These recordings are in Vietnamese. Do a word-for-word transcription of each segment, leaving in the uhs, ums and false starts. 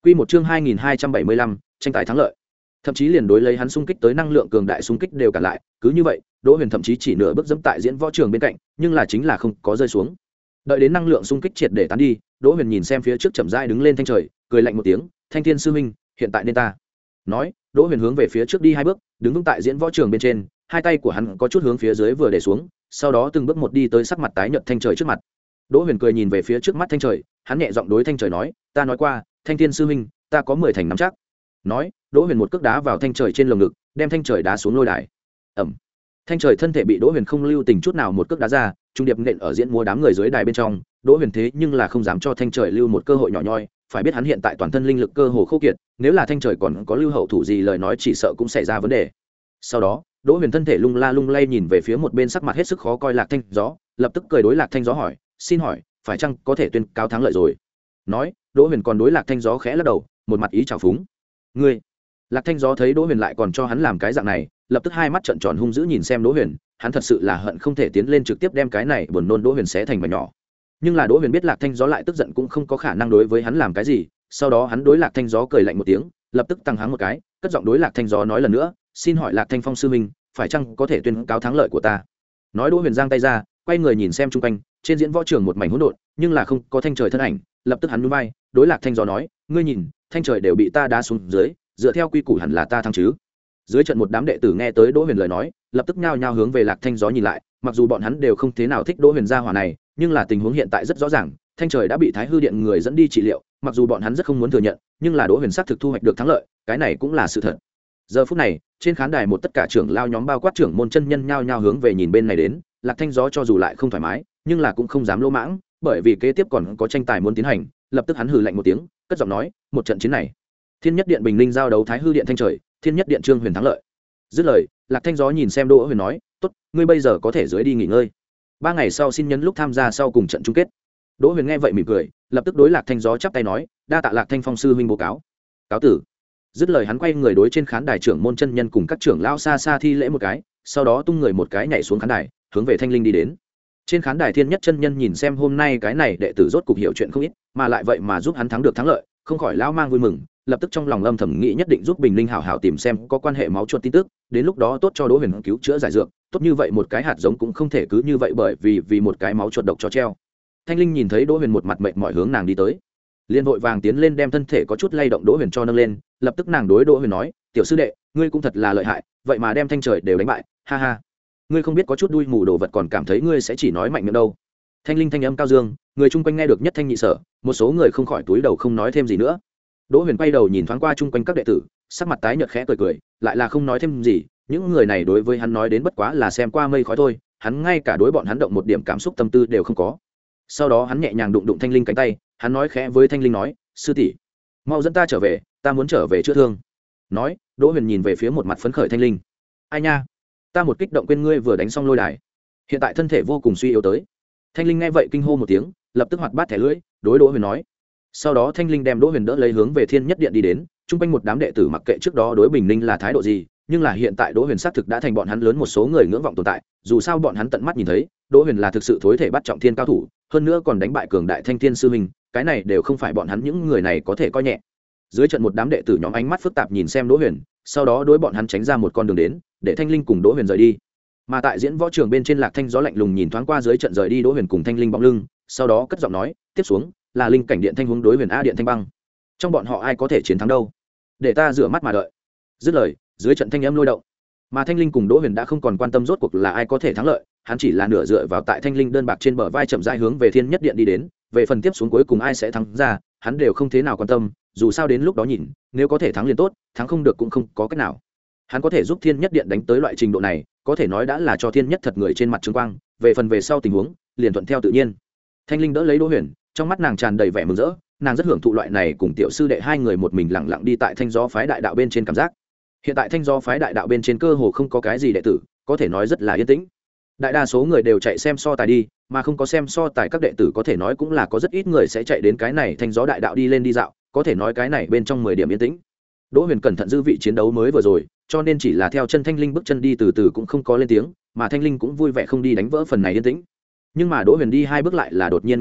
Quy một chương hai nghìn hai trăm bảy mươi lăm, tranh tài thắng lợi. Thậm chí liền đối lấy hắn xung kích tới năng lượng cường đại xung kích đều cả lại, cứ như vậy, Đỗ Huyền thậm chí chỉ nửa bước dẫm tại diễn võ trường bên cạnh, nhưng là chính là không có rơi xuống. Đợi đến năng lượng xung kích triệt để tán đi, Đỗ Huyền nhìn xem phía trước chậm rãi đứng lên Thanh Trời, cười lạnh một tiếng, "Thanh Thiên sư huynh, hiện tại nên ta." Nói, Đỗ Huyền hướng về phía trước đi hai bước, đứng vững tại diễn võ trường bên trên, hai tay của hắn có chút hướng phía dưới vừa để xuống, sau đó từng bước một đi tới sắc mặt tái nhợt Thanh Trời trước mặt. Đỗ Huyền cười nhìn về phía trước mắt Thanh Trời, hắn nhẹ giọng đối Thanh Trời nói, "Ta nói qua, Thanh Thiên sư huynh, ta có mười thành nắm chắc." Nói, Đỗ Huyền một cước đá vào Thanh Trời trên lồng ngực, đem Thanh Trời đá xuống lôi đài. Ầm. Thanh Trời thân thể bị Đỗ Huyền không lưu tình chút nào một cước đá ra, trung điệp nện ở diễn múa đám người dưới đài bên trong. Đỗ Huyền thế nhưng là không dám cho Thanh Trời lưu một cơ hội nhỏ nhoi, phải biết hắn hiện tại toàn thân linh lực cơ hồ khô kiệt, nếu là Thanh Trời còn có lưu hậu thủ gì lời nói chỉ sợ cũng xảy ra vấn đề. Sau đó, Đỗ Huyền thân thể lung la lung lay nhìn về phía một bên sắc mặt hết sức khó coi Lạc Thanh Gió, lập tức cười đối Lạc Thanh Gió hỏi, "Xin hỏi, phải chăng có thể tuyên cáo thắng lợi rồi?" Nói, Đỗ Huyền còn đối Lạc Thanh Gió khẽ lắc đầu, một mặt ý trào phúng. "Ngươi?" Lạc Thanh Gió thấy Đỗ Huyền lại còn cho hắn làm cái dạng này, lập tức hai mắt trợn tròn hung dữ nhìn xem Đỗ Huyền, hắn thật sự là hận không thể tiến lên trực tiếp đem cái này buồn nôn Đỗ Huyền xé thành mảnh nhỏ. Nhưng là Đỗ Huyền biết Lạc Thanh Gió lại tức giận cũng không có khả năng đối với hắn làm cái gì, sau đó hắn đối Lạc Thanh Gió cười lạnh một tiếng, lập tức tăng háng một cái, cất giọng đối Lạc Thanh Gió nói lần nữa, "Xin hỏi Lạc Thanh Phong sư huynh, phải chăng có thể tuyên cáo thắng lợi của ta?" Nói, Đỗ Huyền giang tay ra, quay người nhìn xem chung quanh, trên diễn võ trường một mảnh hỗn độn, nhưng là không có Thanh Trời thân ảnh, lập tức hắn nhún vai, đối Lạc Thanh Gió nói, "Ngươi nhìn, Thanh Trời đều bị ta đá xuống dưới, dựa theo quy củ hẳn là ta thắng chứ?" Dưới trận một đám đệ tử nghe tới Đỗ Huyền lời nói, lập tức nhao nhao hướng về Lạc Thanh Gió nhìn lại, mặc dù bọn hắn đều không thế nào thích Đỗ Huyền gia hỏa này, nhưng là tình huống hiện tại rất rõ ràng, Thanh Trời đã bị Thái Hư Điện người dẫn đi trị liệu, mặc dù bọn hắn rất không muốn thừa nhận, nhưng là Đỗ Huyền xác thực thu hoạch được thắng lợi, cái này cũng là sự thật. Giờ phút này, trên khán đài một tất cả trưởng lao nhóm bao quát trưởng môn chân nhân nhao nhao hướng về nhìn bên này đến, Lạc Thanh Gió cho dù lại không thoải mái, nhưng là cũng không dám lỗ mãng, bởi vì kế tiếp còn có tranh tài muốn tiến hành, lập tức hắn hừ lạnh một tiếng, cất giọng nói, "Một trận chiến này, Thiên Nhất Điện Bình Linh giao đấu Thái Hư Điện Thanh Trời, Thiên Nhất Điện Trương Huyền thắng lợi." Dứt lời, Lạc Thanh Gió nhìn xem Đỗ Huyền nói, "Tốt, ngươi bây giờ có thể dưới đi nghỉ ngơi. Ba ngày sau xin nhấn lúc tham gia sau cùng trận chung kết." Đỗ Huyền nghe vậy mỉm cười, lập tức đối Lạc Thanh Gió chắp tay nói, "Đa tạ Lạc Thanh Phong sư huynh bố cáo." Cáo tử. Dứt lời hắn quay người đối trên khán đài trưởng môn chân nhân cùng các trưởng lão xa xa thi lễ một cái, sau đó tung người một cái nhảy xuống khán đài, hướng về Thanh Linh đi đến. Trên khán đài Thiên Nhất chân nhân nhìn xem hôm nay cái này đệ tử rốt cục hiểu chuyện không ít, mà lại vậy mà giúp hắn thắng được thắng lợi, không khỏi lão mang vui mừng, lập tức trong lòng âm thầm nghĩ nhất định giúp Bình Linh hảo hảo tìm xem có quan hệ máu chuột tin tức, đến lúc đó tốt cho Đỗ Huyền cứu chữa giải dược, tốt như vậy một cái hạt giống cũng không thể cứ như vậy bởi vì vì một cái máu chuột độc cho treo. Thanh Linh nhìn thấy Đỗ Huyền một mặt mệt mỏi hướng nàng đi tới, liền vội vàng tiến lên đem thân thể có chút lay động Đỗ Huyền cho nâng lên, lập tức nàng đối Đỗ Huyền nói, "Tiểu sư đệ, ngươi cũng thật là lợi hại, vậy mà đem Thanh Trời đều đánh bại, ha ha. Ngươi không biết có chút đuôi mù đồ vật còn cảm thấy ngươi sẽ chỉ nói mạnh miệng đâu." Thanh Linh thanh âm cao dương, người chung quanh nghe được nhất thanh nhị sở, một số người không khỏi túi đầu không nói thêm gì nữa. Đỗ Huyền quay đầu nhìn thoáng qua chung quanh các đệ tử, sắc mặt tái nhợt khẽ cười cười, lại là không nói thêm gì, những người này đối với hắn nói đến bất quá là xem qua mây khói thôi, hắn ngay cả đối bọn hắn động một điểm cảm xúc tâm tư đều không có. Sau đó hắn nhẹ nhàng đụng đụng Thanh Linh cánh tay, hắn nói khẽ với Thanh Linh nói, "Sư tỷ, mau dẫn ta trở về, ta muốn trở về chữa thương." Nói, Đỗ Huyền nhìn về phía một mặt phấn khởi Thanh Linh, "Ai nha, ta một kích động quên ngươi vừa đánh xong lôi đài, hiện tại thân thể vô cùng suy yếu tới." Thanh Linh nghe vậy kinh hô một tiếng, lập tức hoạt bát thẻ lưỡi, đối Đỗ Huyền nói. Sau đó Thanh Linh đem Đỗ Huyền đỡ lấy hướng về Thiên Nhất Điện đi đến, chung quanh một đám đệ tử mặc kệ trước đó đối Bình Ninh là thái độ gì, nhưng là hiện tại Đỗ Huyền xác thực đã thành bọn hắn lớn một số người ngưỡng vọng tồn tại, dù sao bọn hắn tận mắt nhìn thấy, Đỗ Huyền là thực sự thối thể bắt trọng thiên cao thủ, hơn nữa còn đánh bại cường đại Thanh Thiên sư huynh, cái này đều không phải bọn hắn những người này có thể coi nhẹ. Dưới trận một đám đệ tử nhóm ánh mắt phức tạp nhìn xem Đỗ Huyền, sau đó đối bọn hắn tránh ra một con đường đến, để Thanh Linh cùng Đỗ Huyền rời đi. Mà tại diễn võ trường bên trên, Lạc Thanh Gió lạnh lùng nhìn thoáng qua dưới trận rời đi Đỗ Huyền cùng Thanh Linh bóng lưng, sau đó cất giọng nói, "Tiếp xuống là linh cảnh điện Thanh Huống đối Huyền A điện Thanh Băng, trong bọn họ ai có thể chiến thắng đâu, để ta rửa mắt mà đợi." Dứt lời, dưới trận thanh âm lôi động, mà Thanh Linh cùng Đỗ Huyền đã không còn quan tâm rốt cuộc là ai có thể thắng lợi, hắn chỉ là nửa dựa vào tại Thanh Linh đơn bạc trên bờ vai chậm rãi hướng về Thiên Nhất Điện đi đến, về phần tiếp xuống cuối cùng ai sẽ thắng ra, hắn đều không thế nào quan tâm, dù sao đến lúc đó nhìn, nếu có thể thắng liền tốt, thắng không được cũng không có cách nào. Hắn có thể giúp Thiên Nhất Điện đánh tới loại trình độ này, có thể nói đã là cho Thiên Nhất thật người trên mặt trương quang, về phần về sau tình huống, liền thuận theo tự nhiên. Thanh Linh đỡ lấy Đỗ Huyền, trong mắt nàng tràn đầy vẻ mừng rỡ, nàng rất hưởng thụ loại này cùng tiểu sư đệ hai người một mình lặng lặng đi tại Thanh Gió phái đại đạo bên trên cảm giác. Hiện tại Thanh Gió phái đại đạo bên trên cơ hồ không có cái gì đệ tử, có thể nói rất là yên tĩnh. Đại đa số người đều chạy xem so tài đi, mà không có xem so tài các đệ tử có thể nói cũng là có rất ít người sẽ chạy đến cái này Thanh Gió đại đạo đi lên đi dạo, có thể nói cái này bên trong mười điểm yên tĩnh. Đỗ Huyền cẩn thận dư vị chiến đấu mới vừa rồi, cho nên chỉ là theo chân Thanh Linh bước chân đi từ từ cũng không có lên tiếng, mà Thanh Linh cũng vui vẻ không đi đánh vỡ phần này yên tĩnh. Nhưng mà Đỗ Huyền đi hai bước lại là đột nhiên ngừng lại,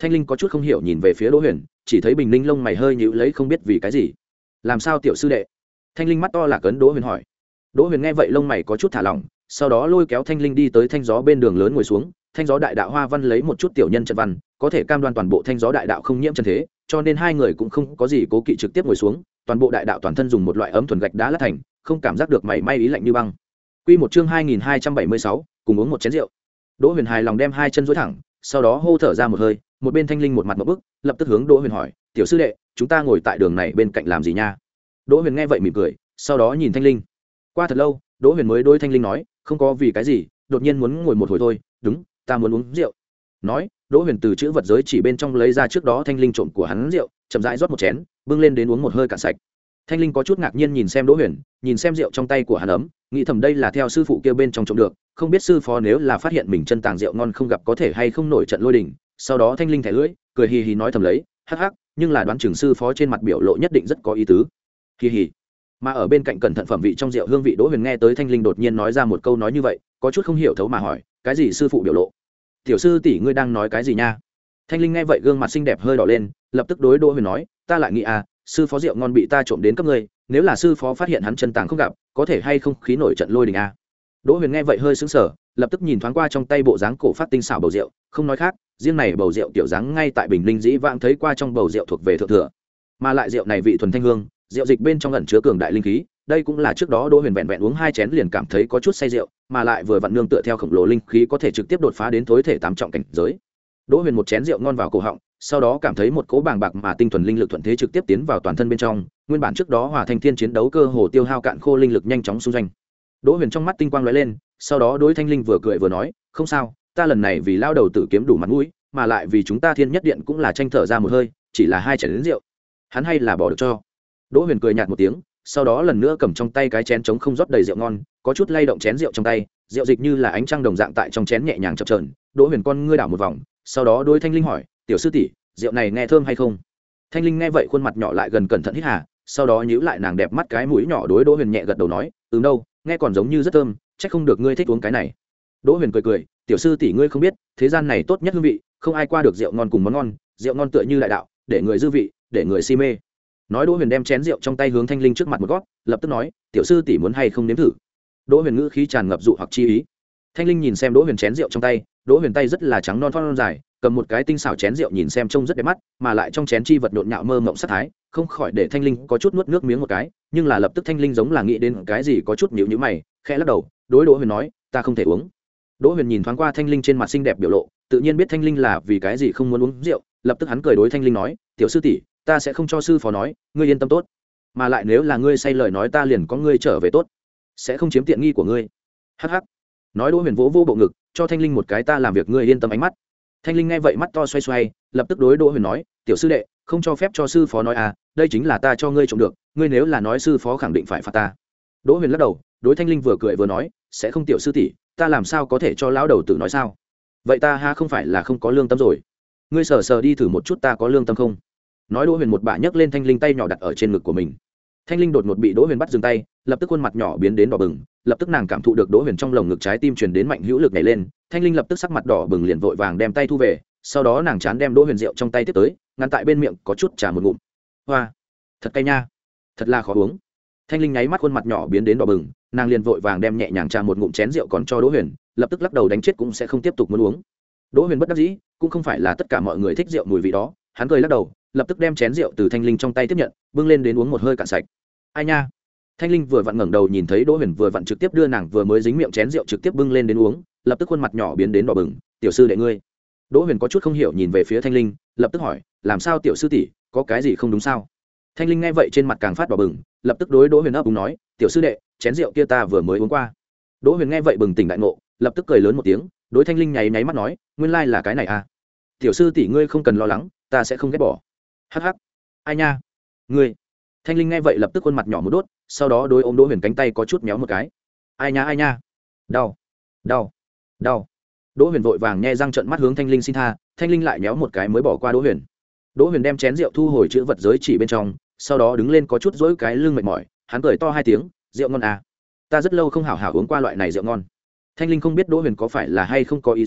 Thanh linh có chút không hiểu nhìn về phía Đỗ Huyền, chỉ thấy Bình Ninh lông mày hơi nhíu lấy không biết vì cái gì. Làm sao tiểu sư đệ? Thanh linh mắt to lạc ấn Đỗ Huyền hỏi. Đỗ Huyền nghe vậy lông mày có chút thả lỏng, sau đó lôi kéo Thanh linh đi tới thanh gió bên đường lớn ngồi xuống. Thanh gió đại đạo hoa văn lấy một chút tiểu nhân trận văn, có thể cam đoan toàn bộ thanh gió đại đạo không nhiễm trần thế, cho nên hai người cũng không có gì cố kỵ trực tiếp ngồi xuống. Toàn bộ đại đạo toàn thân dùng một loại ấm thuần gạch đá lát thành, không cảm giác được mảy may ý lạnh như băng. Quy một chương hai nghìn hai trăm bảy mươi sáu, cùng uống một chén rượu. Đỗ Huyền hài lòng đem hai chân duỗi thẳng, sau đó hô thở ra một hơi, một bên Thanh linh một mặt ngộp bức, lập tức hướng Đỗ Huyền hỏi, "Tiểu sư đệ, chúng ta ngồi tại đường này bên cạnh làm gì nha?" Đỗ Huyền nghe vậy mỉm cười, sau đó nhìn Thanh linh. Qua thật lâu, Đỗ Huyền mới đối Thanh linh nói, "Không có vì cái gì, đột nhiên muốn ngồi một hồi thôi, đúng, ta muốn uống rượu." Nói, Đỗ Huyền từ chữ vật giới chỉ bên trong lấy ra trước đó Thanh linh trộm của hắn rượu, chậm rãi rót một chén, bưng lên đến uống một hơi cạn sạch. Thanh linh có chút ngạc nhiên nhìn xem Đỗ Huyền, nhìn xem rượu trong tay của hắn ấm, nghĩ thầm đây là theo sư phụ kia bên trong trộm được, không biết sư phó nếu là phát hiện mình chân tàng rượu ngon không gặp có thể hay không nổi trận lôi đình. Sau đó Thanh linh thẻ lưỡi, cười hì hì nói thầm lấy, hắc hắc, nhưng là đoán chừng sư phó trên mặt biểu lộ nhất định rất có ý tứ. Hì hì. Mà ở bên cạnh cẩn thận phẩm vị trong rượu hương vị, Đỗ Huyền nghe tới Thanh linh đột nhiên nói ra một câu nói như vậy, có chút không hiểu thấu mà hỏi, cái gì sư phụ biểu lộ? Tiểu sư tỷ ngươi đang nói cái gì nha? Thanh linh nghe vậy gương mặt xinh đẹp hơi đỏ lên, lập tức đối Đỗ Huyền nói, ta lại nghĩ à, sư phó rượu ngon bị ta trộm đến cấp ngươi, nếu là sư phó phát hiện hắn chân tàng không gặp, có thể hay không khí nổi trận lôi đình à? Đỗ Huyền nghe vậy hơi sững sờ, lập tức nhìn thoáng qua trong tay bộ dáng cổ phát tinh xảo bầu rượu, không nói khác, riêng này bầu rượu tiểu dáng ngay tại Bình Linh dĩ vãng thấy qua trong bầu rượu thuộc về thượng thừa, mà lại rượu này vị thuần thanh hương, rượu dịch bên trong ẩn chứa cường đại linh khí, đây cũng là trước đó Đỗ Huyền vẹn vẹn uống hai chén liền cảm thấy có chút say rượu, mà lại vừa vặn nương tựa theo khổng lồ linh khí có thể trực tiếp đột phá đến tối thể tám trọng cảnh giới. Đỗ Huyền một chén rượu ngon vào cổ họng, sau đó cảm thấy một cỗ bàng bạc mà tinh thuần linh lực thuận thế trực tiếp tiến vào toàn thân bên trong, nguyên bản trước đó hòa thành thiên chiến đấu cơ hồ tiêu hao cạn khô linh lực nhanh chóng xung doanh. Đỗ Huyền trong mắt tinh quang lóe lên, sau đó đối Thanh linh vừa cười vừa nói, không sao, ta lần này vì lao đầu tử kiếm đủ mặt mũi, mà lại vì chúng ta Thiên Nhất Điện cũng là tranh thở ra một hơi, chỉ là hai chén đến rượu, hắn hay là bỏ được cho. Đỗ Huyền cười nhạt một tiếng, sau đó lần nữa cầm trong tay cái chén trống không rót đầy rượu ngon, có chút lay động chén rượu trong tay, rượu dịch như là ánh trăng đồng dạng tại trong chén nhẹ nhàng chập chờn. Đỗ Huyền con ngươi đảo một vòng, sau đó đối Thanh linh hỏi, tiểu sư tỷ, rượu này nghe thơm hay không? Thanh linh nghe vậy khuôn mặt nhỏ lại gần cẩn thận hít hà, sau đó nhíu lại nàng đẹp mắt cái mũi nhỏ đối Đỗ Huyền nhẹ gật đầu nói, ừ đâu, nghe còn giống như rất thơm, chắc không được ngươi thích uống cái này. Đỗ Huyền cười cười, tiểu sư tỷ ngươi không biết, thế gian này tốt nhất hương vị, không ai qua được rượu ngon cùng món ngon, rượu ngon tựa như đại đạo, để người dư vị, để người si mê. Nói, Đỗ Huyền đem chén rượu trong tay hướng Thanh linh trước mặt một gót, lập tức nói, tiểu sư tỷ muốn hay không nếm thử? Đỗ Huyền ngữ khí tràn ngập dụ hoặc chi ý. Thanh linh nhìn xem Đỗ Huyền chén rượu trong tay, Đỗ Huyền tay rất là trắng non thon dài, cầm một cái tinh xảo chén rượu nhìn xem trông rất đẹp mắt, mà lại trong chén chi vật nhộn nhạo mơ mộng sắc thái, không khỏi để Thanh linh có chút nuốt nước miếng một cái, nhưng là lập tức Thanh linh giống là nghĩ đến cái gì có chút nhíu nhíu mày, khẽ lắc đầu, đối Đỗ Huyền nói, ta không thể uống. Đỗ Huyền nhìn thoáng qua Thanh linh trên mặt xinh đẹp biểu lộ, tự nhiên biết Thanh linh là vì cái gì không muốn uống rượu, lập tức hắn cười đối Thanh linh nói, tiểu sư tỷ, ta sẽ không cho sư phó nói, ngươi yên tâm tốt, mà lại nếu là ngươi say lời nói ta liền có ngươi trở về tốt, sẽ không chiếm tiện nghi của ngươi. Hắc hắc. Nói, Đỗ Huyền vỗ vô bộ ngực, cho Thanh linh một cái ta làm việc ngươi yên tâm ánh mắt. Thanh linh nghe vậy mắt to xoay xoay, lập tức đối Đỗ Huyền nói, tiểu sư đệ, không cho phép cho sư phó nói à, đây chính là ta cho ngươi trộm được, ngươi nếu là nói sư phó khẳng định phải phạt ta. Đỗ Huyền lắc đầu, đối Thanh linh vừa cười vừa nói, sẽ không tiểu sư tỷ, ta làm sao có thể cho lão đầu tử nói sao? Vậy ta ha không phải là không có lương tâm rồi? Ngươi sờ sờ đi thử một chút ta có lương tâm không? Nói, Đỗ Huyền một bả nhấc lên Thanh linh tay nhỏ đặt ở trên ngực của mình. Thanh linh đột ngột bị Đỗ Huyền bắt dừng tay, lập tức khuôn mặt nhỏ biến đến đỏ bừng, lập tức nàng cảm thụ được Đỗ Huyền trong lồng ngực trái tim truyền đến mạnh hữu lực nhảy lên, Thanh linh lập tức sắc mặt đỏ bừng liền vội vàng đem tay thu về, sau đó nàng chán đem Đỗ Huyền rượu trong tay tiếp tới, ngăn tại bên miệng có chút trà một ngụm. Hoa, thật cay nha, thật là khó uống. Thanh linh nháy mắt khuôn mặt nhỏ biến đến đỏ bừng, nàng liền vội vàng đem nhẹ nhàng trà một ngụm chén rượu còn cho Đỗ Huyền, lập tức lắc đầu đánh chết cũng sẽ không tiếp tục muốn uống. Đỗ Huyền bất đắc dĩ, cũng không phải là tất cả mọi người thích rượu mùi vị đó, hắn cười lắc đầu, lập tức đem chén rượu từ Thanh linh trong tay tiếp nhận, bưng lên đến uống một hơi cạn sạch. Ai nha. Thanh linh vừa vặn ngẩng đầu nhìn thấy Đỗ Huyền vừa vặn trực tiếp đưa nàng vừa mới dính miệng chén rượu trực tiếp bưng lên đến uống, lập tức khuôn mặt nhỏ biến đến đỏ bừng, tiểu sư đệ ngươi. Đỗ Huyền có chút không hiểu nhìn về phía Thanh linh, lập tức hỏi, làm sao tiểu sư tỷ, có cái gì không đúng sao? Thanh linh nghe vậy trên mặt càng phát đỏ bừng, lập tức đối Đỗ Huyền ấp úng nói, tiểu sư đệ, chén rượu kia ta vừa mới uống qua. Đỗ Huyền nghe vậy bừng tỉnh đại ngộ, lập tức cười lớn một tiếng, đối Thanh linh nháy nháy mắt nói, nguyên lai là cái này à? Tiểu sư tỷ ngươi không cần lo lắng, ta sẽ không ghét bỏ. Hắc hắc. Ai nha? Ngươi. Thanh linh nghe vậy lập tức khuôn mặt nhỏ một đốt, sau đó đối ôm Đỗ Huyền cánh tay có chút méo một cái. Ai nha ai nha. Đau. Đau. Đau. Đỗ Huyền vội vàng nhe răng trợn mắt hướng Thanh linh xin tha, Thanh linh lại méo một cái mới bỏ qua Đỗ Huyền. Đỗ Huyền đem chén rượu thu hồi chữ vật giới chỉ bên trong, sau đó đứng lên có chút dỗi cái lưng mệt mỏi, hắn cười to hai tiếng, rượu ngon à, ta rất lâu không hảo hảo uống qua loại này rượu ngon. Thanh linh không biết Đỗ Huyền có phải là hay không có ý riêng,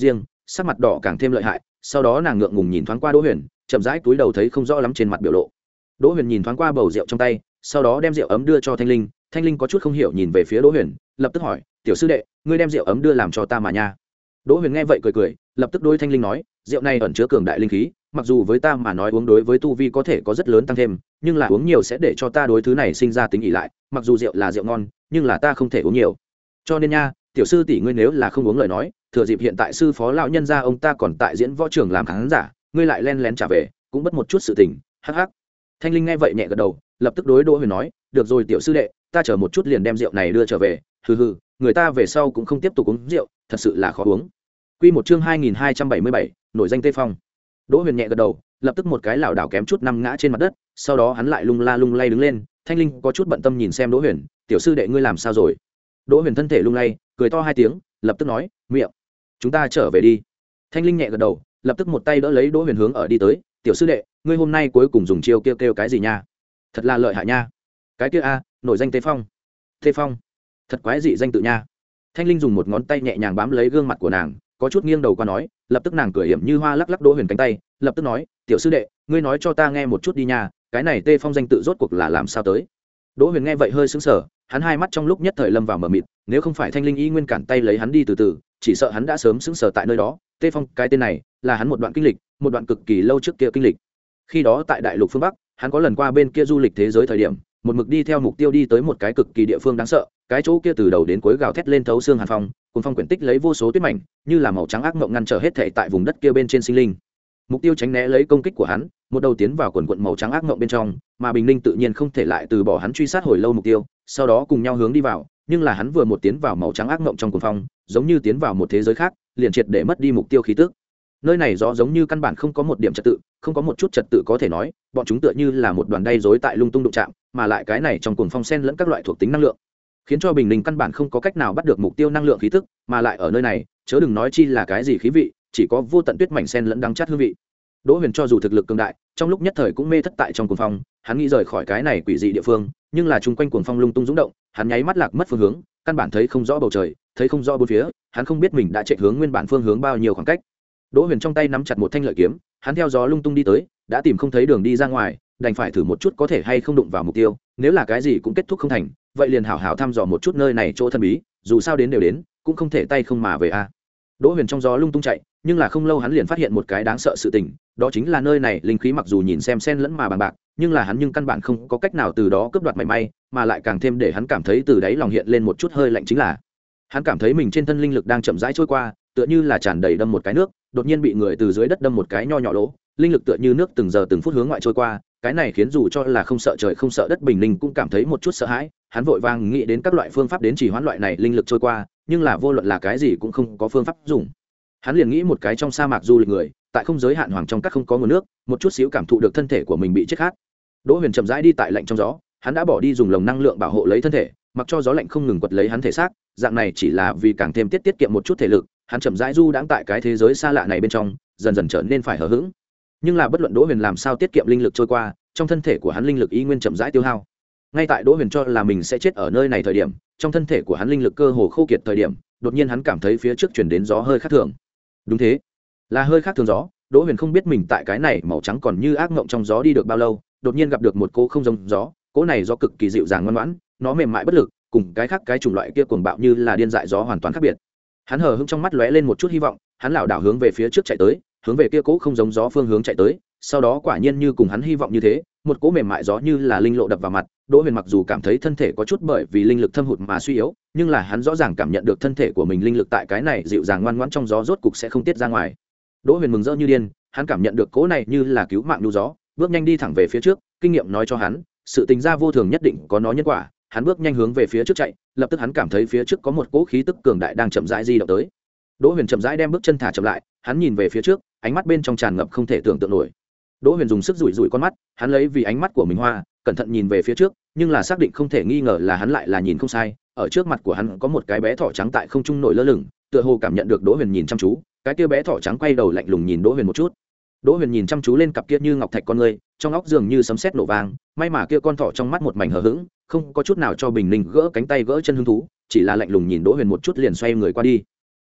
sắc mặt đỏ càng thêm lợi hại. Sau đó nàng ngượng ngùng nhìn thoáng qua Đỗ Huyền, chậm rãi cúi đầu thấy không rõ lắm trên mặt biểu lộ. Đỗ Huyền nhìn thoáng qua bầu rượu trong tay, sau đó đem rượu ấm đưa cho Thanh Linh. Thanh Linh có chút không hiểu nhìn về phía Đỗ Huyền, lập tức hỏi, tiểu sư đệ, ngươi đem rượu ấm đưa làm cho ta mà nha. Đỗ Huyền nghe vậy cười cười, lập tức đối Thanh Linh nói, rượu này ẩn chứa cường đại linh khí, mặc dù với ta mà nói uống đối với tu vi có thể có rất lớn tăng thêm, nhưng là uống nhiều sẽ để cho ta đối thứ này sinh ra tính ỷ lại, mặc dù rượu là rượu ngon, nhưng là ta không thể uống nhiều. Cho nên nha, tiểu sư tỷ ngươi nếu là không uống lời nói, thừa dịp hiện tại sư phó lão nhân gia ông ta còn tại diễn võ trường làm khán giả, ngươi lại len lén trả về, cũng bất một chút sự tình. Hắc hắc. Thanh Linh nghe vậy nhẹ gật đầu, lập tức đối Đỗ Huyền nói, được rồi tiểu sư đệ, ta chờ một chút liền đem rượu này đưa trở về. Hừ hừ, người ta về sau cũng không tiếp tục uống rượu, thật sự là khó uống. Quy một chương hai nghìn hai trăm bảy mươi bảy, nổi danh Tê Phong. Đỗ Huyền nhẹ gật đầu, lập tức một cái lảo đảo kém chút nằm ngã trên mặt đất, sau đó hắn lại lung la lung lay đứng lên. Thanh Linh có chút bận tâm nhìn xem Đỗ Huyền, tiểu sư đệ ngươi làm sao rồi? Đỗ Huyền thân thể lung lay, cười to hai tiếng, lập tức nói, miệng, chúng ta trở về đi. Thanh Linh nhẹ gật đầu, lập tức một tay đỡ lấy Đỗ Huyền hướng ở đi tới, tiểu sư đệ, ngươi hôm nay cuối cùng dùng chiêu kêu kêu cái gì nha? Thật là lợi hại nha. Cái kia a, nổi danh Tê Phong. Tê Phong, thật quái dị danh tự nha. Thanh Linh dùng một ngón tay nhẹ nhàng bám lấy gương mặt của nàng, có chút nghiêng đầu qua nói, lập tức nàng cười hiểm như hoa lắc lắc Đỗ Huyền cánh tay, lập tức nói, tiểu sư đệ, ngươi nói cho ta nghe một chút đi nha, cái này Tê Phong danh tự rốt cuộc là làm sao tới? Đỗ Huyền nghe vậy hơi sững sờ, hắn hai mắt trong lúc nhất thời lâm vào mờ mịt, nếu không phải Thanh Linh y nguyên cản tay lấy hắn đi từ từ, chỉ sợ hắn đã sớm sững sờ tại nơi đó. Tê Phong, cái tên này là hắn một đoạn kinh lịch, một đoạn cực kỳ lâu trước kia kinh lịch. Khi đó tại đại lục phương Bắc, hắn có lần qua bên kia du lịch thế giới thời điểm, một mực đi theo mục tiêu đi tới một cái cực kỳ địa phương đáng sợ, cái chỗ kia từ đầu đến cuối gào thét lên thấu xương hàn phong, cùng phong quyển tích lấy vô số tuyết mảnh, như là màu trắng ác mộng ngăn trở hết thảy tại vùng đất kia bên trên sinh linh. Mục tiêu tránh né lấy công kích của hắn, một đầu tiến vào quần quần màu trắng ác mộng bên trong, mà Bình Ninh tự nhiên không thể lại từ bỏ hắn truy sát hồi lâu mục tiêu, sau đó cùng nhau hướng đi vào, nhưng là hắn vừa một tiến vào màu trắng ác mộng trong cuồng phong, giống như tiến vào một thế giới khác, liền triệt để mất đi mục tiêu khí tức. Nơi này rõ giống như căn bản không có một điểm trật tự, không có một chút trật tự có thể nói, bọn chúng tựa như là một đoàn đay rối tại lung tung đụng chạm, mà lại cái này trong cuồng phong xen lẫn các loại thuộc tính năng lượng, khiến cho Bình Ninh căn bản không có cách nào bắt được mục tiêu năng lượng khí tức, mà lại ở nơi này, chớ đừng nói chi là cái gì khí vị, chỉ có vô tận tuyết mảnh xen lẫn đắng chát hương vị. Đỗ Huyền cho dù thực lực cường đại, trong lúc nhất thời cũng mê thất tại trong cuồng phong, hắn nghĩ rời khỏi cái này quỷ dị địa phương, nhưng là chung quanh cuồng phong lung tung dũng động, hắn nháy mắt lạc mất phương hướng, căn bản thấy không rõ bầu trời, thấy không rõ bốn phía, hắn không biết mình đã chạy hướng nguyên bản phương hướng bao nhiêu khoảng cách. Đỗ Huyền trong tay nắm chặt một thanh lợi kiếm, hắn theo gió lung tung đi tới, đã tìm không thấy đường đi ra ngoài, đành phải thử một chút có thể hay không đụng vào mục tiêu, nếu là cái gì cũng kết thúc không thành, vậy liền hảo hảo thăm dò một chút nơi này chỗ thần bí, dù sao đến đều đến, cũng không thể tay không mà về a. Đỗ Huyền trong gió lung tung chạy, nhưng là không lâu hắn liền phát hiện một cái đáng sợ sự tình, đó chính là nơi này linh khí mặc dù nhìn xem xen lẫn mà bằng bạc, nhưng là hắn nhưng căn bản không có cách nào từ đó cướp đoạt mảy may, mà lại càng thêm để hắn cảm thấy từ đáy lòng hiện lên một chút hơi lạnh chính là, hắn cảm thấy mình trên thân linh lực đang chậm rãi trôi qua, tựa như là tràn đầy đâm một cái nước, đột nhiên bị người từ dưới đất đâm một cái nho nhỏ lỗ, linh lực tựa như nước từng giờ từng phút hướng ngoại trôi qua, cái này khiến dù cho là không sợ trời không sợ đất Bình Ninh cũng cảm thấy một chút sợ hãi, hắn vội vàng nghĩ đến các loại phương pháp đến chỉ hoãn loại này linh lực trôi qua, nhưng là vô luận là cái gì cũng không có phương pháp dùng. Hắn liền nghĩ một cái trong sa mạc du lịch người, tại không giới hạn hoàng trong các không có nguồn nước, một chút xíu cảm thụ được thân thể của mình bị chết khát. Đỗ Huyền chậm rãi đi tại lạnh trong gió, hắn đã bỏ đi dùng lồng năng lượng bảo hộ lấy thân thể, mặc cho gió lạnh không ngừng quật lấy hắn thể xác, dạng này chỉ là vì càng thêm tiết tiết kiệm một chút thể lực, hắn chậm rãi du đãng tại cái thế giới xa lạ này bên trong, dần dần trở nên phải hờ hững. Nhưng là bất luận Đỗ Huyền làm sao tiết kiệm linh lực trôi qua, trong thân thể của hắn linh lực y nguyên chậm rãi tiêu hao. Ngay tại Đỗ Huyền cho là mình sẽ chết ở nơi này thời điểm, trong thân thể của hắn linh lực cơ hồ khô kiệt thời điểm, đột nhiên hắn cảm thấy phía trước truyền đến gió hơi khác thường. Đúng thế, là hơi khác thường gió. Đỗ Huyền không biết mình tại cái này màu trắng còn như ác mộng trong gió đi được bao lâu, đột nhiên gặp được một cỗ không giống gió, cỗ này gió cực kỳ dịu dàng ngoan ngoãn, nó mềm mại bất lực, cùng cái khác cái chủng loại kia cuồng bạo như là điên dại gió hoàn toàn khác biệt. Hắn hờ hững trong mắt lóe lên một chút hy vọng, hắn lảo đảo hướng về phía trước chạy tới, hướng về kia cỗ không giống gió phương hướng chạy tới, sau đó quả nhiên như cùng hắn hy vọng như thế, một cỗ mềm mại gió như là linh lộ đập vào mặt. Đỗ Huyền mặc dù cảm thấy thân thể có chút bởi vì linh lực thâm hụt mà suy yếu, nhưng là hắn rõ ràng cảm nhận được thân thể của mình linh lực tại cái này dịu dàng ngoan ngoãn trong gió rốt cục sẽ không tiết ra ngoài. Đỗ Huyền mừng rỡ như điên, hắn cảm nhận được cỗ này như là cứu mạng nhu gió, bước nhanh đi thẳng về phía trước, kinh nghiệm nói cho hắn, sự tình gia vô thường nhất định có nó nhân quả, hắn bước nhanh hướng về phía trước chạy, lập tức hắn cảm thấy phía trước có một cỗ khí tức cường đại đang chậm rãi di động tới. Đỗ Huyền chậm rãi đem bước chân thả chậm lại, hắn nhìn về phía trước, ánh mắt bên trong tràn ngập không thể tưởng tượng nổi. Đỗ Huyền dùng sức rủi rủi con mắt, hắn lấy vì ánh mắt của mình hoa, cẩn thận nhìn về phía trước, nhưng là xác định không thể nghi ngờ là hắn lại là nhìn không sai, ở trước mặt của hắn có một cái bé thỏ trắng tại không trung nổi lơ lửng, tựa hồ cảm nhận được Đỗ Huyền nhìn chăm chú, cái kia bé thỏ trắng quay đầu lạnh lùng nhìn Đỗ Huyền một chút. Đỗ Huyền nhìn chăm chú lên cặp kia như ngọc thạch con ngươi, trong óc dường như sấm sét nổ vang, may mà kia con thỏ trong mắt một mảnh hờ hững, không có chút nào cho Bình Ninh gỡ cánh tay gỡ chân hứng thú, chỉ là lạnh lùng nhìn Đỗ Huyền một chút liền xoay người qua đi.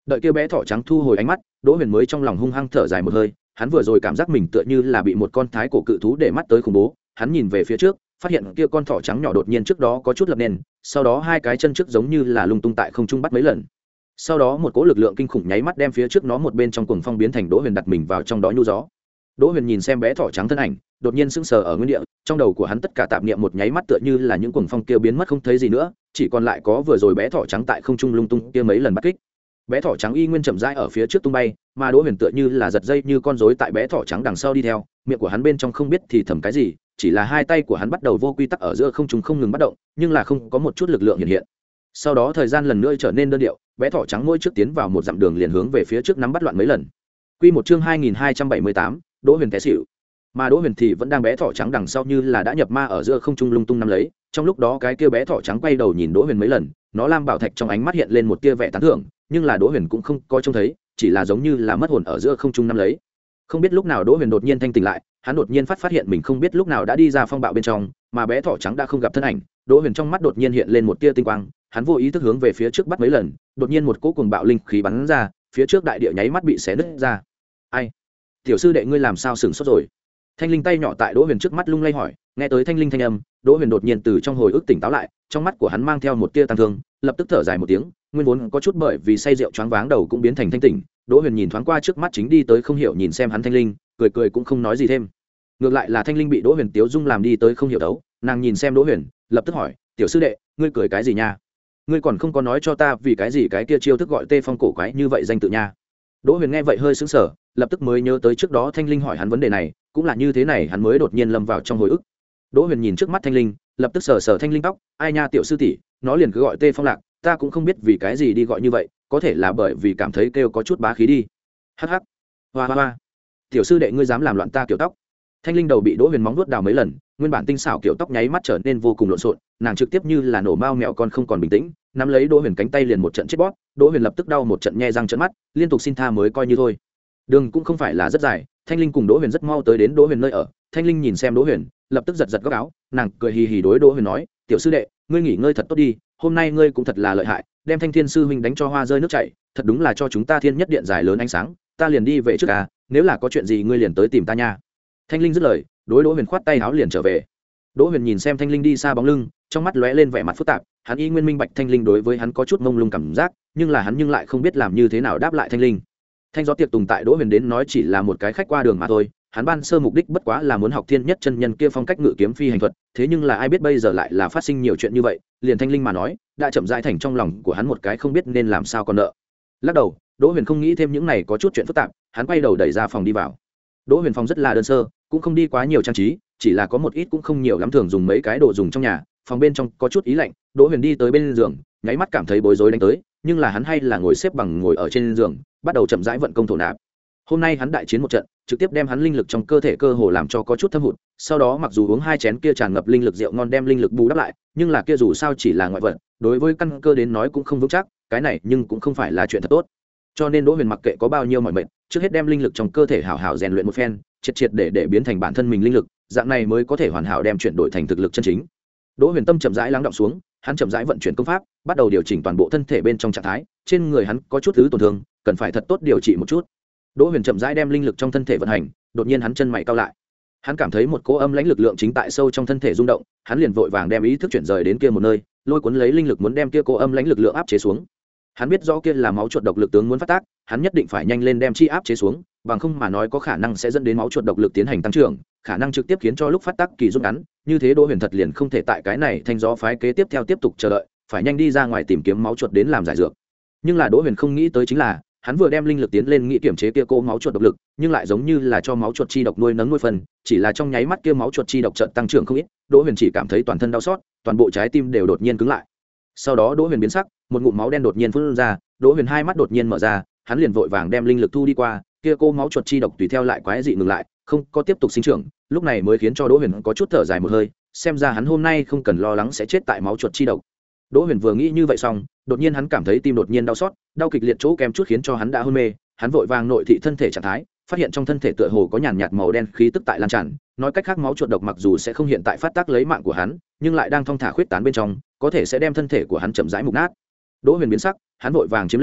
Đợi kia bé thỏ trắng thu hồi ánh mắt, Đỗ Huyền mới trong lòng hung hăng thở dài một hơi, hắn vừa rồi cảm giác mình tựa như là bị một con thái cổ cự thú để mắt tới khủng bố, hắn nhìn về phía trước, phát hiện kia con thỏ trắng nhỏ đột nhiên trước đó có chút lập nền, sau đó hai cái chân trước giống như là lung tung tại không trung bắt mấy lần. Sau đó một cỗ lực lượng kinh khủng nháy mắt đem phía trước nó một bên trong cuồng phong biến thành Đỗ Huyền đặt mình vào trong đó nhu gió. Đỗ Huyền nhìn xem bé thỏ trắng thân ảnh, đột nhiên sững sờ ở nguyên địa, trong đầu của hắn tất cả tạp niệm một nháy mắt tựa như là những cuồng phong kia biến mất không thấy gì nữa, chỉ còn lại có vừa rồi bé thỏ trắng tại không trung lung tung kia mấy lần bắt kích. Bé thỏ trắng y nguyên chậm rãi ở phía trước tung bay, mà Đỗ Huyền tựa như là giật dây như con rối tại bé thỏ trắng đằng sau đi theo, miệng của hắn bên trong không biết thì thầm cái gì, chỉ là hai tay của hắn bắt đầu vô quy tắc ở giữa không trung không ngừng bắt động, nhưng là không có một chút lực lượng hiện hiện. Sau đó thời gian lần nữa trở nên đơn điệu, bé thỏ trắng mỗi trước tiến vào một dặm đường liền hướng về phía trước nắm bắt loạn mấy lần. Quy một chương hai nghìn hai trăm bảy mươi tám, Đỗ Huyền té xỉu. Mà Đỗ Huyền thì vẫn đang bé thỏ trắng đằng sau như là đã nhập ma ở giữa không trung lung tung nắm lấy, trong lúc đó cái kia bé thỏ trắng quay đầu nhìn Đỗ Huyền mấy lần, nó lam bảo thạch trong ánh mắt hiện lên một tia vẻ tán thưởng, nhưng là Đỗ Huyền cũng không có trông thấy, chỉ là giống như là mất hồn ở giữa không trung nắm lấy. Không biết lúc nào Đỗ Huyền đột nhiên thanh tỉnh lại, hắn đột nhiên phát phát hiện mình không biết lúc nào đã đi ra phong bạo bên trong, mà bé thỏ trắng đã không gặp thân ảnh. Đỗ Huyền trong mắt đột nhiên hiện lên một tia tinh quang, hắn vô ý thức hướng về phía trước bắt mấy lần, đột nhiên một cỗ cuồng bạo linh khí bắn ra, phía trước đại địa nháy mắt bị xé nứt ra. Ai? Tiểu sư đệ ngươi làm sao sửng sốt rồi? Thanh linh tay nhỏ tại Đỗ Huyền trước mắt lung lay hỏi, nghe tới thanh linh thanh âm, Đỗ Huyền đột nhiên từ trong hồi ức tỉnh táo lại, trong mắt của hắn mang theo một tia tăng thương, lập tức thở dài một tiếng, nguyên vốn có chút bởi vì say rượu choáng váng đầu cũng biến thành thanh tỉnh. Đỗ Huyền nhìn thoáng qua trước mắt chính đi tới không hiểu nhìn xem hắn thanh linh, cười cười cũng không nói gì thêm. Ngược lại là thanh linh bị Đỗ Huyền tiếu dung làm đi tới không hiểu đấu, nàng nhìn xem Đỗ Huyền, lập tức hỏi, tiểu sư đệ, ngươi cười cái gì nha? Ngươi còn không có nói cho ta vì cái gì cái kia chiêu thức gọi tê phong cổ quái như vậy danh tự nha. Đỗ Huyền nghe vậy hơi sững sờ, lập tức mới nhớ tới trước đó thanh linh hỏi hắn vấn đề này, cũng là như thế này hắn mới đột nhiên lâm vào trong hồi ức. Đỗ Huyền nhìn trước mắt thanh linh, lập tức sờ sờ thanh linh tóc, ai nha tiểu sư tỷ, nó liền cứ gọi tê phong lạc, ta cũng không biết vì cái gì đi gọi như vậy, có thể là bởi vì cảm thấy kêu có chút bá khí đi. Hắc hắc. Hoa hoa hoa. Tiểu sư đệ ngươi dám làm loạn ta kiểu tóc. Thanh linh đầu bị Đỗ Huyền móng vuốt đào mấy lần, nguyên bản tinh xảo kiểu tóc nháy mắt trở nên vô cùng lộn xộn, nàng trực tiếp như là nổ mao mèo con không còn bình tĩnh, nắm lấy Đỗ Huyền cánh tay liền một trận chết bóp. Đỗ Huyền lập tức đau một trận nhe răng trợn mắt, liên tục xin tha mới coi như thôi. Đường cũng không phải là rất dài, Thanh linh cùng Đỗ Huyền rất mau tới đến Đỗ Huyền nơi ở. Thanh linh nhìn xem Đỗ Huyền, lập tức giật giật góc áo, nàng cười hì hì đối Đỗ Huyền nói, tiểu sư đệ, ngươi nghỉ ngơi thật tốt đi, hôm nay ngươi cũng thật là lợi hại, đem Thanh Thiên sư huynh đánh cho hoa rơi nước chảy, thật đúng là cho chúng ta Thiên Nhất Điện giải lớn ánh sáng, ta liền đi về trước à, nếu là có chuyện gì ngươi liền tới tìm ta nha. Thanh linh dứt lời, đối Đỗ Huyền khoát tay áo liền trở về. Đỗ Huyền nhìn xem Thanh linh đi xa bóng lưng, trong mắt lóe lên vẻ mặt phức tạp, hắn y nguyên minh bạch Thanh linh đối với hắn có chút mông lung cảm giác, nhưng là hắn nhưng lại không biết làm như thế nào đáp lại Thanh linh. Thanh gió tiệc tùng tại Đỗ Huyền đến nói chỉ là một cái khách qua đường mà thôi, hắn ban sơ mục đích bất quá là muốn học Thiên Nhất chân nhân kia phong cách ngự kiếm phi hành thuật, thế nhưng là ai biết bây giờ lại là phát sinh nhiều chuyện như vậy, liền Thanh linh mà nói, đã chậm rãi thành trong lòng của hắn một cái không biết nên làm sao còn nợ. Lắc đầu, Đỗ Huyền không nghĩ thêm những này có chút chuyện phức tạp, hắn quay đầu đẩy ra phòng đi vào. Đỗ Huyền phòng rất là đơn sơ, cũng không đi quá nhiều trang trí, chỉ là có một ít cũng không nhiều lắm, thường dùng mấy cái đồ dùng trong nhà, phòng bên trong có chút ý lạnh. Đỗ Huyền đi tới bên giường, nháy mắt cảm thấy bối rối đánh tới, nhưng là hắn hay là ngồi xếp bằng ngồi ở trên giường, bắt đầu chậm rãi vận công thổ nạp. Hôm nay hắn đại chiến một trận, trực tiếp đem hắn linh lực trong cơ thể cơ hồ làm cho có chút thâm hụt, sau đó mặc dù uống hai chén kia tràn ngập linh lực rượu ngon đem linh lực bù đắp lại, nhưng là kia dù sao chỉ là ngoại vật, đối với căn cơ đến nói cũng không vững chắc, cái này nhưng cũng không phải là chuyện thật tốt. Cho nên Đỗ Huyền mặc kệ có bao nhiêu mỏi mệt, trước hết đem linh lực trong cơ thể hảo hảo rèn luyện một phen, triệt triệt để để biến thành bản thân mình linh lực, dạng này mới có thể hoàn hảo đem chuyển đổi thành thực lực chân chính. Đỗ Huyền tâm chậm rãi lắng đọng xuống, hắn chậm rãi vận chuyển công pháp, bắt đầu điều chỉnh toàn bộ thân thể bên trong trạng thái, trên người hắn có chút thứ tổn thương, cần phải thật tốt điều trị một chút. Đỗ Huyền chậm rãi đem linh lực trong thân thể vận hành, đột nhiên hắn chân mày cau lại. Hắn cảm thấy một cỗ âm lãnh lực lượng chính tại sâu trong thân thể rung động, hắn liền vội vàng đem ý thức chuyển rời đến kia một nơi, lôi cuốn lấy linh lực muốn đem kia cỗ âm lãnh lực lượng áp chế xuống. Hắn biết rõ kia là máu chuột độc lực tướng muốn phát tác, hắn nhất định phải nhanh lên đem chi áp chế xuống, bằng không mà nói có khả năng sẽ dẫn đến máu chuột độc lực tiến hành tăng trưởng, khả năng trực tiếp khiến cho lúc phát tác kỳ rút ngắn, như thế Đỗ Huyền thật liền không thể tại cái này thanh gió phái kế tiếp theo tiếp tục chờ đợi, phải nhanh đi ra ngoài tìm kiếm máu chuột đến làm giải dược. Nhưng là Đỗ Huyền không nghĩ tới chính là, hắn vừa đem linh lực tiến lên nghĩ kiểm chế kia cô máu chuột độc lực, nhưng lại giống như là cho máu chuột chi độc nuôi nấng nuôi phần, chỉ là trong nháy mắt kia máu chuột chi độc chợt tăng trưởng không ít, Đỗ Huyền chỉ cảm thấy toàn thân đau xót, toàn bộ trái tim đều đột nhiên cứng lại. Sau đó Đỗ Huyền biến sắc, một ngụm máu đen đột nhiên phun ra, Đỗ Huyền hai mắt đột nhiên mở ra, hắn liền vội vàng đem linh lực thu đi qua, kia cô máu chuột chi độc tùy theo lại quái dị ngừng lại, không có tiếp tục sinh trưởng, lúc này mới khiến cho Đỗ Huyền có chút thở dài một hơi, xem ra hắn hôm nay không cần lo lắng sẽ chết tại máu chuột chi độc. Đỗ Huyền vừa nghĩ như vậy xong, đột nhiên hắn cảm thấy tim đột nhiên đau xót, đau kịch liệt chỗ kèm chút khiến cho hắn đã hôn mê, hắn vội vàng nội thị thân thể trạng thái, phát hiện trong thân thể tựa hồ có nhàn nhạt màu đen khí tức tại lan tràn, nói cách khác máu chuột độc mặc dù sẽ không hiện tại phát tác lấy mạng của hắn, nhưng lại đang thong thả khuyết tán bên trong, có thể sẽ đem thân thể của hắn chậm rãi mục nát. Đỗ Huyền biến sắc, hắn vội vàng chiếm lên,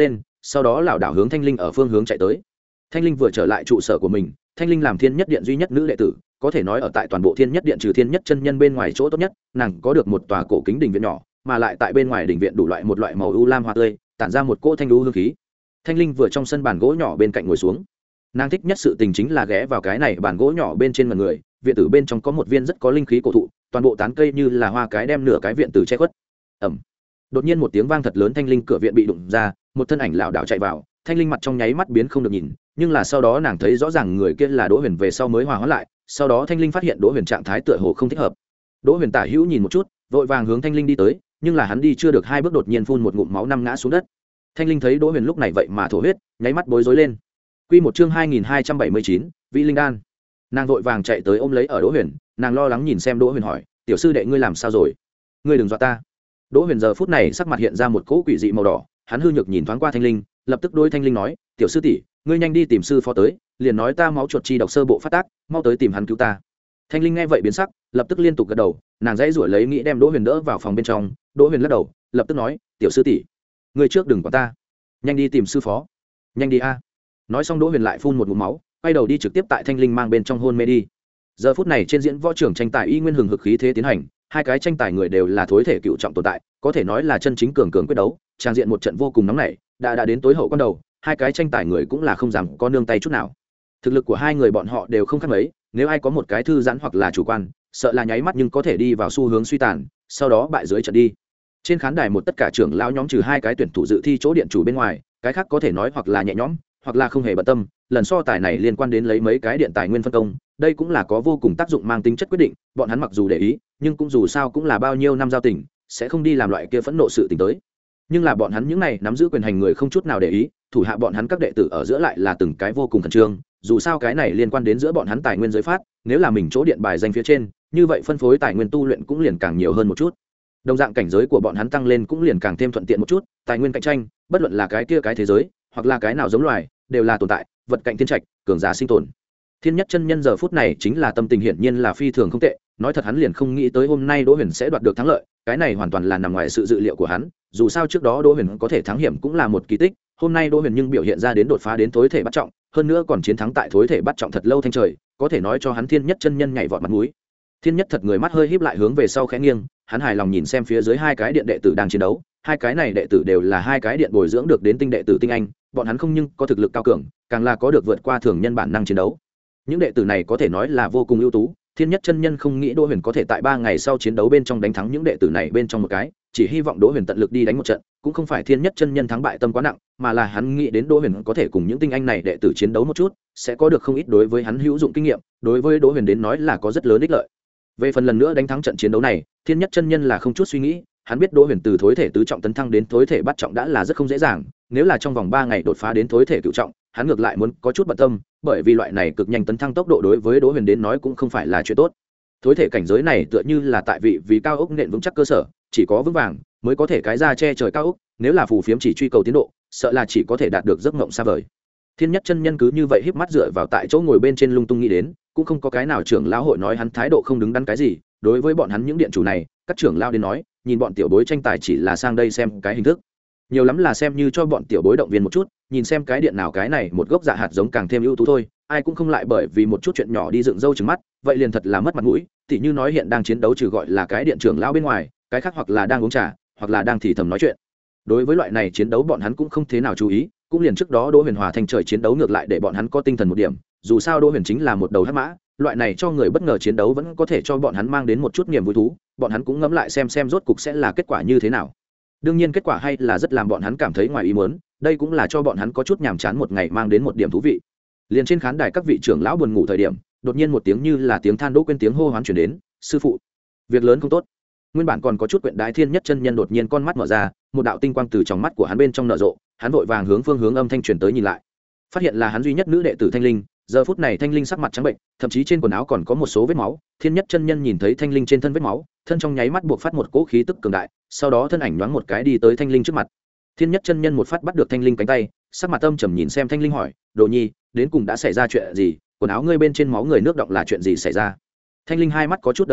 sau đó lảo đảo hướng thanh linh ở phương hướng chạy tới. Thanh linh vừa trở lại trụ sở của mình, thanh linh làm thiên nhất điện duy nhất nữ đệ tử, có thể nói ở tại toàn bộ thiên nhất điện trừ thiên nhất chân nhân bên ngoài chỗ tốt nhất, nàng có được một tòa cổ kính đình viện nhỏ, mà lại tại bên ngoài đình viện đủ loại một loại màu u lam hoa tươi, tản ra một cỗ thanh lưu hương khí. Thanh linh vừa trong sân bàn gỗ nhỏ bên cạnh ngồi xuống, nàng thích nhất sự tình chính là ghé vào cái này bàn gỗ nhỏ bên trên mặt người. Viện tử bên trong có một viên rất có linh khí cổ thụ, toàn bộ tán cây như là hoa cái đem nửa cái viện tử che khuất. Ẩm. Đột nhiên một tiếng vang thật lớn, thanh linh cửa viện bị đụng ra, một thân ảnh lảo đảo chạy vào. Thanh linh mặt trong nháy mắt biến không được nhìn, nhưng là sau đó nàng thấy rõ ràng người kia là Đỗ Huyền, về sau mới hòa hóa lại. Sau đó thanh linh phát hiện Đỗ Huyền trạng thái tựa hồ không thích hợp. Đỗ Huyền tả hữu nhìn một chút, vội vàng hướng thanh linh đi tới, nhưng là hắn đi chưa được hai bước đột nhiên phun một ngụm máu năm ngã xuống đất. Thanh linh thấy Đỗ Huyền lúc này vậy mà thổ huyết, nháy mắt bối rối lên. Quy một chương hai nghìn hai trăm bảy mươi chín, Vĩ Linh Đan. Nàng vội vàng chạy tới ôm lấy ở Đỗ Huyền, nàng lo lắng nhìn xem Đỗ Huyền hỏi, tiểu sư đệ ngươi làm sao rồi? Ngươi đừng dọa ta. Đỗ Huyền giờ phút này sắc mặt hiện ra một cỗ quỷ dị màu đỏ, hắn hư nhược nhìn thoáng qua thanh linh, lập tức đối thanh linh nói, tiểu sư tỷ, ngươi nhanh đi tìm sư phó tới, liền nói ta máu chuột chi độc sơ bộ phát tác, mau tới tìm hắn cứu ta. Thanh linh nghe vậy biến sắc, lập tức liên tục gật đầu, nàng dãy rủa lấy nghĩ đem Đỗ Huyền đỡ vào phòng bên trong. Đỗ Huyền lắc đầu, lập tức nói, tiểu sư tỷ, ngươi trước đừng quản ta, nhanh đi tìm sư phó, nhanh đi a. Nói xong Đỗ Huyền lại phun một ngụm máu, quay đầu đi trực tiếp tại thanh linh mang bên trong hôn mê đi. Giờ phút này trên diễn võ trường tranh tài y nguyên hừng hực khí thế tiến hành, hai cái tranh tài người đều là thối thể cựu trọng tồn tại, có thể nói là chân chính cường cường quyết đấu, trang diện một trận vô cùng nóng nảy, đã đã đến tối hậu quan đầu, hai cái tranh tài người cũng là không dám có nương tay chút nào. Thực lực của hai người bọn họ đều không khác mấy, nếu ai có một cái thư giãn hoặc là chủ quan, sợ là nháy mắt nhưng có thể đi vào xu hướng suy tàn, sau đó bại dưới trận đi. Trên khán đài một tất cả trưởng lão nhóm trừ hai cái tuyển thủ dự thi chỗ điện chủ bên ngoài, cái khác có thể nói hoặc là nhẹ nhõm, hoặc là không hề bận tâm. Lần so tài này liên quan đến lấy mấy cái điện tài nguyên phân công, đây cũng là có vô cùng tác dụng mang tính chất quyết định. Bọn hắn mặc dù để ý, nhưng cũng dù sao cũng là bao nhiêu năm giao tình, sẽ không đi làm loại kia phẫn nộ sự tình tới. Nhưng là bọn hắn những này nắm giữ quyền hành người không chút nào để ý, thủ hạ bọn hắn các đệ tử ở giữa lại là từng cái vô cùng khẩn trương. Dù sao cái này liên quan đến giữa bọn hắn tài nguyên giới phát, nếu là mình chỗ điện bài danh phía trên, như vậy phân phối tài nguyên tu luyện cũng liền càng nhiều hơn một chút. Đồng dạng cảnh giới của bọn hắn tăng lên cũng liền càng thêm thuận tiện một chút. Tài nguyên cạnh tranh, bất luận là cái kia cái thế giới, hoặc là cái nào giống loài, đều là tồn tại, vật cạnh thiên trạch, cường giả sinh tồn. Thiên nhất chân nhân giờ phút này chính là tâm tình hiển nhiên là phi thường không tệ, nói thật hắn liền không nghĩ tới hôm nay Đỗ Huyền sẽ đoạt được thắng lợi, cái này hoàn toàn là nằm ngoài sự dự liệu của hắn, dù sao trước đó Đỗ Huyền có thể thắng hiểm cũng là một kỳ tích, hôm nay Đỗ Huyền nhưng biểu hiện ra đến đột phá đến thối thể bắt trọng, hơn nữa còn chiến thắng tại thối thể bắt trọng thật lâu thanh trời, có thể nói cho hắn thiên nhất chân nhân nhảy vọt mặt mũi. Thiên nhất thật người mắt hơi híp lại hướng về sau khẽ nghiêng, hắn hài lòng nhìn xem phía dưới hai cái điện đệ tử đang chiến đấu, hai cái này đệ tử đều là hai cái điện bồi dưỡng được đến tinh đệ tử tinh anh, bọn hắn không nhưng có thực lực cao cường, càng là có được vượt qua thường nhân bản năng chiến đấu. Những đệ tử này có thể nói là vô cùng ưu tú, thiên nhất chân nhân không nghĩ Đỗ Huyền có thể tại ba ngày sau chiến đấu bên trong đánh thắng những đệ tử này bên trong một cái, chỉ hy vọng Đỗ Huyền tận lực đi đánh một trận, cũng không phải thiên nhất chân nhân thắng bại tâm quá nặng, mà là hắn nghĩ đến Đỗ Huyền có thể cùng những tinh anh này đệ tử chiến đấu một chút, sẽ có được không ít đối với hắn hữu dụng kinh nghiệm, đối với Đỗ Huyền đến nói là có rất lớn ích lợi. Về phần lần nữa đánh thắng trận chiến đấu này, thiên nhất chân nhân là không chút suy nghĩ, hắn biết Đỗ Huyền từ thối thể tứ trọng tấn thăng đến thối thể bắt trọng đã là rất không dễ dàng, nếu là trong vòng ba ngày đột phá đến thối thể cửu trọng, hắn ngược lại muốn có chút bận tâm, bởi vì loại này cực nhanh tấn thăng tốc độ đối với Đỗ Huyền đến nói cũng không phải là chuyện tốt. Thối thể cảnh giới này tựa như là tại vị vì cao ốc nện vững chắc cơ sở, chỉ có vững vàng mới có thể cái ra che trời cao ốc, nếu là phù phiếm chỉ truy cầu tiến độ, sợ là chỉ có thể đạt được giấc mộng xa vời. Thiên nhất chân nhân cứ như vậy híp mắt dựa vào tại chỗ ngồi bên trên lung tung nghĩ đến, cũng không có cái nào trưởng lão hội nói hắn thái độ không đứng đắn cái gì, đối với bọn hắn những điện chủ này, các trưởng lão đến nói, nhìn bọn tiểu bối tranh tài chỉ là sang đây xem cái hình thức, nhiều lắm là xem như cho bọn tiểu bối động viên một chút, nhìn xem cái điện nào cái này một gốc dạ hạt giống càng thêm ưu tú thôi, ai cũng không lại bởi vì một chút chuyện nhỏ đi dựng râu trừng mắt, vậy liền thật là mất mặt mũi. Tỉ như nói hiện đang chiến đấu trừ gọi là cái điện trưởng lão bên ngoài, cái khác hoặc là đang uống trà, hoặc là đang thì thầm nói chuyện. Đối với loại này chiến đấu bọn hắn cũng không thế nào chú ý, cũng liền trước đó Đỗ Huyền hòa thành trời chiến đấu ngược lại để bọn hắn có tinh thần một điểm, dù sao Đỗ Huyền chính là một đầu hắc mã, loại này cho người bất ngờ chiến đấu vẫn có thể cho bọn hắn mang đến một chút niềm vui thú, bọn hắn cũng ngẫm lại xem xem rốt cục sẽ là kết quả như thế nào. Đương nhiên kết quả hay là rất làm bọn hắn cảm thấy ngoài ý muốn, đây cũng là cho bọn hắn có chút nhàm chán một ngày mang đến một điểm thú vị. Liền trên khán đài các vị trưởng lão buồn ngủ thời điểm, đột nhiên một tiếng như là tiếng than Đỗ quên tiếng hô hoán truyền đến, sư phụ, việc lớn không tốt. Nguyên bản còn có chút quyện đái thiên nhất chân nhân đột nhiên con mắt mở ra, một đạo tinh quang từ trong mắt của hắn bên trong nở rộ, hắn vội vàng hướng phương hướng âm thanh truyền tới nhìn lại, phát hiện là hắn duy nhất nữ đệ tử Thanh Linh. Giờ phút này Thanh Linh sắc mặt trắng bệnh, thậm chí trên quần áo còn có một số vết máu. Thiên nhất chân nhân nhìn thấy Thanh Linh trên thân vết máu, thân trong nháy mắt buộc phát một cỗ khí tức cường đại, sau đó thân ảnh nhoáng một cái đi tới Thanh Linh trước mặt. Thiên nhất chân nhân một phát bắt được Thanh Linh cánh tay, sắc mặt âm trầm nhìn xem Thanh Linh hỏi, Đồ Nhi, đến cùng đã xảy ra chuyện gì? Quần áo ngươi bên trên máu người nước động là chuyện gì xảy ra? Thanh Linh hai mắt có chút đờ đẫn,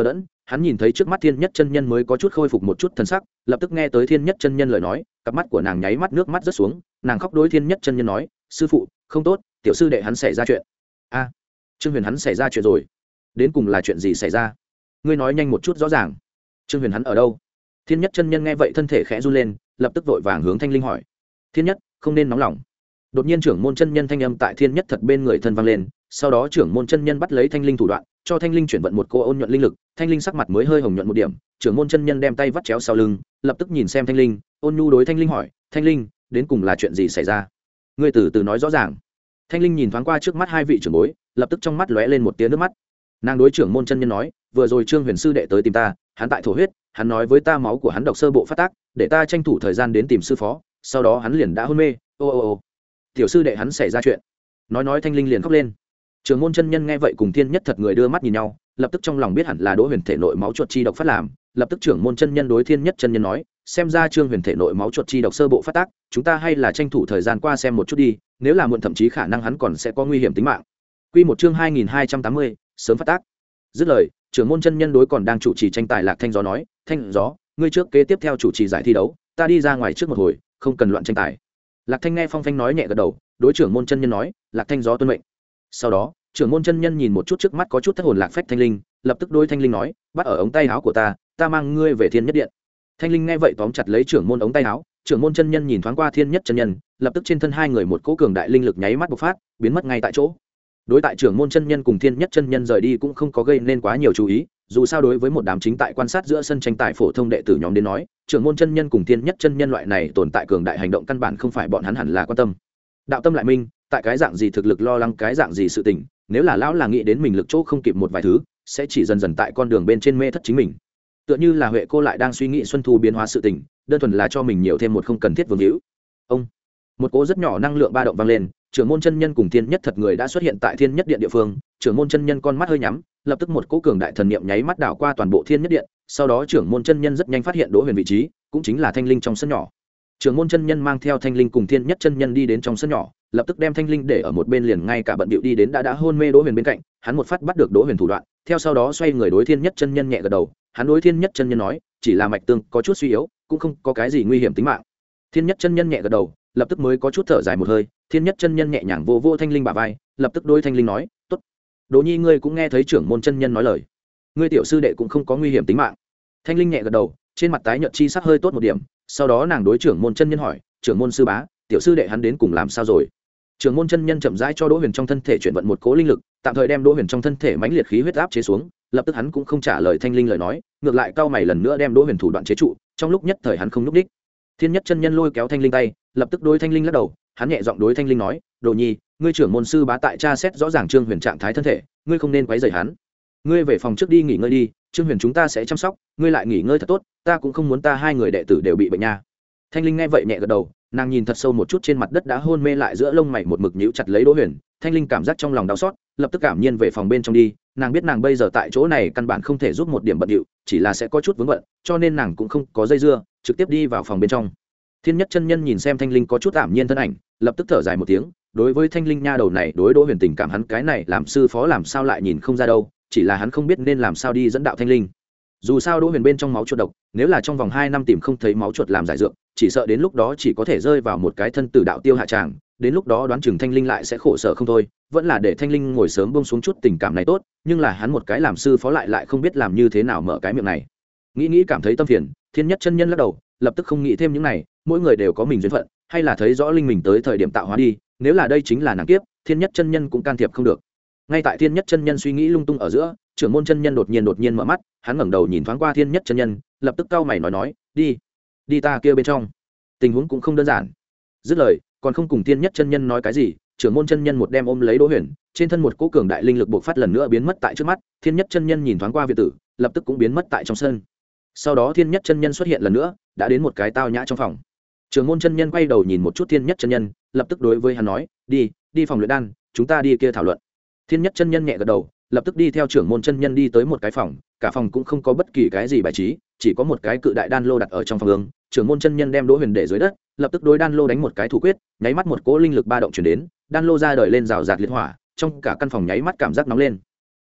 hắn nhìn thấy trước mắt thiên nhất chân nhân mới có chút khôi phục một chút thần sắc, lập tức nghe tới thiên nhất chân nhân lời nói, cặp mắt của nàng nháy mắt nước mắt rớt xuống, nàng khóc đối thiên nhất chân nhân nói, sư phụ không tốt, tiểu sư đệ hắn xảy ra chuyện. A, Trương Huyền hắn xảy ra chuyện rồi, đến cùng là chuyện gì xảy ra, ngươi nói nhanh một chút rõ ràng. Trương Huyền hắn ở đâu? Thiên nhất chân nhân nghe vậy thân thể khẽ run lên, lập tức vội vàng hướng Thanh Linh hỏi. Thiên nhất, không nên nóng lòng. Đột nhiên trưởng môn chân nhân thanh âm tại thiên nhất thật bên người thân vang lên, sau đó trưởng môn chân nhân bắt lấy Thanh Linh thủ đoạn, cho Thanh Linh chuyển vận một cô ôn nhuận linh lực. Thanh Linh sắc mặt mới hơi hồng nhuận một điểm, trưởng môn chân nhân đem tay vắt chéo sau lưng, lập tức nhìn xem Thanh Linh, ôn nhu đối Thanh Linh hỏi, Thanh Linh, đến cùng là chuyện gì xảy ra, ngươi từ từ nói rõ ràng. Thanh Linh nhìn thoáng qua trước mắt hai vị trưởng bối, lập tức trong mắt lóe lên một tia nước mắt. Nàng đối trưởng môn chân nhân nói, vừa rồi Trương Huyền sư đệ tới tìm ta, hắn tại thổ huyết, hắn nói với ta máu của hắn độc sơ bộ phát tác, để ta tranh thủ thời gian đến tìm sư phó, sau đó hắn liền đã hôn mê. Ô ô ô, tiểu sư đệ hắn xảy ra chuyện. Nói nói Thanh Linh liền khóc lên. Trưởng môn chân nhân nghe vậy cùng thiên nhất thật người đưa mắt nhìn nhau, lập tức trong lòng biết hẳn là Đỗ Huyền thể nội máu chuột chi độc phát làm, lập tức trưởng môn chân nhân đối thiên nhất chân nhân nói, xem ra Trương Huyền thể nội máu chuột chi độc sơ bộ phát tác, chúng ta hay là tranh thủ thời gian qua xem một chút đi, nếu là muộn thậm chí khả năng hắn còn sẽ có nguy hiểm tính mạng. Quy một chương hai nghìn hai trăm tám mươi, sớm phát tác. Dứt lời, trưởng môn chân nhân đối còn đang chủ trì tranh tài Lạc Thanh Gió nói, Thanh Gió, ngươi trước kế tiếp theo chủ trì giải thi đấu, ta đi ra ngoài trước một hồi, không cần loạn tranh tài. Lạc Thanh nghe Phong Phanh nói nhẹ gật đầu, đối trưởng môn chân nhân nói, Lạc Thanh Gió tuân mệnh. Sau đó, trưởng môn chân nhân nhìn một chút trước mắt có chút thất hồn lạc phách Thanh Linh, lập tức đối Thanh Linh nói, bắt ở ống tay áo của ta, ta mang ngươi về Thiên Nhất Điện. Thanh Linh nghe vậy tóm chặt lấy trưởng môn ống tay áo, trưởng môn chân nhân nhìn thoáng qua Thiên Nhất chân nhân, lập tức trên thân hai người một cỗ cường đại linh lực nháy mắt bộc phát, biến mất ngay tại chỗ. Đối tại trưởng môn chân nhân cùng Thiên Nhất chân nhân rời đi cũng không có gây nên quá nhiều chú ý, dù sao đối với một đám chính tại quan sát giữa sân tranh tài phổ thông đệ tử nhóm đến nói, trưởng môn chân nhân cùng Thiên Nhất chân nhân loại này tồn tại cường đại hành động căn bản không phải bọn hắn hẳn là quan tâm. Đạo tâm lại minh, tại cái dạng gì thực lực lo lắng cái dạng gì sự tình, nếu là lão là nghĩ đến mình lực chỗ không kịp một vài thứ, sẽ chỉ dần dần tại con đường bên trên mê thất chính mình. Tựa như là Huệ cô lại đang suy nghĩ xuân thu biến hóa sự tình, đơn thuần là cho mình nhiều thêm một không cần thiết vương hữu. Ông, một cỗ rất nhỏ năng lượng ba động vang lên, trưởng môn chân nhân cùng Thiên Nhất thật người đã xuất hiện tại Thiên Nhất Điện địa phương. Trưởng môn chân nhân con mắt hơi nhắm, lập tức một cỗ cường đại thần niệm nháy mắt đảo qua toàn bộ Thiên Nhất Điện, sau đó trưởng môn chân nhân rất nhanh phát hiện Đỗ Huyền vị trí, cũng chính là Thanh Linh trong sân nhỏ. Trưởng môn chân nhân mang theo Thanh Linh cùng Thiên Nhất chân nhân đi đến trong sân nhỏ, lập tức đem Thanh Linh để ở một bên, liền ngay cả bận bịu đi đến đã đã hôn mê Đỗ Huyền bên cạnh, hắn một phát bắt được Đỗ Huyền thủ đoạn, theo sau đó xoay người đối Thiên Nhất chân nhân nhẹ gật đầu, hắn đối Thiên Nhất chân nhân nói, chỉ là mạch tương có chút suy yếu, cũng không có cái gì nguy hiểm tính mạng. Thiên Nhất chân nhân nhẹ gật đầu, lập tức mới có chút thở dài một hơi. Thiên Nhất chân nhân nhẹ nhàng vô vô Thanh Linh bả vai, lập tức đối Thanh Linh nói, tốt, Đỗ Nhi ngươi cũng nghe thấy trưởng môn chân nhân nói lời, ngươi tiểu sư đệ cũng không có nguy hiểm tính mạng. Thanh Linh nhẹ gật đầu, trên mặt tái nhợt chi sắc hơi tốt một điểm, sau đó nàng đối trưởng môn chân nhân hỏi, trưởng môn sư bá, tiểu sư đệ hắn đến cùng làm sao rồi? Trưởng môn chân nhân chậm rãi cho Đỗ Huyền trong thân thể chuyển vận một cỗ linh lực, tạm thời đem Đỗ Huyền trong thân thể mãnh liệt khí huyết áp chế xuống, lập tức hắn cũng không trả lời Thanh Linh lời nói, ngược lại cau mày lần nữa đem Đỗ Huyền thủ đoạn chế trụ, trong lúc nhất thời hắn không nhúc đích. Thiên Nhất chân nhân lôi kéo Thanh Linh tay, lập tức đối Thanh Linh lắc đầu, hắn nhẹ giọng đối Thanh Linh nói, Đồ Nhi, ngươi trưởng môn sư bá tại tra xét rõ ràng Trương Huyền trạng thái thân thể, ngươi không nên quấy rầy hắn. Ngươi về phòng trước đi nghỉ ngơi đi, Trương Huyền chúng ta sẽ chăm sóc, ngươi lại nghỉ ngơi thật tốt, ta cũng không muốn ta hai người đệ tử đều bị bệnh nha. Thanh Linh nghe vậy nhẹ gật đầu, nàng nhìn thật sâu một chút trên mặt đất đã hôn mê lại giữa lông mày một mực nhíu chặt lấy Đỗ Huyền. Thanh Linh cảm giác trong lòng đau xót, lập tức cảm nhiên về phòng bên trong đi. Nàng biết nàng bây giờ tại chỗ này căn bản không thể giúp một điểm bận điệu, chỉ là sẽ có chút vướng bận, cho nên nàng cũng không có dây dưa, trực tiếp đi vào phòng bên trong. Thiên Nhất chân nhân nhìn xem Thanh Linh có chút ảm nhiên thân ảnh, lập tức thở dài một tiếng, đối với Thanh Linh nha đầu này đối Đỗ Huyền tình cảm hắn cái này làm sư phó làm sao lại nhìn không ra đâu, chỉ là hắn không biết nên làm sao đi dẫn đạo Thanh Linh. Dù sao Đỗ Huyền bên trong máu chuột độc, nếu là trong vòng hai năm tìm không thấy máu chuột làm giải dược, chỉ sợ đến lúc đó chỉ có thể rơi vào một cái thân tử đạo tiêu hạ tràng, đến lúc đó đoán chừng Thanh Linh lại sẽ khổ sở không thôi, vẫn là để Thanh Linh ngồi sớm buông xuống chút tình cảm này tốt, nhưng là hắn một cái làm sư phó lại lại không biết làm như thế nào mở cái miệng này. Nghĩ nghĩ cảm thấy tâm phiền, Thiên Nhất chân nhân lắc đầu, lập tức không nghĩ thêm những này, mỗi người đều có mình duyên phận, hay là thấy rõ linh mình tới thời điểm tạo hóa đi, nếu là đây chính là nàng kiếp, Thiên Nhất chân nhân cũng can thiệp không được. Ngay tại Thiên Nhất chân nhân suy nghĩ lung tung ở giữa, trưởng môn chân nhân đột nhiên đột nhiên mở mắt, hắn ngẩng đầu nhìn thoáng qua Thiên Nhất chân nhân, lập tức cau mày nói nói, đi, đi ta kia bên trong. Tình huống cũng không đơn giản. Dứt lời, còn không cùng Thiên Nhất chân nhân nói cái gì, trưởng môn chân nhân một đem ôm lấy Đỗ Huyền, trên thân một cỗ cường đại linh lực bộc phát lần nữa biến mất tại trước mắt. Thiên Nhất chân nhân nhìn thoáng qua viện tử, lập tức cũng biến mất tại trong sân. Sau đó Thiên Nhất chân nhân xuất hiện lần nữa, đã đến một cái tao nhã trong phòng. Trưởng môn chân nhân quay đầu nhìn một chút Thiên Nhất chân nhân, lập tức đối với hắn nói, đi, đi phòng luyện đan, chúng ta đi kia thảo luận. Thiên Nhất chân nhân nhẹ gật đầu, lập tức đi theo trưởng môn chân nhân đi tới một cái phòng, cả phòng cũng không có bất kỳ cái gì bài trí, chỉ có một cái cự đại đan lô đặt ở trong phòng hướng. Trưởng môn chân nhân đem Đỗ Huyền để dưới đất, lập tức đối đan lô đánh một cái thủ quyết, nháy mắt một cỗ linh lực ba động truyền đến, đan lô ra đời lên rào rạt liệt hỏa, trong cả căn phòng nháy mắt cảm giác nóng lên.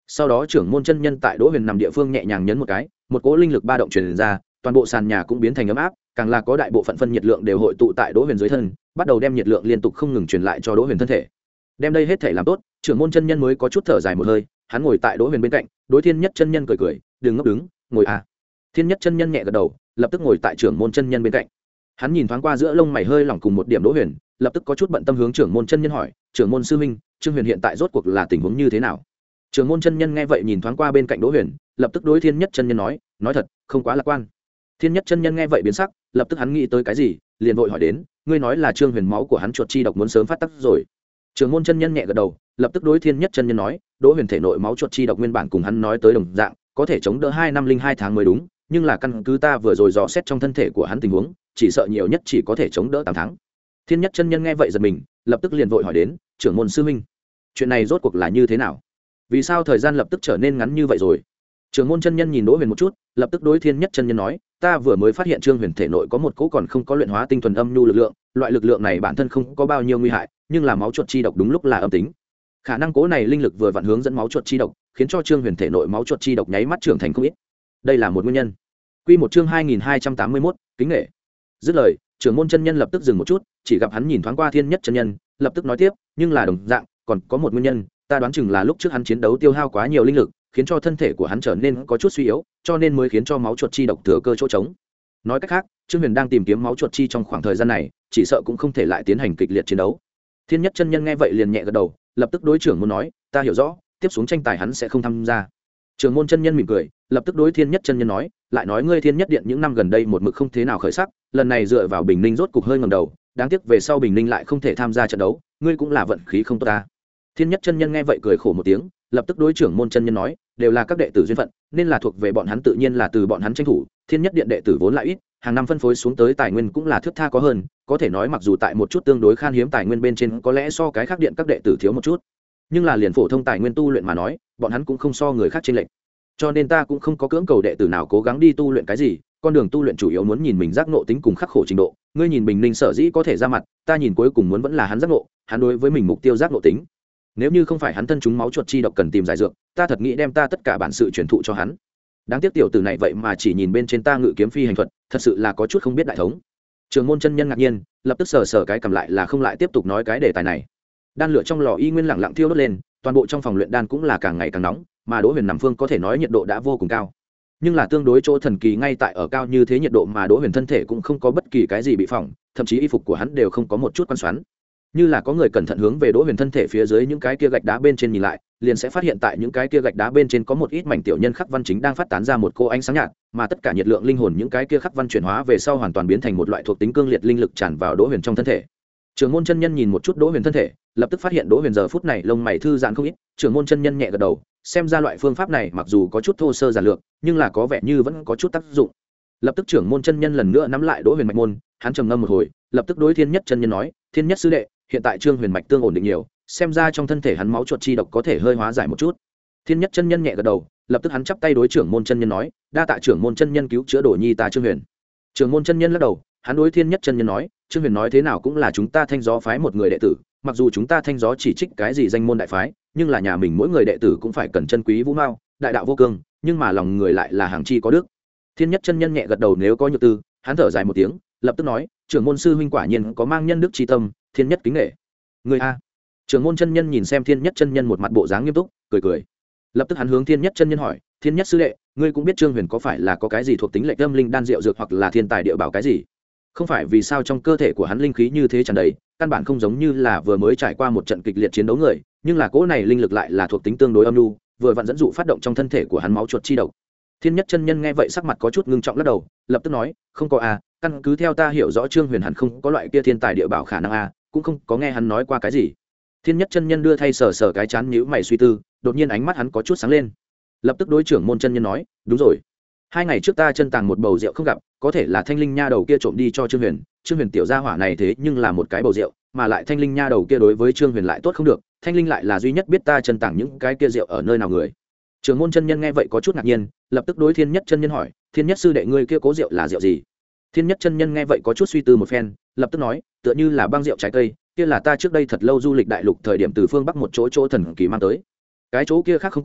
Sau đó trưởng môn chân nhân tại Đỗ Huyền nằm địa phương nhẹ nhàng nhấn một cái, một cỗ linh lực ba động truyền ra, toàn bộ sàn nhà cũng biến thành ấm áp, càng là có đại bộ phận phân nhiệt lượng đều hội tụ tại Đỗ Huyền dưới thân, bắt đầu đem nhiệt lượng liên tục không ngừng truyền lại cho Đỗ Huyền thân thể. Đem đây hết thể làm tốt, trưởng môn chân nhân mới có chút thở dài một hơi, hắn ngồi tại Đỗ Huyền bên cạnh, đối Thiên Nhất chân nhân cười cười, đừng ngốc đứng, ngồi à. Thiên Nhất chân nhân nhẹ gật đầu, lập tức ngồi tại trưởng môn chân nhân bên cạnh. Hắn nhìn thoáng qua giữa lông mày hơi lỏng cùng một điểm Đỗ Huyền, lập tức có chút bận tâm hướng trưởng môn chân nhân hỏi, trưởng môn sư huynh, Trương Huyền hiện tại rốt cuộc là tình huống như thế nào? Trưởng môn chân nhân nghe vậy nhìn thoáng qua bên cạnh Đỗ Huyền, lập tức đối Thiên Nhất chân nhân nói, nói thật, không quá lạc quan. Thiên Nhất chân nhân nghe vậy biến sắc, lập tức hắn nghĩ tới cái gì, liền vội hỏi đến, ngươi nói là Trương Huyền máu của hắn chuột chi độc muốn sớm phát tác rồi. Trưởng môn chân nhân nhẹ gật đầu, lập tức đối Thiên Nhất chân nhân nói, Đỗ Huyền thể nội máu chuột chi độc nguyên bản cùng hắn nói tới đồng dạng, có thể chống đỡ hai năm linh hai tháng mới đúng, nhưng là căn cứ ta vừa rồi dò xét trong thân thể của hắn tình huống, chỉ sợ nhiều nhất chỉ có thể chống đỡ tám tháng. Thiên Nhất chân nhân nghe vậy giật mình, lập tức liền vội hỏi đến, trưởng môn sư huynh, chuyện này rốt cuộc là như thế nào? Vì sao thời gian lập tức trở nên ngắn như vậy rồi? Trưởng môn chân nhân nhìn Đỗ Huyền một chút, lập tức đối Thiên Nhất chân nhân nói, ta vừa mới phát hiện Trương Huyền thể nội có một cỗ còn không có luyện hóa tinh thuần âm nhu lực lượng, loại lực lượng này bản thân không có bao nhiêu nguy hại, nhưng là máu chuột chi độc đúng lúc là âm tính. Khả năng cỗ này linh lực vừa vặn hướng dẫn máu chuột chi độc, khiến cho Trương Huyền thể nội máu chuột chi độc nháy mắt trưởng thành không ít. Đây là một nguyên nhân. Quy một chương hai nghìn hai trăm tám mươi mốt, kính nể. Dứt lời, trưởng môn chân nhân lập tức dừng một chút, chỉ gặp hắn nhìn thoáng qua Thiên Nhất chân nhân, lập tức nói tiếp, nhưng là đồng dạng, còn có một nguyên nhân, ta đoán chừng là lúc trước hắn chiến đấu tiêu hao quá nhiều linh lực, khiến cho thân thể của hắn trở nên có chút suy yếu, cho nên mới khiến cho máu chuột chi độc thừa cơ chỗ trống. Nói cách khác, Trương Huyền đang tìm kiếm máu chuột chi trong khoảng thời gian này, chỉ sợ cũng không thể lại tiến hành kịch liệt chiến đấu. Thiên Nhất chân nhân nghe vậy liền nhẹ gật đầu, lập tức đối trưởng môn nói, ta hiểu rõ, tiếp xuống tranh tài hắn sẽ không tham gia. Trưởng môn chân nhân mỉm cười, lập tức đối Thiên Nhất chân nhân nói, lại nói ngươi Thiên Nhất điện những năm gần đây một mực không thế nào khởi sắc, lần này dựa vào Bình Ninh rốt cục hơi ngẩng đầu, đáng tiếc về sau Bình Ninh lại không thể tham gia trận đấu, ngươi cũng là vận khí không tốt ta. Thiên Nhất chân nhân nghe vậy cười khổ một tiếng, lập tức đối trưởng môn chân nhân nói, đều là các đệ tử duyên phận, nên là thuộc về bọn hắn tự nhiên là từ bọn hắn tranh thủ, Thiên Nhất điện đệ tử vốn lại ít, hàng năm phân phối xuống tới tài nguyên cũng là thước tha có hơn, có thể nói mặc dù tại một chút tương đối khan hiếm tài nguyên bên trên có lẽ so cái khác điện các đệ tử thiếu một chút, nhưng là liền phổ thông tài nguyên tu luyện mà nói, bọn hắn cũng không so người khác chênh lệch. Cho nên ta cũng không có cưỡng cầu đệ tử nào cố gắng đi tu luyện cái gì, con đường tu luyện chủ yếu muốn nhìn mình giác ngộ tính cùng khắc khổ trình độ, ngươi nhìn Bình Ninh sở dĩ có thể ra mặt, ta nhìn cuối cùng muốn vẫn là hắn giác ngộ, hắn đối với mình mục tiêu giác ngộ tính. Nếu như không phải hắn thân chúng máu chuột chi độc cần tìm giải dược, ta thật nghĩ đem ta tất cả bản sự truyền thụ cho hắn. Đáng tiếc tiểu tử này vậy mà chỉ nhìn bên trên ta ngự kiếm phi hành thuật, thật sự là có chút không biết đại thống. Trường môn chân nhân ngạc nhiên, lập tức sờ sờ cái cầm lại là không lại tiếp tục nói cái đề tài này. Đan lửa trong lò y nguyên lặng lặng thiêu đốt lên, toàn bộ trong phòng luyện đan cũng là càng ngày càng nóng, mà Đỗ Huyền nằm phương có thể nói nhiệt độ đã vô cùng cao. Nhưng là tương đối chỗ thần kỳ ngay tại ở cao như thế nhiệt độ mà Đỗ Huyền thân thể cũng không có bất kỳ cái gì bị phỏng, thậm chí y phục của hắn đều không có một chút quan xoắn. Như là có người cẩn thận hướng về Đỗ Huyền thân thể phía dưới những cái kia gạch đá bên trên nhìn lại, liền sẽ phát hiện tại những cái kia gạch đá bên trên có một ít mảnh tiểu nhân khắc văn chính đang phát tán ra một cô ánh sáng nhạt, mà tất cả nhiệt lượng linh hồn những cái kia khắc văn chuyển hóa về sau hoàn toàn biến thành một loại thuộc tính cương liệt linh lực tràn vào Đỗ Huyền trong thân thể. Trưởng môn chân nhân nhìn một chút Đỗ Huyền thân thể, lập tức phát hiện Đỗ Huyền giờ phút này lông mày thư giãn không ít, trưởng môn chân nhân nhẹ gật đầu, xem ra loại phương pháp này mặc dù có chút thô sơ giản lược, nhưng là có vẻ như vẫn có chút tác dụng. Lập tức trưởng môn chân nhân lần nữa nắm lại Đỗ Huyền mạch môn, hắn trầm ngâm một hồi, lập tức đối Thiên Nhất chân nhân nói, Thiên Nhất sư đệ, hiện tại Trương Huyền mạch tương ổn định nhiều, xem ra trong thân thể hắn máu chuột chi độc có thể hơi hóa giải một chút. Thiên Nhất chân nhân nhẹ gật đầu, lập tức hắn chắp tay đối trưởng môn chân nhân nói, đa tạ trưởng môn chân nhân cứu chữa Đồ nhi ta Trương Huyền. Trưởng môn chân nhân lắc đầu, hắn đối Thiên Nhất chân nhân nói, Trương Huyền nói thế nào cũng là chúng ta Thanh Gió phái một người đệ tử, mặc dù chúng ta Thanh Gió chỉ trích cái gì danh môn đại phái, nhưng là nhà mình mỗi người đệ tử cũng phải cần chân quý vũ mao, đại đạo vô cương, nhưng mà lòng người lại là hàng chi có đức. Thiên Nhất chân nhân nhẹ gật đầu nếu có nhược tư, hắn thở dài một tiếng, lập tức nói, trưởng môn sư huynh quả nhiên có mang nhân đức chi tâm, Thiên Nhất kính nể. Người a. Trưởng môn chân nhân nhìn xem Thiên Nhất chân nhân một mặt bộ dáng nghiêm túc, cười cười. Lập tức hắn hướng Thiên Nhất chân nhân hỏi, Thiên Nhất sư đệ, ngươi cũng biết Trương Huyền có phải là có cái gì thuộc tính lệch âm linh đan rượu dược hoặc là thiên tài địa bảo cái gì? Không phải vì sao trong cơ thể của hắn linh khí như thế tràn đầy, căn bản không giống như là vừa mới trải qua một trận kịch liệt chiến đấu người, nhưng là cỗ này linh lực lại là thuộc tính tương đối âm nhu, vừa vặn dẫn dụ phát động trong thân thể của hắn máu chuột chi độc. Thiên Nhất chân nhân nghe vậy sắc mặt có chút ngưng trọng lắc đầu, lập tức nói, không có a, căn cứ theo ta hiểu rõ Trương Huyền hẳn không có loại kia thiên tài địa bảo khả năng a, cũng không có nghe hắn nói qua cái gì. Thiên Nhất chân nhân đưa thay sờ sờ cái chán nhíu mày suy tư, đột nhiên ánh mắt hắn có chút sáng lên, lập tức đối trưởng môn chân nhân nói, đúng rồi, hai ngày trước ta chân tàng một bầu rượu không gặp, có thể là Thanh Linh nha đầu kia trộm đi cho Trương Huyền. Trương Huyền tiểu gia hỏa này thế nhưng là một cái bầu rượu, mà lại Thanh Linh nha đầu kia đối với Trương Huyền lại tốt không được, Thanh Linh lại là duy nhất biết ta chân tàng những cái kia rượu ở nơi nào người. Trưởng môn chân nhân nghe vậy có chút ngạc nhiên, lập tức đối Thiên Nhất chân nhân hỏi, Thiên Nhất sư đệ ngươi kia cố rượu là rượu gì? Thiên Nhất chân nhân nghe vậy có chút suy tư một phen, lập tức nói, tựa như là băng rượu trái cây, kia là ta trước đây thật lâu du lịch đại lục thời điểm từ phương bắc một chỗ chỗ thần kỳ mang tới. Cái chỗ kia khác không có,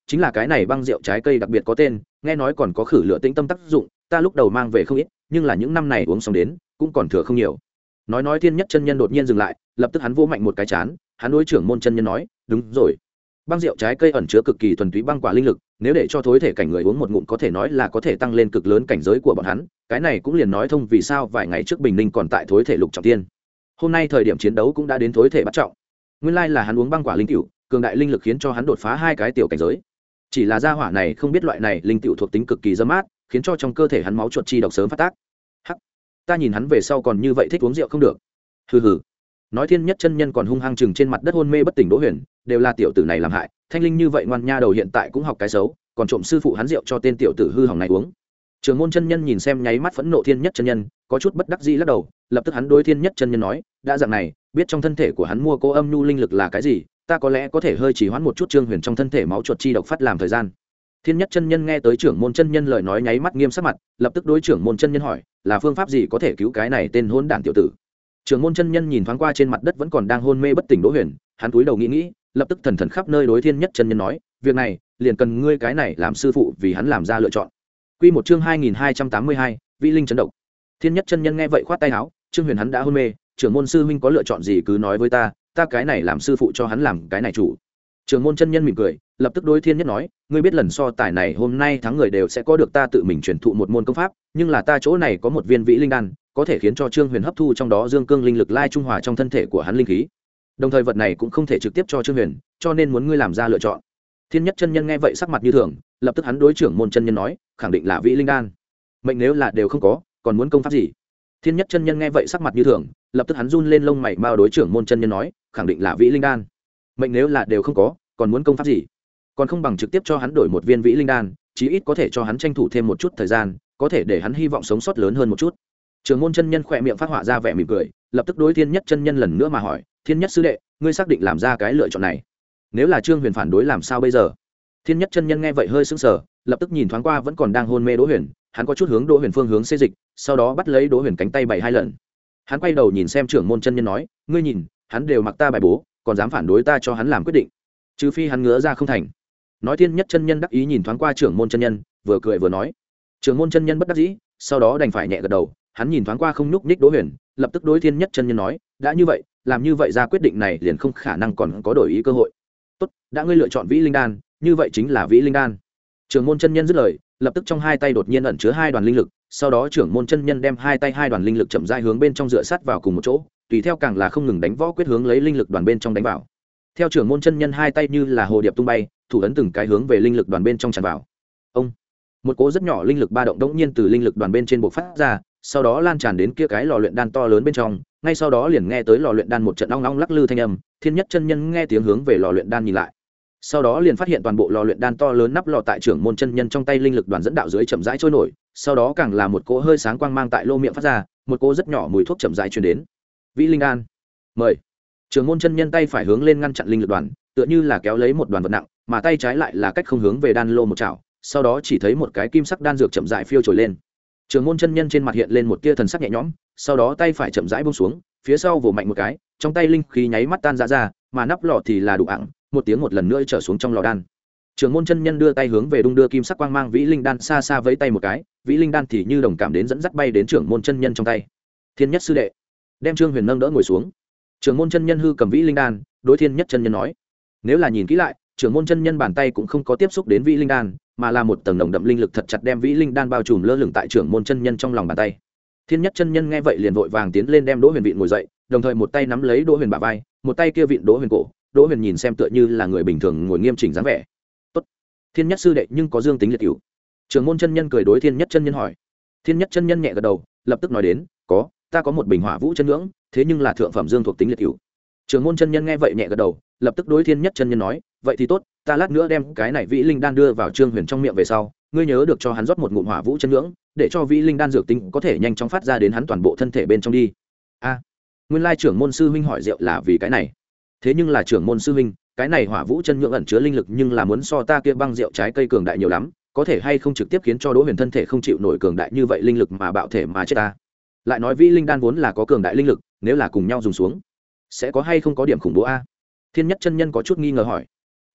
chính là cái này băng rượu trái cây đặc biệt có tên, nghe nói còn có khử lửa tĩnh tâm tác dụng, ta lúc đầu mang về không ít, nhưng là những năm này uống xong đến cũng còn thừa không nhiều. Nói nói Thiên Nhất chân nhân đột nhiên dừng lại, lập tức hắn vô mạnh một cái chán, hắn đối trưởng môn chân nhân nói, đúng rồi, băng rượu trái cây ẩn chứa cực kỳ thuần túy băng quả linh lực, nếu để cho thối thể cảnh người uống một ngụm có thể nói là có thể tăng lên cực lớn cảnh giới của bọn hắn, cái này cũng liền nói thông vì sao vài ngày trước Bình Ninh còn tại thối thể lục trọng thiên, hôm nay thời điểm chiến đấu cũng đã đến thối thể bắt trọng. Nguyên lai là hắn uống băng quả linh cửu, cường đại linh lực khiến cho hắn đột phá hai cái tiểu cảnh giới. Chỉ là gia hỏa này không biết loại này linh cửu thuộc tính cực kỳ dâm mát, khiến cho trong cơ thể hắn máu chuột chi độc sớm phát tác. Hắc, ta nhìn hắn về sau còn như vậy thích uống rượu không được. Hừ hừ. Nói Thiên Nhất chân nhân còn hung hăng chừng trên mặt đất hôn mê bất tỉnh Đỗ Huyền, đều là tiểu tử này làm hại, thanh linh như vậy ngoan nha đầu hiện tại cũng học cái xấu, còn trộm sư phụ hắn rượu cho tên tiểu tử hư hỏng này uống. Trường môn chân nhân nhìn xem nháy mắt phẫn nộ Thiên Nhất chân nhân, có chút bất đắc dĩ lắc đầu, lập tức hắn đối Thiên Nhất chân nhân nói, đã dạng này, biết trong thân thể của hắn mua cô âm nhu linh lực là cái gì, ta có lẽ có thể hơi chỉ hoãn một chút Trương Huyền trong thân thể máu chuột chi độc phát làm thời gian. Thiên Nhất chân nhân nghe tới trưởng môn chân nhân lời nói nháy mắt nghiêm sắc mặt, lập tức đối trưởng môn chân nhân hỏi, là phương pháp gì có thể cứu cái này tên hỗn đản tiểu tử. Trưởng môn chân nhân nhìn thoáng qua trên mặt đất vẫn còn đang hôn mê bất tỉnh Đỗ Huyền, hắn cúi đầu nghĩ nghĩ, lập tức thần thần khắp nơi đối Thiên Nhất chân nhân nói, việc này liền cần ngươi cái này làm sư phụ vì hắn làm ra lựa chọn. Quy một chương hai nghìn hai trăm tám mươi hai, Vĩ Linh chấn động. Thiên Nhất chân nhân nghe vậy khoát tay áo, Trương Huyền hắn đã hôn mê, trưởng môn sư huynh có lựa chọn gì cứ nói với ta, ta cái này làm sư phụ cho hắn làm cái này chủ. Trưởng môn chân nhân mỉm cười, lập tức đối Thiên Nhất nói, ngươi biết lần so tài này hôm nay thắng người đều sẽ có được ta tự mình truyền thụ một môn công pháp, nhưng là ta chỗ này có một viên Vĩ Linh đan, có thể khiến cho Trương Huyền hấp thu trong đó dương cương linh lực lai trung hòa trong thân thể của hắn linh khí. Đồng thời vật này cũng không thể trực tiếp cho Trương Huyền, cho nên muốn ngươi làm ra lựa chọn. Thiên Nhất chân nhân nghe vậy sắc mặt như thường, lập tức hắn đối trưởng môn chân nhân nói, khẳng định là Vĩ Linh đan. Mệnh nếu là đều không có, còn muốn công pháp gì? Thiên Nhất chân nhân nghe vậy sắc mặt như thường, lập tức hắn run lên lông mày mao đối trưởng môn chân nhân nói, khẳng định là Vĩ Linh đan. Mệnh nếu là đều không có, còn muốn công pháp gì? Còn không bằng trực tiếp cho hắn đổi một viên Vĩ Linh đan, chí ít có thể cho hắn tranh thủ thêm một chút thời gian, có thể để hắn hy vọng sống sót lớn hơn một chút. Trưởng môn chân nhân khỏe miệng phát họa ra vẻ mỉm cười, lập tức đối Thiên Nhất chân nhân lần nữa mà hỏi, Thiên Nhất sư đệ, ngươi xác định làm ra cái lựa chọn này? Nếu là Trương Huyền phản đối làm sao bây giờ? Thiên Nhất chân nhân nghe vậy hơi sững sờ, lập tức nhìn thoáng qua vẫn còn đang hôn mê Đỗ Huyền, hắn có chút hướng Đỗ Huyền phương hướng xê dịch, sau đó bắt lấy Đỗ Huyền cánh tay bảy hai lần. Hắn quay đầu nhìn xem trưởng môn chân nhân nói, ngươi nhìn, hắn đều mặc ta bài bố, còn dám phản đối ta cho hắn làm quyết định, trừ phi hắn ngứa ra không thành. Nói Thiên Nhất chân nhân đắc ý nhìn thoáng qua trưởng môn chân nhân, vừa cười vừa nói. Trưởng môn chân nhân bất đắc dĩ, sau đó đành phải nhẹ gật đầu, hắn nhìn thoáng qua không nhúc nhích Đỗ Huyền, lập tức đối Thiên Nhất chân nhân nói, đã như vậy, làm như vậy ra quyết định này liền không khả năng còn có đổi ý cơ hội. Tốt, đã ngươi lựa chọn Vĩ Linh đan, như vậy chính là Vĩ Linh đan. Trưởng môn chân nhân dứt lời, lập tức trong hai tay đột nhiên ẩn chứa hai đoàn linh lực, sau đó trưởng môn chân nhân đem hai tay hai đoàn linh lực chậm rãi hướng bên trong dựa sát vào cùng một chỗ, tùy theo càng là không ngừng đánh võ quyết hướng lấy linh lực đoàn bên trong đánh vào. Theo trưởng môn chân nhân hai tay như là hồ điệp tung bay, thủ ấn từng cái hướng về linh lực đoàn bên trong tràn vào. Ông, một cỗ rất nhỏ linh lực ba động đống nhiên từ linh lực đoàn bên trên bộc phát ra, sau đó lan tràn đến kia cái lò luyện đan to lớn bên trong, ngay sau đó liền nghe tới lò luyện đan một trận ong ong lắc lư thanh âm. Thiên Nhất chân nhân nghe tiếng hướng về lò luyện đan nhìn lại, sau đó liền phát hiện toàn bộ lò luyện đan to lớn nắp lò tại trưởng môn chân nhân trong tay linh lực đoàn dẫn đạo dưới chậm rãi trôi nổi, sau đó càng là một cỗ hơi sáng quang mang tại lô miệng phát ra, một cỗ rất nhỏ mùi thuốc chậm rãi truyền đến. Vĩ Linh đan, mời. Trưởng môn chân nhân tay phải hướng lên ngăn chặn linh lực đoàn, tựa như là kéo lấy một đoàn vật nặng, mà tay trái lại là cách không hướng về đan lô một chảo, sau đó chỉ thấy một cái kim sắc đan dược chậm rãi phiêu trồi lên. Trưởng môn chân nhân trên mặt hiện lên một tia thần sắc nhẹ nhõm, sau đó tay phải chậm rãi buông xuống, phía sau vồ mạnh một cái, trong tay linh khí nháy mắt tan ra ra, mà nắp lò thì là đủ ặng, một tiếng một lần nữa trở xuống trong lò đan. Trưởng môn chân nhân đưa tay hướng về đung đưa kim sắc quang mang Vĩ Linh đan xa xa vẫy tay một cái, Vĩ Linh đan thì như đồng cảm đến dẫn dắt bay đến trưởng môn chân nhân trong tay. Thiên Nhất sư đệ, đem Trương Huyền nâng đỡ ngồi xuống. Trưởng môn chân nhân hư cầm Vĩ Linh đan, đối Thiên Nhất chân nhân nói, nếu là nhìn kỹ lại, trưởng môn chân nhân bàn tay cũng không có tiếp xúc đến Vĩ Linh đan, mà là một tầng nồng đậm linh lực thật chặt đem Vĩ Linh đan bao trùm lơ lửng tại trưởng môn chân nhân trong lòng bàn tay. Thiên Nhất chân nhân nghe vậy liền vội vàng tiến lên đem Đỗ Huyền vịn ngồi dậy, đồng thời một tay nắm lấy Đỗ Huyền bả vai, một tay kia vịn Đỗ Huyền cổ. Đỗ Huyền nhìn xem tựa như là người bình thường ngồi nghiêm chỉnh dáng vẻ. Tốt, Thiên Nhất sư đệ nhưng có dương tính liệt cửu. Trưởng môn chân nhân cười đối Thiên Nhất chân nhân hỏi. Thiên Nhất chân nhân nhẹ gật đầu, lập tức nói đến, có, ta có một bình hỏa vũ chân ngưỡng, thế nhưng là thượng phẩm dương thuộc tính liệt cửu. Trưởng môn chân nhân nghe vậy nhẹ gật đầu, lập tức đối Thiên Nhất chân nhân nói, vậy thì tốt, ta lát nữa đem cái này Vĩ Linh đan đưa vào Trương Huyền trong miệng về sau, ngươi nhớ được cho hắn rót một ngụm hỏa vũ chân ngưỡng, để cho Vĩ Linh đan dược tính có thể nhanh chóng phát ra đến hắn toàn bộ thân thể bên trong đi. A, nguyên lai trưởng môn sư huynh hỏi rượu là vì cái này. Thế nhưng là trưởng môn sư huynh, cái này hỏa vũ chân ngưỡng ẩn chứa linh lực nhưng là muốn so ta kia băng rượu trái cây cường đại nhiều lắm, có thể hay không trực tiếp khiến cho Đỗ Huyền thân thể không chịu nổi cường đại như vậy linh lực mà bạo thể mà chết ta. Lại nói Vĩ Linh đan vốn là có cường đại linh lực, nếu là cùng nhau dùng xuống, sẽ có hay không có điểm khủng bố a? Thiên Nhất chân nhân có chút nghi ngờ hỏi.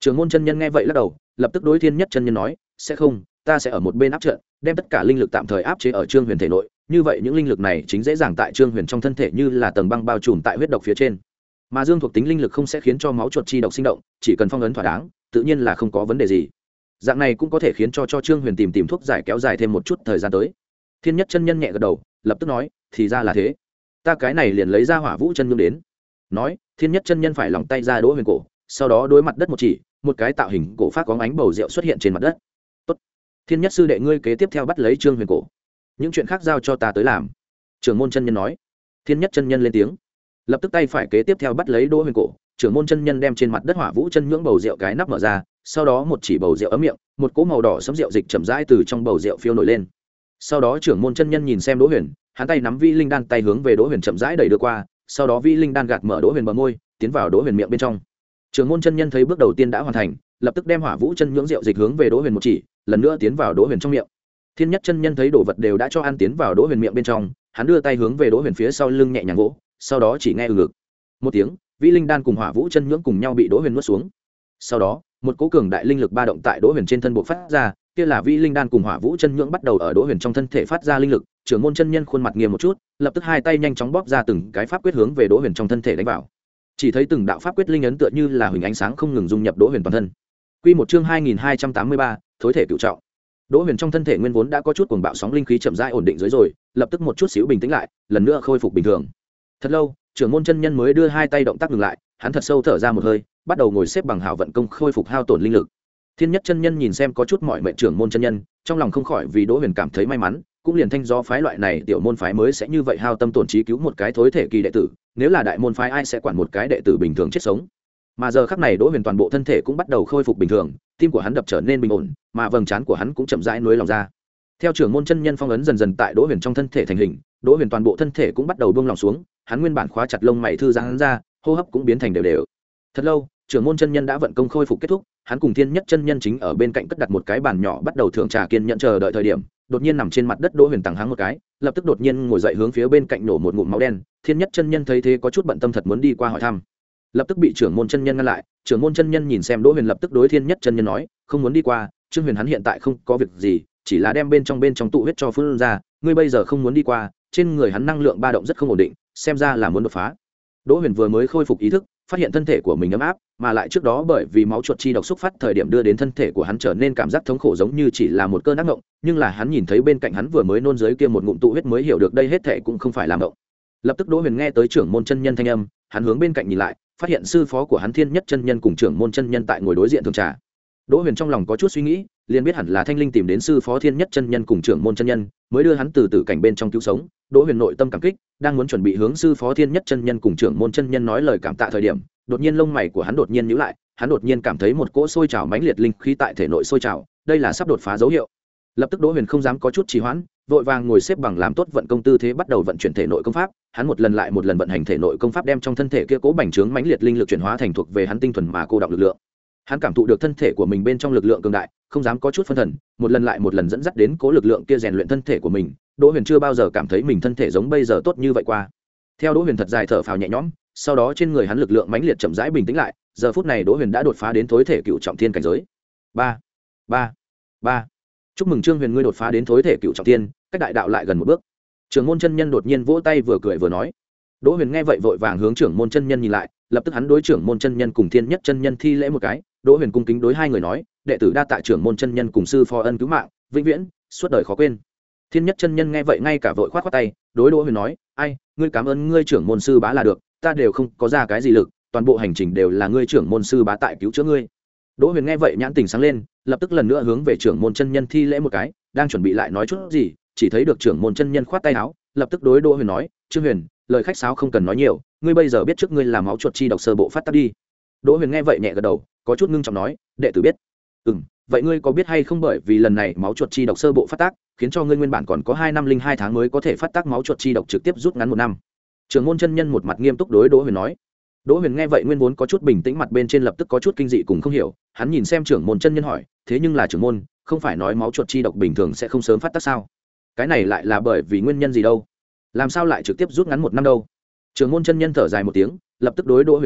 Trưởng môn chân nhân nghe vậy lắc đầu, lập tức đối Thiên Nhất chân nhân nói, sẽ không, ta sẽ ở một bên áp trận, đem tất cả linh lực tạm thời áp chế ở Trương Huyền thể nội, như vậy những linh lực này chính dễ dàng tại Trương Huyền trong thân thể như là tầng băng bao trùm tại huyết độc phía trên. Mà dương thuộc tính linh lực không sẽ khiến cho máu chuột chi độc sinh động, chỉ cần phong ấn thỏa đáng, tự nhiên là không có vấn đề gì. Dạng này cũng có thể khiến cho cho Trương Huyền tìm tìm thuốc giải kéo dài thêm một chút thời gian tới. Thiên Nhất chân nhân nhẹ gật đầu, lập tức nói, thì ra là thế, ta cái này liền lấy ra Hỏa Vũ chân nhung đến. Nói, Thiên Nhất chân nhân phải lòng tay ra Đỗ Huyền cổ, sau đó đối mặt đất một chỉ, một cái tạo hình cổ phát có ánh bầu rượu xuất hiện trên mặt đất. Tốt, Thiên Nhất sư đệ ngươi kế tiếp theo bắt lấy Trương Huyền cổ, những chuyện khác giao cho ta tới làm. Trưởng môn chân nhân nói. Thiên Nhất chân nhân lên tiếng, lập tức tay phải kế tiếp theo bắt lấy Đỗ Huyền cổ. Trưởng môn chân nhân đem trên mặt đất Hỏa Vũ chân nhưỡng bầu rượu cái nắp mở ra, sau đó một chỉ bầu rượu ấm miệng, một cỗ màu đỏ sẫm rượu dịch chậm rãi từ trong bầu rượu phiêu nổi lên. Sau đó trưởng môn chân nhân nhìn xem Đỗ Huyền, hắn tay nắm vi linh đan tay hướng về Đỗ Huyền chậm rãi đẩy đưa qua, sau đó vi linh đan gạt mở Đỗ Huyền bờ môi, tiến vào Đỗ Huyền miệng bên trong. Trưởng môn chân nhân thấy bước đầu tiên đã hoàn thành, lập tức đem Hỏa Vũ chân nhưỡng rượu dịch hướng về Đỗ Huyền một chỉ, lần nữa tiến vào Đỗ Huyền trong miệng. Thiên Nhất chân nhân thấy đồ vật đều đã cho ăn tiến vào Đỗ Huyền miệng bên trong, hắn đưa tay hướng về Đỗ Huyền phía sau lưng nhẹ nhàng vỗ, sau đó chỉ nghe ừ ngực một tiếng, vi linh đan cùng Hỏa Vũ chân nhưỡng cùng nhau bị Đỗ Huyền nuốt xuống. Sau đó, một cỗ cường đại linh lực ba động tại Đỗ Huyền trên thân bộ phát ra, kia là vi linh đan cùng Hỏa Vũ chân nhưỡng bắt đầu ở Đỗ Huyền trong thân thể phát ra linh lực. Trưởng môn chân nhân khuôn mặt nghiêm một chút, lập tức hai tay nhanh chóng bóp ra từng cái pháp quyết hướng về Đỗ Huyền trong thân thể đánh vào. Chỉ thấy từng đạo pháp quyết linh ấn tựa như là huỳnh ánh sáng không ngừng dung nhập Đỗ Huyền toàn thân. Quy một chương hai nghìn hai trăm tám mươi ba, thối thể cửu trọng. Đỗ Huyền trong thân thể nguyên vốn đã có chút cuồng bạo sóng linh khí chậm rãi ổn định dưới rồi, lập tức một chút xíu bình tĩnh lại, lần nữa khôi phục bình thường. Thật lâu, trưởng môn chân nhân mới đưa hai tay động tác ngừng lại, hắn thật sâu thở ra một hơi, bắt đầu ngồi xếp bằng hảo vận công khôi phục hao tổn linh lực. Thiên Nhất chân nhân nhìn xem có chút mỏi mệt trưởng môn chân nhân, trong lòng không khỏi vì Đỗ Huyền cảm thấy may mắn, cũng liền thanh do phái loại này tiểu môn phái mới sẽ như vậy hao tâm tổn trí cứu một cái thối thể kỳ đệ tử, nếu là đại môn phái ai sẽ quản một cái đệ tử bình thường chết sống. Mà giờ khắc này Đỗ Huyền toàn bộ thân thể cũng bắt đầu khôi phục bình thường, tim của hắn đập trở nên bình ổn, mà vầng trán của hắn cũng chậm rãi nuối lòng ra. Theo trưởng môn chân nhân phong ấn dần dần tại Đỗ Huyền trong thân thể thành hình, Đỗ Huyền toàn bộ thân thể cũng bắt đầu buông lỏng xuống, hắn nguyên bản khóa chặt lông mày thư giãn ra, hô hấp cũng biến thành đều đều. Thật lâu, trưởng môn chân nhân đã vận công khôi phục kết thúc, hắn cùng Thiên Nhất chân nhân chính ở bên cạnh cất đặt một cái bàn nhỏ bắt đầu thưởng trà kiên nhẫn chờ đợi thời điểm, đột nhiên nằm trên mặt đất Đỗ Huyền tằng hắng một cái, lập tức đột nhiên ngồi dậy hướng phía bên cạnh nổ một ngụm máu đen. Thiên Nhất chân nhân thấy thế có chút bận tâm thật muốn đi qua hỏi thăm, lập tức bị trưởng môn chân nhân ngăn lại. Trưởng môn chân nhân nhìn xem Đỗ Huyền lập tức đối Thiên Nhất chân nhân nói, không muốn đi qua, Trương Huyền hắn hiện tại không có việc gì, chỉ là đem bên trong bên trong tụ huyết cho phun ra, ngươi bây giờ không muốn đi qua, trên người hắn năng lượng ba động rất không ổn định, xem ra là muốn đột phá. Đỗ Huyền vừa mới khôi phục ý thức, phát hiện thân thể của mình ấm áp, mà lại trước đó bởi vì máu chuột chi độc xúc phát thời điểm đưa đến thân thể của hắn trở nên cảm giác thống khổ giống như chỉ là một cơn ác mộng, nhưng là hắn nhìn thấy bên cạnh hắn vừa mới nôn dưới kia một ngụm tụ huyết mới hiểu được đây hết thể cũng không phải là mộng. Lập tức Đỗ Huyền nghe tới trưởng môn chân nhân thanh âm, hắn hướng bên cạnh nhìn lại, phát hiện sư phó của hắn Thiên Nhất chân nhân cùng trưởng môn chân nhân tại ngồi đối diện thưởng trà. Đỗ Huyền trong lòng có chút suy nghĩ, liền biết hẳn là Thanh Linh tìm đến sư phó Thiên Nhất chân nhân cùng trưởng môn chân nhân, mới đưa hắn từ tử cảnh bên trong cứu sống. Đỗ Huyền nội tâm cảm kích, đang muốn chuẩn bị hướng sư phó Thiên Nhất chân nhân cùng trưởng môn chân nhân nói lời cảm tạ thời điểm, đột nhiên lông mày của hắn đột nhiên nhíu lại, hắn đột nhiên cảm thấy một cỗ sôi trào mãnh liệt linh khí tại thể nội sôi trào, đây là sắp đột phá dấu hiệu. Lập tức Đỗ Huyền không dám có chút trì hoãn, vội vàng ngồi xếp bằng làm tốt vận công tư thế bắt đầu vận chuyển thể nội công pháp, hắn một lần lại một lần vận hành thể nội công pháp đem trong thân thể kia cố bành trướng mãnh liệt linh lực chuyển hóa thành thuộc về hắn tinh thuần mà cô đọng lực lượng. Hắn cảm thụ được thân thể của mình bên trong lực lượng cường đại, không dám có chút phân thần, một lần lại một lần dẫn dắt đến cố lực lượng kia rèn luyện thân thể của mình. Đỗ Huyền chưa bao giờ cảm thấy mình thân thể giống bây giờ tốt như vậy qua. Theo Đỗ Huyền thật dài thở phào nhẹ nhõm, sau đó trên người hắn lực lượng mãnh liệt chậm rãi bình tĩnh lại, giờ phút này Đỗ Huyền đã đột phá đến thối thể cựu trọng thiên cảnh giới. ba ba ba Chúc mừng Trương Huyền ngươi đột phá đến thối thể cựu trọng thiên, cách đại đạo lại gần một bước. Trưởng môn chân nhân đột nhiên vỗ tay vừa cười vừa nói. Đỗ Huyền nghe vậy vội vàng hướng trưởng môn chân nhân nhìn lại, lập tức hắn đối trưởng môn chân nhân cùng Thiên Nhất chân nhân thi lễ một cái. Đỗ Huyền cung kính đối hai người nói, đệ tử đa tạ trưởng môn chân nhân cùng sư phó ân cứu mạng, vĩnh viễn suốt đời khó quên. Thiên Nhất chân nhân nghe vậy ngay cả vội khoát khoát tay, đối Đỗ Huyền nói, ai, ngươi cảm ơn ngươi trưởng môn sư bá là được, ta đều không có ra cái gì lực, toàn bộ hành trình đều là ngươi trưởng môn sư bá tại cứu chữa ngươi. Đỗ Huyền nghe vậy nhãn tình sáng lên, lập tức lần nữa hướng về trưởng môn chân nhân thi lễ một cái, đang chuẩn bị lại nói chút gì, chỉ thấy được trưởng môn chân nhân khoát tay áo, lập tức đối Đỗ Huyền nói, Trương Huyền, lời khách sáo không cần nói nhiều, ngươi bây giờ biết trước ngươi làm máu chuột chi độc sơ bộ phát tác đi. Đỗ Huyền nghe vậy nhẹ gật đầu, có chút ngưng trọng nói, đệ tử biết. Ừm, vậy ngươi có biết hay không bởi vì lần này máu chuột chi độc sơ bộ phát tác, khiến cho ngươi nguyên bản còn có hai năm linh hai tháng mới có thể phát tác máu chuột chi độc trực tiếp rút ngắn một năm. Trưởng môn chân nhân một mặt nghiêm túc đối Đỗ Huyền nói. Đỗ Huyền nghe vậy nguyên vốn có chút bình tĩnh mặt bên trên lập tức có chút kinh dị cùng không hiểu, hắn nhìn xem trưởng môn chân nhân hỏi, thế nhưng là trưởng môn, không phải nói máu chuột chi độc bình thường sẽ không sớm phát tác sao? Cái này lại là bởi vì nguyên nhân gì đâu? Làm sao lại trực tiếp rút ngắn một năm đâu? Trưởng môn chân nhân thở dài một tiếng, lập tức đối Đỗ Huyền nói,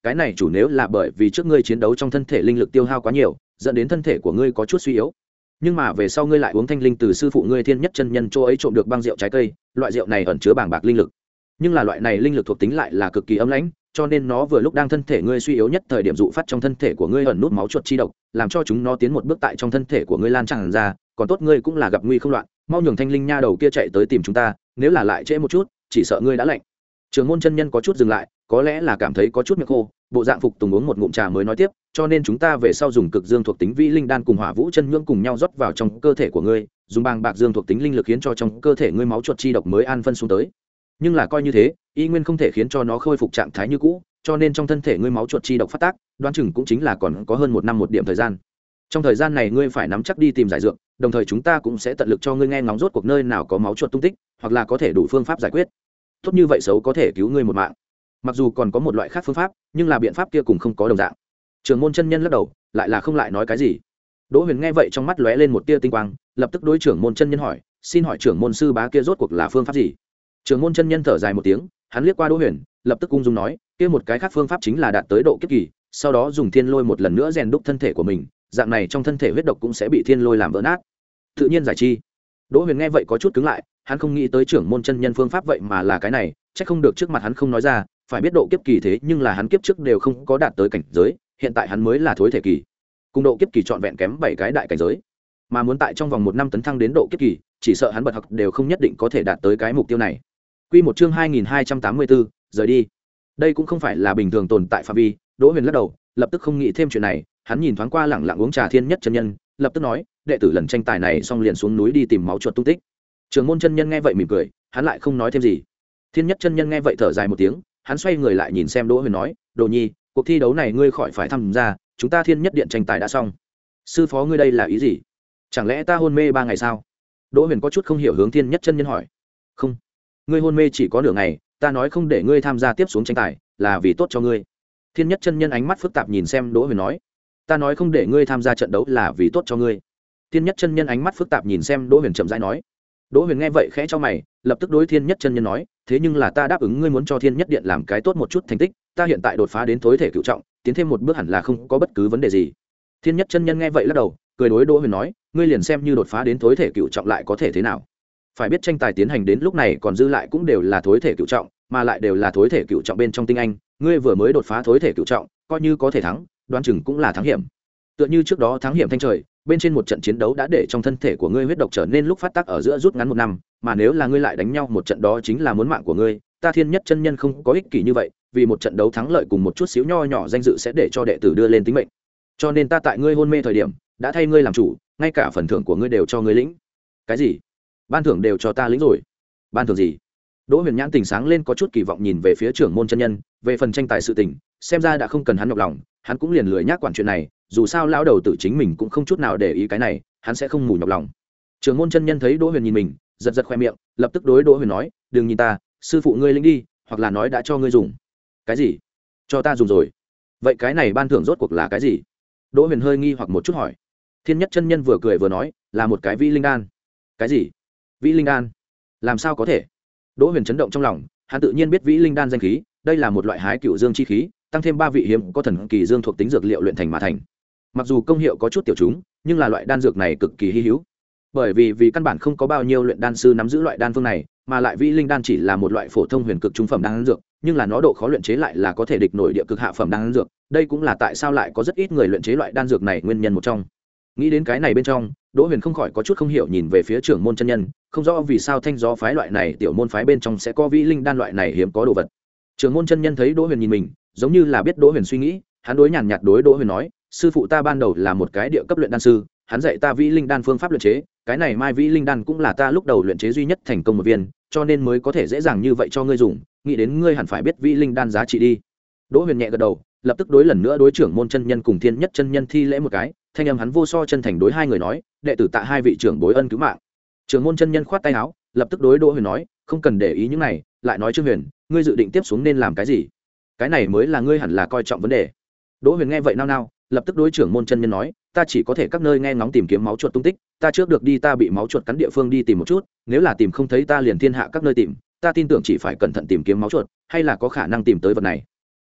cái này chủ nếu là bởi vì trước ngươi chiến đấu trong thân thể linh lực tiêu hao quá nhiều dẫn đến thân thể của ngươi có chút suy yếu, nhưng mà về sau ngươi lại uống thanh linh từ sư phụ ngươi Thiên Nhất chân nhân chỗ ấy trộm được băng rượu trái cây, loại rượu này ẩn chứa bàng bạc linh lực, nhưng là loại này linh lực thuộc tính lại là cực kỳ ấm lãnh, cho nên nó vừa lúc đang thân thể ngươi suy yếu nhất thời điểm dụ phát trong thân thể của ngươi ẩn nút máu chuột chi độc, làm cho chúng nó tiến một bước tại trong thân thể của ngươi lan tràn ra. Còn tốt ngươi cũng là gặp nguy không loạn, mau nhường thanh linh nha đầu kia chạy tới tìm chúng ta, nếu là lại trễ một chút chỉ sợ ngươi đã lạnh. Trường môn chân nhân có chút dừng lại, có lẽ là cảm thấy có chút miệng khô, bộ dạng phục tùng uống một ngụm trà mới nói tiếp, cho nên chúng ta về sau dùng cực dương thuộc tính vĩ linh đan cùng hỏa vũ chân nhưỡng cùng nhau rót vào trong cơ thể của ngươi, dùng bàng bạc dương thuộc tính linh lực khiến cho trong cơ thể ngươi máu chuột chi độc mới an phân xuống tới. Nhưng là coi như thế, y nguyên không thể khiến cho nó khôi phục trạng thái như cũ, cho nên trong thân thể ngươi máu chuột chi độc phát tác, đoán chừng cũng chính là còn có hơn một năm một điểm thời gian. Trong thời gian này ngươi phải nắm chắc đi tìm giải dược, đồng thời chúng ta cũng sẽ tận lực cho ngươi nghe ngóng rốt cuộc nơi nào có máu chuột tung tích, hoặc là có thể đủ phương pháp giải quyết. Tốt như vậy xấu có thể cứu ngươi một mạng. Mặc dù còn có một loại khác phương pháp, nhưng là biện pháp kia cũng không có đồng dạng. Trường môn chân nhân lắc đầu, lại là không lại nói cái gì. Đỗ Huyền nghe vậy trong mắt lóe lên một tia tinh quang, lập tức đối trưởng môn chân nhân hỏi, xin hỏi trưởng môn sư bá kia rốt cuộc là phương pháp gì? Trường môn chân nhân thở dài một tiếng, hắn liếc qua Đỗ Huyền, lập tức ung dung nói, kia một cái khác phương pháp chính là đạt tới độ kiếp kỳ, sau đó dùng thiên lôi một lần nữa rèn đúc thân thể của mình, dạng này trong thân thể huyết độc cũng sẽ bị thiên lôi làm vỡ nát, tự nhiên giải chi. Đỗ Huyền nghe vậy có chút cứng lại, hắn không nghĩ tới trưởng môn chân nhân phương pháp vậy mà là cái này, chắc không được trước mặt hắn không nói ra, phải biết độ kiếp kỳ thế nhưng là hắn kiếp trước đều không có đạt tới cảnh giới, hiện tại hắn mới là thối thể kỳ, cùng độ kiếp kỳ trọn vẹn kém bảy cái đại cảnh giới, mà muốn tại trong vòng một năm tấn thăng đến độ kiếp kỳ, chỉ sợ hắn bật học đều không nhất định có thể đạt tới cái mục tiêu này. Quy một chương hai nghìn hai trăm tám mươi bốn, rời đi. Đây cũng không phải là bình thường tồn tại phạm vi. Đỗ Huyền lắc đầu, lập tức không nghĩ thêm chuyện này, hắn nhìn thoáng qua lẳng lặng uống trà Thiên Nhất chân nhân, lập tức nói, đệ tử lần tranh tài này xong liền xuống núi đi tìm máu chuột tung tích. Trường môn chân nhân nghe vậy mỉm cười, hắn lại không nói thêm gì. Thiên Nhất chân nhân nghe vậy thở dài một tiếng, hắn xoay người lại nhìn xem Đỗ Huyền nói, Đồ Nhi, cuộc thi đấu này ngươi khỏi phải tham gia, chúng ta Thiên Nhất điện tranh tài đã xong. Sư phó ngươi đây là ý gì? Chẳng lẽ ta hôn mê ba ngày sao? Đỗ Huyền có chút không hiểu hướng Thiên Nhất chân nhân hỏi. Không, ngươi hôn mê chỉ có nửa ngày, ta nói không để ngươi tham gia tiếp xuống tranh tài là vì tốt cho ngươi. Thiên Nhất chân nhân ánh mắt phức tạp nhìn xem Đỗ Huyền nói, ta nói không để ngươi tham gia trận đấu là vì tốt cho ngươi. Thiên Nhất chân nhân ánh mắt phức tạp nhìn xem Đỗ Huyền chậm rãi nói. Đỗ Huyền nghe vậy khẽ cho mày, lập tức đối Thiên Nhất chân nhân nói, thế nhưng là ta đáp ứng ngươi muốn cho Thiên Nhất điện làm cái tốt một chút thành tích, ta hiện tại đột phá đến thối thể cửu trọng, tiến thêm một bước hẳn là không có bất cứ vấn đề gì. Thiên Nhất chân nhân nghe vậy lắc đầu, cười đối Đỗ Huyền nói, ngươi liền xem như đột phá đến thối thể cửu trọng lại có thể thế nào? Phải biết tranh tài tiến hành đến lúc này còn dư lại cũng đều là thối thể cửu trọng, mà lại đều là thối thể cửu trọng bên trong tinh anh, ngươi vừa mới đột phá thối thể cửu trọng, coi như có thể thắng, đoán chừng cũng là thắng hiểm. Tựa như trước đó thắng hiểm thanh trời, bên trên một trận chiến đấu đã để trong thân thể của ngươi huyết độc trở nên lúc phát tác ở giữa rút ngắn một năm, mà nếu là ngươi lại đánh nhau một trận đó chính là muốn mạng của ngươi, ta Thiên Nhất chân nhân không có ích kỷ như vậy, vì một trận đấu thắng lợi cùng một chút xíu nho nhỏ danh dự sẽ để cho đệ tử đưa lên tính mệnh. Cho nên ta tại ngươi hôn mê thời điểm, đã thay ngươi làm chủ, ngay cả phần thưởng của ngươi đều cho ngươi lĩnh. Cái gì? Ban thưởng đều cho ta lĩnh rồi? Ban thưởng gì? Đỗ Huyền nhãn tình sáng lên có chút kỳ vọng nhìn về phía trưởng môn chân nhân, về phần tranh tài sự tình, xem ra đã không cần hắn nhọc lòng, hắn cũng liền lười nhác quản chuyện này, dù sao lão đầu tử chính mình cũng không chút nào để ý cái này, hắn sẽ không mù nhọc lòng. Trưởng môn chân nhân thấy Đỗ Huyền nhìn mình, giật giật khoe miệng, lập tức đối Đỗ Huyền nói, đừng nhìn ta, sư phụ ngươi lĩnh đi, hoặc là nói đã cho ngươi dùng. Cái gì? Cho ta dùng rồi? Vậy cái này ban thưởng rốt cuộc là cái gì? Đỗ Huyền hơi nghi hoặc một chút hỏi. Thiên Nhất chân nhân vừa cười vừa nói, là một cái vĩ linh đan. Cái gì? Vĩ linh đan? Làm sao có thể? Đỗ Huyền chấn động trong lòng, hắn tự nhiên biết vĩ linh đan danh khí, đây là một loại hái cựu dương chi khí, tăng thêm ba vị hiếm có thần kỳ dương thuộc tính dược liệu luyện thành mà thành. Mặc dù công hiệu có chút tiểu chúng, nhưng là loại đan dược này cực kỳ hi hữu. Bởi vì vì căn bản không có bao nhiêu luyện đan sư nắm giữ loại đan phương này, mà lại vĩ linh đan chỉ là một loại phổ thông huyền cực trung phẩm đan dược, nhưng là nó độ khó luyện chế lại là có thể địch nổi địa cực hạ phẩm đan dược, đây cũng là tại sao lại có rất ít người luyện chế loại đan dược này nguyên nhân một trong. Nghĩ đến cái này bên trong, Đỗ Huyền không khỏi có chút không hiểu nhìn về phía trưởng môn chân nhân, không rõ vì sao thanh gió phái loại này tiểu môn phái bên trong sẽ có vĩ linh đan loại này hiếm có đồ vật. Trưởng môn chân nhân thấy Đỗ Huyền nhìn mình, giống như là biết Đỗ Huyền suy nghĩ, hắn đối nhàn nhạt đối Đỗ Huyền nói, sư phụ ta ban đầu là một cái địa cấp luyện đan sư, hắn dạy ta vĩ linh đan phương pháp luyện chế, cái này mai vĩ linh đan cũng là ta lúc đầu luyện chế duy nhất thành công một viên, cho nên mới có thể dễ dàng như vậy cho ngươi dùng, nghĩ đến ngươi hẳn phải biết vĩ linh đan giá trị đi. Đỗ Huyền nhẹ gật đầu, lập tức đối lần nữa đối trưởng môn chân nhân cùng Thiên Nhất chân nhân thi lễ một cái, thanh âm hắn vô so chân thành đối hai người nói, đệ tử tạ hai vị trưởng bối ân cứu mạng. Trưởng môn chân nhân khoát tay áo, lập tức đối Đỗ Huyền nói, không cần để ý những này, lại nói Trương Huyền, ngươi dự định tiếp xuống nên làm cái gì? Cái này mới là ngươi hẳn là coi trọng vấn đề. Đỗ Huyền nghe vậy nao nao, lập tức đối trưởng môn chân nhân nói, ta chỉ có thể các nơi nghe ngóng tìm kiếm máu chuột tung tích, ta trước được đi ta bị máu chuột cắn địa phương đi tìm một chút, nếu là tìm không thấy ta liền thiên hạ các nơi tìm, ta tin tưởng chỉ phải cẩn thận tìm kiếm máu chuột, hay là có khả năng tìm tới vật này.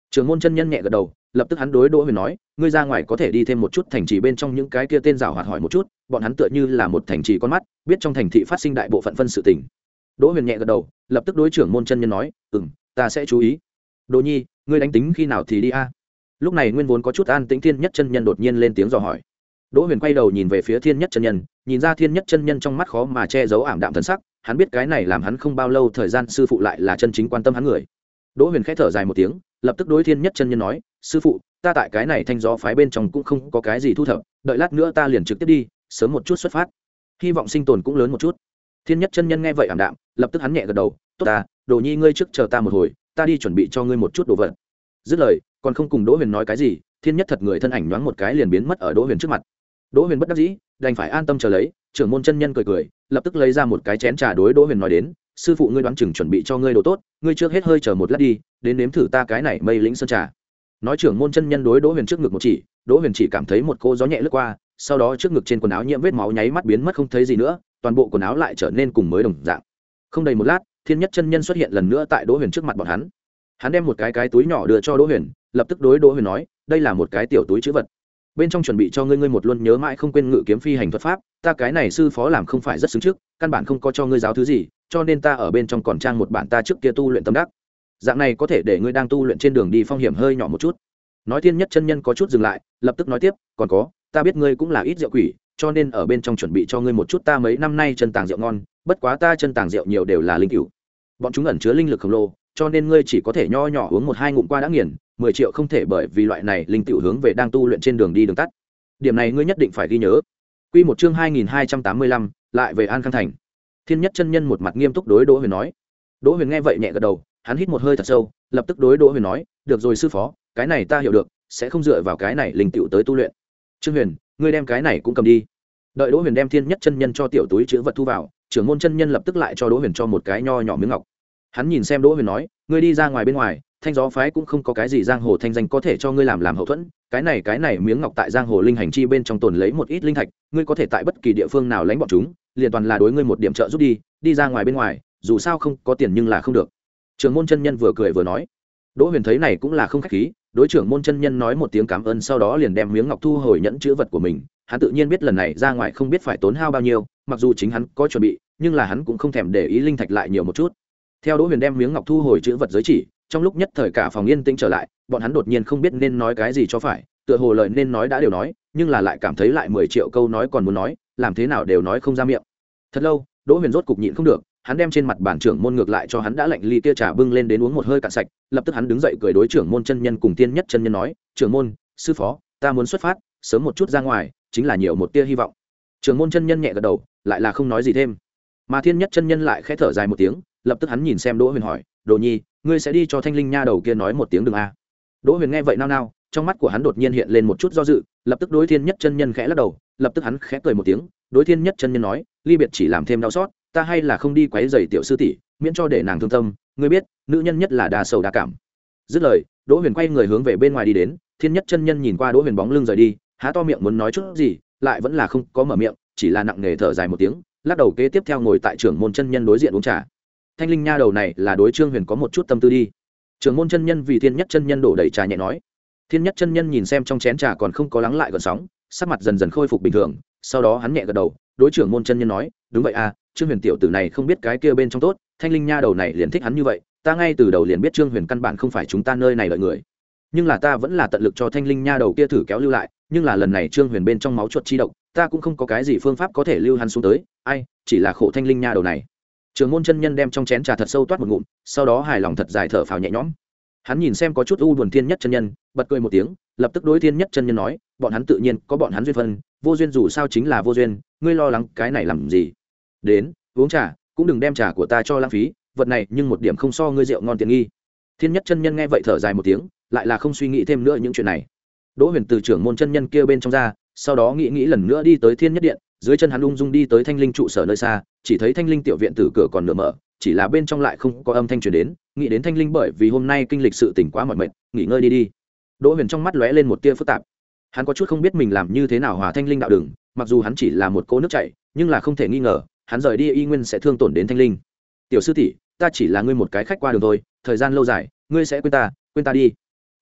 Trưởng môn chân nhân nhẹ gật đầu, lập tức hắn đối Đỗ Huyền nói, ngươi ra ngoài có thể đi thêm một chút thành trì bên trong những cái kia tên giảo hoạt hỏi một chút, bọn hắn tựa như là một thành trì con mắt, biết trong thành thị phát sinh đại bộ phận phân sự tình. Đỗ Huyền nhẹ gật đầu, lập tức đối trưởng môn chân nhân nói, ừm, ta sẽ chú ý. Đồ Nhi, ngươi đánh tính khi nào thì đi a? Lúc này nguyên vốn có chút an tĩnh Thiên Nhất chân nhân đột nhiên lên tiếng dò hỏi. Đỗ Huyền quay đầu nhìn về phía Thiên Nhất chân nhân, nhìn ra Thiên Nhất chân nhân trong mắt khó mà che giấu ảm đạm thần sắc, hắn biết cái này làm hắn không bao lâu thời gian sư phụ lại là chân chính quan tâm hắn người. Đỗ Huyền khẽ thở dài một tiếng, lập tức đối Thiên Nhất chân nhân nói, sư phụ, ta tại cái này thanh gió phái bên trong cũng không có cái gì thu thập, đợi lát nữa ta liền trực tiếp đi, sớm một chút xuất phát, hy vọng sinh tồn cũng lớn một chút. Thiên Nhất chân nhân nghe vậy ảm đạm, lập tức hắn nhẹ gật đầu, tốt ta, Đồ Nhi ngươi trước chờ ta một hồi, ta đi chuẩn bị cho ngươi một chút đồ vật. Dứt lời, còn không cùng Đỗ Huyền nói cái gì, Thiên Nhất thật người thân ảnh nhoáng một cái liền biến mất ở Đỗ Huyền trước mặt. Đỗ Huyền bất đắc dĩ, đành phải an tâm chờ lấy. Trưởng môn chân nhân cười cười, lập tức lấy ra một cái chén trà đối Đỗ Huyền nói đến, sư phụ ngươi đoán chừng chuẩn bị cho ngươi đồ tốt, ngươi trước hết hơi chờ một lát đi, đến nếm thử ta cái này Mây Lĩnh Sơn trà. Nói trưởng môn chân nhân đối Đỗ Huyền trước ngực một chỉ, Đỗ Huyền chỉ cảm thấy một cô gió nhẹ lướt qua, sau đó trước ngực trên quần áo nhiễm vết máu nháy mắt biến mất không thấy gì nữa, toàn bộ quần áo lại trở nên cùng mới đồng dạng. Không đầy một lát, Thiên Nhất chân nhân xuất hiện lần nữa tại Đỗ Huyền trước mặt bọn hắn. Hắn đem một cái cái túi nhỏ đưa cho Đỗ Huyền, lập tức đối Đỗ Huyền nói, đây là một cái tiểu túi trữ vật, bên trong chuẩn bị cho ngươi ngươi một luôn nhớ mãi không quên ngự kiếm phi hành thuật pháp, ta cái này sư phó làm không phải rất xứng trước, căn bản không có cho ngươi giáo thứ gì, cho nên ta ở bên trong còn trang một bản ta trước kia tu luyện tâm đắc, dạng này có thể để ngươi đang tu luyện trên đường đi phong hiểm hơi nhỏ một chút. Nói Thiên Nhất chân nhân có chút dừng lại, lập tức nói tiếp, còn có, ta biết ngươi cũng là ít rượu quỷ, cho nên ở bên trong chuẩn bị cho ngươi một chút ta mấy năm nay chân tàng rượu ngon, bất quá ta chân tàng rượu nhiều đều là linh cửu, bọn chúng ẩn chứa linh lực khổng lồ, cho nên ngươi chỉ có thể nho nhỏ uống một hai ngụm qua đã nghiền, mười triệu không thể, bởi vì loại này linh tiểu hướng về đang tu luyện trên đường đi đường tắt. Điểm này ngươi nhất định phải ghi nhớ. Quy một chương hai nghìn hai trăm tám mươi lăm, lại về An Khang thành. Thiên Nhất chân nhân một mặt nghiêm túc đối Đỗ Huyền nói. Đỗ Huyền nghe vậy nhẹ gật đầu, hắn hít một hơi thật sâu, lập tức đối Đỗ Huyền nói, được rồi sư phó, cái này ta hiểu được, sẽ không dựa vào cái này linh tiểu tới tu luyện. Trương Huyền, ngươi đem cái này cũng cầm đi. Đợi Đỗ Huyền đem Thiên Nhất chân nhân cho tiểu túi chứa vật thu vào, trưởng môn chân nhân lập tức lại cho Đỗ Huyền cho một cái nho nhỏ miếng ngọc. Hắn nhìn xem Đỗ Huyền nói, ngươi đi ra ngoài bên ngoài, thanh gió phái cũng không có cái gì giang hồ thanh danh có thể cho ngươi làm làm hậu thuẫn, cái này cái này miếng ngọc tại giang hồ linh hành chi bên trong tồn lấy một ít linh thạch, ngươi có thể tại bất kỳ địa phương nào lãnh bọn chúng, liền toàn là đối ngươi một điểm trợ giúp đi, đi ra ngoài bên ngoài, dù sao không có tiền nhưng là không được. Trưởng môn chân nhân vừa cười vừa nói. Đỗ Huyền thấy này cũng là không khách khí, đối trưởng môn chân nhân nói một tiếng cảm ơn, sau đó liền đem miếng ngọc thu hồi nhẫn chứa vật của mình. Hắn tự nhiên biết lần này ra ngoài không biết phải tốn hao bao nhiêu, mặc dù chính hắn có chuẩn bị, nhưng là hắn cũng không thèm để ý linh thạch lại nhiều một chút. Theo Đỗ Huyền đem miếng ngọc thu hồi chữ vật giới chỉ, trong lúc nhất thời cả phòng yên tĩnh trở lại, bọn hắn đột nhiên không biết nên nói cái gì cho phải, tựa hồ lời nên nói đã đều nói, nhưng là lại cảm thấy lại mười triệu câu nói còn muốn nói, làm thế nào đều nói không ra miệng. Thật lâu, Đỗ Huyền rốt cục nhịn không được, hắn đem trên mặt bản trưởng môn ngược lại cho hắn đã lạnh ly kia trà bưng lên đến uống một hơi cạn sạch, lập tức hắn đứng dậy cười đối trưởng môn chân nhân cùng Tiên Nhất chân nhân nói, trưởng môn, sư phó, ta muốn xuất phát, sớm một chút ra ngoài, chính là nhiều một tia hy vọng. Trưởng môn chân nhân nhẹ gật đầu, lại là không nói gì thêm. Mà Thiên Nhất chân nhân lại khẽ thở dài một tiếng, lập tức hắn nhìn xem Đỗ Huyền hỏi, Đồ Nhi, ngươi sẽ đi cho Thanh Linh nha đầu kia nói một tiếng đừng a? Đỗ Huyền nghe vậy nao nao, trong mắt của hắn đột nhiên hiện lên một chút do dự, lập tức đối Thiên Nhất chân nhân khẽ lắc đầu, lập tức hắn khẽ cười một tiếng, đối Thiên Nhất chân nhân nói, ly biệt chỉ làm thêm đau xót, ta hay là không đi quấy rầy tiểu sư tỷ, miễn cho để nàng thương tâm, ngươi biết, nữ nhân nhất là đa sầu đa cảm. Dứt lời, Đỗ Huyền quay người hướng về bên ngoài đi đến, Thiên Nhất chân nhân nhìn qua Đỗ Huyền bóng lưng rời đi, há to miệng muốn nói chút gì, lại vẫn là không có mở miệng, chỉ là nặng nề thở dài một tiếng, lắc đầu kế tiếp theo ngồi tại trưởng môn chân nhân đối diện uống trà. Thanh Linh nha đầu này là đối Trương Huyền có một chút tâm tư đi. Trưởng môn chân nhân vì Thiên Nhất chân nhân đổ đầy trà nhẹ nói. Thiên Nhất chân nhân nhìn xem trong chén trà còn không có lắng lại gợn sóng, sắc mặt dần dần khôi phục bình thường, sau đó hắn nhẹ gật đầu, đối trưởng môn chân nhân nói, đúng vậy à, Trương Huyền tiểu tử này không biết cái kia bên trong tốt, Thanh Linh nha đầu này liền thích hắn như vậy, ta ngay từ đầu liền biết Trương Huyền căn bản không phải chúng ta nơi này lợi người. Nhưng là ta vẫn là tận lực cho Thanh Linh nha đầu kia thử kéo lưu lại, nhưng là lần này Trương Huyền bên trong máu chuột chi độc, ta cũng không có cái gì phương pháp có thể lưu hắn xuống tới, ai, chỉ là khổ Thanh Linh nha đầu này. Trưởng môn chân nhân đem trong chén trà thật sâu toát một ngụm, sau đó hài lòng thật dài thở phào nhẹ nhõm. Hắn nhìn xem có chút u buồn Thiên Nhất chân nhân, bật cười một tiếng, lập tức đối Thiên Nhất chân nhân nói, bọn hắn tự nhiên có bọn hắn duyên phân, vô duyên dù sao chính là vô duyên, ngươi lo lắng cái này làm gì? Đến, uống trà, cũng đừng đem trà của ta cho lãng phí, vật này nhưng một điểm không so ngươi rượu ngon tiện nghi. Thiên Nhất chân nhân nghe vậy thở dài một tiếng, lại là không suy nghĩ thêm nữa những chuyện này. Đỗ Huyền từ trưởng môn chân nhân kia bên trong ra, sau đó nghĩ nghĩ lần nữa đi tới Thiên Nhất điện, dưới chân hắn ung dung đi tới Thanh Linh trụ sở nơi xa, chỉ thấy Thanh Linh tiểu viện tử cửa còn nửa mở, chỉ là bên trong lại không có âm thanh truyền đến, nghĩ đến Thanh Linh bởi vì hôm nay kinh lịch sự tỉnh quá mỏi mệt, nghỉ ngơi đi đi. Đỗ Huyền trong mắt lóe lên một tia phức tạp. Hắn có chút không biết mình làm như thế nào hòa Thanh Linh đạo đường, mặc dù hắn chỉ là một cô nước chảy, nhưng là không thể nghi ngờ, hắn rời đi y nguyên sẽ thương tổn đến Thanh Linh. Tiểu sư tỷ, ta chỉ là ngươi một cái khách qua đường thôi, thời gian lâu dài, ngươi sẽ quên ta, quên ta đi.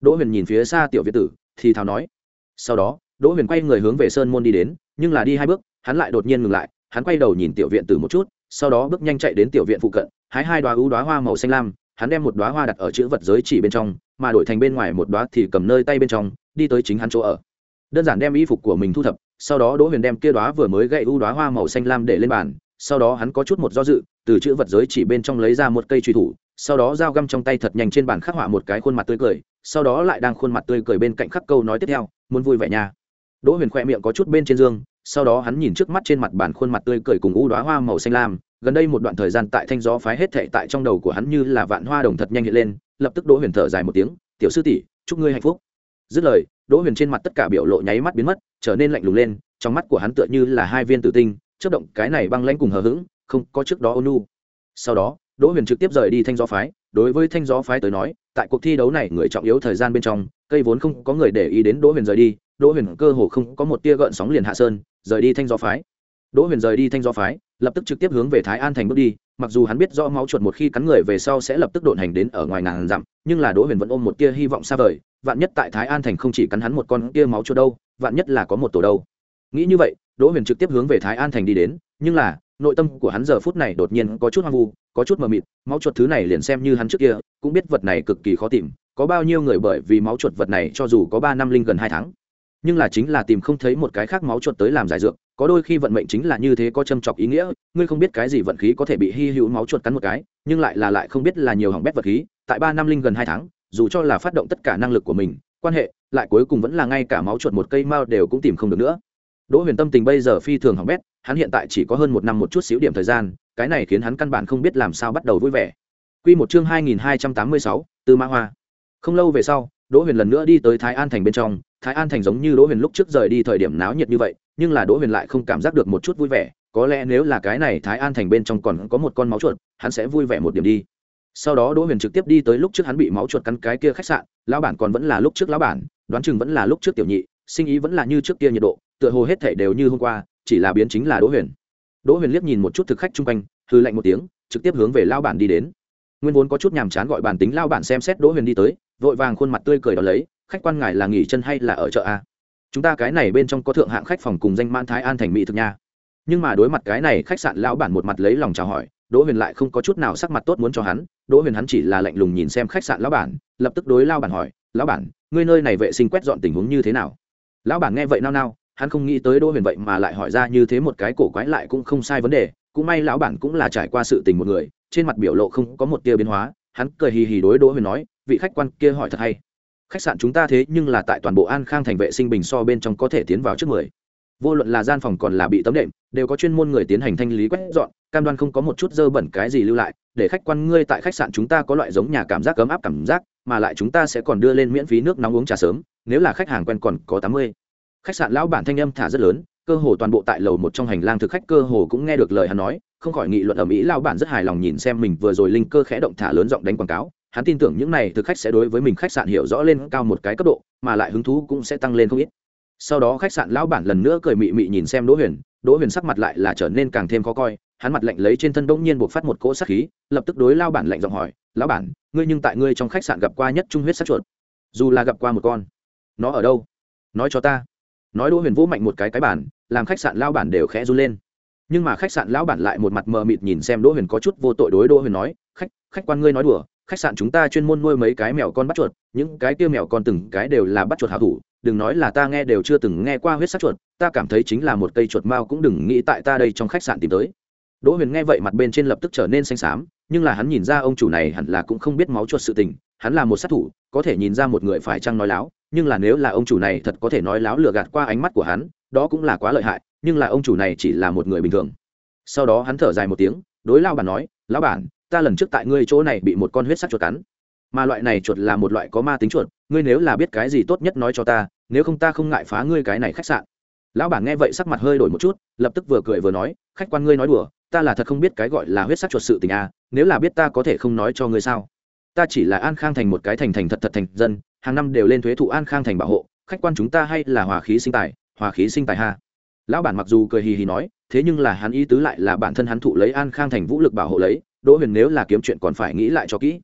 Đỗ Huyền nhìn phía xa tiểu viện tử thì thào nói. Sau đó Đỗ Huyền quay người hướng về sơn môn đi đến, nhưng là đi hai bước hắn lại đột nhiên ngừng lại, hắn quay đầu nhìn tiểu viện tử một chút, sau đó bước nhanh chạy đến tiểu viện phụ cận, hái hai đóa ưu đóa hoa màu xanh lam, hắn đem một đóa hoa đặt ở chữ vật giới chỉ bên trong, mà đổi thành bên ngoài một đóa thì cầm nơi tay bên trong, đi tới chính hắn chỗ ở. Đơn giản đem y phục của mình thu thập, sau đó Đỗ Huyền đem kia đóa vừa mới gãy ưu đóa hoa màu xanh lam để lên bàn, sau đó hắn có chút một do dự, từ chữ vật giới chỉ bên trong lấy ra một cây chùy thủ, sau đó dao găm trong tay thật nhanh trên bàn khắc họa một cái khuôn mặt tươi cười, sau đó lại đang khuôn mặt tươi cười bên cạnh khắc câu nói tiếp theo, muốn vui vẻ nha. Đỗ Huyền khẽ miệng có chút bên trên dương, sau đó hắn nhìn trước mắt trên mặt bàn khuôn mặt tươi cười cùng ưu đóa hoa màu xanh lam, gần đây một đoạn thời gian tại Thanh Gió phái hết thảy tại trong đầu của hắn như là vạn hoa đồng thật nhanh hiện lên, lập tức Đỗ Huyền thở dài một tiếng, "Tiểu sư tỷ, chúc ngươi hạnh phúc." Dứt lời, Đỗ Huyền trên mặt tất cả biểu lộ nháy mắt biến mất, trở nên lạnh lùng lên, trong mắt của hắn tựa như là hai viên tử tinh, chớp động cái này băng lãnh cùng hờ hững, không có trước đó ôn nhu. Sau đó, Đỗ Huyền trực tiếp rời đi Thanh Gió phái, đối với Thanh Gió phái tới nói, tại cuộc thi đấu này người trọng yếu thời gian bên trong, cây vốn không có người để ý đến Đỗ Huyền rời đi, Đỗ Huyền cơ hồ không có một tia gợn sóng liền hạ sơn, rời đi Thanh Gió phái. Đỗ Huyền rời đi Thanh Gió phái, lập tức trực tiếp hướng về Thái An thành bước đi, mặc dù hắn biết rõ máu chuột một khi cắn người về sau sẽ lập tức độn hành đến ở ngoài ngàn dặm, nhưng là Đỗ Huyền vẫn ôm một tia hy vọng xa vời, vạn nhất tại Thái An thành không chỉ cắn hắn một con tia máu chuột đâu, vạn nhất là có một tổ đâu. Nghĩ như vậy, Đỗ Huyền trực tiếp hướng về Thái An thành đi đến, nhưng là, nội tâm của hắn giờ phút này đột nhiên có chút hoang vu, có chút mờ mịt, máu chuột thứ này liền xem như hắn trước kia, cũng biết vật này cực kỳ khó tìm, có bao nhiêu người bởi vì máu chuột vật này cho dù có ba năm linh gần hai tháng, nhưng là chính là tìm không thấy một cái khác máu chuột tới làm giải dược, có đôi khi vận mệnh chính là như thế, có châm chọc ý nghĩa, ngươi không biết cái gì vận khí có thể bị hy hữu máu chuột cắn một cái, nhưng lại là lại không biết là nhiều hỏng bét vật khí, tại ba năm linh gần hai tháng, dù cho là phát động tất cả năng lực của mình, quan hệ, lại cuối cùng vẫn là ngay cả máu chuột một cây mao đều cũng tìm không được nữa. Đỗ Huyền tâm tình bây giờ phi thường hỏng bét, hắn hiện tại chỉ có hơn một năm một chút xíu điểm thời gian, cái này khiến hắn căn bản không biết làm sao bắt đầu vui vẻ. Quy một chương hai nghìn hai trăm tám mươi sáu, Tư Mã Hoa. Không lâu về sau, Đỗ Huyền lần nữa đi tới Thái An thành bên trong, Thái An thành giống như Đỗ Huyền lúc trước rời đi thời điểm náo nhiệt như vậy, nhưng là Đỗ Huyền lại không cảm giác được một chút vui vẻ, có lẽ nếu là cái này Thái An thành bên trong còn có một con máu chuột, hắn sẽ vui vẻ một điểm đi. Sau đó Đỗ Huyền trực tiếp đi tới lúc trước hắn bị máu chuột cắn cái kia khách sạn, lão bản còn vẫn là lúc trước lão bản, đoán chừng vẫn là lúc trước tiểu nhị, sinh ý vẫn là như trước kia nhiệt độ, tựa hồ hết thảy đều như hôm qua, chỉ là biến chính là Đỗ Huyền. Đỗ Huyền liếc nhìn một chút thực khách chung quanh, hừ lạnh một tiếng, trực tiếp hướng về lão bản đi đến. Nguyên vốn có chút nhàm chán gọi bản tính lão bản xem xét Đỗ Huyền đi tới, vội vàng khuôn mặt tươi cười đón lấy, khách quan ngài là nghỉ chân hay là ở chợ a? Chúng ta cái này bên trong có thượng hạng khách phòng cùng danh mãn Thái An thành mỹ thực nha. Nhưng mà đối mặt cái này khách sạn lão bản một mặt lấy lòng chào hỏi, Đỗ Huyền lại không có chút nào sắc mặt tốt muốn cho hắn, Đỗ Huyền hắn chỉ là lạnh lùng nhìn xem khách sạn lão bản, lập tức đối lão bản hỏi, "Lão bản, ngươi nơi này vệ sinh quét dọn tình huống như thế nào?" Lão bản nghe vậy nao nao, hắn không nghĩ tới Đỗ Huyền vậy mà lại hỏi ra như thế một cái cổ quái lại cũng không sai vấn đề, cũng may lão bản cũng là trải qua sự tình một người, trên mặt biểu lộ không có một tia biến hóa, hắn cười hì hì đối Đỗ Huyền nói, "Vị khách quan kia hỏi thật hay. Khách sạn chúng ta thế nhưng là tại toàn bộ An Khang thành vệ sinh bình so bên trong có thể tiến vào trước mười. Vô luận là gian phòng còn là bị tấm đệm, đều có chuyên môn người tiến hành thanh lý quét dọn, cam đoan không có một chút dơ bẩn cái gì lưu lại, để khách quan ngươi tại khách sạn chúng ta có loại giống nhà cảm giác ấm áp cảm giác, mà lại chúng ta sẽ còn đưa lên miễn phí nước nóng uống trà sớm, nếu là khách hàng quen còn có tám mươi." Khách sạn lão bản thanh âm thả rất lớn, cơ hồ toàn bộ tại lầu một trong hành lang thực khách cơ hồ cũng nghe được lời hắn nói, không khỏi nghị luận ầm ĩ. Lão bản rất hài lòng nhìn xem mình vừa rồi linh cơ khẽ động thả lớn giọng đánh quảng cáo, hắn tin tưởng những này thực khách sẽ đối với mình khách sạn hiểu rõ lên cao một cái cấp độ, mà lại hứng thú cũng sẽ tăng lên không ít. Sau đó khách sạn lão bản lần nữa cười mị mị nhìn xem Đỗ Huyền, Đỗ Huyền sắc mặt lại là trở nên càng thêm khó coi, hắn mặt lạnh lấy trên thân bỗng nhiên buộc phát một cỗ sát khí, lập tức đối lão bản lạnh giọng hỏi, "Lão bản, ngươi nhưng tại ngươi trong khách sạn gặp qua nhất trung huyết sát chuột? Dù là gặp qua một con, nó ở đâu? Nói cho ta." Nói Đỗ Huyền vỗ mạnh một cái cái bàn, làm khách sạn lão bản đều khẽ run lên. Nhưng mà khách sạn lão bản lại một mặt mờ mịt nhìn xem Đỗ Huyền có chút vô tội đối Đỗ Huyền nói, "Khách, khách quan ngươi nói đùa, khách sạn chúng ta chuyên môn nuôi mấy cái mèo con bắt chuột, những cái kia mèo con từng cái đều là bắt chuột hảo thủ, đừng nói là ta nghe đều chưa từng nghe qua huyết sát chuột, ta cảm thấy chính là một cây chuột mao cũng đừng nghĩ tại ta đây trong khách sạn tìm tới." Đỗ Huyền nghe vậy mặt bên trên lập tức trở nên xanh xám, nhưng là hắn nhìn ra ông chủ này hẳn là cũng không biết máu chuột sự tình, hắn là một sát thủ, có thể nhìn ra một người phải chăng nói láo, nhưng là nếu là ông chủ này thật có thể nói láo lừa gạt qua ánh mắt của hắn, đó cũng là quá lợi hại, nhưng là ông chủ này chỉ là một người bình thường. Sau đó hắn thở dài một tiếng, đối lão bản nói, "Lão bản, ta lần trước tại ngươi chỗ này bị một con huyết sắc chuột cắn, mà loại này chuột là một loại có ma tính chuột, ngươi nếu là biết cái gì tốt nhất nói cho ta, nếu không ta không ngại phá ngươi cái này khách sạn." Lão bản nghe vậy sắc mặt hơi đổi một chút, lập tức vừa cười vừa nói, "Khách quan ngươi nói đùa, ta là thật không biết cái gọi là huyết sắc chuột sự tình a, nếu là biết ta có thể không nói cho ngươi sao? Ta chỉ là An Khang thành một cái thành thành thật thật thành dân, hàng năm đều lên thuế thụ An Khang thành bảo hộ, khách quan chúng ta hay là hòa khí sinh tài, hòa khí sinh tài ha." Lão bản mặc dù cười hì hì nói, thế nhưng là hắn ý tứ lại là bản thân hắn thụ lấy An Khang thành vũ lực bảo hộ lấy, Đỗ Huyền nếu là kiếm chuyện còn phải nghĩ lại cho kỹ.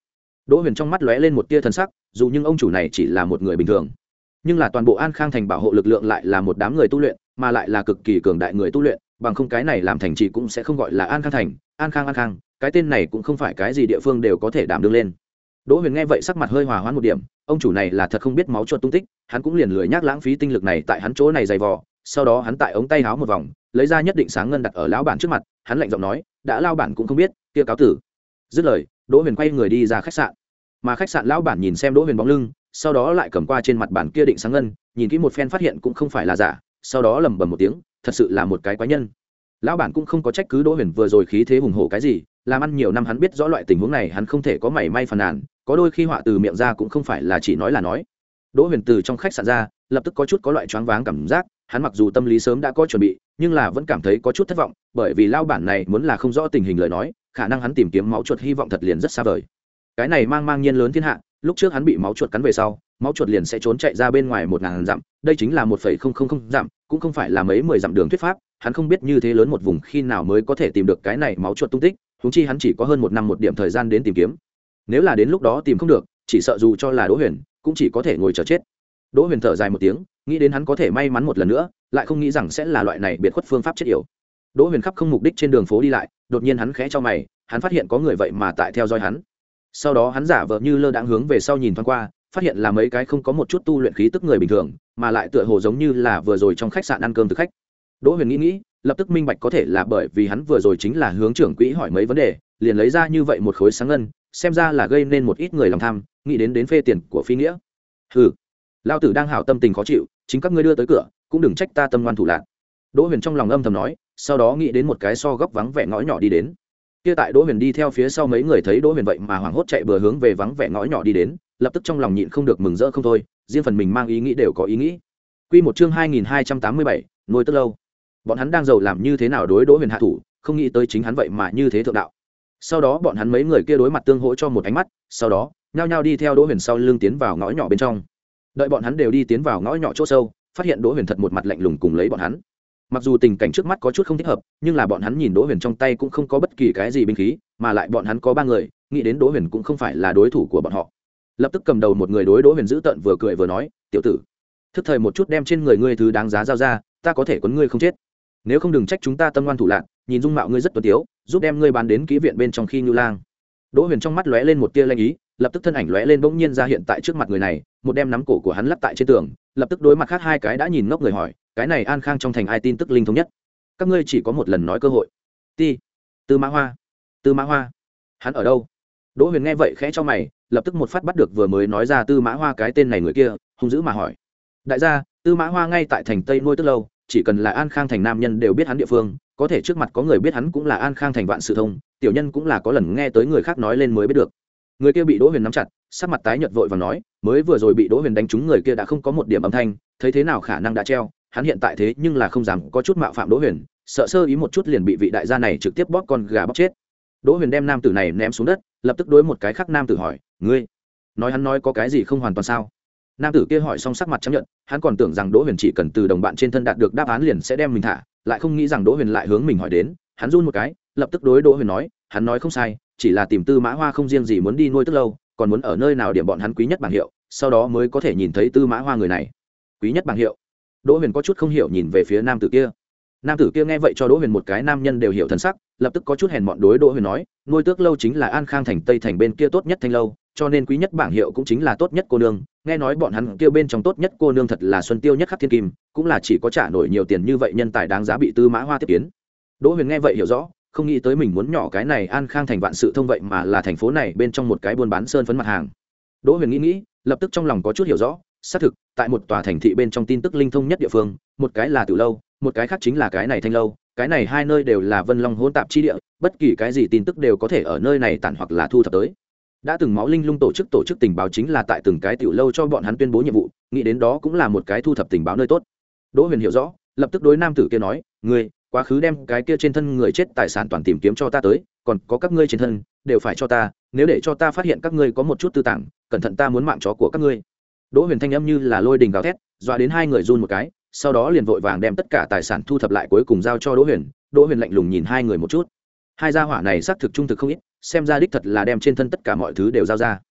Đỗ Huyền trong mắt lóe lên một tia thần sắc, dù nhưng ông chủ này chỉ là một người bình thường, nhưng là toàn bộ An Khang thành bảo hộ lực lượng lại là một đám người tu luyện, mà lại là cực kỳ cường đại người tu luyện, bằng không cái này làm thành trì cũng sẽ không gọi là An Khang thành. An Khang An Khang, cái tên này cũng không phải cái gì địa phương đều có thể đảm đương lên. Đỗ Huyền nghe vậy sắc mặt hơi hòa hoãn một điểm, ông chủ này là thật không biết máu chuột tung tích, hắn cũng liền lười nhác lãng phí tinh lực này tại hắn chỗ này dày vò. Sau đó hắn tại ống tay háo một vòng, lấy ra nhất định sáng ngân đặt ở lão bản trước mặt, hắn lạnh giọng nói, đã lão bản cũng không biết, kia cáo tử. Dứt lời, Đỗ Huyền quay người đi ra khách sạn. Mà khách sạn lão bản nhìn xem Đỗ Huyền bóng lưng, sau đó lại cầm qua trên mặt bản kia định sáng ngân, nhìn kỹ một phen phát hiện cũng không phải là giả, sau đó lẩm bẩm một tiếng, thật sự là một cái quái nhân. Lão bản cũng không có trách cứ Đỗ Huyền vừa rồi khí thế hùng hổ cái gì, làm ăn nhiều năm hắn biết rõ loại tình huống này hắn không thể có mảy may phàn nàn, có đôi khi họa từ miệng ra cũng không phải là chỉ nói là nói. Đỗ Huyền từ trong khách sạn ra, lập tức có chút có loại choáng váng cảm giác, hắn mặc dù tâm lý sớm đã có chuẩn bị, nhưng là vẫn cảm thấy có chút thất vọng, bởi vì lão bản này muốn là không rõ tình hình lời nói, khả năng hắn tìm kiếm máu chuột hy vọng thật liền rất xa vời. Cái này mang mang nhiên lớn thiên hạ, lúc trước hắn bị máu chuột cắn về sau, máu chuột liền sẽ trốn chạy ra bên ngoài một ngàn dặm, đây chính là một phẩy không không không dặm, cũng không phải là mấy mười dặm đường thuyết pháp, hắn không biết như thế lớn một vùng khi nào mới có thể tìm được cái này máu chuột tung tích, huống chi hắn chỉ có hơn một năm một điểm thời gian đến tìm kiếm. Nếu là đến lúc đó tìm không được, chỉ sợ dù cho là Đỗ Huyền, cũng chỉ có thể ngồi chờ chết. Đỗ Huyền thở dài một tiếng, nghĩ đến hắn có thể may mắn một lần nữa, lại không nghĩ rằng sẽ là loại này biệt khuất phương pháp chết yểu. Đỗ Huyền khắp không mục đích trên đường phố đi lại, đột nhiên hắn khẽ cho mày, hắn phát hiện có người vậy mà tại theo dõi hắn. Sau đó hắn giả vờ như lơ đãng hướng về sau nhìn thoáng qua, phát hiện là mấy cái không có một chút tu luyện khí tức người bình thường, mà lại tựa hồ giống như là vừa rồi trong khách sạn ăn cơm thực khách. Đỗ Huyền nghĩ nghĩ, lập tức minh bạch có thể là bởi vì hắn vừa rồi chính là hướng trưởng quỹ hỏi mấy vấn đề, liền lấy ra như vậy một khối sáng ngân, xem ra là gây nên một ít người lòng tham, nghĩ đến đến phê tiền của phi nghĩa. Hừ, lão tử đang hảo tâm tình khó chịu, chính các ngươi đưa tới cửa, cũng đừng trách ta tâm ngoan thủ lạn. Đỗ Huyền trong lòng âm thầm nói, sau đó nghĩ đến một cái so góc vắng vẻ ngõ nhỏ đi đến. Kia tại Đỗ Huyền đi theo phía sau mấy người thấy Đỗ Huyền vậy mà hoảng hốt chạy bừa hướng về vắng vẻ ngõ nhỏ đi đến, lập tức trong lòng nhịn không được mừng rỡ không thôi, riêng phần mình mang ý nghĩ đều có ý nghĩ. Quy một chương hai nghìn hai trăm tám mươi bảy, nuôi tức lâu. Bọn hắn đang giàu làm như thế nào đối Đỗ Huyền hạ thủ, không nghĩ tới chính hắn vậy mà như thế thượng đạo. Sau đó bọn hắn mấy người kia đối mặt tương hỗ cho một ánh mắt, sau đó nhao nhao đi theo Đỗ Huyền sau lưng tiến vào ngõ nhỏ bên trong. Đợi bọn hắn đều đi tiến vào ngõ nhỏ chỗ sâu, phát hiện Đỗ Huyền thật một mặt lạnh lùng cùng lấy bọn hắn. Mặc dù tình cảnh trước mắt có chút không thích hợp, nhưng là bọn hắn nhìn Đỗ Huyền trong tay cũng không có bất kỳ cái gì binh khí, mà lại bọn hắn có ba người, nghĩ đến Đỗ Huyền cũng không phải là đối thủ của bọn họ. Lập tức cầm đầu một người đối Đỗ Huyền giữ tợn vừa cười vừa nói, "Tiểu tử, thức thời một chút đem trên người ngươi thứ đáng giá giao ra, ta có thể quấn ngươi không chết. Nếu không đừng trách chúng ta tâm ngoan thủ lạn, nhìn dung mạo ngươi rất tuấn tiếu, giúp đem ngươi bán đến kỹ viện bên trong khi Như Lang." Đỗ Huyền trong mắt lóe lên một tia lanh ý, lập tức thân ảnh lóe lên bỗng nhiên ra hiện tại trước mặt người này, một đem nắm cổ của hắn lắc tại trên tường, lập tức đối mặt khác hai cái đã nhìn ngốc người hỏi, cái này An Khang trong thành ai tin tức linh thống nhất? Các ngươi chỉ có một lần nói cơ hội. Ti, Tư Mã Hoa, Tư Mã Hoa, hắn ở đâu? Đỗ Huyền nghe vậy khẽ cho mày, lập tức một phát bắt được vừa mới nói ra Tư Mã Hoa cái tên này người kia, hung dữ mà hỏi. Đại gia, Tư Mã Hoa ngay tại thành Tây nuôi tức lâu, chỉ cần là An Khang thành nam nhân đều biết hắn địa phương, có thể trước mặt có người biết hắn cũng là An Khang thành vạn sự thông, tiểu nhân cũng là có lần nghe tới người khác nói lên mới biết được. Người kia bị Đỗ Huyền nắm chặt, sắc mặt tái nhợt vội vàng nói, mới vừa rồi bị Đỗ Huyền đánh trúng người kia đã không có một điểm âm thanh, thấy thế nào khả năng đã treo, hắn hiện tại thế nhưng là không dám có chút mạo phạm Đỗ Huyền, sợ sơ ý một chút liền bị vị đại gia này trực tiếp bóp con gà bóp chết. Đỗ Huyền đem nam tử này ném xuống đất, lập tức đối một cái khác nam tử hỏi, ngươi nói hắn nói có cái gì không hoàn toàn sao? Nam tử kia hỏi xong sắc mặt chấp nhận, hắn còn tưởng rằng Đỗ Huyền chỉ cần từ đồng bạn trên thân đạt được đáp án liền sẽ đem mình thả, lại không nghĩ rằng Đỗ Huyền lại hướng mình hỏi đến, hắn run một cái, lập tức đối Đỗ Huyền nói, hắn nói không sai, chỉ là tìm Tư Mã Hoa không riêng gì muốn đi nuôi tức lâu, còn muốn ở nơi nào điểm bọn hắn quý nhất bảng hiệu, sau đó mới có thể nhìn thấy Tư Mã Hoa người này. Quý nhất bảng hiệu? Đỗ Huyền có chút không hiểu nhìn về phía nam tử kia. Nam tử kia nghe vậy cho Đỗ Huyền một cái nam nhân đều hiểu thần sắc, lập tức có chút hèn mọn đối Đỗ Huyền nói, nuôi tước lâu chính là An Khang thành Tây thành bên kia tốt nhất thanh lâu, cho nên quý nhất bảng hiệu cũng chính là tốt nhất cô nương, nghe nói bọn hắn kêu bên trong tốt nhất cô nương thật là xuân tiêu nhất khắc thiên kim, cũng là chỉ có trả nổi nhiều tiền như vậy nhân tài đáng giá bị Tư Mã Hoa tiếp kiến. Đỗ Huyền nghe vậy hiểu rõ, không nghĩ tới mình muốn nhỏ cái này An Khang thành vạn sự thông vậy mà là thành phố này bên trong một cái buôn bán sơn phấn mặt hàng. Đỗ Huyền nghĩ nghĩ, lập tức trong lòng có chút hiểu rõ, xác thực, tại một tòa thành thị bên trong tin tức linh thông nhất địa phương, một cái là Tử lâu, một cái khác chính là cái này Thanh lâu, cái này hai nơi đều là Vân Long hỗn tạp chi địa, bất kỳ cái gì tin tức đều có thể ở nơi này tản hoặc là thu thập tới. Đã từng máu linh lung tổ chức tổ chức tình báo chính là tại từng cái tiểu lâu cho bọn hắn tuyên bố nhiệm vụ, nghĩ đến đó cũng là một cái thu thập tình báo nơi tốt. Đỗ Huyền hiểu rõ, lập tức đối nam tử kia nói, ngươi quá khứ đem cái kia trên thân người chết tài sản toàn tìm kiếm cho ta tới, còn có các ngươi trên thân đều phải cho ta, nếu để cho ta phát hiện các ngươi có một chút tư tàng, cẩn thận ta muốn mạng chó của các ngươi. Đỗ Huyền thanh âm như là lôi đình gào thét, dọa đến hai người run một cái, sau đó liền vội vàng đem tất cả tài sản thu thập lại cuối cùng giao cho Đỗ Huyền. Đỗ Huyền lạnh lùng nhìn hai người một chút, hai gia hỏa này xác thực trung thực không ít, xem ra đích thật là đem trên thân tất cả mọi thứ đều giao ra.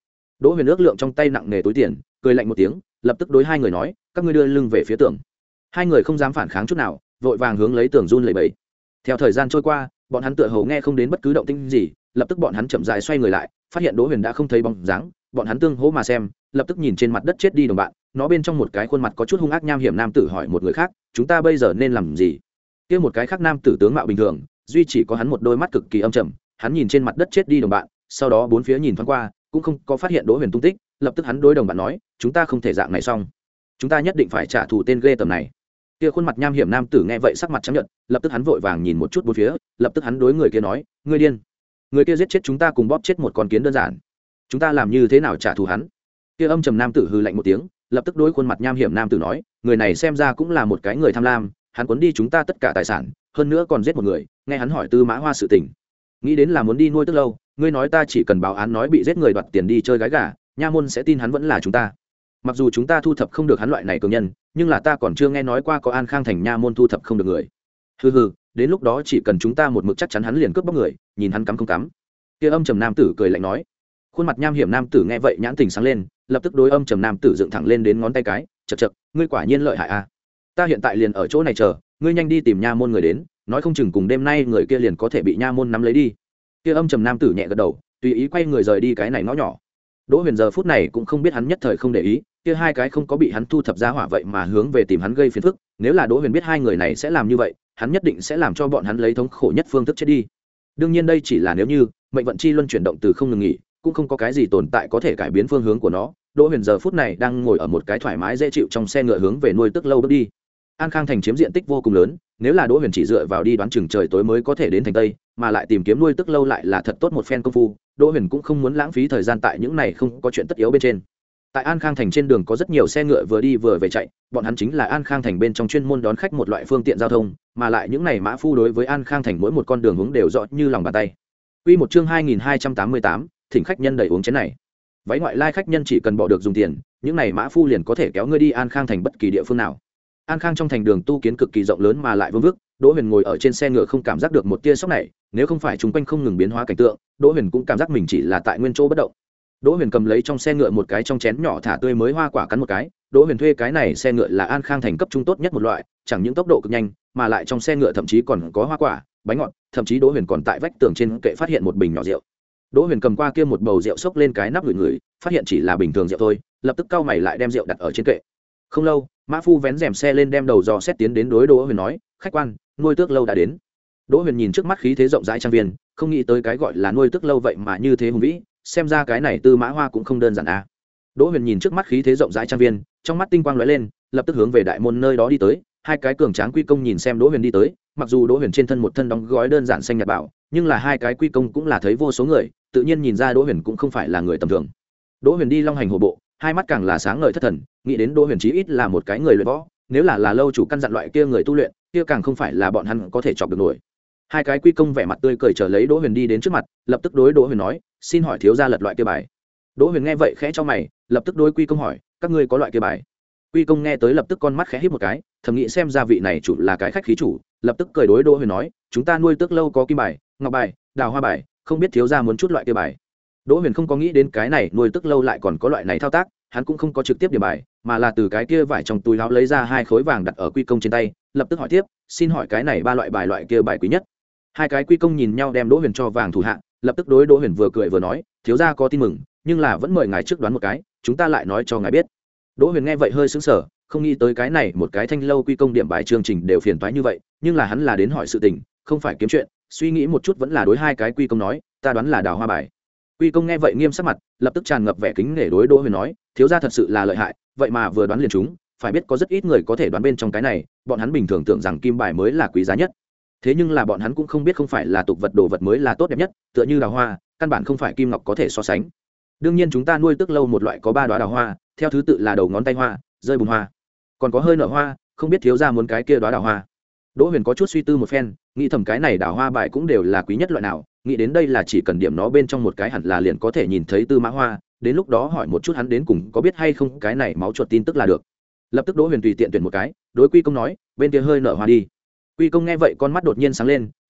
Đỗ Huyền ước lượng trong tay nặng nề túi tiền, cười lạnh một tiếng, lập tức đối hai người nói, các ngươi đưa lưng về phía tường. Hai người không dám phản kháng chút nào, vội vàng hướng lấy tường run lẩy bẩy. Theo thời gian trôi qua, bọn hắn tựa hồ nghe không đến bất cứ động tĩnh gì, lập tức bọn hắn chậm rãi xoay người lại, phát hiện Đỗ Huyền đã không thấy bóng dáng, bọn hắn tương hỗ mà xem, lập tức nhìn trên mặt đất chết đi đồng bạn, nó bên trong một cái khuôn mặt có chút hung ác nham hiểm nam tử hỏi một người khác, chúng ta bây giờ nên làm gì? Kia một cái khác nam tử tướng mạo bình thường, duy chỉ có hắn một đôi mắt cực kỳ âm trầm, hắn nhìn trên mặt đất chết đi đồng bạn, sau đó bốn phía nhìn thoáng qua, cũng không có phát hiện Đỗ Huyền tung tích, lập tức hắn đối đồng bạn nói, chúng ta không thể dạng này xong, chúng ta nhất định phải trả thù tên ghê tởm này. Kia khuôn mặt nham hiểm nam tử nghe vậy sắc mặt trắng nhợt, lập tức hắn vội vàng nhìn một chút bốn phía, lập tức hắn đối người kia nói, ngươi điên, người kia giết chết chúng ta cùng bóp chết một con kiến đơn giản, chúng ta làm như thế nào trả thù hắn? Kia âm trầm nam tử hừ lạnh một tiếng, lập tức đối khuôn mặt nham hiểm nam tử nói, người này xem ra cũng là một cái người tham lam, hắn cuốn đi chúng ta tất cả tài sản, hơn nữa còn giết một người. Nghe hắn hỏi Tư Mã Hoa sự tình, nghĩ đến là muốn đi nuôi tức lâu, ngươi nói ta chỉ cần báo án nói bị giết người đoạt tiền đi chơi gái gà, nha môn sẽ tin hắn vẫn là chúng ta. Mặc dù chúng ta thu thập không được hắn loại này cường nhân, nhưng là ta còn chưa nghe nói qua có An Khang thành nha môn thu thập không được người. Hừ hừ, đến lúc đó chỉ cần chúng ta một mực chắc chắn hắn liền cướp bóc người, nhìn hắn cắm không cắm. Kia âm trầm nam tử cười lạnh nói. Khuôn mặt nham hiểm nam tử nghe vậy nhãn tình sáng lên, lập tức đối âm trầm nam tử dựng thẳng lên đến ngón tay cái, chậc chậc, ngươi quả nhiên lợi hại a. Ta hiện tại liền ở chỗ này chờ, ngươi nhanh đi tìm nha môn người đến, nói không chừng cùng đêm nay người kia liền có thể bị nha môn nắm lấy đi. Kia âm trầm nam tử nhẹ gật đầu, tùy ý quay người rời đi cái này ngõ nhỏ. Đỗ Huyền giờ phút này cũng không biết hắn nhất thời không để ý, kia hai cái không có bị hắn thu thập ra hỏa vậy mà hướng về tìm hắn gây phiền phức, nếu là Đỗ Huyền biết hai người này sẽ làm như vậy, hắn nhất định sẽ làm cho bọn hắn lấy thống khổ nhất phương thức chết đi. Đương nhiên đây chỉ là nếu như, mệnh vận chi luân chuyển động từ không ngừng nghỉ, cũng không có cái gì tồn tại có thể cải biến phương hướng của nó. Đỗ Huyền giờ phút này đang ngồi ở một cái thoải mái dễ chịu trong xe ngựa hướng về nuôi tức lâu bước đi. An Khang thành chiếm diện tích vô cùng lớn, nếu là Đỗ Huyền chỉ dựa vào đi đoán chừng trời tối mới có thể đến thành Tây, mà lại tìm kiếm nuôi tức lâu lại là thật tốt một phen công phu, Đỗ Huyền cũng không muốn lãng phí thời gian tại những này không có chuyện tất yếu bên trên. Tại An Khang thành trên đường có rất nhiều xe ngựa vừa đi vừa về chạy, bọn hắn chính là An Khang thành bên trong chuyên môn đón khách một loại phương tiện giao thông, mà lại những này mã phu đối với An Khang thành mỗi một con đường hướng đều rõ như lòng bàn tay. Quy một chương hai nghìn hai trăm tám mươi tám, thỉnh khách nhân đầy uống chén này. Váy ngoại lai khách nhân chỉ cần bỏ được dùng tiền, những này mã phu liền có thể kéo ngươi đi An Khang thành bất kỳ địa phương nào. An Khang trong thành đường tu kiến cực kỳ rộng lớn mà lại vương vức, Đỗ Huyền ngồi ở trên xe ngựa không cảm giác được một tia sốc này, nếu không phải chúng quanh không ngừng biến hóa cảnh tượng, Đỗ Huyền cũng cảm giác mình chỉ là tại nguyên chỗ bất động. Đỗ Huyền cầm lấy trong xe ngựa một cái trong chén nhỏ thả tươi mới hoa quả cắn một cái, Đỗ Huyền thuê cái này xe ngựa là An Khang thành cấp trung tốt nhất một loại, chẳng những tốc độ cực nhanh, mà lại trong xe ngựa thậm chí còn có hoa quả, bánh ngọt, thậm chí Đỗ Huyền còn tại vách tường trên kệ phát hiện một bình nhỏ rượu. Đỗ Huyền cầm qua kia một bầu rượu xốc lên cái nắp ngửi ngửi, phát hiện chỉ là bình thường rượu thôi, lập tức cau mày lại đem rượu đặt ở trên kệ. Không lâu, mã phu vén rèm xe lên đem đầu dò xét tiến đến đối Đỗ Huyền nói, khách quan, nuôi tước lâu đã đến. Đỗ Huyền nhìn trước mắt khí thế rộng rãi trang viên, không nghĩ tới cái gọi là nuôi tước lâu vậy mà như thế hùng vĩ, xem ra cái này Tư Mã Hoa cũng không đơn giản à. Đỗ Huyền nhìn trước mắt khí thế rộng rãi trang viên, trong mắt tinh quang lóe lên, lập tức hướng về đại môn nơi đó đi tới. Hai cái cường tráng quy công nhìn xem Đỗ Huyền đi tới, mặc dù Đỗ Huyền trên thân một thân đóng gói đơn giản xanh nhạt bảo, nhưng là hai cái quy công cũng là thấy vô số người, tự nhiên nhìn ra Đỗ Huyền cũng không phải là người tầm thường. Đỗ Huyền đi long hành hổ bộ, hai mắt càng là sáng ngời thất thần, nghĩ đến Đỗ Huyền chí ít là một cái người luyện võ, nếu là là lâu chủ căn dặn loại kia người tu luyện, kia càng không phải là bọn hắn có thể chọc được nổi. Hai cái quy công vẻ mặt tươi cười chờ lấy Đỗ Huyền đi đến trước mặt, lập tức đối Đỗ Huyền nói, xin hỏi thiếu gia lật loại kia bài. Đỗ Huyền nghe vậy khẽ cho mày, lập tức đối quy công hỏi, các ngươi có loại kia bài? Quy công nghe tới lập tức con mắt khẽ híp một cái, thầm nghĩ xem ra vị này chủ là cái khách khí chủ, lập tức cười đối Đỗ Huyền nói, chúng ta nuôi tước lâu có kim bài, ngọc bài, đào hoa bài, không biết thiếu gia muốn chút loại kia bài. Đỗ Huyền không có nghĩ đến cái này nuôi tước lâu lại còn có loại này thao tác, hắn cũng không có trực tiếp điểm bài, mà là từ cái kia vải trong túi áo lấy ra hai khối vàng đặt ở quy công trên tay, lập tức hỏi tiếp, xin hỏi cái này ba loại bài loại kia bài quý nhất. Hai cái quy công nhìn nhau đem Đỗ Huyền cho vàng thủ hạ, lập tức đối Đỗ Huyền vừa cười vừa nói, thiếu gia có tin mừng, nhưng là vẫn mời ngài trước đoán một cái, chúng ta lại nói cho ngài biết. Đỗ Huyền nghe vậy hơi sững sờ, không nghĩ tới cái này một cái thanh lâu quy công điểm bài chương trình đều phiền toái như vậy, nhưng là hắn là đến hỏi sự tình, không phải kiếm chuyện, suy nghĩ một chút vẫn là đối hai cái quy công nói, ta đoán là đào hoa bài. Quy công nghe vậy nghiêm sắc mặt, lập tức tràn ngập vẻ kính nể đối Đỗ Huyền nói, thiếu gia thật sự là lợi hại, vậy mà vừa đoán liền chúng, phải biết có rất ít người có thể đoán bên trong cái này, bọn hắn bình thường tưởng rằng kim bài mới là quý giá nhất. Thế nhưng là bọn hắn cũng không biết không phải là tục vật đồ vật mới là tốt đẹp nhất, tựa như đào hoa, căn bản không phải kim ngọc có thể so sánh. Đương nhiên chúng ta nuôi tước lâu một loại có ba đóa đào hoa, theo thứ tự là đầu ngón tay hoa, rơi bùn hoa, còn có hơi nở hoa, không biết thiếu gia muốn cái kia đóa đào hoa. Đỗ Huyền có chút suy tư một phen, nghĩ thầm cái này đào hoa bài cũng đều là quý nhất loại nào, nghĩ đến đây là chỉ cần điểm nó bên trong một cái hẳn là liền có thể nhìn thấy Tư Mã Hoa, đến lúc đó hỏi một chút hắn đến cùng có biết hay không cái này máu chuột tin tức là được. Lập tức Đỗ Huyền tùy tiện tuyển một cái, đối Quy công nói, bên kia hơi nở hoa đi. Quy công nghe vậy con mắt đột nhiên sáng lên,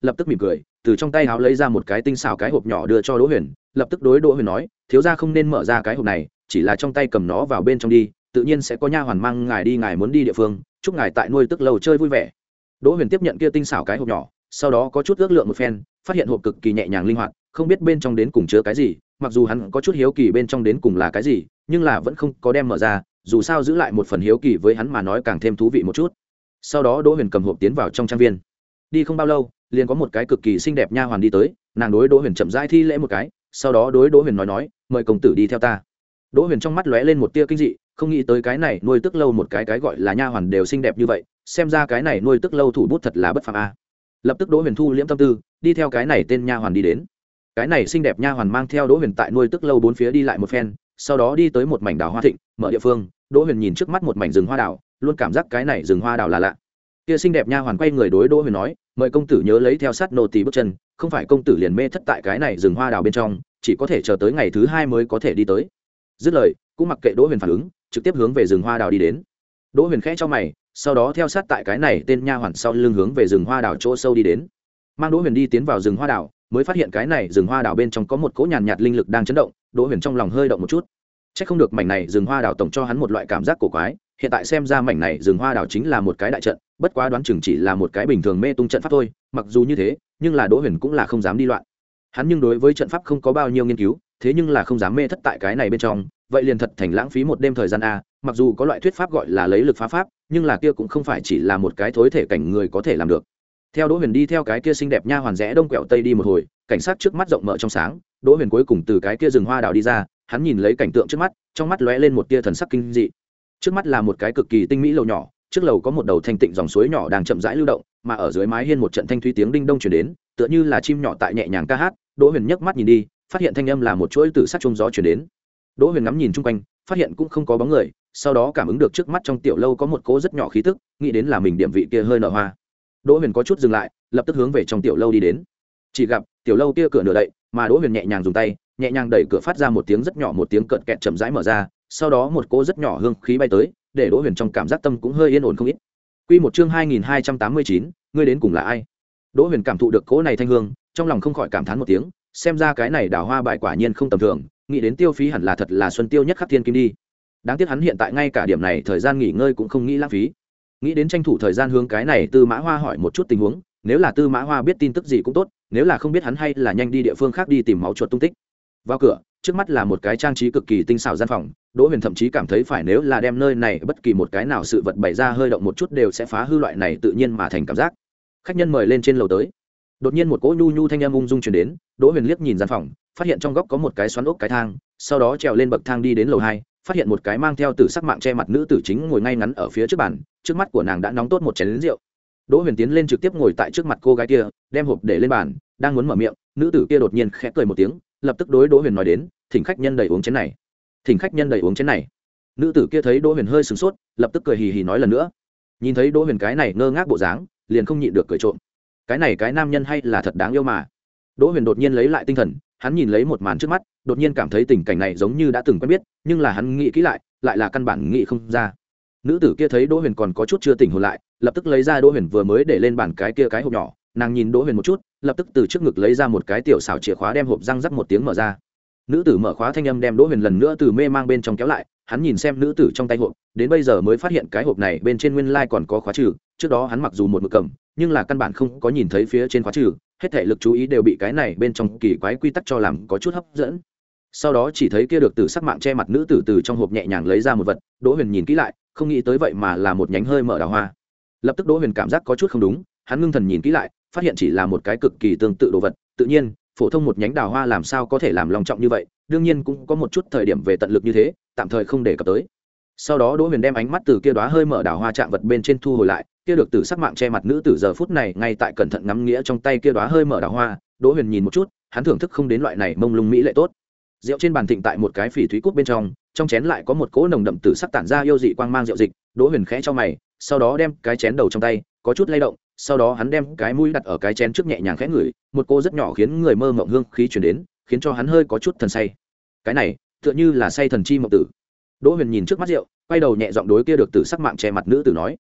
lập tức mỉm cười từ trong tay háo lấy ra một cái tinh xảo cái hộp nhỏ đưa cho Đỗ Huyền, lập tức đối Đỗ Huyền nói thiếu gia không nên mở ra cái hộp này, chỉ là trong tay cầm nó vào bên trong đi, tự nhiên sẽ có nha hoàn mang ngài đi ngài muốn đi địa phương, chúc ngài tại nuôi tức lâu chơi vui vẻ. Đỗ Huyền tiếp nhận kia tinh xảo cái hộp nhỏ, sau đó có chút ước lượng một phen, phát hiện hộp cực kỳ nhẹ nhàng linh hoạt, không biết bên trong đến cùng chứa cái gì, mặc dù hắn có chút hiếu kỳ bên trong đến cùng là cái gì, nhưng là vẫn không có đem mở ra, dù sao giữ lại một phần hiếu kỳ với hắn mà nói càng thêm thú vị một chút. Sau đó Đỗ Huyền cầm hộp tiến vào trong trang viên. Đi không bao lâu, liền có một cái cực kỳ xinh đẹp nha hoàn đi tới, nàng đối Đỗ Huyền chậm rãi thi lễ một cái, sau đó đối Đỗ Huyền nói nói, mời công tử đi theo ta. Đỗ Huyền trong mắt lóe lên một tia kinh dị, không nghĩ tới cái này nuôi tức lâu một cái cái gọi là nha hoàn đều xinh đẹp như vậy, xem ra cái này nuôi tức lâu thủ bút thật là bất phàm a. Lập tức Đỗ Huyền thu liễm tâm tư, đi theo cái này tên nha hoàn đi đến. Cái này xinh đẹp nha hoàn mang theo Đỗ Huyền tại nuôi tức lâu bốn phía đi lại một phen, sau đó đi tới một mảnh đào hoa thịnh mở địa phương. Đỗ Huyền nhìn trước mắt một mảnh rừng hoa đào, luôn cảm giác cái này rừng hoa đào là lạ. Kia xinh đẹp nha hoàn quay người đối Đỗ Huyền nói, mời công tử nhớ lấy theo sát nô tỳ bước chân, không phải công tử liền mê thất tại cái này rừng hoa đào bên trong, chỉ có thể chờ tới ngày thứ hai mới có thể đi tới. Dứt lời, cũng mặc kệ Đỗ Huyền phản ứng, trực tiếp hướng về rừng hoa đào đi đến. Đỗ Huyền khẽ cho mày, sau đó theo sát tại cái này tên nha hoàn sau lưng hướng về rừng hoa đào chỗ sâu đi đến. Mang Đỗ Huyền đi tiến vào rừng hoa đào, mới phát hiện cái này rừng hoa đào bên trong có một cỗ nhàn nhạt linh lực đang chấn động. Đỗ Huyền trong lòng hơi động một chút. Chắc không được mảnh này rừng hoa đào tổng cho hắn một loại cảm giác cổ quái, hiện tại xem ra mảnh này rừng hoa đào chính là một cái đại trận, bất quá đoán chừng chỉ là một cái bình thường mê tung trận pháp thôi. Mặc dù như thế, nhưng là Đỗ Huyền cũng là không dám đi loạn. Hắn nhưng đối với trận pháp không có bao nhiêu nghiên cứu, thế nhưng là không dám mê thất tại cái này bên trong, vậy liền thật thành lãng phí một đêm thời gian a. Mặc dù có loại thuyết pháp gọi là lấy lực phá pháp, nhưng là kia cũng không phải chỉ là một cái thối thể cảnh người có thể làm được. Theo Đỗ Huyền đi theo cái kia xinh đẹp nha hoàn rẽ đông quẹo tây đi một hồi, cảnh sát trước mắt rộng mở trong sáng, Đỗ Huyền cuối cùng từ cái kia rừng hoa đào đi ra, hắn nhìn lấy cảnh tượng trước mắt, trong mắt lóe lên một tia thần sắc kinh dị. Trước mắt là một cái cực kỳ tinh mỹ lầu nhỏ, trước lầu có một đầu thanh tịnh dòng suối nhỏ đang chậm rãi lưu động, mà ở dưới mái hiên một trận thanh thúy tiếng đinh đông truyền đến, tựa như là chim nhỏ tại nhẹ nhàng ca hát. Đỗ Huyền nhấc mắt nhìn đi, phát hiện thanh âm là một chuỗi tử sắc trung gió truyền đến. Đỗ Huyền ngắm nhìn chung quanh, phát hiện cũng không có bóng người, sau đó cảm ứng được trước mắt trong tiểu lâu có một cỗ rất nhỏ khí tức, nghĩ đến là mình điểm vị kia hơi nở hoa. Đỗ Huyền có chút dừng lại, lập tức hướng về trong tiểu lâu đi đến. Chỉ gặp tiểu lâu kia cửa nửa đậy, mà Đỗ Huyền nhẹ nhàng dùng tay, nhẹ nhàng đẩy cửa phát ra một tiếng rất nhỏ, một tiếng cợt kẹt chậm rãi mở ra, sau đó một cỗ rất nhỏ hương khí bay tới, để Đỗ Huyền trong cảm giác tâm cũng hơi yên ổn không ít. Quy một chương hai nghìn hai trăm tám mươi chín, ngươi đến cùng là ai? Đỗ Huyền cảm thụ được cỗ này thanh hương, trong lòng không khỏi cảm thán một tiếng, xem ra cái này đào hoa bài quả nhiên không tầm thường, nghĩ đến tiêu phí hẳn là thật là xuân tiêu nhất khắc thiên kim đi. Đáng tiếc hắn hiện tại ngay cả điểm này thời gian nghỉ ngơi cũng không nghĩ lãng phí. Nghĩ đến tranh thủ thời gian hướng cái này Tư Mã Hoa hỏi một chút tình huống, nếu là Tư Mã Hoa biết tin tức gì cũng tốt, nếu là không biết hắn hay là nhanh đi địa phương khác đi tìm máu chuột tung tích. Vào cửa, trước mắt là một cái trang trí cực kỳ tinh xảo gian phòng, Đỗ Huyền thậm chí cảm thấy phải nếu là đem nơi này bất kỳ một cái nào sự vật bày ra hơi động một chút đều sẽ phá hư loại này tự nhiên mà thành cảm giác. Khách nhân mời lên trên lầu tới. Đột nhiên một cỗ nhu nhu thanh âm ung dung truyền đến, Đỗ Huyền liếc nhìn gian phòng, phát hiện trong góc có một cái xoắn ốc cái thang, sau đó trèo lên bậc thang đi đến lầu hai, phát hiện một cái mang theo tử sắc mạng che mặt nữ tử chính ngồi ngay ngắn ở phía trước bàn, trước mắt của nàng đã nóng tốt một chén rượu. Đỗ Huyền tiến lên trực tiếp ngồi tại trước mặt cô gái kia, đem hộp để lên bàn, đang muốn mở miệng, nữ tử kia đột nhiên khẽ cười một tiếng, lập tức đối Đỗ Huyền nói đến, thỉnh khách nhân đầy uống chén này. Thỉnh khách nhân đầy uống chén này. Nữ tử kia thấy Đỗ Huyền hơi sửng sốt, lập tức cười hì hì nói lần nữa. Nhìn thấy Đỗ Huyền cái này ngơ ngác bộ dáng, liền không nhịn được cười trộm. Cái này cái nam nhân hay là thật đáng yêu mà. Đỗ Huyền đột nhiên lấy lại tinh thần, hắn nhìn lấy một màn trước mắt, đột nhiên cảm thấy tình cảnh này giống như đã từng quen biết, nhưng là hắn nghĩ kỹ lại, lại là căn bản nghĩ không ra. Nữ tử kia thấy Đỗ Huyền còn có chút chưa tỉnh hồn lại, lập tức lấy ra Đỗ Huyền vừa mới để lên bàn cái kia cái hộp nhỏ, nàng nhìn Đỗ Huyền một chút, lập tức từ trước ngực lấy ra một cái tiểu xảo chìa khóa đem hộp răng rắc một tiếng mở ra. Nữ tử mở khóa thanh âm đem Đỗ Huyền lần nữa từ mê mang bên trong kéo lại, hắn nhìn xem nữ tử trong tay hộp, đến bây giờ mới phát hiện cái hộp này bên trên nguyên lai còn có khóa trừ, trước đó hắn mặc dù một mực cầm, nhưng là căn bản không có nhìn thấy phía trên khóa trừ, hết thảy lực chú ý đều bị cái này bên trong kỳ quái quy tắc cho làm có chút hấp dẫn. Sau đó chỉ thấy kia được tử sắc mạng che mặt nữ tử từ trong hộp nhẹ nhàng lấy ra một vật, Đỗ Huyền nhìn kỹ lại, không nghĩ tới vậy mà là một nhánh hơi mở đào hoa. Lập tức Đỗ Huyền cảm giác có chút không đúng, hắn ngưng thần nhìn kỹ lại, phát hiện chỉ là một cái cực kỳ tương tự đồ vật, tự nhiên, phổ thông một nhánh đào hoa làm sao có thể làm long trọng như vậy, đương nhiên cũng có một chút thời điểm về tận lực như thế, tạm thời không để cập tới. Sau đó Đỗ Huyền đem ánh mắt từ kia đóa hơi mở đào hoa chạm vật bên trên thu hồi lại, kia được tử sắc mạng che mặt nữ tử giờ phút này ngay tại cẩn thận ngắm nghĩa trong tay kia đóa hơi mở đào hoa, Đỗ Huyền nhìn một chút, hắn thưởng thức không đến loại này mông lung mỹ lệ tốt. Rượu trên bàn thịnh tại một cái phỉ thúy cúp bên trong, trong chén lại có một cỗ nồng đậm tử sắc tản ra yêu dị quang mang rượu dịch, Đỗ Huyền khẽ cho mày, sau đó đem cái chén đầu trong tay, có chút lay động, sau đó hắn đem cái mũi đặt ở cái chén trước nhẹ nhàng khẽ ngửi, một cô rất nhỏ khiến người mơ mộng hương khí truyền đến, khiến cho hắn hơi có chút thần say. Cái này, tựa như là say thần chi mộng tử. Đỗ Huyền nhìn trước mắt rượu, quay đầu nhẹ giọng đối kia được tử sắc mạng che mặt nữ tử nói: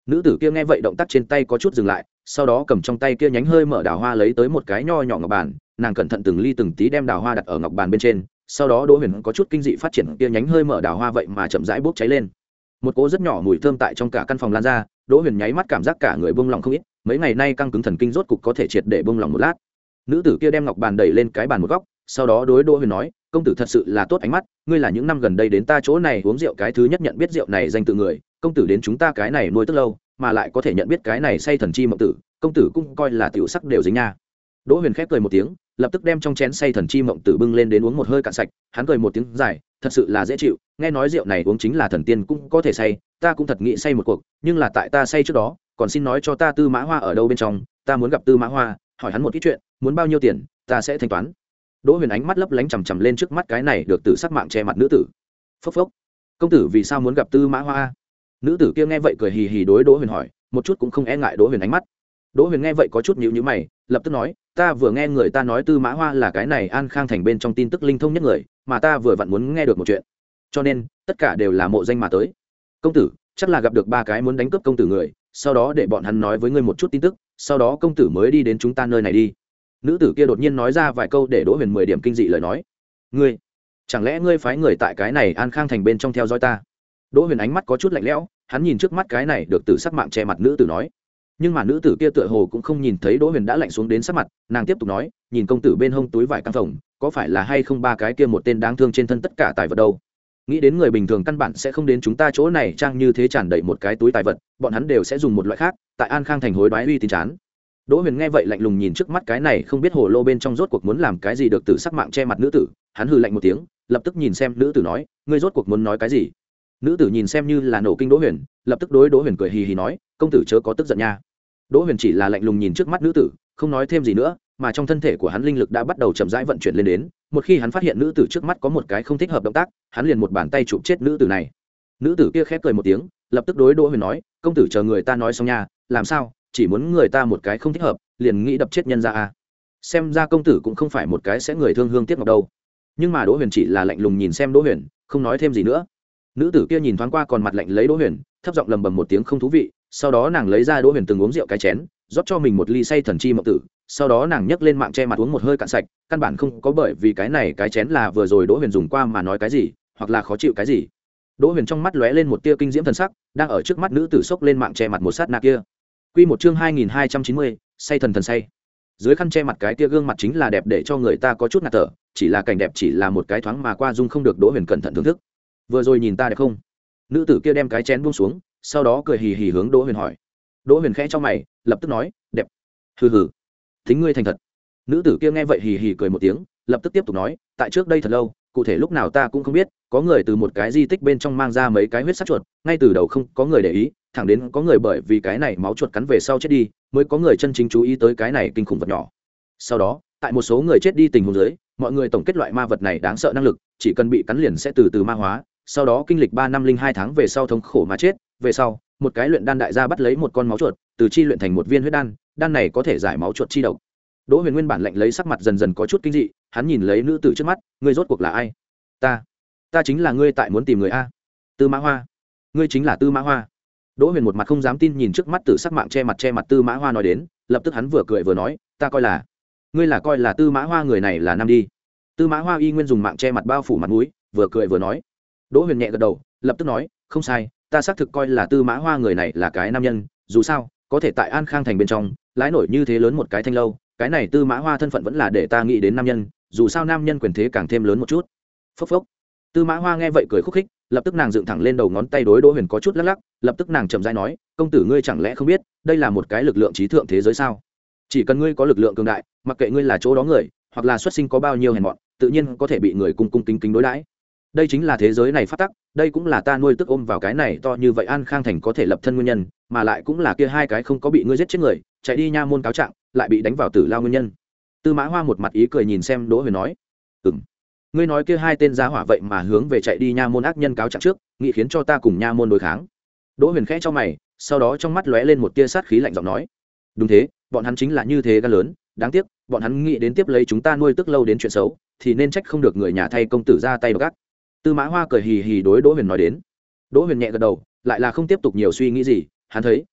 nữ tử kia nghe vậy động tác trên tay có chút dừng lại, sau đó cầm trong tay kia nhánh hơi mở đào hoa lấy tới một cái nho nhỏ ngọc bàn, nàng cẩn thận từng ly từng tí đem đào hoa đặt ở ngọc bàn bên trên, sau đó Đỗ Huyền có chút kinh dị phát triển kia nhánh hơi mở đào hoa vậy mà chậm rãi bốc cháy lên. Một cỗ rất nhỏ mùi thơm tại trong cả căn phòng lan ra, Đỗ Huyền nháy mắt cảm giác cả người buông lỏng không ít, mấy ngày nay căng cứng thần kinh rốt cục có thể triệt để buông lỏng một lát. Nữ tử kia đem ngọc bàn đẩy lên cái bàn một góc, sau đó đối Đỗ Huyền nói, công tử thật sự là tốt ánh mắt, ngươi là những năm gần đây đến ta chỗ này uống rượu cái thứ nhất nhận biết rượu này danh tự người, công tử đến chúng ta cái này nuôi tức lâu, mà lại có thể nhận biết cái này say thần chi mộng tử, công tử cũng coi là tiểu sắc đều dính nha. Đỗ Huyền khép cười một tiếng, lập tức đem trong chén say thần chi mộng tử bưng lên đến uống một hơi cạn sạch, hắn cười một tiếng dài, thật sự là dễ chịu, nghe nói rượu này uống chính là thần tiên cũng có thể say, ta cũng thật nghĩ say một cuộc, nhưng là tại ta say trước đó, còn xin nói cho ta Tư Mã Hoa ở đâu bên trong, ta muốn gặp Tư Mã Hoa, hỏi hắn một ít chuyện, muốn bao nhiêu tiền, ta sẽ thanh toán. Đỗ Huyền ánh mắt lấp lánh chằm chằm lên trước mắt cái này được tử sắc mạng che mặt nữ tử. Phốc phốc, công tử vì sao muốn gặp Tư Mã Hoa? Nữ tử kia nghe vậy cười hì hì đối Đỗ Huyền hỏi, một chút cũng không e ngại Đỗ Huyền ánh mắt. Đỗ Huyền nghe vậy có chút nhíu nhíu mày, lập tức nói, ta vừa nghe người ta nói Tư Mã Hoa là cái này An Khang thành bên trong tin tức linh thông nhất người, mà ta vừa vặn muốn nghe được một chuyện, cho nên tất cả đều là mộ danh mà tới. Công tử chắc là gặp được ba cái muốn đánh cướp công tử người, sau đó để bọn hắn nói với ngươi một chút tin tức, sau đó công tử mới đi đến chúng ta nơi này đi. Nữ tử kia đột nhiên nói ra vài câu để Đỗ Huyền mười điểm kinh dị lời nói. Ngươi, chẳng lẽ ngươi phái người tại cái này An Khang thành bên trong theo dõi ta? Đỗ Huyền ánh mắt có chút lạnh lẽo, hắn nhìn trước mắt cái này được tử sắc mạng che mặt nữ tử nói. Nhưng mà nữ tử kia tựa hồ cũng không nhìn thấy Đỗ Huyền đã lạnh xuống đến sắc mặt, nàng tiếp tục nói, nhìn công tử bên hông túi vải căng phồng, có phải là hay không ba cái kia một tên đáng thương trên thân tất cả tài vật đâu? Nghĩ đến người bình thường căn bản sẽ không đến chúng ta chỗ này trang như thế tràn đầy một cái túi tài vật, bọn hắn đều sẽ dùng một loại khác, tại An Khang thành hối đoái uy tín chán. Đỗ Huyền nghe vậy lạnh lùng nhìn trước mắt cái này không biết hồ lô bên trong rốt cuộc muốn làm cái gì được tử sắc mạng che mặt nữ tử, hắn hừ lạnh một tiếng, lập tức nhìn xem nữ tử nói, ngươi rốt cuộc muốn nói cái gì? Nữ tử nhìn xem như là nổ kinh Đỗ Huyền, lập tức đối Đỗ Huyền cười hì hì nói, công tử chớ có tức giận nha. Đỗ Huyền chỉ là lạnh lùng nhìn trước mắt nữ tử, không nói thêm gì nữa, mà trong thân thể của hắn linh lực đã bắt đầu chậm rãi vận chuyển lên đến, một khi hắn phát hiện nữ tử trước mắt có một cái không thích hợp động tác, hắn liền một bàn tay chụp chết nữ tử này. Nữ tử kia khép cười một tiếng, lập tức đối Đỗ Huyền nói, công tử chờ người ta nói xong nha, làm sao, chỉ muốn người ta một cái không thích hợp, liền nghĩ đập chết nhân ra à? Xem ra công tử cũng không phải một cái sẽ người thương hương tiếc ngọc đâu. Nhưng mà Đỗ Huyền chỉ là lạnh lùng nhìn xem Đỗ Huyền, không nói thêm gì nữa. Nữ tử kia nhìn thoáng qua còn mặt lạnh lấy Đỗ Huyền, thấp giọng lầm bầm một tiếng không thú vị, sau đó nàng lấy ra Đỗ Huyền từng uống rượu cái chén, rót cho mình một ly say thần chi mộng tử, sau đó nàng nhấc lên mạng che mặt uống một hơi cạn sạch, căn bản không có bởi vì cái này cái chén là vừa rồi Đỗ Huyền dùng qua mà nói cái gì, hoặc là khó chịu cái gì. Đỗ Huyền trong mắt lóe lên một tia kinh diễm thần sắc, đang ở trước mắt nữ tử xốc lên mạng che mặt một sát na kia. Quy một chương hai nghìn hai trăm chín mươi, say thần thần say. Dưới khăn che mặt cái kia gương mặt chính là đẹp để cho người ta có chút ngạt thở, chỉ là cảnh đẹp chỉ là một cái thoáng mà qua dung không được Đỗ Huyền cẩn thận thưởng thức. Vừa rồi nhìn ta đẹp không? Nữ tử kia đem cái chén buông xuống, sau đó cười hì hì hướng Đỗ Huyền hỏi. Đỗ Huyền khẽ cho mày, lập tức nói, đẹp. Hừ hừ, thính ngươi thành thật. Nữ tử kia nghe vậy hì hì cười một tiếng, lập tức tiếp tục nói, tại trước đây thật lâu, cụ thể lúc nào ta cũng không biết, có người từ một cái di tích bên trong mang ra mấy cái huyết sắc chuột, ngay từ đầu không có người để ý, thẳng đến có người bởi vì cái này máu chuột cắn về sau chết đi, mới có người chân chính chú ý tới cái này kinh khủng vật nhỏ. Sau đó, tại một số người chết đi tình huống dưới, mọi người tổng kết loại ma vật này đáng sợ năng lực, chỉ cần bị cắn liền sẽ từ từ ma hóa, sau đó kinh lịch ba năm linh hai tháng về sau thống khổ mà chết, về sau, một cái luyện đan đại gia bắt lấy một con máu chuột, từ chi luyện thành một viên huyết đan, đan này có thể giải máu chuột chi độc. Đỗ Huyền nguyên bản lạnh lấy sắc mặt dần dần có chút kinh dị, hắn nhìn lấy nữ tử trước mắt, ngươi rốt cuộc là ai? Ta, ta chính là ngươi tại muốn tìm người a. Tư Mã Hoa, ngươi chính là Tư Mã Hoa. Đỗ Huyền một mặt không dám tin nhìn trước mắt tử sắc mạng che mặt che mặt Tư Mã Hoa nói đến, lập tức hắn vừa cười vừa nói, ta coi là, ngươi là coi là Tư Mã Hoa người này là nam đi. Tư Mã Hoa y nguyên dùng mạng che mặt bao phủ mặt mũi, vừa cười vừa nói. Đỗ Huyền nhẹ gật đầu, lập tức nói, không sai, ta xác thực coi là Tư Mã Hoa người này là cái nam nhân, dù sao, có thể tại An Khang thành bên trong, lái nổi như thế lớn một cái thanh lâu, cái này Tư Mã Hoa thân phận vẫn là để ta nghĩ đến nam nhân, dù sao nam nhân quyền thế càng thêm lớn một chút. Phốc phốc. Tư Mã Hoa nghe vậy cười khúc khích, lập tức nàng dựng thẳng lên đầu ngón tay đối Đỗ Huyền có chút lắc lắc, lập tức nàng chậm rãi nói, công tử ngươi chẳng lẽ không biết, đây là một cái lực lượng trí thượng thế giới sao? Chỉ cần ngươi có lực lượng cường đại, mặc kệ ngươi là chỗ đó người, hoặc là xuất sinh có bao nhiêu hèn mọn, tự nhiên có thể bị người cung cung kính kính đối đãi. Đây chính là thế giới này phát tắc, đây cũng là ta nuôi tức ôm vào cái này to như vậy An Khang thành có thể lập thân nguyên nhân, mà lại cũng là kia hai cái không có bị ngươi giết chết người, chạy đi nha môn cáo trạng, lại bị đánh vào tử lao nguyên nhân. Tư Mã Hoa một mặt ý cười nhìn xem Đỗ Huyền nói, ừm, ngươi nói kia hai tên giá hỏa vậy mà hướng về chạy đi nha môn ác nhân cáo trạng trước, nghĩ khiến cho ta cùng nha môn đối kháng. Đỗ Huyền khẽ cho mày, sau đó trong mắt lóe lên một tia sát khí lạnh giọng nói, đúng thế, bọn hắn chính là như thế gan lớn, đáng tiếc, bọn hắn nghĩ đến tiếp lấy chúng ta nuôi tức lâu đến chuyện xấu, thì nên trách không được người nhà thay công tử ra tay gác. Tư Mã Hoa cười hì hì đối Đỗ Huyền nói đến. Đỗ Huyền nhẹ gật đầu, lại là không tiếp tục nhiều suy nghĩ gì, hắn thấy,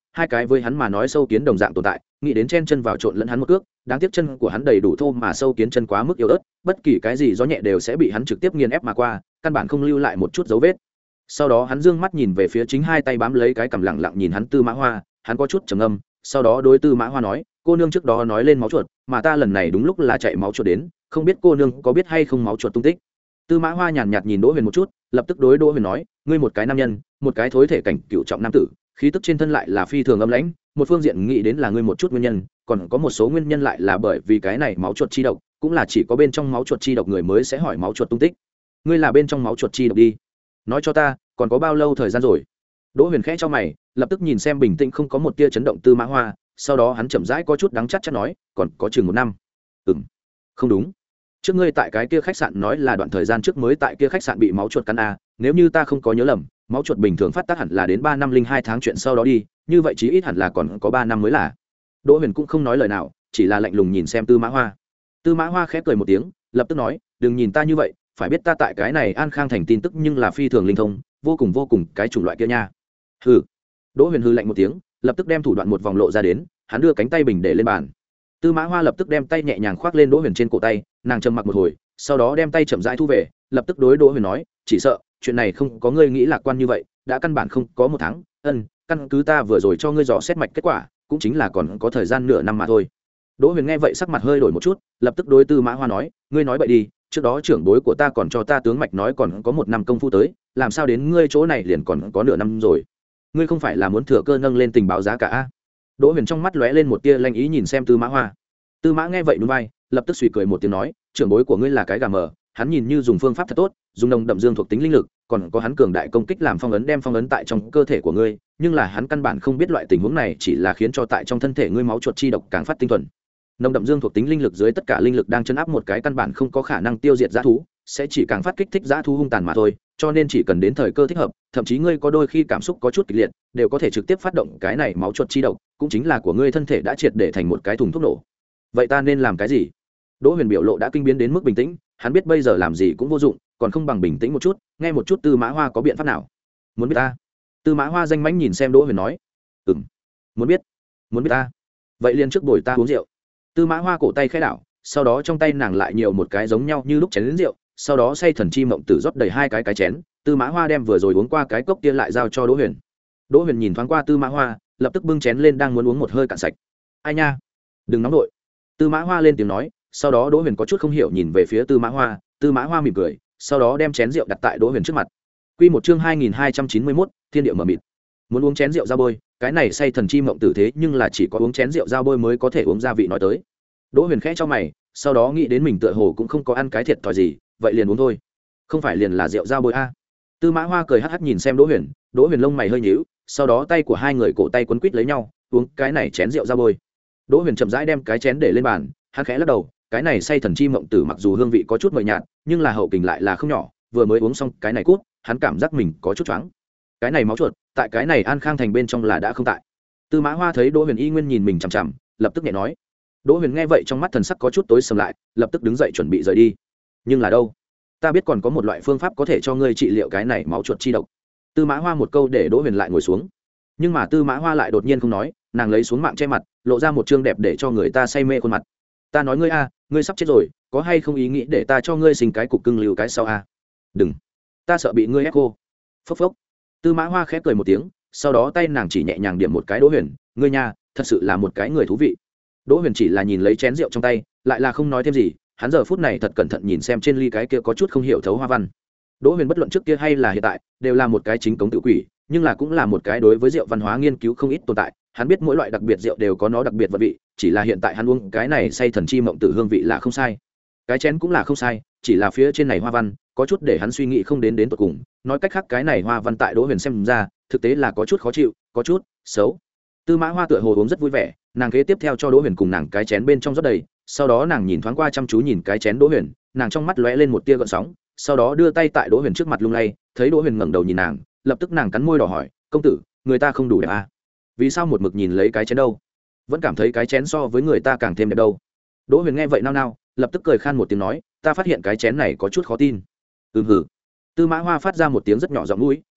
hai cái với hắn mà nói sâu kiến đồng dạng tồn tại, nghĩ đến chen chân vào trộn lẫn hắn một cước, đáng tiếc chân của hắn đầy đủ thô mà sâu kiến chân quá mức yếu ớt, bất kỳ cái gì gió nhẹ đều sẽ bị hắn trực tiếp nghiền ép mà qua, căn bản không lưu lại một chút dấu vết. Sau đó hắn dương mắt nhìn về phía chính hai tay bám lấy cái cằm lặng lặng nhìn hắn Tư Mã Hoa, hắn có chút trầm ngâm, sau đó đối Tư Mã Hoa nói, cô nương trước đó nói lên máu chuột, mà ta lần này đúng lúc là chạy máu chuột đến, không biết cô nương có biết hay không máu chuột tung tích. Tư Mã Hoa nhàn nhạt nhìn Đỗ Huyền một chút, lập tức đối Đỗ Huyền nói, ngươi một cái nam nhân, một cái thối thể cảnh cựu trọng nam tử, khí tức trên thân lại là phi thường âm lãnh, một phương diện nghĩ đến là ngươi một chút nguyên nhân, còn có một số nguyên nhân lại là bởi vì cái này máu chuột chi độc, cũng là chỉ có bên trong máu chuột chi độc người mới sẽ hỏi máu chuột tung tích. Ngươi là bên trong máu chuột chi độc đi, nói cho ta, còn có bao lâu thời gian rồi? Đỗ Huyền khẽ cho mày, lập tức nhìn xem bình tĩnh không có một tia chấn động Tư Mã Hoa, sau đó hắn chậm rãi có chút đắng chát chát nói, còn có chừng một năm. Ừm, không đúng. Trước ngươi tại cái kia khách sạn nói là đoạn thời gian trước mới tại kia khách sạn bị máu chuột cắn a, nếu như ta không có nhớ lầm, máu chuột bình thường phát tác hẳn là đến ba năm linh hai tháng chuyện sau đó đi, như vậy chí ít hẳn là còn có ba năm mới là. Đỗ Huyền cũng không nói lời nào, chỉ là lạnh lùng nhìn xem Tư Mã Hoa. Tư Mã Hoa khẽ cười một tiếng, lập tức nói, đừng nhìn ta như vậy, phải biết ta tại cái này An Khang thành tin tức nhưng là phi thường linh thông, vô cùng vô cùng cái chủng loại kia nha. Hừ. Đỗ Huyền hừ lạnh một tiếng, lập tức đem thủ đoạn một vòng lộ ra đến, hắn đưa cánh tay bình để lên bàn. Tư Mã Hoa lập tức đem tay nhẹ nhàng khoác lên Đỗ Huyền trên cổ tay, nàng trầm mặc một hồi, sau đó đem tay chậm rãi thu về, lập tức đối Đỗ Huyền nói, chỉ sợ chuyện này không có ngươi nghĩ lạc quan như vậy, đã căn bản không có một tháng, ân, căn cứ ta vừa rồi cho ngươi dò xét mạch kết quả, cũng chính là còn có thời gian nửa năm mà thôi. Đỗ Huyền nghe vậy sắc mặt hơi đổi một chút, lập tức đối Tư Mã Hoa nói, ngươi nói bậy đi, trước đó trưởng bối của ta còn cho ta tướng mạch nói còn có một năm công phu tới, làm sao đến ngươi chỗ này liền còn có nửa năm rồi? Ngươi không phải là muốn thừa cơ nâng lên tình báo giá cả a? Đỗ Huyền trong mắt lóe lên một tia lanh ý nhìn xem Tư Mã Hoa. Tư Mã nghe vậy nhún vai, lập tức suy cười một tiếng nói, trưởng bối của ngươi là cái gà mờ, hắn nhìn như dùng phương pháp thật tốt, dùng nồng đậm dương thuộc tính linh lực, còn có hắn cường đại công kích làm phong ấn đem phong ấn tại trong cơ thể của ngươi, nhưng là hắn căn bản không biết loại tình huống này chỉ là khiến cho tại trong thân thể ngươi máu chuột chi độc càng phát tinh thuần. Nồng đậm dương thuộc tính linh lực dưới tất cả linh lực đang chấn áp một cái căn bản không có khả năng tiêu diệt dã thú, sẽ chỉ càng phát kích thích dã thú hung tàn mà thôi, cho nên chỉ cần đến thời cơ thích hợp, thậm chí ngươi có đôi khi cảm xúc có chút kịch liệt, đều có thể trực tiếp phát động cái này máu chuột chi độc, cũng chính là của ngươi thân thể đã triệt để thành một cái thùng thuốc nổ. Vậy ta nên làm cái gì? Đỗ Huyền biểu lộ đã kinh biến đến mức bình tĩnh, hắn biết bây giờ làm gì cũng vô dụng, còn không bằng bình tĩnh một chút, nghe một chút Tư Mã Hoa có biện pháp nào. Muốn biết ta? Tư Mã Hoa danh mãnh nhìn xem Đỗ Huyền nói, ừm, muốn biết, muốn biết ta. Vậy liền trước bồi ta uống rượu. Tư Mã Hoa cổ tay khẽ đảo, sau đó trong tay nàng lại nhiều một cái giống nhau như lúc chén lớn rượu, sau đó say thần chi mộng tử rót đầy hai cái cái chén, Tư Mã Hoa đem vừa rồi uống qua cái cốc kia lại giao cho Đỗ Huyền. Đỗ Huyền nhìn thoáng qua Tư Mã Hoa, lập tức bưng chén lên đang muốn uống một hơi cạn sạch. Ai nha, đừng nóng nội. Tư Mã Hoa lên tiếng nói, sau đó Đỗ Huyền có chút không hiểu nhìn về phía Tư Mã Hoa, Tư Mã Hoa mỉm cười, sau đó đem chén rượu đặt tại Đỗ Huyền trước mặt. Quy một chương hai nghìn hai trăm chín mươi mốt, thiên địa mở mịt. Muốn uống chén rượu giao bôi, cái này say thần chi mộng tử thế nhưng là chỉ có uống chén rượu giao bôi mới có thể uống gia vị nói tới. Đỗ Huyền khẽ cho mày, sau đó nghĩ đến mình tựa hồ cũng không có ăn cái thiệt thòi gì, vậy liền uống thôi. Không phải liền là rượu giao bôi a? Tư Mã Hoa cười hắc hắc nhìn xem Đỗ Huyền, Đỗ Huyền lông mày hơi nhíu, sau đó tay của hai người cổ tay quấn quýt lấy nhau, uống cái này chén rượu giao bôi. Đỗ Huyền chậm rãi đem cái chén để lên bàn, hắn khẽ lắc đầu, cái này say thần chi mộng tử mặc dù hương vị có chút mờ nhạt, nhưng là hậu kình lại là không nhỏ, vừa mới uống xong cái này cút, hắn cảm giác mình có chút choáng. Cái này máu chuột, tại cái này An Khang thành bên trong là đã không tại. Tư Mã Hoa thấy Đỗ Huyền y nguyên nhìn mình chằm chằm, lập tức nhẹ nói. Đỗ Huyền nghe vậy trong mắt thần sắc có chút tối sầm lại, lập tức đứng dậy chuẩn bị rời đi. Nhưng là đâu? Ta biết còn có một loại phương pháp có thể cho ngươi trị liệu cái này máu chuột chi độc. Tư Mã Hoa một câu để Đỗ Huyền lại ngồi xuống. Nhưng mà Tư Mã Hoa lại đột nhiên không nói, nàng lấy xuống mạng che mặt, lộ ra một trương đẹp để cho người ta say mê khuôn mặt. Ta nói ngươi a, ngươi sắp chết rồi, có hay không ý nghĩ để ta cho ngươi sinh cái cục cưng lưu cái sau a? Đừng, ta sợ bị ngươi ép cô. Phốc phốc. Tư Mã Hoa khẽ cười một tiếng, sau đó tay nàng chỉ nhẹ nhàng điểm một cái Đỗ Huyền, ngươi nha, thật sự là một cái người thú vị. Đỗ Huyền chỉ là nhìn lấy chén rượu trong tay, lại là không nói thêm gì, hắn giờ phút này thật cẩn thận nhìn xem trên ly cái kia có chút không hiểu thấu hoa văn. Đỗ Huyền bất luận trước kia hay là hiện tại, đều là một cái chính cống tự quỷ, nhưng là cũng là một cái đối với rượu văn hóa nghiên cứu không ít tồn tại. Hắn biết mỗi loại đặc biệt rượu đều có nó đặc biệt vật vị, chỉ là hiện tại hắn uống cái này say thần chi mộng tử hương vị là không sai. Cái chén cũng là không sai, chỉ là phía trên này hoa văn có chút để hắn suy nghĩ không đến đến tận cùng. Nói cách khác cái này hoa văn tại Đỗ Huyền xem ra, thực tế là có chút khó chịu, có chút xấu. Tư Mã Hoa tựa hồ uống rất vui vẻ, nàng kế tiếp theo cho Đỗ Huyền cùng nàng cái chén bên trong rót đầy, sau đó nàng nhìn thoáng qua chăm chú nhìn cái chén Đỗ Huyền, nàng trong mắt lóe lên một tia gợn sóng, sau đó đưa tay tại Đỗ Huyền trước mặt lung lay, thấy Đỗ Huyền ngẩng đầu nhìn nàng, lập tức nàng cắn môi đỏ hỏi, công tử, người ta không đủ đẹp à? Vì sao một mực nhìn lấy cái chén đâu? Vẫn cảm thấy cái chén so với người ta càng thêm đẹp đâu? Đỗ Huyền nghe vậy nao nao, lập tức cười khan một tiếng nói, ta phát hiện cái chén này có chút khó tin. Ừm hử. Tư Mã Hoa phát ra một tiếng rất nhỏ giọng mũi,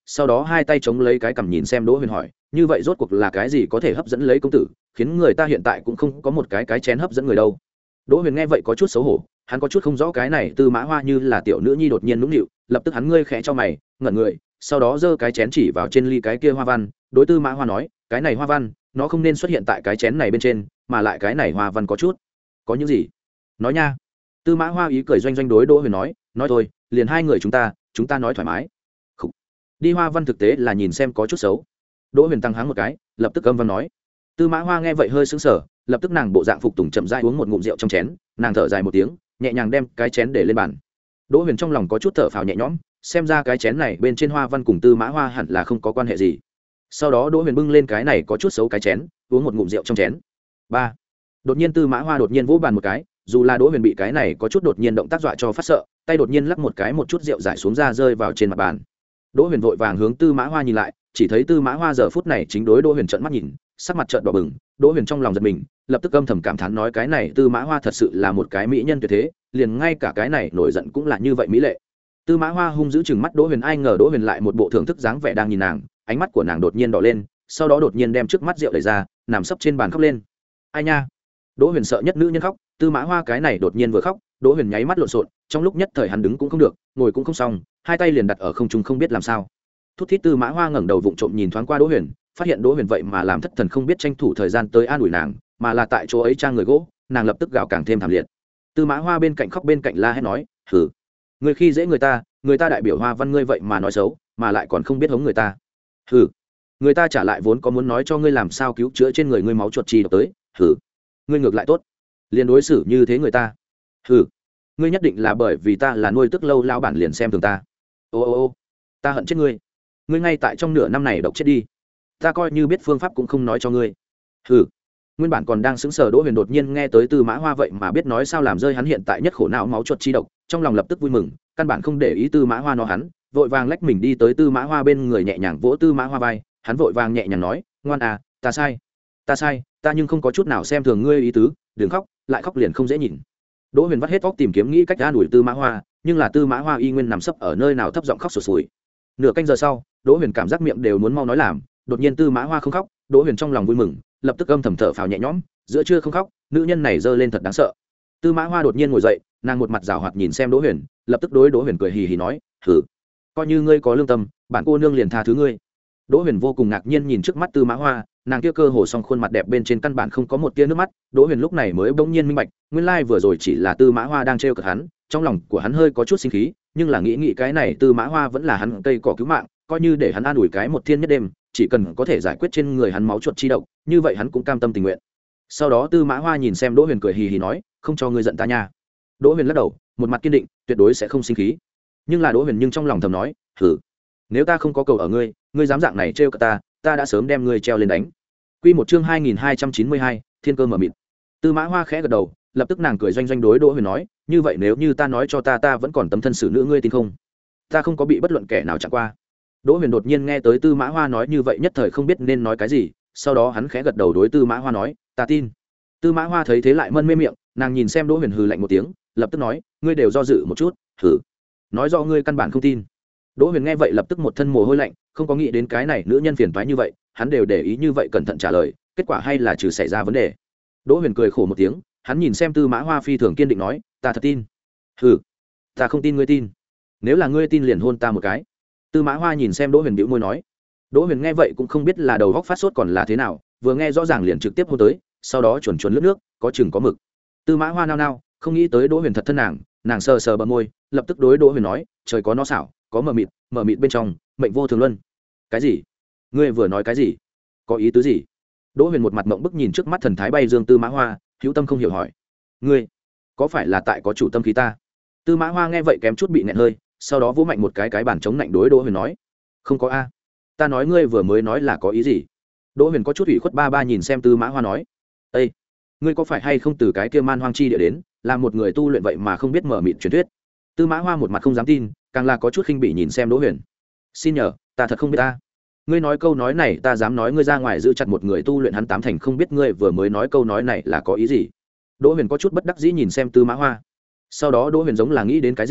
sau đó hai tay chống lấy cái cằm nhìn xem Đỗ Huyền hỏi, như vậy rốt cuộc là cái gì có thể hấp dẫn lấy công tử, khiến người ta hiện tại cũng không có một cái cái chén hấp dẫn người đâu. Đỗ Huyền nghe vậy có chút xấu hổ, hắn có chút không rõ cái này Tư Mã Hoa như là tiểu nữ nhi đột nhiên nũng nịu, lập tức hắn ngươi khẽ cho mày, ngẩn người, sau đó giơ cái chén chỉ vào trên ly cái kia hoa văn, đối Tư Mã Hoa nói, cái này hoa văn, nó không nên xuất hiện tại cái chén này bên trên, mà lại cái này hoa văn có chút, có những gì? Nói nha. Tư Mã Hoa ý cười doanh doanh đối Đỗ Huyền nói, nói thôi, liền hai người chúng ta, chúng ta nói thoải mái. Khủ. Đi hoa văn thực tế là nhìn xem có chút xấu. Đỗ Huyền tăng háng một cái, lập tức âm văn nói. Tư Mã Hoa nghe vậy hơi sững sờ, lập tức nàng bộ dạng phục tùng chậm rãi uống một ngụm rượu trong chén, nàng thở dài một tiếng, nhẹ nhàng đem cái chén để lên bàn. Đỗ Huyền trong lòng có chút thở phào nhẹ nhõm, xem ra cái chén này bên trên hoa văn cùng Tư Mã Hoa hẳn là không có quan hệ gì. Sau đó Đỗ Huyền bưng lên cái này có chút xấu cái chén, uống một ngụm rượu trong chén. Ba. Đột nhiên Tư Mã Hoa đột nhiên vỗ bàn một cái, dù là Đỗ Huyền bị cái này có chút đột nhiên động tác dọa cho phát sợ, tay đột nhiên lắc một cái một chút rượu rải xuống ra rơi vào trên mặt bàn. Đỗ Huyền vội vàng hướng Tư Mã Hoa nhìn lại, chỉ thấy Tư Mã Hoa giờ phút này chính đối Đỗ Huyền trợn mắt nhìn, sắc mặt trợn đỏ bừng. Đỗ Huyền trong lòng giật mình, lập tức âm thầm cảm thán nói cái này Tư Mã Hoa thật sự là một cái mỹ nhân tuyệt thế, liền ngay cả cái này nổi giận cũng là như vậy mỹ lệ. Tư Mã Hoa hung dữ chừng mắt Đỗ Huyền, ai ngờ Đỗ Huyền lại một bộ thưởng thức dáng vẻ đang nhìn nàng, ánh mắt của nàng đột nhiên đỏ lên, sau đó đột nhiên đem trước mắt rượu đẩy ra, nằm sấp trên bàn khóc lên. Ai nha. Đỗ Huyền sợ nhất nữ nhân khóc, Tư Mã Hoa cái này đột nhiên vừa khóc, Đỗ Huyền nháy mắt lộn xộn, trong lúc nhất thời hắn đứng cũng không được, ngồi cũng không xong, hai tay liền đặt ở không trung không biết làm sao. Thút thít Tư Mã Hoa ngẩng đầu vụng trộm nhìn thoáng qua Đỗ Huyền, phát hiện Đỗ Huyền vậy mà làm thất thần không biết tranh thủ thời gian tới an ủi nàng, mà là tại chỗ ấy trang người gỗ, nàng lập tức gào càng thêm thảm liệt. Tư Mã Hoa bên cạnh khóc bên cạnh la hét nói, "Hừ, ngươi khi dễ người ta, người ta đại biểu Hoa Văn ngươi vậy mà nói xấu, mà lại còn không biết hống người ta. Hừ, người ta trả lại vốn có muốn nói cho ngươi làm sao cứu chữa trên người ngươi máu chuột chi độc tới, hừ, ngươi ngược lại tốt, liền đối xử như thế người ta. Hừ, ngươi nhất định là bởi vì ta là nuôi tức lâu lao bản liền xem thường ta. Ô ô ô, ta hận chết ngươi, ngươi ngay tại trong nửa năm này độc chết đi, ta coi như biết phương pháp cũng không nói cho ngươi. Hừ." Nguyên bản còn đang sững sờ Đỗ Huyền đột nhiên nghe tới Tư Mã Hoa vậy mà biết nói sao làm rơi hắn hiện tại nhất khổ não máu chuột chi độc, trong lòng lập tức vui mừng, căn bản không để ý Tư Mã Hoa nó hắn, vội vàng lách mình đi tới Tư Mã Hoa bên người nhẹ nhàng vỗ Tư Mã Hoa vai, hắn vội vàng nhẹ nhàng nói, "Ngoan à, ta sai, ta sai, ta nhưng không có chút nào xem thường ngươi ý tứ, đừng khóc, lại khóc liền không dễ nhìn." Đỗ Huyền vắt hết óc tìm kiếm nghĩ cách an ủi Tư Mã Hoa, nhưng là Tư Mã Hoa y nguyên nằm sấp ở nơi nào thấp giọng khóc sụt sùi. Nửa canh giờ sau, Đỗ Huyền cảm giác miệng đều muốn mau nói làm, đột nhiên Tư Mã Hoa không khóc, Đỗ Huyền trong lòng vui mừng, lập tức âm thầm thở phào nhẹ nhõm, giữa trưa không khóc, nữ nhân này giơ lên thật đáng sợ. Tư Mã Hoa đột nhiên ngồi dậy, nàng một mặt giảo hoạt nhìn xem Đỗ Huyền, lập tức đối Đỗ Huyền cười hì hì nói, "Hử, coi như ngươi có lương tâm, bản cô nương liền tha thứ ngươi." Đỗ Huyền vô cùng ngạc nhiên nhìn trước mắt Tư Mã Hoa, nàng kia cơ hồ song khuôn mặt đẹp bên trên căn bản không có một tia nước mắt. Đỗ Huyền lúc này mới bỗng nhiên minh bạch, nguyên lai vừa rồi chỉ là Tư Mã Hoa đang trêu cợt hắn, trong lòng của hắn hơi có chút sinh khí, nhưng là nghĩ nghĩ cái này Tư Mã Hoa vẫn là hắn cây cỏ cứu mạng, coi như để hắn an ủi cái một thiên nhất đêm, chỉ cần có thể giải quyết trên người hắn máu chuột chi độc, như vậy hắn cũng cam tâm tình nguyện. Sau đó Tư Mã Hoa nhìn xem Đỗ Huyền cười hì hì nói, "Không cho ngươi giận ta nha." Đỗ Huyền lắc đầu, một mặt kiên định, tuyệt đối sẽ không sinh khí. Nhưng là Đỗ Huyền nhưng trong lòng thầm nói, "Hử, nếu ta không có cầu ở ngươi, ngươi dám dạng này trêu cả ta, ta đã sớm đem ngươi treo lên đánh." Quy một chương hai nghìn hai trăm chín mươi hai, Thiên cơ mở mịt. Tư Mã Hoa khẽ gật đầu, lập tức nàng cười doanh doanh đối Đỗ Huyền nói, "Như vậy nếu như ta nói cho ta ta vẫn còn tấm thân xử nữ ngươi tin không? Ta không có bị bất luận kẻ nào chạm qua." Đỗ Huyền đột nhiên nghe tới Tư Mã Hoa nói như vậy nhất thời không biết nên nói cái gì, sau đó hắn khẽ gật đầu đối Tư Mã Hoa nói, "Ta tin." Tư Mã Hoa thấy thế lại mân mê miệng, nàng nhìn xem Đỗ Huyền hừ lạnh một tiếng, lập tức nói, "Ngươi đều do dự một chút, hừ, nói rõ ngươi căn bản không tin." Đỗ Huyền nghe vậy lập tức một thân mồ hôi lạnh, không có nghĩ đến cái này nữ nhân phiền toái như vậy, hắn đều để ý như vậy cẩn thận trả lời, kết quả hay là trừ xảy ra vấn đề. Đỗ Huyền cười khổ một tiếng, hắn nhìn xem Tư Mã Hoa phi thường kiên định nói, "Ta thật tin." "Hừ, ta không tin ngươi tin. Nếu là ngươi tin liền hôn ta một cái." Tư Mã Hoa nhìn xem Đỗ Huyền bĩu môi nói. Đỗ Huyền nghe vậy cũng không biết là đầu góc phát sốt còn là thế nào, vừa nghe rõ ràng liền trực tiếp hôn tới, sau đó chuẩn chuẩn lướt nước, có chừng có mực. Tư Mã Hoa nao nao, không nghĩ tới Đỗ Huyền thật thân nàng, nàng sờ sờ bờ môi, lập tức đối Đỗ Huyền nói, "Trời có nó xảo, có mờ mịt, mờ mịt bên trong, mệnh vô thường luân." "Cái gì? Ngươi vừa nói cái gì? Có ý tứ gì?" Đỗ Huyền một mặt mộng bức nhìn trước mắt thần thái bay dương Tư Mã Hoa, hữu tâm không hiểu hỏi, "Ngươi có phải là tại có chủ tâm khí ta?" Tư Mã Hoa nghe vậy kém chút bị nghẹn hơi, sau đó vỗ mạnh một cái cái bàn chống lạnh đối Đỗ Huyền nói, "Không có a, ta nói ngươi vừa mới nói là có ý gì?" Đỗ Huyền có chút ủy khuất ba ba nhìn xem Tư Mã Hoa nói, "Ê, ngươi có phải hay không từ cái kia man hoang chi địa đến, làm một người tu luyện vậy mà không biết mở mịt truyền thuyết?" Tư Mã Hoa một mặt không dám tin, càng là có chút khinh bỉ nhìn xem Đỗ Huyền. "Xin nhờ, ta thật không biết ta. Ngươi nói câu nói này ta dám nói ngươi ra ngoài giữ chặt một người tu luyện hắn tám thành không biết ngươi vừa mới nói câu nói này là có ý gì." Đỗ Huyền có chút bất đắc dĩ nhìn xem Tư Mã Hoa. Sau đó Đỗ Huyền giống là nghĩ đến cái gì,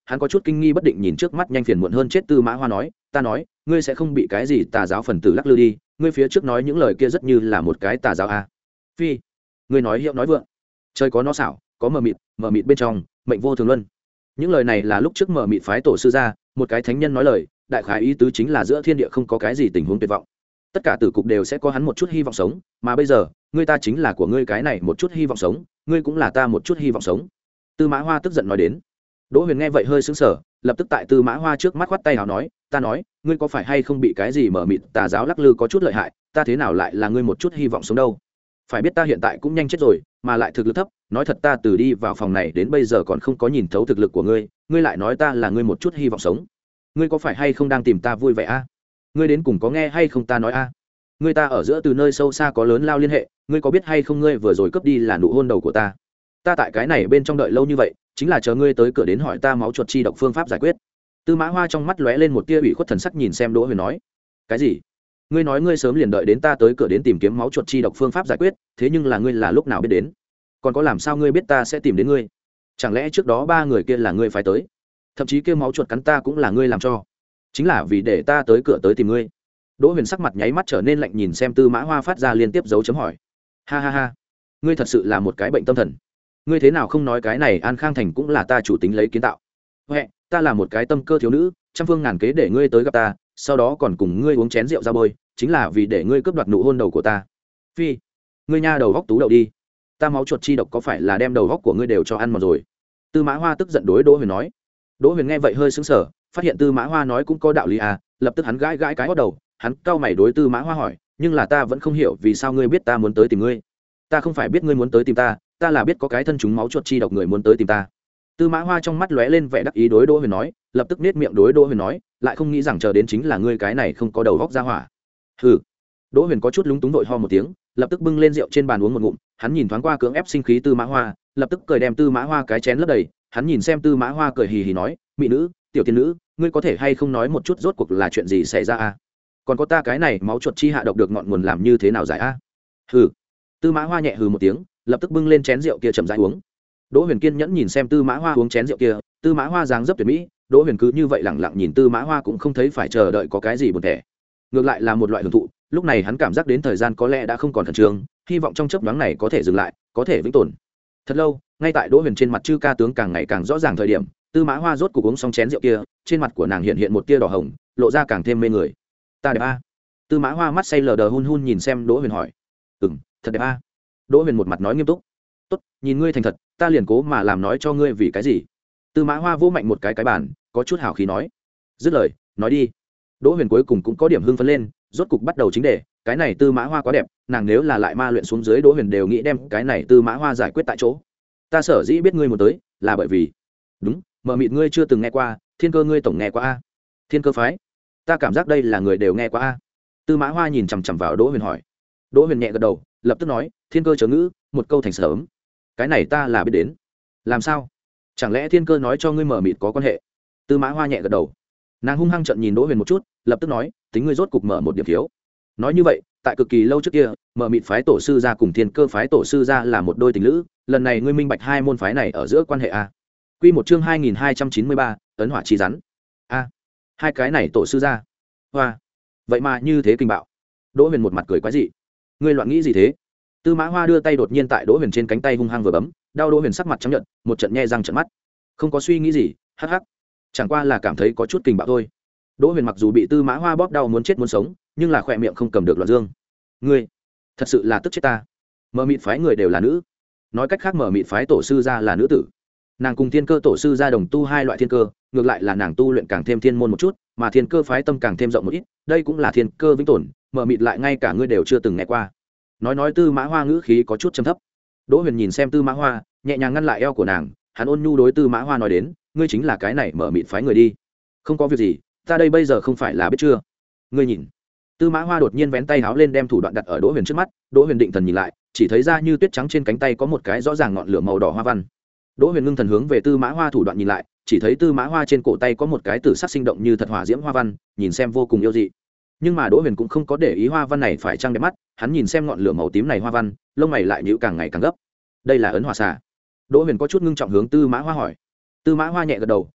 hắn có chút kinh nghi bất định nhìn trước mắt nhanh phiền muộn hơn chết Tư Mã Hoa nói, ta nói ngươi sẽ không bị cái gì tà giáo phần tử lắc lư đi, ngươi phía trước nói những lời kia rất như là một cái tà giáo a. Phi, ngươi nói hiệu nói vượng, trời có nó xảo, có mờ mịt, mờ mịt bên trong mệnh vô thường luân. Những lời này là lúc trước mờ mịt phái tổ sư ra một cái thánh nhân nói lời, đại khái ý tứ chính là giữa thiên địa không có cái gì tình huống tuyệt vọng, tất cả tử cục đều sẽ có hắn một chút hy vọng sống, mà bây giờ ngươi ta chính là của ngươi cái này một chút hy vọng sống, ngươi cũng là ta một chút hy vọng sống. Tư Mã Hoa tức giận nói đến. Đỗ Huyền nghe vậy hơi sững sờ, lập tức tại Tư Mã Hoa trước mắt khoát tay hào nói, ta nói ngươi có phải hay không bị cái gì mờ mịt tà giáo lắc lư có chút lợi hại, ta thế nào lại là ngươi một chút hy vọng sống đâu. Phải biết ta hiện tại cũng nhanh chết rồi, mà lại thực lực thấp, nói thật ta từ đi vào phòng này đến bây giờ còn không có nhìn thấu thực lực của ngươi, ngươi lại nói ta là ngươi một chút hy vọng sống. Ngươi có phải hay không đang tìm ta vui vẻ a? Ngươi đến cùng có nghe hay không ta nói a? Ngươi ta ở giữa từ nơi sâu xa có lớn lao liên hệ, ngươi có biết hay không ngươi vừa rồi cướp đi là nụ hôn đầu của ta. Ta tại cái này bên trong đợi lâu như vậy, chính là chờ ngươi tới cửa đến hỏi ta máu chuột chi độc phương pháp giải quyết. Tư Mã Hoa trong mắt lóe lên một tia ủy khuất thần sắc nhìn xem Đỗ Huyền nói, cái gì? Ngươi nói ngươi sớm liền đợi đến ta tới cửa đến tìm kiếm máu chuột chi độc phương pháp giải quyết, thế nhưng là ngươi là lúc nào biết đến? Còn có làm sao ngươi biết ta sẽ tìm đến ngươi? Chẳng lẽ trước đó ba người kia là ngươi phải tới? Thậm chí kia máu chuột cắn ta cũng là ngươi làm cho, chính là vì để ta tới cửa tới tìm ngươi. Đỗ Huyền sắc mặt nháy mắt trở nên lạnh nhìn xem Tư Mã Hoa phát ra liên tiếp dấu chấm hỏi. Ha ha ha, ngươi thật sự là một cái bệnh tâm thần. Ngươi thế nào không nói cái này An Khang Thành cũng là ta chủ tính lấy kiến tạo. Huệ, ta là một cái tâm cơ thiếu nữ, trăm phương ngàn kế để ngươi tới gặp ta, sau đó còn cùng ngươi uống chén rượu ra bôi, chính là vì để ngươi cướp đoạt nụ hôn đầu của ta. Phi, ngươi nha đầu góc tú đầu đi. Ta máu chuột chi độc có phải là đem đầu góc của ngươi đều cho ăn mà rồi? Tư Mã Hoa tức giận đối Đỗ Huyền nói. Đỗ Huyền nghe vậy hơi sững sờ, phát hiện Tư Mã Hoa nói cũng có đạo lý à, lập tức hắn gãi gãi cái hót đầu, hắn cau mày đối Tư Mã Hoa hỏi, nhưng là ta vẫn không hiểu vì sao ngươi biết ta muốn tới tìm ngươi. Ta không phải biết ngươi muốn tới tìm ta, ta là biết có cái thân chúng máu chuột chi độc người muốn tới tìm ta. Tư Mã Hoa trong mắt lóe lên vẻ đắc ý đối Đỗ Huyền nói, lập tức nết miệng đối Đỗ Huyền nói, lại không nghĩ rằng chờ đến chính là ngươi cái này không có đầu óc ra hỏa. Hừ. Đỗ Huyền có chút lúng túng vội ho một tiếng, lập tức bưng lên rượu trên bàn uống một ngụm, hắn nhìn thoáng qua cưỡng ép sinh khí Tư Mã Hoa, lập tức cười đem Tư Mã Hoa cái chén lấp đầy, hắn nhìn xem Tư Mã Hoa cười hì hì nói, mỹ nữ, tiểu tiên nữ, ngươi có thể hay không nói một chút rốt cuộc là chuyện gì xảy ra a? Còn có ta cái này máu chuột chi hạ độc được ngọn nguồn làm như thế nào giải a? Hừ. Tư Mã Hoa nhẹ hừ một tiếng, lập tức bưng lên chén rượu kia chậm rãi uống. Đỗ Huyền kiên nhẫn nhìn xem Tư Mã Hoa uống chén rượu kia, Tư Mã Hoa dáng dấp tuyệt mỹ, Đỗ Huyền cứ như vậy lẳng lặng nhìn Tư Mã Hoa cũng không thấy phải chờ đợi có cái gì buồn tẻ. Ngược lại là một loại hưởng thụ, lúc này hắn cảm giác đến thời gian có lẽ đã không còn khẩn trương, hy vọng trong chớp nhoáng này có thể dừng lại, có thể vĩnh tồn. Thật lâu, ngay tại Đỗ Huyền trên mặt chư ca tướng càng ngày càng rõ ràng thời điểm, Tư Mã Hoa rốt cuộc uống xong chén rượu kia, trên mặt của nàng hiện hiện một tia đỏ hồng, lộ ra càng thêm mê người. Ta đẹp a? Tư Mã Hoa mắt say lờ đờ hun hun nhìn xem Đỗ Huyền hỏi. Ừm, thật đẹp a. Đỗ Huyền một mặt nói nghiêm túc. Tốt, nhìn ngươi thành thật, ta liền cố mà làm nói cho ngươi vì cái gì. Tư Mã Hoa vỗ mạnh một cái cái bàn, có chút hào khí nói. Dứt lời, nói đi. Đỗ Huyền cuối cùng cũng có điểm hưng phấn lên, rốt cục bắt đầu chính đề, cái này Tư Mã Hoa quá đẹp, nàng nếu là lại ma luyện xuống dưới Đỗ Huyền đều nghĩ đem cái này Tư Mã Hoa giải quyết tại chỗ. Ta sở dĩ biết ngươi muốn tới, là bởi vì, đúng, mờ mịt ngươi chưa từng nghe qua, Thiên Cơ ngươi tổng nghe qua a. Thiên Cơ phái? Ta cảm giác đây là người đều nghe qua a. Tư Mã Hoa nhìn chằm chằm vào Đỗ Huyền hỏi. Đỗ Huyền nhẹ gật đầu, lập tức nói, Thiên Cơ chớ ngữ, một câu thành sớm. Cái này ta là biết đến. Làm sao? Chẳng lẽ Thiên Cơ nói cho ngươi mờ mịt có quan hệ? Tư Mã Hoa nhẹ gật đầu. Nàng hung hăng trợn nhìn Đỗ Huyền một chút, lập tức nói, tính ngươi rốt cục mở một điểm thiếu. Nói như vậy, tại cực kỳ lâu trước kia, mờ mịt phái tổ sư gia cùng Thiên Cơ phái tổ sư gia là một đôi tình lữ, lần này ngươi minh bạch hai môn phái này ở giữa quan hệ a. Quy một chương hai nghìn hai trăm chín mươi ba, ấn hỏa chi rắn. A, hai cái này tổ sư gia. Hoa, vậy mà như thế kinh bạo. Đỗ Huyền một mặt cười quái dị. Ngươi loạn nghĩ gì thế? Tư Mã Hoa đưa tay đột nhiên tại Đỗ Huyền trên cánh tay hung hăng vừa bấm, đau Đỗ Huyền sắc mặt trắng nhợt, một trận nhe răng trợn mắt. Không có suy nghĩ gì, hắc hắc. Chẳng qua là cảm thấy có chút kinh bạo thôi. Đỗ Huyền mặc dù bị Tư Mã Hoa bóp đau muốn chết muốn sống, nhưng là khỏe miệng không cầm được loạn dương. Ngươi, thật sự là tức chết ta. Mở mịt phái người đều là nữ. Nói cách khác mở mịt phái tổ sư gia là nữ tử. Nàng cùng Thiên Cơ tổ sư gia đồng tu hai loại thiên cơ, ngược lại là nàng tu luyện càng thêm thiên môn một chút, mà Thiên Cơ phái tâm càng thêm rộng một ít, đây cũng là thiên cơ vĩnh tồn, mở mịt lại ngay cả ngươi đều chưa từng nghe qua. Nói nói Tư Mã Hoa ngữ khí có chút trầm thấp. Đỗ Huyền nhìn xem Tư Mã Hoa, nhẹ nhàng ngăn lại eo của nàng, hắn ôn nhu đối Tư Mã Hoa nói đến, ngươi chính là cái này mở mịt phái người đi. Không có việc gì, ta đây bây giờ không phải là biết chưa? Ngươi nhìn. Tư Mã Hoa đột nhiên vén tay áo lên đem thủ đoạn đặt ở Đỗ Huyền trước mắt, Đỗ Huyền định thần nhìn lại, chỉ thấy ra như tuyết trắng trên cánh tay có một cái rõ ràng ngọn lửa màu đỏ hoa văn. Đỗ Huyền ngưng thần hướng về Tư Mã Hoa thủ đoạn nhìn lại, chỉ thấy Tư Mã Hoa trên cổ tay có một cái tử sắc sinh động như thật hỏa diễm hoa văn, nhìn xem vô cùng yêu dị. Nhưng mà Đỗ Huyền cũng không có để ý hoa văn này phải chăng đẹp mắt, hắn nhìn xem ngọn lửa màu tím này hoa văn, lông mày lại nhíu càng ngày càng gấp. Đây là ấn hỏa xà. Đỗ Huyền có chút ngưng trọng hướng Tư Mã Hoa hỏi. Tư Mã Hoa nhẹ gật đầu,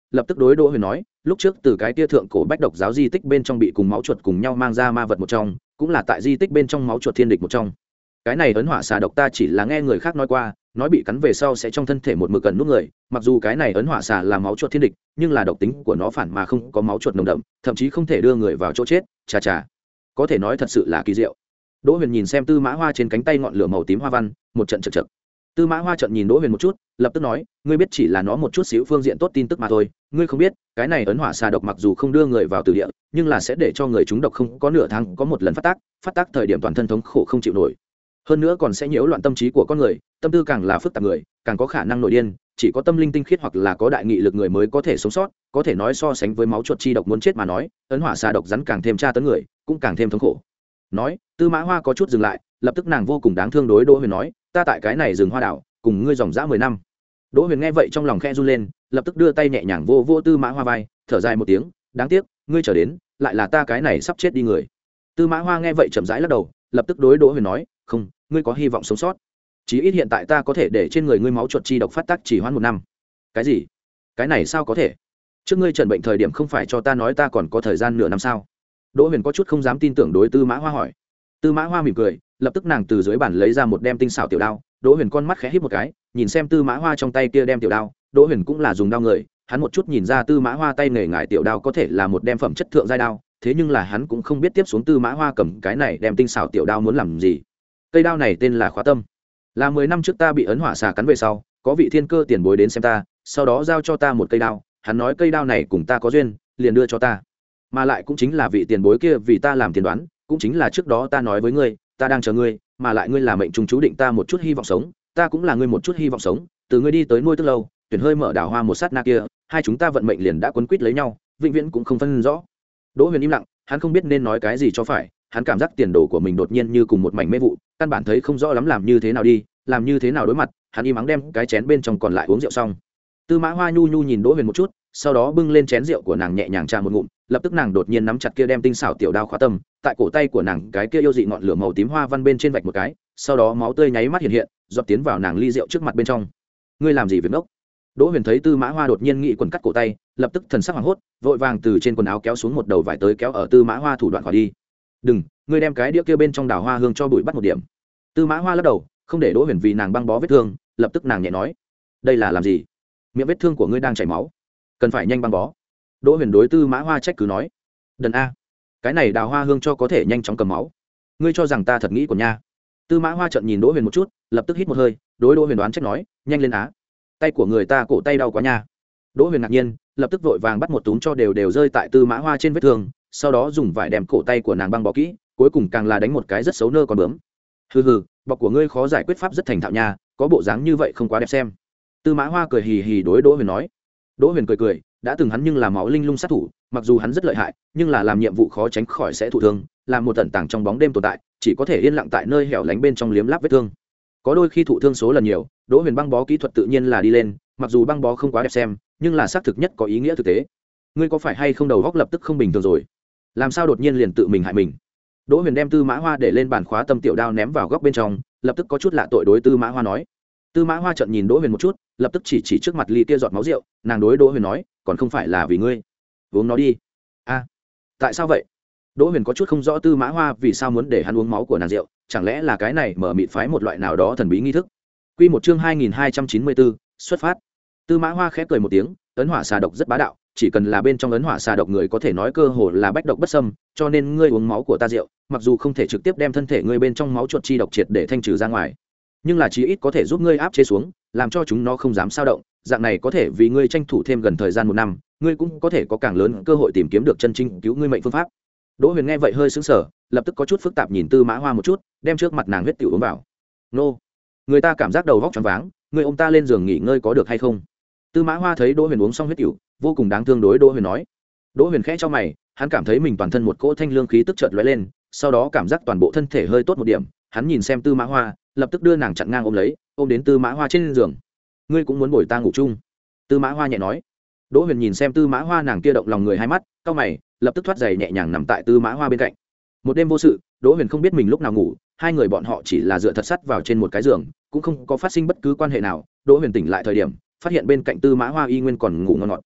lập tức đối đỗ huyền nói, lúc trước từ cái tia thượng cổ bách độc giáo di tích bên trong bị cùng máu chuột cùng nhau mang ra ma vật một trong, cũng là tại di tích bên trong máu chuột thiên địch một trong. Cái này ấn hỏa xà độc ta chỉ là nghe người khác nói qua, nói bị cắn về sau sẽ trong thân thể một mực cần nút người, mặc dù cái này ấn hỏa xà là máu chuột thiên địch, nhưng là độc tính của nó phản mà không có máu chuột nồng đậm, thậm chí không thể đưa người vào chỗ chết. Chà chà, có thể nói thật sự là kỳ diệu. Đỗ Huyền nhìn xem Tư Mã Hoa trên cánh tay ngọn lửa màu tím hoa văn, một trận chậc chậc. Tư Mã Hoa trận nhìn Đỗ Huyền một chút, lập tức nói, ngươi biết chỉ là nó một chút xíu phương diện tốt tin tức mà thôi, ngươi không biết, cái này ấn hỏa xà độc mặc dù không đưa người vào tử địa, nhưng là sẽ để cho người chúng độc không có nửa tháng có một lần phát tác, phát tác thời điểm toàn thân thống khổ không chịu nổi. Hơn nữa còn sẽ nhiễu loạn tâm trí của con người, tâm tư càng là phức tạp người, càng có khả năng nổi điên, chỉ có tâm linh tinh khiết hoặc là có đại nghị lực người mới có thể sống sót, có thể nói so sánh với máu chuột chi độc muốn chết mà nói, ấn hỏa xà độc rắn càng thêm tra tấn người, cũng càng thêm thống khổ. Nói, Tư Mã Hoa có chút dừng lại, lập tức nàng vô cùng đáng thương đối Đỗ Huyền nói, ta tại cái này rừng hoa đảo, cùng ngươi dòng dã mười năm. Đỗ Huyền nghe vậy trong lòng khẽ run lên, lập tức đưa tay nhẹ nhàng vô vô Tư Mã Hoa vai, thở dài một tiếng, đáng tiếc, ngươi trở đến, lại là ta cái này sắp chết đi người. Tư Mã Hoa nghe vậy chậm rãi lắc đầu, lập tức đối Đỗ Huyền nói, không, ngươi có hy vọng sống sót. Chí ít hiện tại ta có thể để trên người ngươi máu chuột chi độc phát tác chỉ hoãn một năm. Cái gì? Cái này sao có thể? Trước ngươi trần bệnh thời điểm không phải cho ta nói ta còn có thời gian nửa năm sao? Đỗ Huyền có chút không dám tin tưởng đối Tư Mã Hoa hỏi. Tư Mã Hoa mỉm cười, lập tức nàng từ dưới bàn lấy ra một đem tinh xảo tiểu đao. Đỗ Huyền con mắt khẽ híp một cái, nhìn xem Tư Mã Hoa trong tay kia đem tiểu đao. Đỗ Huyền cũng là dùng đao người, hắn một chút nhìn ra Tư Mã Hoa tay nghề ngải tiểu đao có thể là một đem phẩm chất thượng giai đao, thế nhưng là hắn cũng không biết tiếp xuống Tư Mã Hoa cầm cái này đem tinh xảo tiểu đao muốn làm gì. Cây đao này tên là Khóa Tâm, là mười năm trước ta bị ấn hỏa xà cắn về sau, có vị thiên cơ tiền bối đến xem ta, sau đó giao cho ta một cây đao, hắn nói cây đao này cùng ta có duyên, liền đưa cho ta. Mà lại cũng chính là vị tiền bối kia vì ta làm tiên đoán, cũng chính là trước đó ta nói với ngươi, ta đang chờ ngươi, mà lại ngươi là mệnh trùng chú định ta một chút hy vọng sống, ta cũng là ngươi một chút hy vọng sống, từ ngươi đi tới nuôi tức lâu, tuyển hơi mở đào hoa một sát na kia, hai chúng ta vận mệnh liền đã quấn quýt lấy nhau, vĩnh viễn cũng không phân rõ. Đỗ Huyền im lặng, hắn không biết nên nói cái gì cho phải, hắn cảm giác tiền đồ của mình đột nhiên như cùng một mảnh mê vụ, căn bản thấy không rõ lắm làm như thế nào đi, làm như thế nào đối mặt, hắn im ắng đem cái chén bên trong còn lại uống rượu xong. Tư Mã Hoa nhu nhu nhìn Đỗ Huyền một chút, sau đó bưng lên chén rượu của nàng nhẹ nhàng trà một ngụm, lập tức nàng đột nhiên nắm chặt kia đem tinh xảo tiểu đao Khóa Tâm, tại cổ tay của nàng cái kia yêu dị ngọn lửa màu tím hoa văn bên trên vạch một cái, sau đó máu tươi nháy mắt hiện hiện, giọt tiến vào nàng ly rượu trước mặt bên trong. Ngươi làm gì việc ngốc? Đỗ Huyền thấy Tư Mã Hoa đột nhiên nghĩ quần cắt cổ tay, lập tức thần sắc hoảng hốt, vội vàng từ trên quần áo kéo xuống một đầu vải tới kéo ở Tư Mã Hoa thủ đoạn khỏi đi. "Đừng, ngươi đem cái đĩa kia bên trong đào hoa hương cho bụi bắt một điểm." Tư Mã Hoa lắc đầu, không để Đỗ Huyền vì nàng băng bó vết thương, lập tức nàng nhẹ nói, "Đây là làm gì? Miệng vết thương của ngươi đang chảy máu, cần phải nhanh băng bó." Đỗ Huyền đối Tư Mã Hoa trách cứ nói, "Đần a, cái này đào hoa hương cho có thể nhanh chóng cầm máu, ngươi cho rằng ta thật nghĩ của nha." Tư Mã Hoa trợn nhìn Đỗ Huyền một chút, lập tức hít một hơi, đối Đỗ Huyền đoán trách nói, "Nhanh lên á, tay của người ta cổ tay đau quá nha." Đỗ Huyền ngạc nhiên, lập tức vội vàng bắt một túm cho đều đều rơi tại Tư Mã Hoa trên vết thương, sau đó dùng vải đem cổ tay của nàng băng bó kỹ, cuối cùng càng là đánh một cái rất xấu nơ còn bướm. "Hừ hừ, bọc của ngươi khó giải quyết pháp rất thành thạo nha, có bộ dáng như vậy không quá đẹp xem." Tư Mã Hoa cười hì hì đối Đỗ Huyền nói. Đỗ Huyền cười cười, đã từng hắn nhưng là máu linh lung sát thủ, mặc dù hắn rất lợi hại, nhưng là làm nhiệm vụ khó tránh khỏi sẽ thụ thương, làm một tận tàng trong bóng đêm tồn tại, chỉ có thể yên lặng tại nơi hẻo lánh bên trong liếm láp vết thương. Có đôi khi thụ thương số lần nhiều, Đỗ Huyền băng bó kỹ thuật tự nhiên là đi lên, mặc dù băng bó không quá đẹp xem, nhưng là xác thực nhất có ý nghĩa thực tế. Ngươi có phải hay không đầu óc lập tức không bình thường rồi? Làm sao đột nhiên liền tự mình hại mình? Đỗ Huyền đem Tư Mã Hoa để lên bàn Khóa Tâm tiểu đao ném vào góc bên trong, lập tức có chút lạ tội đối Tư Mã Hoa nói. Tư Mã Hoa trợn nhìn Đỗ Huyền một chút, lập tức chỉ chỉ trước mặt ly kia giọt máu rượu, nàng đối Đỗ Huyền nói, còn không phải là vì ngươi, uống nó đi. A, tại sao vậy? Đỗ Huyền có chút không rõ Tư Mã Hoa vì sao muốn để hắn uống máu của nàng rượu, chẳng lẽ là cái này mở mịt phái một loại nào đó thần bí nghi thức. Quy một chương hai nghìn hai trăm chín mươi bốn, xuất phát. Tư Mã Hoa khẽ cười một tiếng, ấn hỏa xà độc rất bá đạo, chỉ cần là bên trong ấn hỏa xà độc người có thể nói cơ hồ là bách độc bất xâm, cho nên ngươi uống máu của ta rượu, mặc dù không thể trực tiếp đem thân thể ngươi bên trong máu chuột chi độc triệt để thanh trừ ra ngoài, nhưng là chí ít có thể giúp ngươi áp chế xuống, làm cho chúng nó không dám sao động, dạng này có thể vì ngươi tranh thủ thêm gần thời gian một năm, ngươi cũng có thể có càng lớn cơ hội tìm kiếm được chân chính cứu ngươi mệnh phương pháp. Đỗ Huyền nghe vậy hơi sững sờ, lập tức có chút phức tạp nhìn Tư Mã Hoa một chút, đem trước mặt nàng huyết tiểu uống vào. Nô, người ta cảm giác đầu óc choáng váng, ngươi ôm ta lên giường nghỉ ngơi có được hay không? Tư Mã Hoa thấy Đỗ Huyền uống xong huyết tiểu, vô cùng đáng thương đối Đỗ Huyền nói. Đỗ Huyền khẽ cho mày, hắn cảm thấy mình toàn thân một cỗ thanh lương khí tức chợt lóe lên, sau đó cảm giác toàn bộ thân thể hơi tốt một điểm, hắn nhìn xem Tư Mã Hoa, lập tức đưa nàng chặn ngang ôm lấy, ôm đến Tư Mã Hoa trên giường. Ngươi cũng muốn bồi ta ngủ chung? Tư Mã Hoa nhẹ nói. Đỗ Huyền nhìn xem Tư Mã Hoa nàng kia động lòng người hai mắt, cau mày, lập tức thoát giày nhẹ nhàng nằm tại Tư Mã Hoa bên cạnh. Một đêm vô sự, Đỗ Huyền không biết mình lúc nào ngủ, hai người bọn họ chỉ là dựa thật sắt vào trên một cái giường, cũng không có phát sinh bất cứ quan hệ nào. Đỗ Huyền tỉnh lại thời điểm, phát hiện bên cạnh Tư Mã Hoa y nguyên còn ngủ ngon ngọt.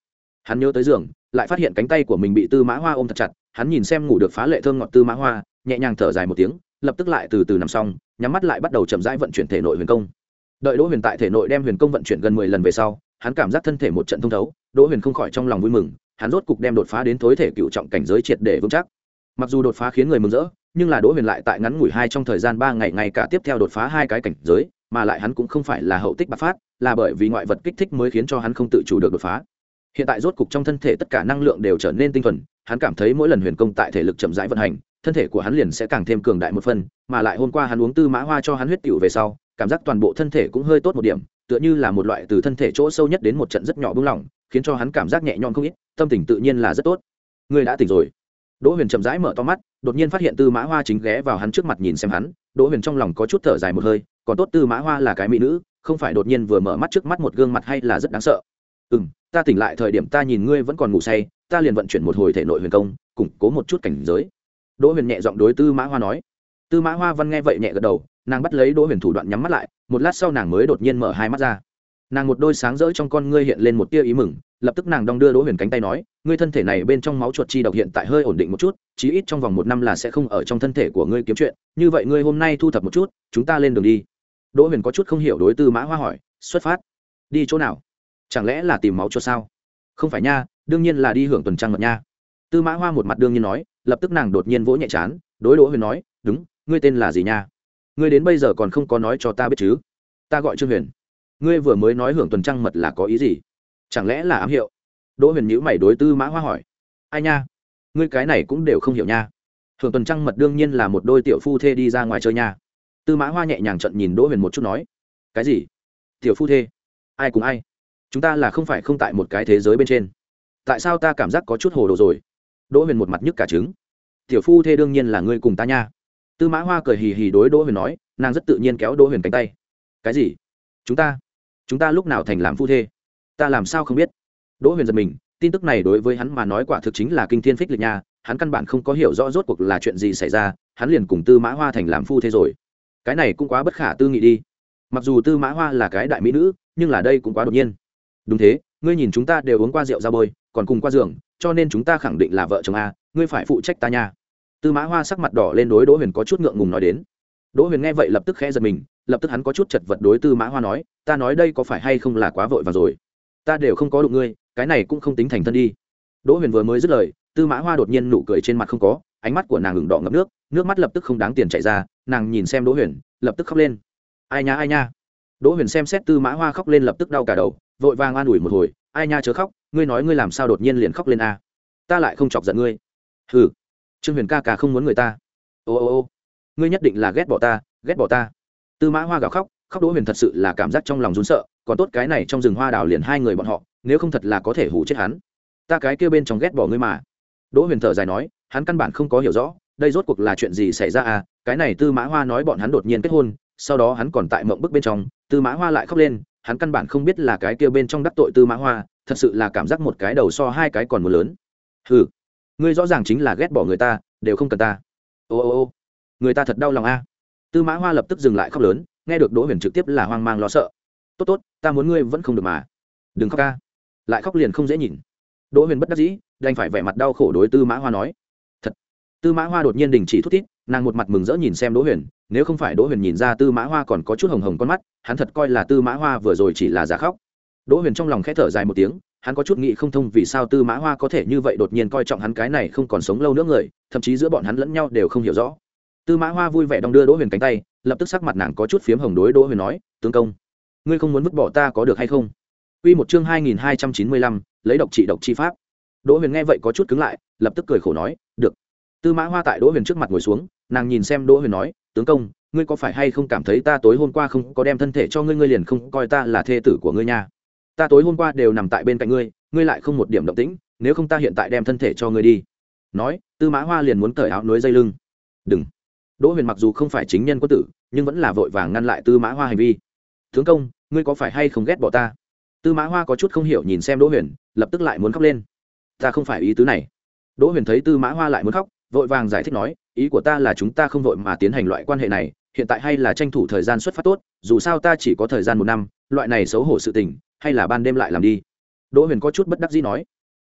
hắn nhớ tới giường, lại phát hiện cánh tay của mình bị Tư Mã Hoa ôm thật chặt. Hắn nhìn xem ngủ được phá lệ thơm ngọt Tư Mã Hoa, nhẹ nhàng thở dài một tiếng, lập tức lại từ từ nằm xong, nhắm mắt lại bắt đầu chậm rãi vận chuyển thể nội huyền công. Đợi Đỗ Huyền tại thể nội đem huyền công vận chuyển gần mười lần về sau, hắn cảm giác thân thể một trận thông thấu, Đỗ Huyền không khỏi trong lòng vui mừng, hắn rốt cục đem đột phá đến tối thể cựu trọng cảnh giới triệt để vững chắc. Mặc dù đột phá khiến người mừng rỡ, nhưng là Đỗ Huyền lại tại ngắn ngủi hai trong thời gian ba ngày ngày cả tiếp theo đột phá hai cái cảnh giới, mà lại hắn cũng không phải là hậu tích bạc phát, là bởi vì ngoại vật kích thích mới khiến cho hắn không tự chủ được đột phá. Hiện tại rốt cục trong thân thể tất cả năng lượng đều trở nên tinh thuần, hắn cảm thấy mỗi lần huyền công tại thể lực chậm rãi vận hành, thân thể của hắn liền sẽ càng thêm cường đại một phần, mà lại hôm qua hắn uống Tư Mã Hoa cho hắn huyết tiểu về sau, cảm giác toàn bộ thân thể cũng hơi tốt một điểm, tựa như là một loại từ thân thể chỗ sâu nhất đến một trận rất nhỏ bừng lỏng, khiến cho hắn cảm giác nhẹ nhõm không ít, tâm tình tự nhiên là rất tốt. Ngươi đã tỉnh rồi. Đỗ Huyền chậm rãi mở to mắt, đột nhiên phát hiện Tư Mã Hoa chính ghé vào hắn trước mặt nhìn xem hắn, Đỗ Huyền trong lòng có chút thở dài một hơi, còn tốt Tư Mã Hoa là cái mỹ nữ, không phải đột nhiên vừa mở mắt trước mắt một gương mặt hay là rất đáng sợ. Ừm, ta tỉnh lại thời điểm ta nhìn ngươi vẫn còn ngủ say, ta liền vận chuyển một hồi thể nội huyền công, củng cố một chút cảnh giới. Đỗ Huyền nhẹ giọng đối Tư Mã Hoa nói. Tư Mã Hoa Văn nghe vậy nhẹ gật đầu, nàng bắt lấy Đỗ Huyền thủ đoạn nhắm mắt lại, một lát sau nàng mới đột nhiên mở hai mắt ra. Nàng một đôi sáng rỡ trong con ngươi hiện lên một tia ý mừng, lập tức nàng đong đưa Đỗ Huyền cánh tay nói, ngươi thân thể này bên trong máu chuột chi độc hiện tại hơi ổn định một chút, chí ít trong vòng một năm là sẽ không ở trong thân thể của ngươi kiếm chuyện, như vậy ngươi hôm nay thu thập một chút, chúng ta lên đường đi. Đỗ Huyền có chút không hiểu đối Tư Mã Hoa hỏi, xuất phát đi chỗ nào? Chẳng lẽ là tìm máu chuột sao? Không phải nha, đương nhiên là đi hưởng tuần trăng mật nha. Tư Mã Hoa một mặt đương nhiên nói, lập tức nàng đột nhiên vỗ nhẹ trán, đối Đỗ Huyền nói, đúng, ngươi tên là gì nha? Ngươi đến bây giờ còn không có nói cho ta biết chứ? Ta gọi Trương Huyền. Ngươi vừa mới nói hưởng tuần trăng mật là có ý gì? Chẳng lẽ là ám hiệu? Đỗ Huyền nhíu mày đối Tư Mã Hoa hỏi, ai nha? Ngươi cái này cũng đều không hiểu nha. Hưởng tuần trăng mật đương nhiên là một đôi tiểu phu thê đi ra ngoài chơi nha. Tư Mã Hoa nhẹ nhàng trợn nhìn Đỗ Huyền một chút nói, cái gì? Tiểu phu thê? Ai cùng ai? Chúng ta là không phải không tại một cái thế giới bên trên? Tại sao ta cảm giác có chút hồ đồ rồi? Đỗ Huyền một mặt nhức cả trứng. Tiểu phu thê đương nhiên là ngươi cùng ta nha. Tư Mã Hoa cười hì hì đối Đỗ Huyền nói, nàng rất tự nhiên kéo Đỗ Huyền cánh tay. Cái gì? Chúng ta? Chúng ta lúc nào thành làm phu thê? Ta làm sao không biết? Đỗ Huyền giật mình, tin tức này đối với hắn mà nói quả thực chính là kinh thiên phích lịch nha, hắn căn bản không có hiểu rõ rốt cuộc là chuyện gì xảy ra, hắn liền cùng Tư Mã Hoa thành làm phu thê rồi. Cái này cũng quá bất khả tư nghị đi. Mặc dù Tư Mã Hoa là cái đại mỹ nữ, nhưng là đây cũng quá đột nhiên. Đúng thế, ngươi nhìn chúng ta đều uống qua rượu ra bôi, còn cùng qua giường, cho nên chúng ta khẳng định là vợ chồng a, ngươi phải phụ trách ta nha. Tư Mã Hoa sắc mặt đỏ lên đối Đỗ Huyền có chút ngượng ngùng nói đến. Đỗ Huyền nghe vậy lập tức khẽ giật mình, lập tức hắn có chút chật vật đối Tư Mã Hoa nói, ta nói đây có phải hay không là quá vội vàng rồi? Ta đều không có đụng ngươi, cái này cũng không tính thành thân đi. Đỗ Huyền vừa mới dứt lời, Tư Mã Hoa đột nhiên nụ cười trên mặt không có, ánh mắt của nàng ửng đỏ ngập nước, nước mắt lập tức không đáng tiền chảy ra, nàng nhìn xem Đỗ Huyền, lập tức khóc lên. Ai nha ai nha. Đỗ Huyền xem xét Tư Mã Hoa khóc lên lập tức đau cả đầu, vội vàng an ủi một hồi, ai nha chớ khóc, ngươi nói ngươi làm sao đột nhiên liền khóc lên a? Ta lại không chọc giận ngươi. Hừ. Trương Huyền ca ca không muốn người ta. Ô ô ô, ngươi nhất định là ghét bỏ ta, ghét bỏ ta. Tư Mã Hoa gào khóc, khóc Đỗ Huyền thật sự là cảm giác trong lòng run sợ, còn tốt cái này trong rừng hoa đào liền hai người bọn họ, nếu không thật là có thể hù chết hắn. Ta cái kia bên trong ghét bỏ ngươi mà. Đỗ Huyền thở dài nói, hắn căn bản không có hiểu rõ, đây rốt cuộc là chuyện gì xảy ra à? Cái này Tư Mã Hoa nói bọn hắn đột nhiên kết hôn, sau đó hắn còn tại mộng bức bên trong, Tư Mã Hoa lại khóc lên, hắn căn bản không biết là cái kia bên trong đắc tội Tư Mã Hoa, thật sự là cảm giác một cái đầu so hai cái còn muốn lớn. Hừ, ngươi rõ ràng chính là ghét bỏ người ta, đều không cần ta. Ô ô ô, người ta thật đau lòng a. À. Tư Mã Hoa lập tức dừng lại khóc lớn, nghe được Đỗ Huyền trực tiếp là hoang mang lo sợ. Tốt tốt, ta muốn ngươi vẫn không được mà. Đừng khóc a. Lại khóc liền không dễ nhìn. Đỗ Huyền bất đắc dĩ, đành phải vẻ mặt đau khổ đối Tư Mã Hoa nói. Thật. Tư Mã Hoa đột nhiên đình chỉ thút thít, nàng một mặt mừng rỡ nhìn xem Đỗ Huyền, nếu không phải Đỗ Huyền nhìn ra Tư Mã Hoa còn có chút hồng hồng con mắt, hắn thật coi là Tư Mã Hoa vừa rồi chỉ là giả khóc. Đỗ Huyền trong lòng khẽ thở dài một tiếng, hắn có chút nghĩ không thông vì sao Tư Mã Hoa có thể như vậy đột nhiên coi trọng hắn cái này không còn sống lâu nữa người, thậm chí giữa bọn hắn lẫn nhau đều không hiểu rõ. Tư Mã Hoa vui vẻ đong đưa Đỗ Huyền cánh tay, lập tức sắc mặt nàng có chút phiếm hồng đối Đỗ Huyền nói, tướng công, ngươi không muốn vứt bỏ ta có được hay không? Quy một chương hai nghìn hai trăm chín mươi lăm, lấy độc trị độc chi pháp. Đỗ Huyền nghe vậy có chút cứng lại, lập tức cười khổ nói, được. Tư Mã Hoa tại Đỗ Huyền trước mặt ngồi xuống, nàng nhìn xem Đỗ Huyền nói, tướng công, ngươi có phải hay không cảm thấy ta tối hôm qua không có đem thân thể cho ngươi, ngươi liền không coi ta là thê tử của ngươi nha? Ta tối hôm qua đều nằm tại bên cạnh ngươi, ngươi lại không một điểm động tĩnh, nếu không ta hiện tại đem thân thể cho ngươi đi. Nói, Tư Mã Hoa liền muốn cởi áo núi dây lưng. Đừng. Đỗ Huyền mặc dù không phải chính nhân quân tử, nhưng vẫn là vội vàng ngăn lại Tư Mã Hoa hành vi. Tướng công, ngươi có phải hay không ghét bỏ ta? Tư Mã Hoa có chút không hiểu nhìn xem Đỗ Huyền, lập tức lại muốn khóc lên. Ta không phải ý tứ này. Đỗ Huyền thấy Tư Mã Hoa lại muốn khóc, vội vàng giải thích nói, ý của ta là chúng ta không vội mà tiến hành loại quan hệ này, hiện tại hay là tranh thủ thời gian xuất phát tốt, dù sao ta chỉ có thời gian một năm, loại này xấu hổ sự tình, hay là ban đêm lại làm đi. Đỗ Huyền có chút bất đắc dĩ nói.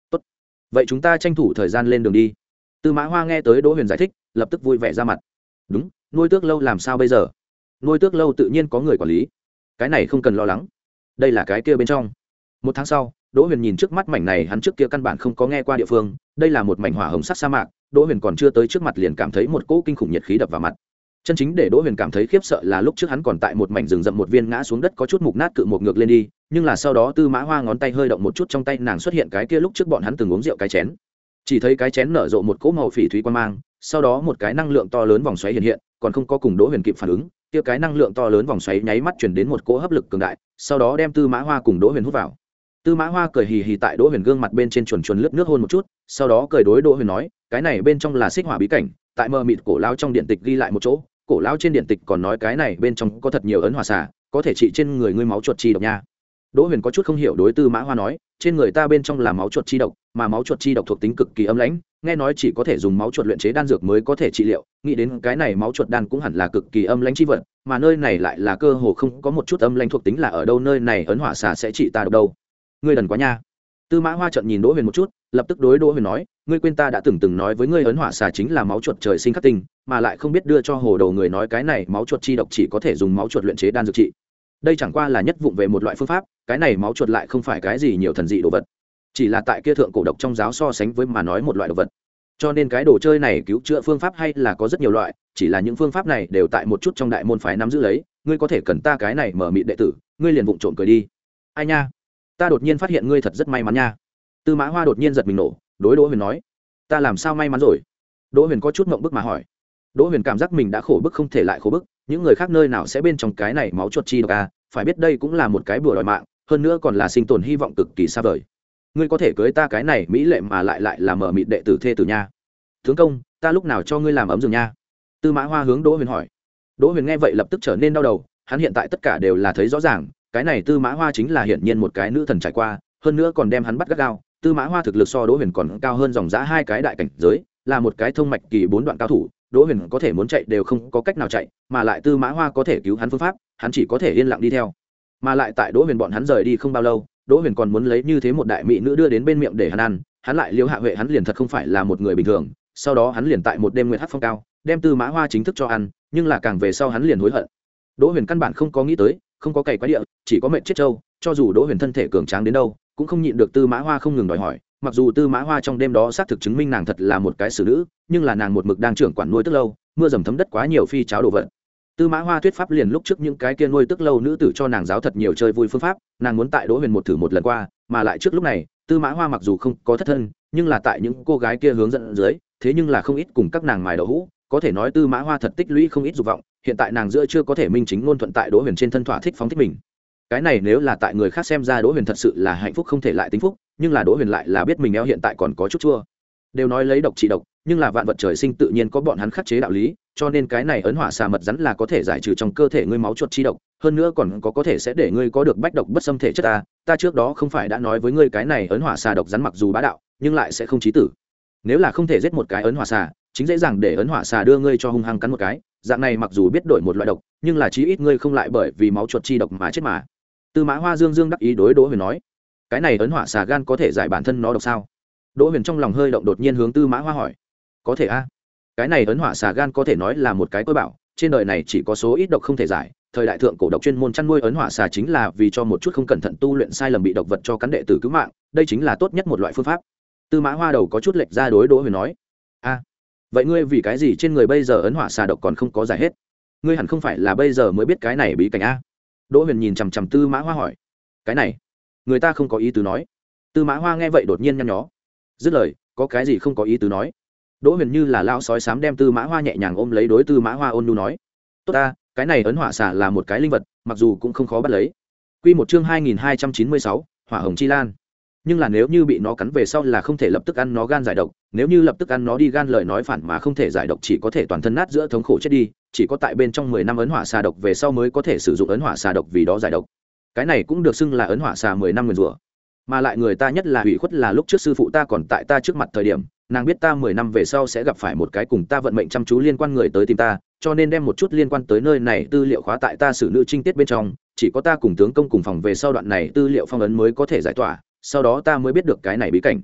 vậy chúng ta tranh thủ thời gian lên đường đi. Tư Mã Hoa nghe tới Đỗ Huyền giải thích, lập tức vui vẻ ra mặt. Đúng, nuôi tước lâu làm sao bây giờ? Nuôi tước lâu tự nhiên có người quản lý, cái này không cần lo lắng. Đây là cái kia bên trong. Một tháng sau, Đỗ Huyền nhìn trước mắt mảnh này hắn trước kia căn bản không có nghe qua địa phương, đây là một mảnh hỏa hồng sắc sa mạc. Đỗ Huyền còn chưa tới trước mặt liền cảm thấy một cỗ kinh khủng nhiệt khí đập vào mặt. Chân chính để Đỗ Huyền cảm thấy khiếp sợ là lúc trước hắn còn tại một mảnh rừng rậm một viên ngã xuống đất có chút mục nát cự một ngược lên đi, nhưng là sau đó Tư Mã Hoa ngón tay hơi động một chút, trong tay nàng xuất hiện cái kia lúc trước bọn hắn từng uống rượu cái chén. Chỉ thấy cái chén nở rộ một cỗ màu phỉ thúy quang mang, sau đó một cái năng lượng to lớn vòng xoáy hiện hiện, còn không có cùng Đỗ Huyền kịp phản ứng, kia cái năng lượng to lớn vòng xoáy nháy mắt truyền đến một cỗ hấp lực cường đại, sau đó đem Tư Mã Hoa cùng Đỗ Huyền hút vào. Tư Mã Hoa cười hì hì tại Đỗ Huyền gương mặt bên trên chuồn chuồn lướt nước hôn một chút, sau đó cười đối Đỗ Huyền nói, cái này bên trong là xích hỏa bí cảnh, tại mờ mịt cổ lao trong điện tịch ghi lại một chỗ, cổ lao trên điện tịch còn nói cái này bên trong có thật nhiều ấn hỏa xả, có thể trị trên người ngươi máu chuột chi độc nha. Đỗ Huyền có chút không hiểu đối Tư Mã Hoa nói, trên người ta bên trong là máu chuột chi độc, mà máu chuột chi độc thuộc tính cực kỳ âm lãnh, nghe nói chỉ có thể dùng máu chuột luyện chế đan dược mới có thể trị liệu, nghĩ đến cái này máu chuột đan cũng hẳn là cực kỳ âm lãnh chi vật, mà nơi này lại là cơ hồ không có một chút âm lãnh thuộc tính, là ở đâu nơi này ấn hỏa xả sẽ trị ta độc đâu? Ngươi đần quá nha. Tư Mã Hoa trợn nhìn Đỗ Huyền một chút, lập tức đối Đỗ Huyền nói, ngươi quên ta đã từng từng nói với ngươi ấn hỏa xà chính là máu chuột trời sinh khắc tinh, mà lại không biết đưa cho hồ đầu người nói cái này máu chuột chi độc chỉ có thể dùng máu chuột luyện chế đan dược trị. Đây chẳng qua là nhất vụng về một loại phương pháp, cái này máu chuột lại không phải cái gì nhiều thần dị đồ vật, chỉ là tại kia thượng cổ độc trong giáo so sánh với mà nói một loại đồ vật. Cho nên cái đồ chơi này cứu chữa phương pháp hay là có rất nhiều loại, chỉ là những phương pháp này đều tại một chút trong đại môn phái nắm giữ lấy, ngươi có thể cần ta cái này mở mịt đệ tử, ngươi liền vụng trộm cười đi. Ai nha, ta đột nhiên phát hiện ngươi thật rất may mắn nha. Tư Mã Hoa đột nhiên giật mình nổ, đối Đỗ Huyền nói, ta làm sao may mắn rồi? Đỗ Huyền có chút ngượng bức mà hỏi. Đỗ Huyền cảm giác mình đã khổ bức không thể lại khổ bức, những người khác nơi nào sẽ bên trong cái này máu chuột chi độc à, phải biết đây cũng là một cái bùa đòi mạng, hơn nữa còn là sinh tồn hy vọng cực kỳ xa vời. Ngươi có thể cưới ta cái này mỹ lệ mà lại lại là mở mịt đệ tử thê tử nha. Tướng công, ta lúc nào cho ngươi làm ấm giường nha? Tư Mã Hoa hướng Đỗ Huyền hỏi. Đỗ Huyền nghe vậy lập tức trở nên đau đầu, hắn hiện tại tất cả đều là thấy rõ ràng, cái này Tư Mã Hoa chính là hiển nhiên một cái nữ thần trải qua, hơn nữa còn đem hắn bắt gắt gao. Tư Mã Hoa thực lực so Đỗ Huyền còn cao hơn dòng dã hai cái đại cảnh giới, là một cái thông mạch kỳ bốn đoạn cao thủ, Đỗ Huyền có thể muốn chạy đều không có cách nào chạy, mà lại Tư Mã Hoa có thể cứu hắn phương pháp, hắn chỉ có thể yên lặng đi theo. Mà lại tại Đỗ Huyền bọn hắn rời đi không bao lâu, Đỗ Huyền còn muốn lấy như thế một đại mỹ nữ đưa đến bên miệng để hắn ăn, hắn lại liêu hạ huệ hắn liền thật không phải là một người bình thường. Sau đó hắn liền tại một đêm nguyệt hắc phong cao, đem Tư Mã Hoa chính thức cho ăn, nhưng là càng về sau hắn liền hối hận. Đỗ Huyền căn bản không có nghĩ tới, không có cày quái địa, chỉ có mệnh chết trâu, cho dù Đỗ Huyền thân thể cường tráng đến đâu, cũng không nhịn được Tư Mã Hoa không ngừng đòi hỏi, mặc dù Tư Mã Hoa trong đêm đó xác thực chứng minh nàng thật là một cái xử nữ, nhưng là nàng một mực đang trưởng quản nuôi tức lâu, mưa dầm thấm đất quá nhiều phi cháo đồ vật. Tư Mã Hoa thuyết pháp liền lúc trước những cái kia nuôi tức lâu nữ tử cho nàng giáo thật nhiều chơi vui phương pháp, nàng muốn tại Đỗ Huyền một thử một lần qua, mà lại trước lúc này, Tư Mã Hoa mặc dù không có thất thân, nhưng là tại những cô gái kia hướng dẫn dưới, thế nhưng là không ít cùng các nàng mài đậu hũ, có thể nói Tư Mã Hoa thật tích lũy không ít dục vọng, hiện tại nàng giữa chưa có thể minh chính ngôn thuận tại Đỗ Huyền trên thân thỏa thích phóng thích mình. Cái này nếu là tại người khác xem ra Đỗ Huyền thật sự là hạnh phúc không thể lại tính phúc, nhưng là Đỗ Huyền lại là biết mình eo hiện tại còn có chút chua. Đều nói lấy độc trị độc, nhưng là vạn vật trời sinh tự nhiên có bọn hắn khắc chế đạo lý, cho nên cái này ấn hỏa xà mật rắn là có thể giải trừ trong cơ thể ngươi máu chuột chi độc, hơn nữa còn có có thể sẽ để ngươi có được bách độc bất xâm thể chất ta, ta trước đó không phải đã nói với ngươi cái này ấn hỏa xà độc rắn mặc dù bá đạo, nhưng lại sẽ không chí tử. Nếu là không thể giết một cái ấn hỏa xà, chính dễ dàng để ấn hỏa xà đưa ngươi cho hung hăng cắn một cái, dạng này mặc dù biết đổi một loại độc, nhưng là chí ít ngươi không lại bởi vì máu chuột chi độc mà chết mà. Tư Mã Hoa dương dương đắc ý đối Đỗ Huyền nói, cái này ấn hỏa xà gan có thể giải bản thân nó độc sao? Đỗ Huyền trong lòng hơi động đột nhiên hướng Tư Mã Hoa hỏi, có thể a? Cái này ấn hỏa xà gan có thể nói là một cái cơ bảo, trên đời này chỉ có số ít độc không thể giải, thời đại thượng cổ độc chuyên môn chăn nuôi ấn hỏa xà chính là vì cho một chút không cẩn thận tu luyện sai lầm bị độc vật cho cắn đệ tử cứu mạng, đây chính là tốt nhất một loại phương pháp. Tư Mã Hoa đầu có chút lệch ra đối Đỗ Huyền nói, a, vậy ngươi vì cái gì trên người bây giờ ấn hỏa xà độc còn không có giải hết? Ngươi hẳn không phải là bây giờ mới biết cái này bí cảnh a? Đỗ Huyền nhìn chằm chằm Tư Mã Hoa hỏi, cái này người ta không có ý tứ nói. Tư Mã Hoa nghe vậy đột nhiên nhăn nhó, dứt lời, có cái gì không có ý tứ nói? Đỗ Huyền như là lao sói sám đem Tư Mã Hoa nhẹ nhàng ôm lấy đối Tư Mã Hoa ôn nhu nói, tốt ta, cái này ấn hỏa xà là một cái linh vật, mặc dù cũng không khó bắt lấy. Quy một chương hai nghìn hai trăm chín mươi sáu, Hỏa Hồng Chi Lan. Nhưng là nếu như bị nó cắn về sau là không thể lập tức ăn nó gan giải độc, nếu như lập tức ăn nó đi gan lời nói phản mà không thể giải độc, chỉ có thể toàn thân nát giữa thống khổ chết đi, chỉ có tại bên trong mười năm ấn hỏa xà độc về sau mới có thể sử dụng ấn hỏa xà độc vì đó giải độc. Cái này cũng được xưng là ấn hỏa xà mười năm nguyền rủa. Mà lại người ta nhất là hủy khuất là lúc trước sư phụ ta còn tại ta trước mặt thời điểm, nàng biết ta mười năm về sau sẽ gặp phải một cái cùng ta vận mệnh chăm chú liên quan người tới tìm ta, cho nên đem một chút liên quan tới nơi này tư liệu khóa tại ta xử nữ trinh tiết bên trong, chỉ có ta cùng tướng công cùng phòng về sau đoạn này tư liệu phong ấn mới có thể giải tỏa, sau đó ta mới biết được cái này bí cảnh.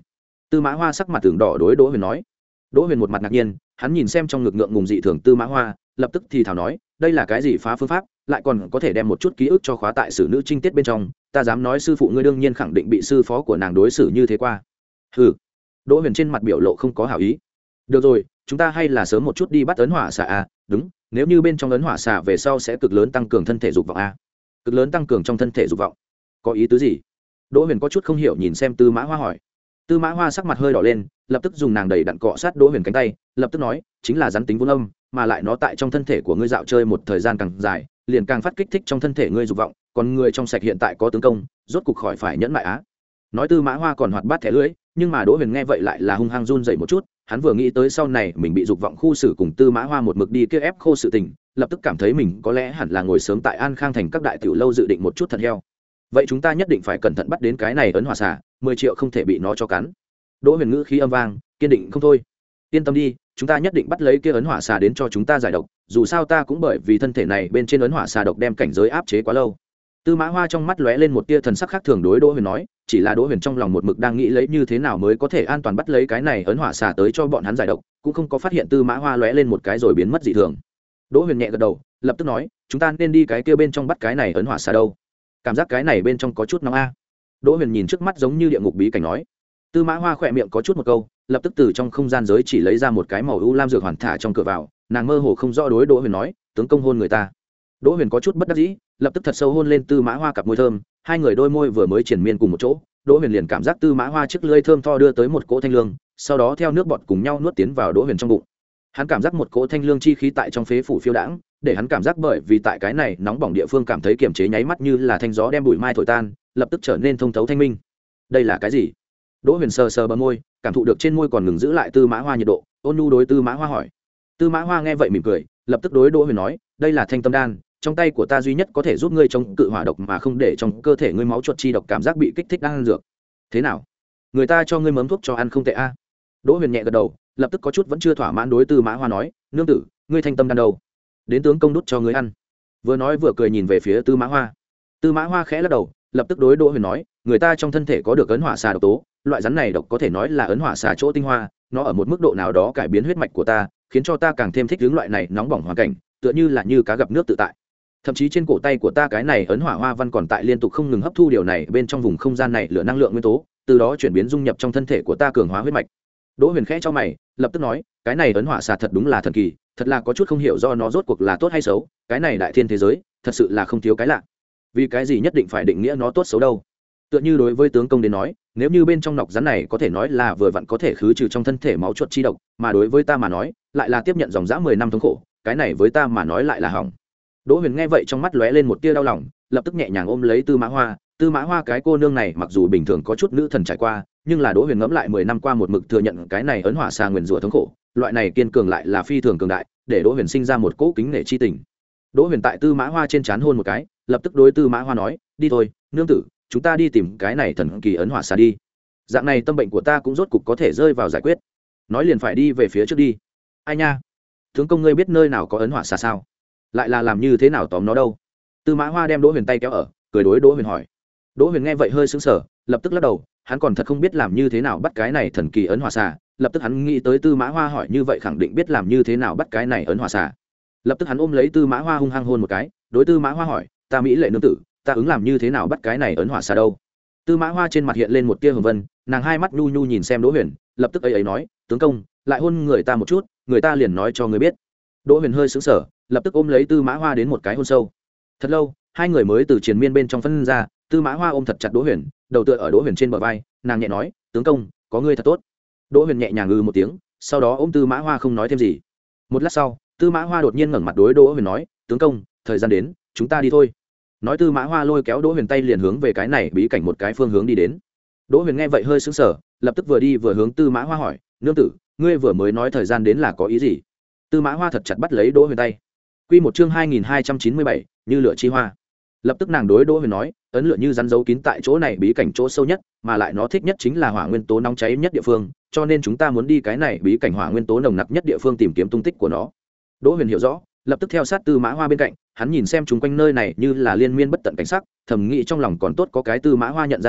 Tư Mã Hoa sắc mặt tưởng đỏ đối Đỗ Huyền nói. Đỗ Huyền một mặt ngạc nhiên, hắn nhìn xem trong ngực ngượng ngùng dị thường Tư Mã Hoa, lập tức thì thào nói, đây là cái gì phá phương pháp, lại còn có thể đem một chút ký ức cho khóa tại sử nữ trinh tiết bên trong, ta dám nói sư phụ ngươi đương nhiên khẳng định bị sư phó của nàng đối xử như thế qua. Hừ. Đỗ Huyền trên mặt biểu lộ không có hảo ý. Được rồi, chúng ta hay là sớm một chút đi bắt ấn hỏa xà a, đúng, nếu như bên trong ấn hỏa xà về sau sẽ cực lớn tăng cường thân thể dục vọng a. Cực lớn tăng cường trong thân thể dục vọng. Có ý tứ gì? Đỗ Huyền có chút không hiểu nhìn xem Tư Mã Hoa hỏi. Tư Mã Hoa sắc mặt hơi đỏ lên, lập tức dùng nàng đầy đặn cọ sát Đỗ Huyền cánh tay, lập tức nói, chính là rắn tính vốn âm, mà lại nó tại trong thân thể của ngươi dạo chơi một thời gian càng dài, liền càng phát kích thích trong thân thể ngươi dục vọng, còn người trong sạch hiện tại có tướng công, rốt cục khỏi phải nhẫn nại á. Nói Tư Mã Hoa còn hoạt bát thẻ lưỡi, nhưng mà Đỗ Huyền nghe vậy lại là hung hăng run rẩy một chút, hắn vừa nghĩ tới sau này mình bị dục vọng khu xử cùng Tư Mã Hoa một mực đi kia ép khô sự tình, lập tức cảm thấy mình có lẽ hẳn là ngồi sớm tại An Khang thành các đại tiểu lâu dự định một chút thật heo. Vậy chúng ta nhất định phải cẩn thận bắt đến cái này ấn hỏa xà, mười triệu không thể bị nó cho cắn. Đỗ Huyền ngữ khí âm vang, kiên định không thôi. Yên tâm đi, chúng ta nhất định bắt lấy kia ấn hỏa xà đến cho chúng ta giải độc, dù sao ta cũng bởi vì thân thể này bên trên ấn hỏa xà độc đem cảnh giới áp chế quá lâu. Tư Mã Hoa trong mắt lóe lên một tia thần sắc khác thường đối Đỗ Huyền nói, chỉ là Đỗ Huyền trong lòng một mực đang nghĩ lấy như thế nào mới có thể an toàn bắt lấy cái này ấn hỏa xà tới cho bọn hắn giải độc, cũng không có phát hiện Tư Mã Hoa lóe lên một cái rồi biến mất dị thường. Đỗ Huyền nhẹ gật đầu, lập tức nói, chúng ta nên đi cái kia bên trong bắt cái này ấn hỏa xà đâu? Cảm giác cái này bên trong có chút nóng a. Đỗ Huyền nhìn trước mắt giống như địa ngục bí cảnh nói. Tư Mã Hoa khỏe miệng có chút một câu, lập tức từ trong không gian giới chỉ lấy ra một cái màu u lam dược hoàn thả trong cửa vào, nàng mơ hồ không rõ đối Đỗ Huyền nói, tướng công hôn người ta. Đỗ Huyền có chút bất đắc dĩ, lập tức thật sâu hôn lên Tư Mã Hoa cặp môi thơm, hai người đôi môi vừa mới triển miên cùng một chỗ, Đỗ Huyền liền cảm giác Tư Mã Hoa chiếc lưỡi thơm tho đưa tới một cỗ thanh lương, sau đó theo nước bọt cùng nhau nuốt tiến vào Đỗ Huyền trong bụng. Hắn cảm giác một cỗ thanh lương chi khí tại trong phế phủ phiêu đãng, để hắn cảm giác bởi vì tại cái này nóng bỏng địa phương cảm thấy kiềm chế nháy mắt như là thanh gió đem bụi mai thổi tan, lập tức trở nên thông thấu thanh minh. Đây là cái gì? Đỗ Huyền sờ sờ bờ môi, cảm thụ được trên môi còn ngừng giữ lại Tư Mã Hoa nhiệt độ, ôn nhu đối Tư Mã Hoa hỏi. Tư Mã Hoa nghe vậy mỉm cười, lập tức đối Đỗ Huyền nói, đây là thanh tâm đan, trong tay của ta duy nhất có thể giúp ngươi chống cự hỏa độc mà không để trong cơ thể ngươi máu chuột chi độc cảm giác bị kích thích đang ăn dược. Thế nào? Người ta cho ngươi mớm thuốc cho ăn không tệ a. Đỗ Huyền nhẹ gật đầu, lập tức có chút vẫn chưa thỏa mãn đối Tư Mã Hoa nói, nương tử, ngươi thanh tâm đan đâu? Đến tướng công đút cho ngươi ăn. Vừa nói vừa cười nhìn về phía Tư Mã Hoa. Tư Mã Hoa khẽ lắc đầu, lập tức đối Đỗ Huyền nói, người ta trong thân thể có được ấn hỏa xà độc tố, loại rắn này độc có thể nói là ấn hỏa xà chỗ tinh hoa, nó ở một mức độ nào đó cải biến huyết mạch của ta, khiến cho ta càng thêm thích ứng loại này nóng bỏng hoàn cảnh, tựa như là như cá gặp nước tự tại. Thậm chí trên cổ tay của ta cái này ấn hỏa hoa văn còn tại liên tục không ngừng hấp thu điều này bên trong vùng không gian này lửa năng lượng nguyên tố, từ đó chuyển biến dung nhập trong thân thể của ta cường hóa huyết mạch. Đỗ Huyền khẽ cho mày, lập tức nói, cái này ấn hỏa xà thật đúng là thần kỳ, thật là có chút không hiểu do nó rốt cuộc là tốt hay xấu, cái này đại thiên thế giới, thật sự là không thiếu cái lạ. Vì cái gì nhất định phải định nghĩa nó tốt xấu đâu? Tựa như đối với tướng công đến nói, nếu như bên trong nọc rắn này có thể nói là vừa vặn có thể khứ trừ trong thân thể máu chuột chi độc, mà đối với ta mà nói, lại là tiếp nhận dòng dã mười năm thống khổ, cái này với ta mà nói lại là hỏng. Đỗ Huyền nghe vậy trong mắt lóe lên một tia đau lòng, lập tức nhẹ nhàng ôm lấy Tư Mã Hoa. Tư Mã Hoa cái cô nương này mặc dù bình thường có chút nữ thần trải qua, nhưng là Đỗ Huyền ngẫm lại mười năm qua một mực thừa nhận cái này ấn hỏa xà nguyền rủa thống khổ, loại này kiên cường lại là phi thường cường đại, để Đỗ Huyền sinh ra một cỗ kính nể chi tình. Đỗ Huyền tại Tư Mã Hoa trên trán hôn một cái, lập tức đối Tư Mã Hoa nói, đi thôi, nương tử, chúng ta đi tìm cái này thần kỳ ấn hỏa xà đi. Dạng này tâm bệnh của ta cũng rốt cục có thể rơi vào giải quyết. Nói liền phải đi về phía trước đi. Ai nha, tướng công ngươi biết nơi nào có ấn hỏa xà sao? Lại là làm như thế nào tóm nó đâu? Tư Mã Hoa đem Đỗ Huyền tay kéo ở, cười đối Đỗ Huyền hỏi. Đỗ Huyền nghe vậy hơi sững sờ, lập tức lắc đầu, hắn còn thật không biết làm như thế nào bắt cái này thần kỳ ấn hỏa xà, lập tức hắn nghĩ tới Tư Mã Hoa hỏi như vậy khẳng định biết làm như thế nào bắt cái này ấn hỏa xà. Lập tức hắn ôm lấy Tư Mã Hoa hung hăng hôn một cái, đối Tư Mã Hoa hỏi, ta mỹ lệ nương tử, ta ứng làm như thế nào bắt cái này ấn hỏa xà đâu? Tư Mã Hoa trên mặt hiện lên một tia hồng vân, nàng hai mắt nhu nhu nhìn xem Đỗ Huyền, lập tức ấy ấy nói, tướng công, lại hôn người ta một chút, người ta liền nói cho người biết. Đỗ Huyền hơi sững sờ, lập tức ôm lấy Tư Mã Hoa đến một cái hôn sâu. Thật lâu, hai người mới từ triền miên bên trong phân ra, Tư Mã Hoa ôm thật chặt Đỗ Huyền, đầu tựa ở Đỗ Huyền trên bờ vai, nàng nhẹ nói, tướng công, có ngươi thật tốt. Đỗ Huyền nhẹ nhàng ngừ một tiếng, sau đó ôm Tư Mã Hoa không nói thêm gì. Một lát sau, Tư Mã Hoa đột nhiên ngẩng mặt đối Đỗ Huyền nói, tướng công, thời gian đến, chúng ta đi thôi. Nói Tư Mã Hoa lôi kéo Đỗ Huyền tay liền hướng về cái này bí cảnh một cái phương hướng đi đến. Đỗ Huyền nghe vậy hơi sững sờ, lập tức vừa đi vừa hướng Tư Mã Hoa hỏi, nương tử, ngươi vừa mới nói thời gian đến là có ý gì? Tư Mã Hoa thật chặt bắt lấy Đỗ Huyền tay. Quy một chương hai nghìn hai trăm chín mươi bảy, như lửa chi hoa. Lập tức nàng đối Đỗ Huyền nói, ấn lửa như rắn giấu kín tại chỗ này bí cảnh chỗ sâu nhất, mà lại nó thích nhất chính là hỏa nguyên tố nóng cháy nhất địa phương, cho nên chúng ta muốn đi cái này bí cảnh hỏa nguyên tố nồng nặc nhất địa phương tìm kiếm tung tích của nó. Đỗ Huyền hiểu rõ, lập tức theo sát Tư Mã Hoa bên cạnh, hắn nhìn xem chúng quanh nơi này như là liên miên bất tận cảnh sắc, thầm nghĩ trong lòng còn tốt có cái Tư Mã Hoa nhận ra đường,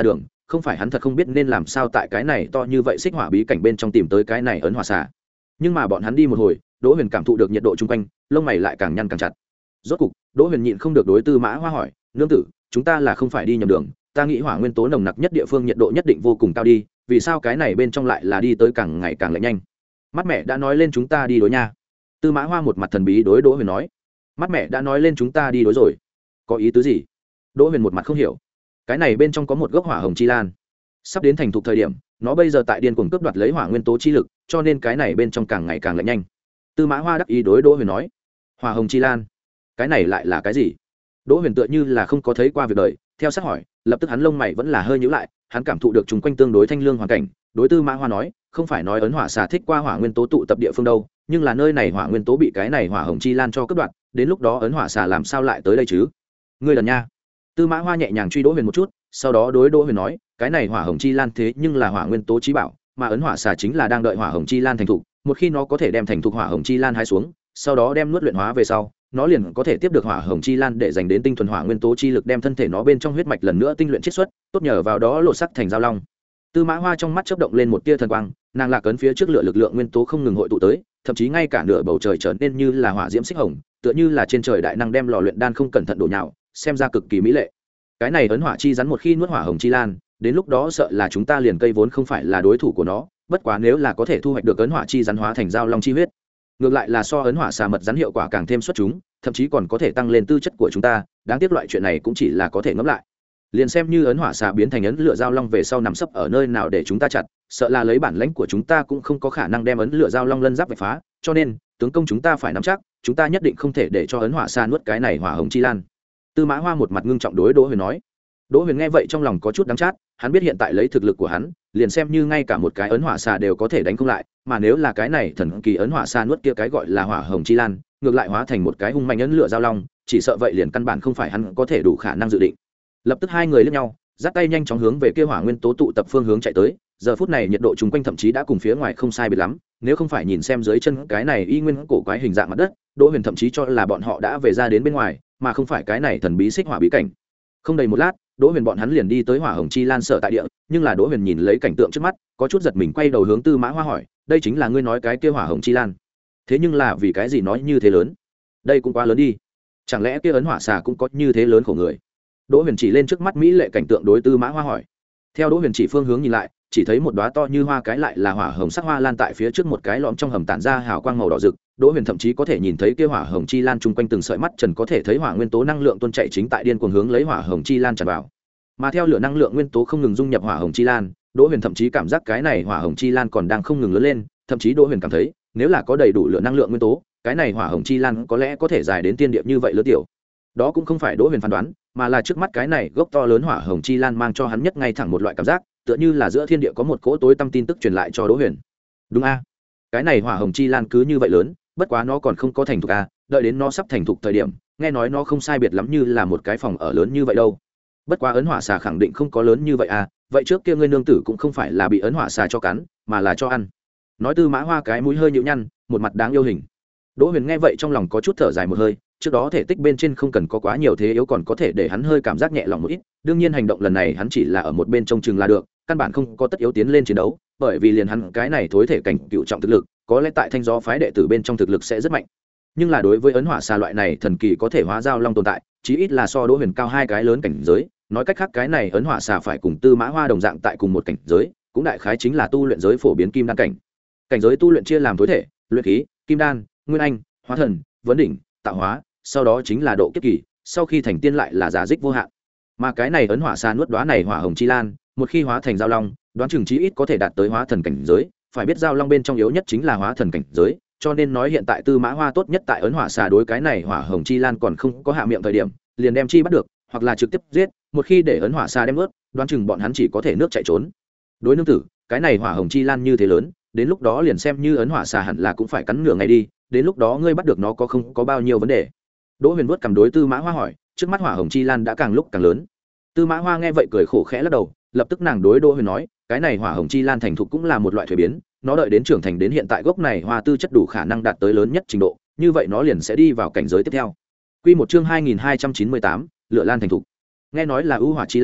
không phải hắn thật không biết nên làm sao tại cái này to như vậy xích hỏa bí cảnh bên trong tìm tới cái này ấn hỏa xà. Nhưng mà bọn hắn đi một hồi, Đỗ Huyền cảm thụ được nhiệt độ chung quanh, lông mày lại càng nhăn càng chặt. Rốt cục, Đỗ Huyền nhịn không được đối Tư Mã Hoa hỏi, "Nương tử, chúng ta là không phải đi nhầm đường, ta nghĩ hỏa nguyên tố nồng nặc nhất địa phương nhiệt độ nhất định vô cùng cao đi, vì sao cái này bên trong lại là đi tới càng ngày càng lạnh nhanh?" Mắt mẹ đã nói lên chúng ta đi đối nha. Tư Mã Hoa một mặt thần bí đối Đỗ Huyền nói, "Mắt mẹ đã nói lên chúng ta đi đối rồi, có ý tứ gì?" Đỗ Huyền một mặt không hiểu. Cái này bên trong có một gốc hỏa hồng chi lan, sắp đến thành thục thời điểm, nó bây giờ tại điên cuồng cướp đoạt lấy hỏa nguyên tố chi lực, cho nên cái này bên trong càng ngày càng lạnh nhanh. Tư Mã Hoa đắc ý đối Đỗ Huyền nói, "Hỏa hồng chi lan, cái này lại là cái gì?" Đỗ Huyền tựa như là không có thấy qua việc đời, theo sát hỏi, lập tức hắn lông mày vẫn là hơi nhíu lại, hắn cảm thụ được chúng quanh tương đối thanh lương hoàn cảnh, đối Tư Mã Hoa nói, "Không phải nói ấn hỏa xà thích qua hỏa nguyên tố tụ tập địa phương đâu, nhưng là nơi này hỏa nguyên tố bị cái này hỏa hồng chi lan cho cướp đoạt, đến lúc đó ấn hỏa xà làm sao lại tới đây chứ?" "Ngươi đần nha." Tư Mã Hoa nhẹ nhàng truy Đỗ Huyền một chút, sau đó đối Đỗ Huyền nói, "Cái này hỏa hồng chi lan thế nhưng là hỏa nguyên tố chí bảo, mà ấn hỏa xà chính là đang đợi hỏa hồng chi lan thành thục, một khi nó có thể đem thành thục hỏa hồng chi lan hái xuống, sau đó đem nuốt luyện hóa về sau, nó liền có thể tiếp được hỏa hồng chi lan để dành đến tinh thuần hỏa nguyên tố chi lực đem thân thể nó bên trong huyết mạch lần nữa tinh luyện chiết xuất, tốt nhờ vào đó lột sắc thành giao long." Tư Mã Hoa trong mắt chớp động lên một tia thần quang, nàng lạc ấn phía trước lửa lực lượng nguyên tố không ngừng hội tụ tới, thậm chí ngay cả nửa bầu trời trở nên như là hỏa diễm xích hồng, tựa như là trên trời đại năng đem lò luyện đan không cẩn thận đổ nhào, xem ra cực kỳ mỹ lệ. Cái này ấn hỏa chi rắn một khi nuốt hỏa hồng chi lan, đến lúc đó sợ là chúng ta liền cây vốn không phải là đối thủ của nó, bất quá nếu là có thể thu hoạch được ấn hỏa chi rắn hóa thành giao long chi huyết, ngược lại là so ấn hỏa xà mật rắn hiệu quả càng thêm xuất chúng, thậm chí còn có thể tăng lên tư chất của chúng ta, đáng tiếc loại chuyện này cũng chỉ là có thể ngẫm lại. Liền xem như ấn hỏa xà biến thành ấn lửa giao long về sau nằm sấp ở nơi nào để chúng ta chặt, sợ là lấy bản lãnh của chúng ta cũng không có khả năng đem ấn lửa giao long lân giáp vạch phá, cho nên tướng công chúng ta phải nắm chắc, chúng ta nhất định không thể để cho ấn hỏa xà nuốt cái này hỏa hồng chi lan. Tư Mã Hoa một mặt ngưng trọng đối Đỗ Huyền nói. Đỗ Huyền nghe vậy trong lòng có chút đắng chát, hắn biết hiện tại lấy thực lực của hắn, liền xem như ngay cả một cái ấn hỏa xà đều có thể đánh không lại, mà nếu là cái này thần kỳ ấn hỏa xà nuốt kia cái gọi là hỏa hồng chi lan, ngược lại hóa thành một cái hung manh ấn lửa giao long, chỉ sợ vậy liền căn bản không phải hắn có thể đủ khả năng dự định. Lập tức hai người liếc nhau, dắt tay nhanh chóng hướng về kia hỏa nguyên tố tụ tập phương hướng chạy tới, giờ phút này nhiệt độ chung quanh thậm chí đã cùng phía ngoài không sai biệt lắm, nếu không phải nhìn xem dưới chân cái này y nguyên cổ quái hình dạng mặt đất, Đỗ Huyền thậm chí cho là bọn họ đã về ra đến bên ngoài, mà không phải cái này thần bí xích hỏa bí cảnh. Không đầy một lát, Đỗ Huyền bọn hắn liền đi tới hỏa hồng chi lan sở tại địa, nhưng là Đỗ Huyền nhìn lấy cảnh tượng trước mắt, có chút giật mình quay đầu hướng Tư Mã Hoa hỏi, "Đây chính là ngươi nói cái kia hỏa hồng chi lan? Thế nhưng là vì cái gì nói như thế lớn? Đây cũng quá lớn đi. Chẳng lẽ kia ấn hỏa xà cũng có như thế lớn khổ người?" Đỗ Huyền chỉ lên trước mắt mỹ lệ cảnh tượng đối Tư Mã Hoa hỏi. Theo Đỗ Huyền chỉ phương hướng nhìn lại, chỉ thấy một đóa to như hoa cái lại là hỏa hồng sắc hoa lan tại phía trước một cái lõm trong hầm tản ra hào quang màu đỏ rực. Đỗ Huyền thậm chí có thể nhìn thấy kia hỏa hồng chi lan chung quanh từng sợi mắt trần có thể thấy hỏa nguyên tố năng lượng tuôn chạy chính tại điên cuồng hướng lấy hỏa hồng chi lan tràn vào. Mà theo lửa năng lượng nguyên tố không ngừng dung nhập hỏa hồng chi lan, Đỗ Huyền thậm chí cảm giác cái này hỏa hồng chi lan còn đang không ngừng lớn lên, thậm chí Đỗ Huyền cảm thấy, nếu là có đầy đủ lửa năng lượng nguyên tố, cái này hỏa hồng chi lan có lẽ có thể dài đến tiên điệp như vậy lớn tiểu. Đó cũng không phải Đỗ Huyền phán đoán, mà là trước mắt cái này gốc to lớn hỏa hồng chi lan mang cho hắn nhất ngay thẳng một loại cảm giác, tựa như là giữa thiên địa có một cỗ tối tăm tin tức truyền lại cho Đỗ Huyền. Đúng a, cái này hỏa hồng chi lan cứ như vậy lớn, bất quá nó còn không có thành thục a, đợi đến nó sắp thành thục thời điểm, nghe nói nó không sai biệt lắm như là một cái phòng ở lớn như vậy đâu. Bất quá ấn hỏa xà khẳng định không có lớn như vậy a, vậy trước kia ngươi nương tử cũng không phải là bị ấn hỏa xà cho cắn, mà là cho ăn. Nói Tư Mã Hoa cái mũi hơi nhíu nhăn, một mặt đáng yêu hình. Đỗ Huyền nghe vậy trong lòng có chút thở dài một hơi, trước đó thể tích bên trên không cần có quá nhiều thế yếu còn có thể để hắn hơi cảm giác nhẹ lòng một ít, đương nhiên hành động lần này hắn chỉ là ở một bên trông chừng là được, căn bản không có tất yếu tiến lên chiến đấu, bởi vì liền hắn cái này thối thể cảnh cựu trọng thực lực, có lẽ tại thanh gió phái đệ tử bên trong thực lực sẽ rất mạnh. Nhưng là đối với ấn hỏa xà loại này thần kỳ có thể hóa giao long tồn tại, chí ít là so Đỗ Huyền cao hai cái lớn cảnh giới, nói cách khác cái này ấn hỏa xà phải cùng Tư Mã Hoa đồng dạng tại cùng một cảnh giới, cũng đại khái chính là tu luyện giới phổ biến kim đan cảnh. Cảnh giới tu luyện chia làm thối thể, luyện khí, kim đan, nguyên anh, hóa thần, vấn đỉnh, tạo hóa, sau đó chính là độ kiếp kỳ, sau khi thành tiên lại là giả dích vô hạn. Mà cái này ấn hỏa xà nuốt đóa này hỏa hồng chi lan, một khi hóa thành giao long, đoán chừng chí ít có thể đạt tới hóa thần cảnh giới, phải biết giao long bên trong yếu nhất chính là hóa thần cảnh giới, cho nên nói hiện tại Tư Mã Hoa tốt nhất tại ấn hỏa xà đối cái này hỏa hồng chi lan còn không có hạ miệng thời điểm, liền đem chi bắt được, hoặc là trực tiếp giết, một khi để ấn hỏa xà đem nuốt, đoán chừng bọn hắn chỉ có thể nước chạy trốn. Đối nương tử, cái này hỏa hồng chi lan như thế lớn, đến lúc đó liền xem như ấn hỏa xà hẳn là cũng phải cắn nửa ngày đi, đến lúc đó ngươi bắt được nó có không có bao nhiêu vấn đề. Đỗ Huyền vuốt cầm đối Tư Mã Hoa hỏi, trước mắt hỏa hồng chi lan đã càng lúc càng lớn. Tư Mã Hoa nghe vậy cười khổ khẽ lắc đầu, lập tức nàng đối Đỗ Huyền nói, cái này hỏa hồng chi lan thành thục cũng là một loại thuế biến, nó đợi đến trưởng thành đến hiện tại gốc này hoa tư chất đủ khả năng đạt tới lớn nhất trình độ, như vậy nó liền sẽ đi vào cảnh giới tiếp theo. Quy một chương hai nghìn hai trăm chín mươi tám, lửa lan thành thục. Nghe nói là ưu hỏa chi lan,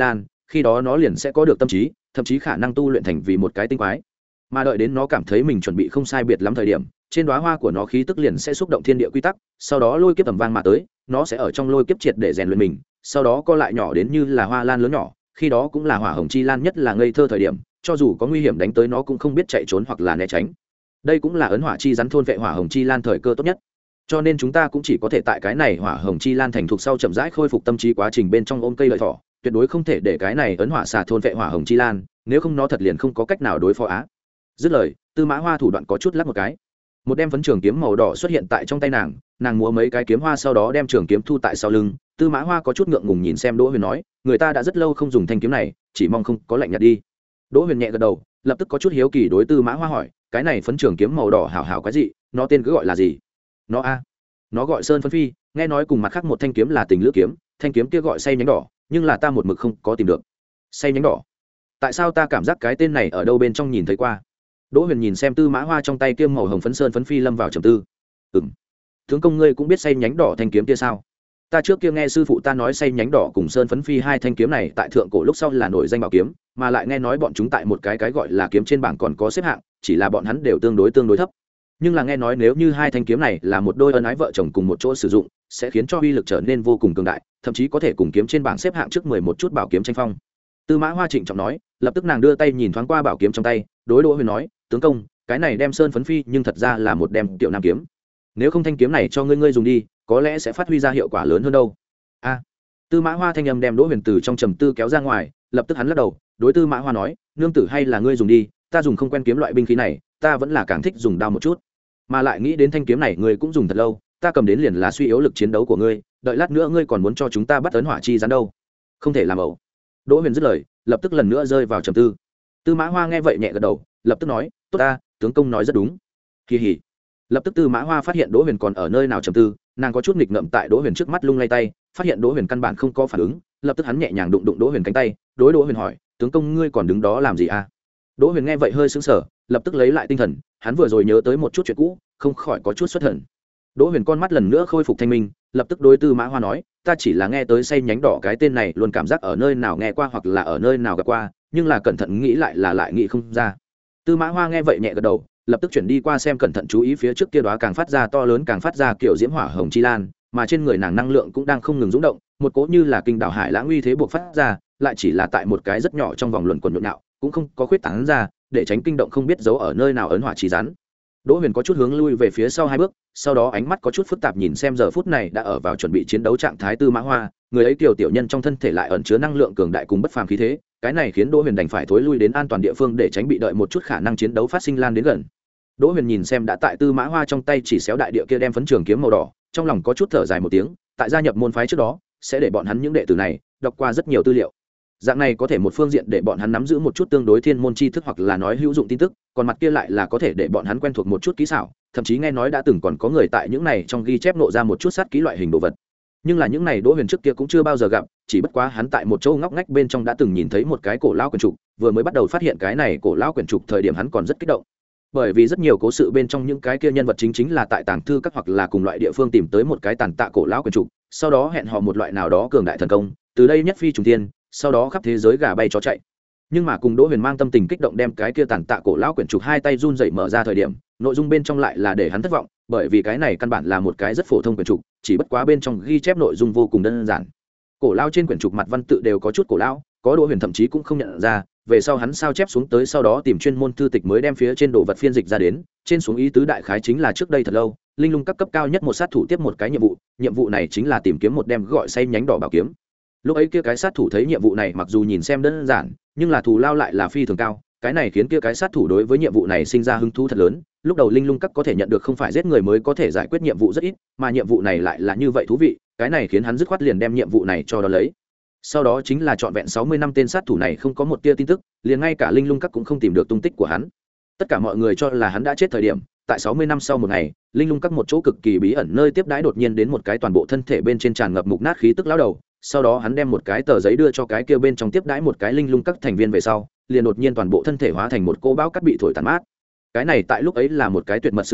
khi đó nó liền sẽ có được tâm trí, thậm chí khả năng tu luyện thành vì một cái tinh quái. Mà đợi đến nó cảm thấy mình chuẩn bị không sai biệt lắm thời điểm, trên đóa hoa của nó khí tức liền sẽ xúc động thiên địa quy tắc, sau đó lôi kiếp tầm vang mà tới, nó sẽ ở trong lôi kiếp triệt để rèn luyện mình, sau đó co lại nhỏ đến như là hoa lan lớn nhỏ, khi đó cũng là hỏa hồng chi lan nhất là ngây thơ thời điểm, cho dù có nguy hiểm đánh tới nó cũng không biết chạy trốn hoặc là né tránh. Đây cũng là ấn hỏa chi rắn thôn vệ hỏa hồng chi lan thời cơ tốt nhất. Cho nên chúng ta cũng chỉ có thể tại cái này hỏa hồng chi lan thành thục sau chậm rãi khôi phục tâm trí quá trình bên trong ôm cây lợi thỏ, tuyệt đối không thể để cái này ấn hỏa xà thôn vệ hỏa hồng chi lan, nếu không nó thật liền không có cách nào đối phó á. Dứt lời, Tư Mã Hoa thủ đoạn có chút lắc một cái, một đem phấn trường kiếm màu đỏ xuất hiện tại trong tay nàng, nàng múa mấy cái kiếm hoa sau đó đem trường kiếm thu tại sau lưng. Tư Mã Hoa có chút ngượng ngùng nhìn xem Đỗ Huyền nói, người ta đã rất lâu không dùng thanh kiếm này, chỉ mong không có lạnh nhạt đi. Đỗ Huyền nhẹ gật đầu, lập tức có chút hiếu kỳ đối Tư Mã Hoa hỏi, cái này phấn trường kiếm màu đỏ hảo hảo cái gì, nó tên cứ gọi là gì? Nó a, nó gọi Sơn Phấn Phi, nghe nói cùng mặt khác một thanh kiếm là Tình Lữ kiếm, thanh kiếm kia gọi Say Nhánh Đỏ, nhưng là ta một mực không có tìm được. Say Nhánh Đỏ? Tại sao ta cảm giác cái tên này ở đâu bên trong nhìn thấy qua? Đỗ Huyền nhìn xem Tư Mã Hoa trong tay kiếm màu hồng phấn Sơn Phấn Phi lâm vào trầm tư. Ừm, tướng công ngươi cũng biết Say Nhánh Đỏ thanh kiếm kia sao? Ta trước kia nghe sư phụ ta nói Say Nhánh Đỏ cùng Sơn Phấn Phi hai thanh kiếm này tại thượng cổ lúc sau là nổi danh bảo kiếm, mà lại nghe nói bọn chúng tại một cái cái gọi là kiếm trên bảng còn có xếp hạng, chỉ là bọn hắn đều tương đối tương đối thấp. Nhưng là nghe nói nếu như hai thanh kiếm này là một đôi ân ái vợ chồng cùng một chỗ sử dụng, sẽ khiến cho uy lực trở nên vô cùng cường đại, thậm chí có thể cùng kiếm trên bảng xếp hạng trước mười một chút bảo kiếm tranh phong. Tư Mã Hoa trịnh trọng nói, lập tức nàng đưa tay nhìn thoáng qua bảo kiếm trong tay, đối Đỗ Huyền nói, tướng công, cái này đem Sơn Phấn Phi nhưng thật ra là một đem tiểu nam kiếm, nếu không thanh kiếm này cho ngươi ngươi dùng đi, có lẽ sẽ phát huy ra hiệu quả lớn hơn đâu. A. Tư Mã Hoa thanh âm đem Đỗ Huyền từ trong trầm tư kéo ra ngoài, lập tức hắn lắc đầu, đối Tư Mã Hoa nói, nương tử hay là ngươi dùng đi, ta dùng không quen kiếm loại binh khí này, ta vẫn là càng thích dùng đao một chút, mà lại nghĩ đến thanh kiếm này ngươi cũng dùng thật lâu, ta cầm đến liền là suy yếu lực chiến đấu của ngươi, đợi lát nữa ngươi còn muốn cho chúng ta bắt ấn hỏa chi rắn đâu, không thể làm ẩu. Đỗ Huyền dứt lời, lập tức lần nữa rơi vào trầm tư. Tư Mã Hoa nghe vậy nhẹ gật đầu, lập tức nói, tốt ta, tướng công nói rất đúng. Kỳ hỉ. Lập tức Tư Mã Hoa phát hiện Đỗ Huyền còn ở nơi nào trầm tư, nàng có chút nghịch ngợm tại Đỗ Huyền trước mắt lung lay tay, phát hiện Đỗ Huyền căn bản không có phản ứng, lập tức hắn nhẹ nhàng đụng đụng Đỗ Huyền cánh tay, đối Đỗ Huyền hỏi, tướng công ngươi còn đứng đó làm gì a? Đỗ Huyền nghe vậy hơi sững sờ, lập tức lấy lại tinh thần, hắn vừa rồi nhớ tới một chút chuyện cũ, không khỏi có chút xuất thần. Đỗ Huyền con mắt lần nữa khôi phục thanh minh, lập tức đối Tư Mã Hoa nói, ta chỉ là nghe tới Say Nhánh Đỏ cái tên này luôn cảm giác ở nơi nào nghe qua hoặc là ở nơi nào gặp qua, nhưng là cẩn thận nghĩ lại là lại nghĩ không ra. Tư Mã Hoa nghe vậy nhẹ gật đầu, lập tức chuyển đi qua xem cẩn thận chú ý phía trước kia đóa càng phát ra to lớn càng phát ra kiểu diễm hỏa hồng chi lan, mà trên người nàng năng lượng cũng đang không ngừng rung động, một cỗ như là kinh đảo hải lãng uy thế buộc phát ra, lại chỉ là tại một cái rất nhỏ trong vòng luẩn quẩn nhộn nhạo, cũng không có khuyết tán ra, để tránh kinh động không biết giấu ở nơi nào ấn hỏa chi rắn. Đỗ Huyền có chút hướng lui về phía sau hai bước, sau đó ánh mắt có chút phức tạp nhìn xem giờ phút này đã ở vào chuẩn bị chiến đấu trạng thái Tư Mã Hoa, người ấy tiểu tiểu nhân trong thân thể lại ẩn chứa năng lượng cường đại cùng bất phàm khí thế, cái này khiến Đỗ Huyền đành phải thối lui đến an toàn địa phương để tránh bị đợi một chút khả năng chiến đấu phát sinh lan đến gần. Đỗ Huyền nhìn xem đã tại Tư Mã Hoa trong tay chỉ xéo đại địa kia đem phấn trường kiếm màu đỏ, trong lòng có chút thở dài một tiếng, tại gia nhập môn phái trước đó, sẽ để bọn hắn những đệ tử này đọc qua rất nhiều tư liệu. Dạng này có thể một phương diện để bọn hắn nắm giữ một chút tương đối thiên môn tri thức hoặc là nói hữu dụng tin tức, còn mặt kia lại là có thể để bọn hắn quen thuộc một chút kỹ xảo, thậm chí nghe nói đã từng còn có người tại những này trong ghi chép nộ ra một chút sát kỹ loại hình đồ vật. Nhưng là những này Đỗ Huyền trước kia cũng chưa bao giờ gặp, chỉ bất quá hắn tại một chỗ ngóc ngách bên trong đã từng nhìn thấy một cái cổ lão quyển trục, vừa mới bắt đầu phát hiện cái này cổ lão quyển trục thời điểm hắn còn rất kích động. Bởi vì rất nhiều cố sự bên trong những cái kia nhân vật chính chính là tại tàng thư các hoặc là cùng loại địa phương tìm tới một cái tàn tạ cổ lão quyển trục, sau đó hẹn họ một loại nào đó cường đại thần công, từ đây nhất phi trùng thiên, sau đó khắp thế giới gà bay chó chạy. Nhưng mà cùng Đỗ Huyền mang tâm tình kích động đem cái kia tàn tạ cổ lão quyển trục hai tay run rẩy mở ra thời điểm, nội dung bên trong lại là để hắn thất vọng, bởi vì cái này căn bản là một cái rất phổ thông quyển trục, chỉ bất quá bên trong ghi chép nội dung vô cùng đơn giản. Cổ lão trên quyển trục mặt văn tự đều có chút cổ lão, có Đỗ Huyền thậm chí cũng không nhận ra, về sau hắn sao chép xuống tới sau đó tìm chuyên môn thư tịch mới đem phía trên đồ vật phiên dịch ra đến, trên xuống ý tứ đại khái chính là trước đây thật lâu, linh lung các cấp cao nhất một sát thủ tiếp một cái nhiệm vụ, nhiệm vụ này chính là tìm kiếm một đem gọi Say Nhánh Đỏ bảo kiếm. Lúc ấy kia cái sát thủ thấy nhiệm vụ này mặc dù nhìn xem đơn giản, nhưng là thù lao lại là phi thường cao, cái này khiến kia cái sát thủ đối với nhiệm vụ này sinh ra hứng thú thật lớn. Lúc đầu linh lung các có thể nhận được không phải giết người mới có thể giải quyết nhiệm vụ rất ít, mà nhiệm vụ này lại là như vậy thú vị, cái này khiến hắn dứt khoát liền đem nhiệm vụ này cho đó lấy. Sau đó chính là trọn vẹn sáu mươi năm tên sát thủ này không có một tia tin tức, liền ngay cả linh lung các cũng không tìm được tung tích của hắn. Tất cả mọi người cho là hắn đã chết thời điểm, tại sáu mươi năm sau một ngày, linh lung các một chỗ cực kỳ bí ẩn nơi tiếp đãi đột nhiên đến một cái toàn bộ thân thể bên trên tràn ngập mục nát khí tức lão đầu, sau đó hắn đem một cái tờ giấy đưa cho cái kia bên trong tiếp đãi một cái linh lung các thành viên về sau, liền đột nhiên toàn bộ thân thể hóa thành một cô bão cát bị thổi tàn mát. Cái này tại lúc ấy là một cái tuyệt mật sự tình,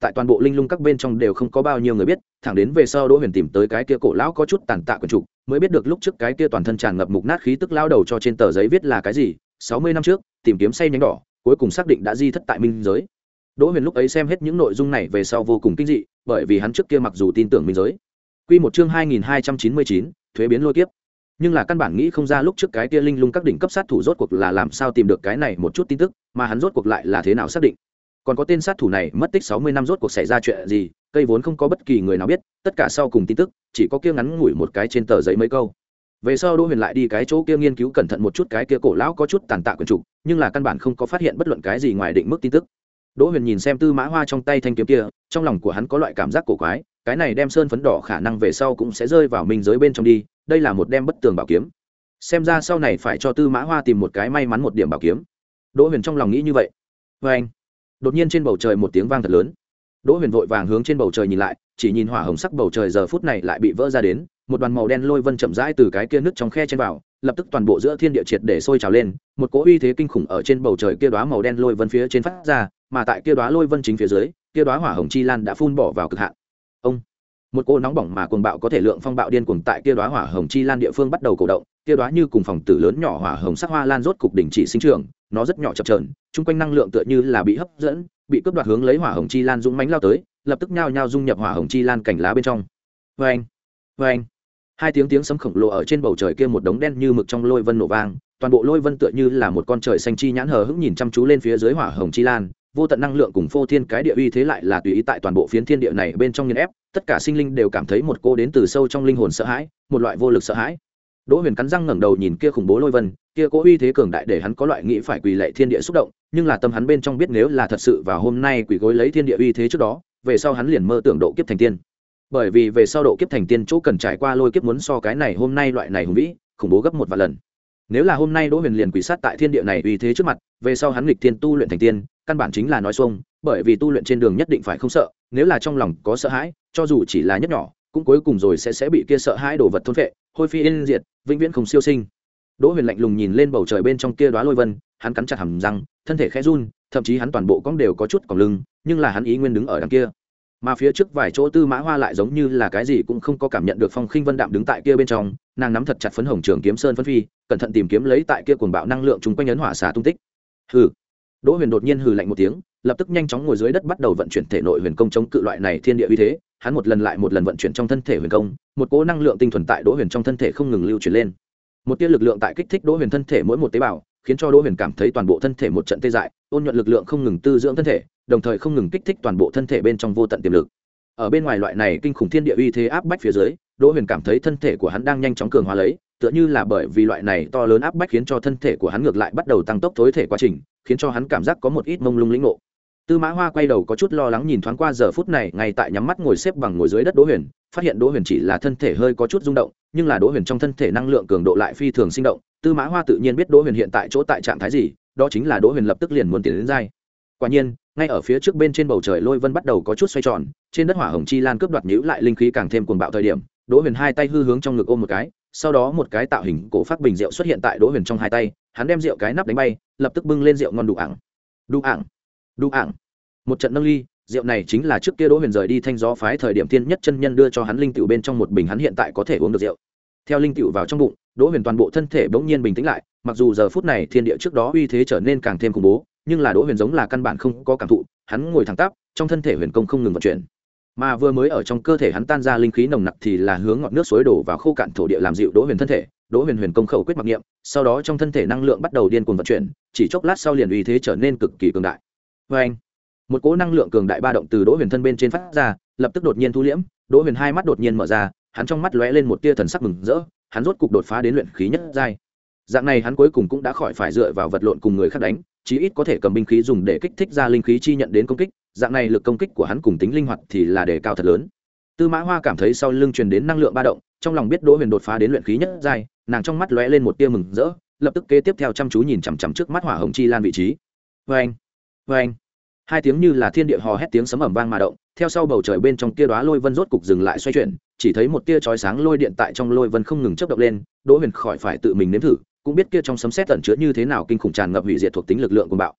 tại toàn bộ linh lung các bên trong đều không có bao nhiêu người biết, thẳng đến về sau Đỗ Huyền tìm tới cái kia cổ lão có chút tàn tạ quyển trục, mới biết được lúc trước cái kia toàn thân tràn ngập mục nát khí tức lao đầu cho trên tờ giấy viết là cái gì. Sáu mươi năm trước, tìm kiếm say nhánh đỏ, cuối cùng xác định đã di thất tại minh giới. Đỗ Huyền lúc ấy xem hết những nội dung này về sau vô cùng kinh dị, bởi vì hắn trước kia mặc dù tin tưởng minh giới. Quy một chương hai nghìn hai trăm chín mươi chín, thuế biến lôi kiếp. Nhưng là căn bản nghĩ không ra lúc trước cái kia linh lung các đỉnh cấp sát thủ rốt cuộc là làm sao tìm được cái này một chút tin tức, mà hắn rốt cuộc lại là thế nào xác định. Còn có tên sát thủ này mất tích sáu mươi năm rốt cuộc xảy ra chuyện gì, cây vốn không có bất kỳ người nào biết, tất cả sau cùng tin tức chỉ có kia ngắn ngủi một cái trên tờ giấy mấy câu. Về sau Đỗ Huyền lại đi cái chỗ kia nghiên cứu cẩn thận một chút cái kia cổ lão có chút tàn tạ quyển trục, nhưng là căn bản không có phát hiện bất luận cái gì ngoài định mức tin tức. Đỗ Huyền nhìn xem Tư Mã Hoa trong tay thanh kiếm kia, trong lòng của hắn có loại cảm giác cổ quái, cái này đem sơn phấn đỏ khả năng về sau cũng sẽ rơi vào minh giới bên trong đi, đây là một đem bất tường bảo kiếm. Xem ra sau này phải cho Tư Mã Hoa tìm một cái may mắn một điểm bảo kiếm. Đỗ Huyền trong lòng nghĩ như vậy. Và anh, đột nhiên trên bầu trời một tiếng vang thật lớn. Đỗ Huyền vội vàng hướng trên bầu trời nhìn lại, chỉ nhìn hỏa hồng sắc bầu trời giờ phút này lại bị vỡ ra đến, một đoàn màu đen lôi vân chậm rãi từ cái kia nứt trong khe chen vào, lập tức toàn bộ giữa thiên địa triệt để sôi trào lên, một cỗ uy thế kinh khủng ở trên bầu trời kia đóa màu đen lôi vân phía trên phát ra, mà tại kia đóa lôi vân chính phía dưới, kia đóa hỏa hồng chi lan đã phun bỏ vào cực hạn. Ông, một cỗ nóng bỏng mà cuồng bạo có thể lượng phong bạo điên cuồng tại kia đóa hỏa hồng chi lan địa phương bắt đầu cổ động, kia đóa như cùng phòng tử lớn nhỏ hỏa hồng sắc hoa lan rốt cục đình chỉ sinh trưởng, nó rất nhỏ chập chờn, chung quanh năng lượng tựa như là bị hấp dẫn, bị cướp đoạt hướng lấy hỏa hồng chi lan dũng mãnh lao tới, lập tức nhao nhao dung nhập hỏa hồng chi lan cảnh lá bên trong. Oeng, oeng, hai tiếng tiếng sấm khổng lồ ở trên bầu trời kia một đống đen như mực trong lôi vân nổ vang, toàn bộ lôi vân tựa như là một con trời xanh chi nhãn hờ hững nhìn chăm chú lên phía dưới hỏa hồng chi lan, vô tận năng lượng cùng phô thiên cái địa uy thế lại là tùy ý tại toàn bộ phiến thiên địa này bên trong nghiền ép, tất cả sinh linh đều cảm thấy một cô đến từ sâu trong linh hồn sợ hãi, một loại vô lực sợ hãi. Đỗ Huyền cắn răng ngẩng đầu nhìn kia khủng bố lôi vân, kia cố uy thế cường đại để hắn có loại nghĩ phải quỳ lạy thiên địa xúc động, nhưng là tâm hắn bên trong biết nếu là thật sự vào hôm nay quỳ gối lấy thiên địa uy thế trước đó, về sau hắn liền mơ tưởng độ kiếp thành tiên. Bởi vì về sau độ kiếp thành tiên chỗ cần trải qua lôi kiếp muốn so cái này hôm nay loại này hùng vĩ, khủng bố gấp một vạn lần. Nếu là hôm nay Đỗ Huyền liền quỳ sát tại thiên địa này uy thế trước mặt, về sau hắn nghịch thiên tu luyện thành tiên, căn bản chính là nói xuông, bởi vì tu luyện trên đường nhất định phải không sợ, nếu là trong lòng có sợ hãi, cho dù chỉ là nhất nhỏ, cũng cuối cùng rồi sẽ sẽ bị kia sợ hãi đổ vật thôn phệ, hôi phi yên diệt, vĩnh viễn không siêu sinh. Đỗ Huyền lạnh lùng nhìn lên bầu trời bên trong kia đóa lôi vân, hắn cắn chặt hàm răng, thân thể khẽ run, thậm chí hắn toàn bộ cong đều có chút còng lưng, nhưng là hắn ý nguyên đứng ở đằng kia. Mà phía trước vài chỗ Tư Mã Hoa lại giống như là cái gì cũng không có cảm nhận được, Phong Khinh Vân đạm đứng tại kia bên trong, nàng nắm thật chặt phấn hồng trường kiếm sơn phấn phi, cẩn thận tìm kiếm lấy tại kia cuồng bạo năng lượng chúng quanh ấn hỏa xả tung tích. Hừ. Đỗ Huyền đột nhiên hừ lạnh một tiếng, lập tức nhanh chóng ngồi dưới đất bắt đầu vận chuyển thể nội huyền công chống cự loại này thiên địa uy thế, hắn một lần lại một lần vận chuyển trong thân thể huyền công, một cỗ năng lượng tinh thuần tại Đỗ Huyền trong thân thể không ngừng lưu chuyển lên. Một tia lực lượng tại kích thích Đỗ Huyền thân thể mỗi một tế bào, khiến cho Đỗ Huyền cảm thấy toàn bộ thân thể một trận tê dại, ôn nhuận lực lượng không ngừng tư dưỡng thân thể, đồng thời không ngừng kích thích toàn bộ thân thể bên trong vô tận tiềm lực. Ở bên ngoài loại này kinh khủng thiên địa uy thế áp bách phía dưới, Đỗ Huyền cảm thấy thân thể của hắn đang nhanh chóng cường hóa lấy, tựa như là bởi vì loại này to lớn áp bách khiến cho thân thể của hắn ngược lại bắt đầu tăng tốc tối thể quá trình, khiến cho hắn cảm giác có một ít mông lung lĩnh ngộ. Tư Mã Hoa quay đầu có chút lo lắng nhìn thoáng qua giờ phút này ngay tại nhắm mắt ngồi xếp bằng ngồi dưới đất Đỗ Huyền, phát hiện Đỗ Huyền chỉ là thân thể hơi có chút rung động, nhưng là Đỗ Huyền trong thân thể năng lượng cường độ lại phi thường sinh động. Tư Mã Hoa tự nhiên biết Đỗ Huyền hiện tại chỗ tại trạng thái gì, đó chính là Đỗ Huyền lập tức liền muốn tiến đến giai. Quả nhiên, ngay ở phía trước bên trên bầu trời lôi vân bắt đầu có chút xoay tròn, trên đất hỏa hồng chi lan cướp đoạt nhũ lại linh khí càng thêm cuồng bạo thời điểm, Đỗ Huyền hai tay hư hướng trong ngực ôm một cái, sau đó một cái tạo hình cổ phát bình rượu xuất hiện tại Đỗ Huyền trong hai tay, hắn đem rượu cái nắp đánh bay, lập tức bưng lên rượu ngon đủ ảng. Đủ ảng, đủ ảng. Một trận nâng ly, rượu này chính là trước kia Đỗ Huyền rời đi Thanh Gió phái thời điểm Thiên Nhất chân nhân đưa cho hắn linh tiểu bên trong một bình, hắn hiện tại có thể uống được rượu. Theo linh tiểu vào trong bụng, Đỗ Huyền toàn bộ thân thể bỗng nhiên bình tĩnh lại, mặc dù giờ phút này thiên địa trước đó uy thế trở nên càng thêm khủng bố, nhưng là Đỗ Huyền giống là căn bản không có cảm thụ, hắn ngồi thẳng tắp, trong thân thể huyền công không ngừng vận chuyển. Mà vừa mới ở trong cơ thể hắn tan ra linh khí nồng nặc thì là hướng ngọn nước suối đổ vào khô cạn thổ địa làm dịu Đỗ Huyền thân thể. Đỗ Huyền huyền công khẩu quyết mặc niệm, sau đó trong thân thể năng lượng bắt đầu điên cuồng vận chuyển, chỉ chốc lát sau liền uy thế trở nên cực kỳ cường đại. Oeng! Một cỗ năng lượng cường đại ba động từ Đỗ Huyền thân bên trên phát ra, lập tức đột nhiên thu liễm, Đỗ Huyền hai mắt đột nhiên mở ra, hắn trong mắt lóe lên một tia thần sắc mừng rỡ, hắn rốt cục đột phá đến luyện khí nhất giai. Dạng này hắn cuối cùng cũng đã khỏi phải dựa vào vật lộn cùng người khác đánh, chí ít có thể cầm binh khí dùng để kích thích ra linh khí chi nhận đến công kích, dạng này lực công kích của hắn cùng tính linh hoạt thì là đề cao thật lớn. Tư Mã Hoa cảm thấy sau lưng truyền đến năng lượng ba động, trong lòng biết Đỗ Huyền đột phá đến luyện khí nhất giai, nàng trong mắt lóe lên một tia mừng rỡ, lập tức kế tiếp theo chăm chú nhìn chằm chằm trước mắt hỏa hồng chi lan vị trí. Oeng, oeng. Hai tiếng như là thiên địa hò hét tiếng sấm ầm vang mà động, theo sau bầu trời bên trong kia đóa lôi vân rốt cục dừng lại xoay chuyển, chỉ thấy một tia chói sáng lôi điện tại trong lôi vân không ngừng chớp động lên, Đỗ Huyền khỏi phải tự mình nếm thử, cũng biết kia trong sấm sét ẩn chứa như thế nào kinh khủng tràn ngập hủy diệt thuộc tính lực lượng của bạo.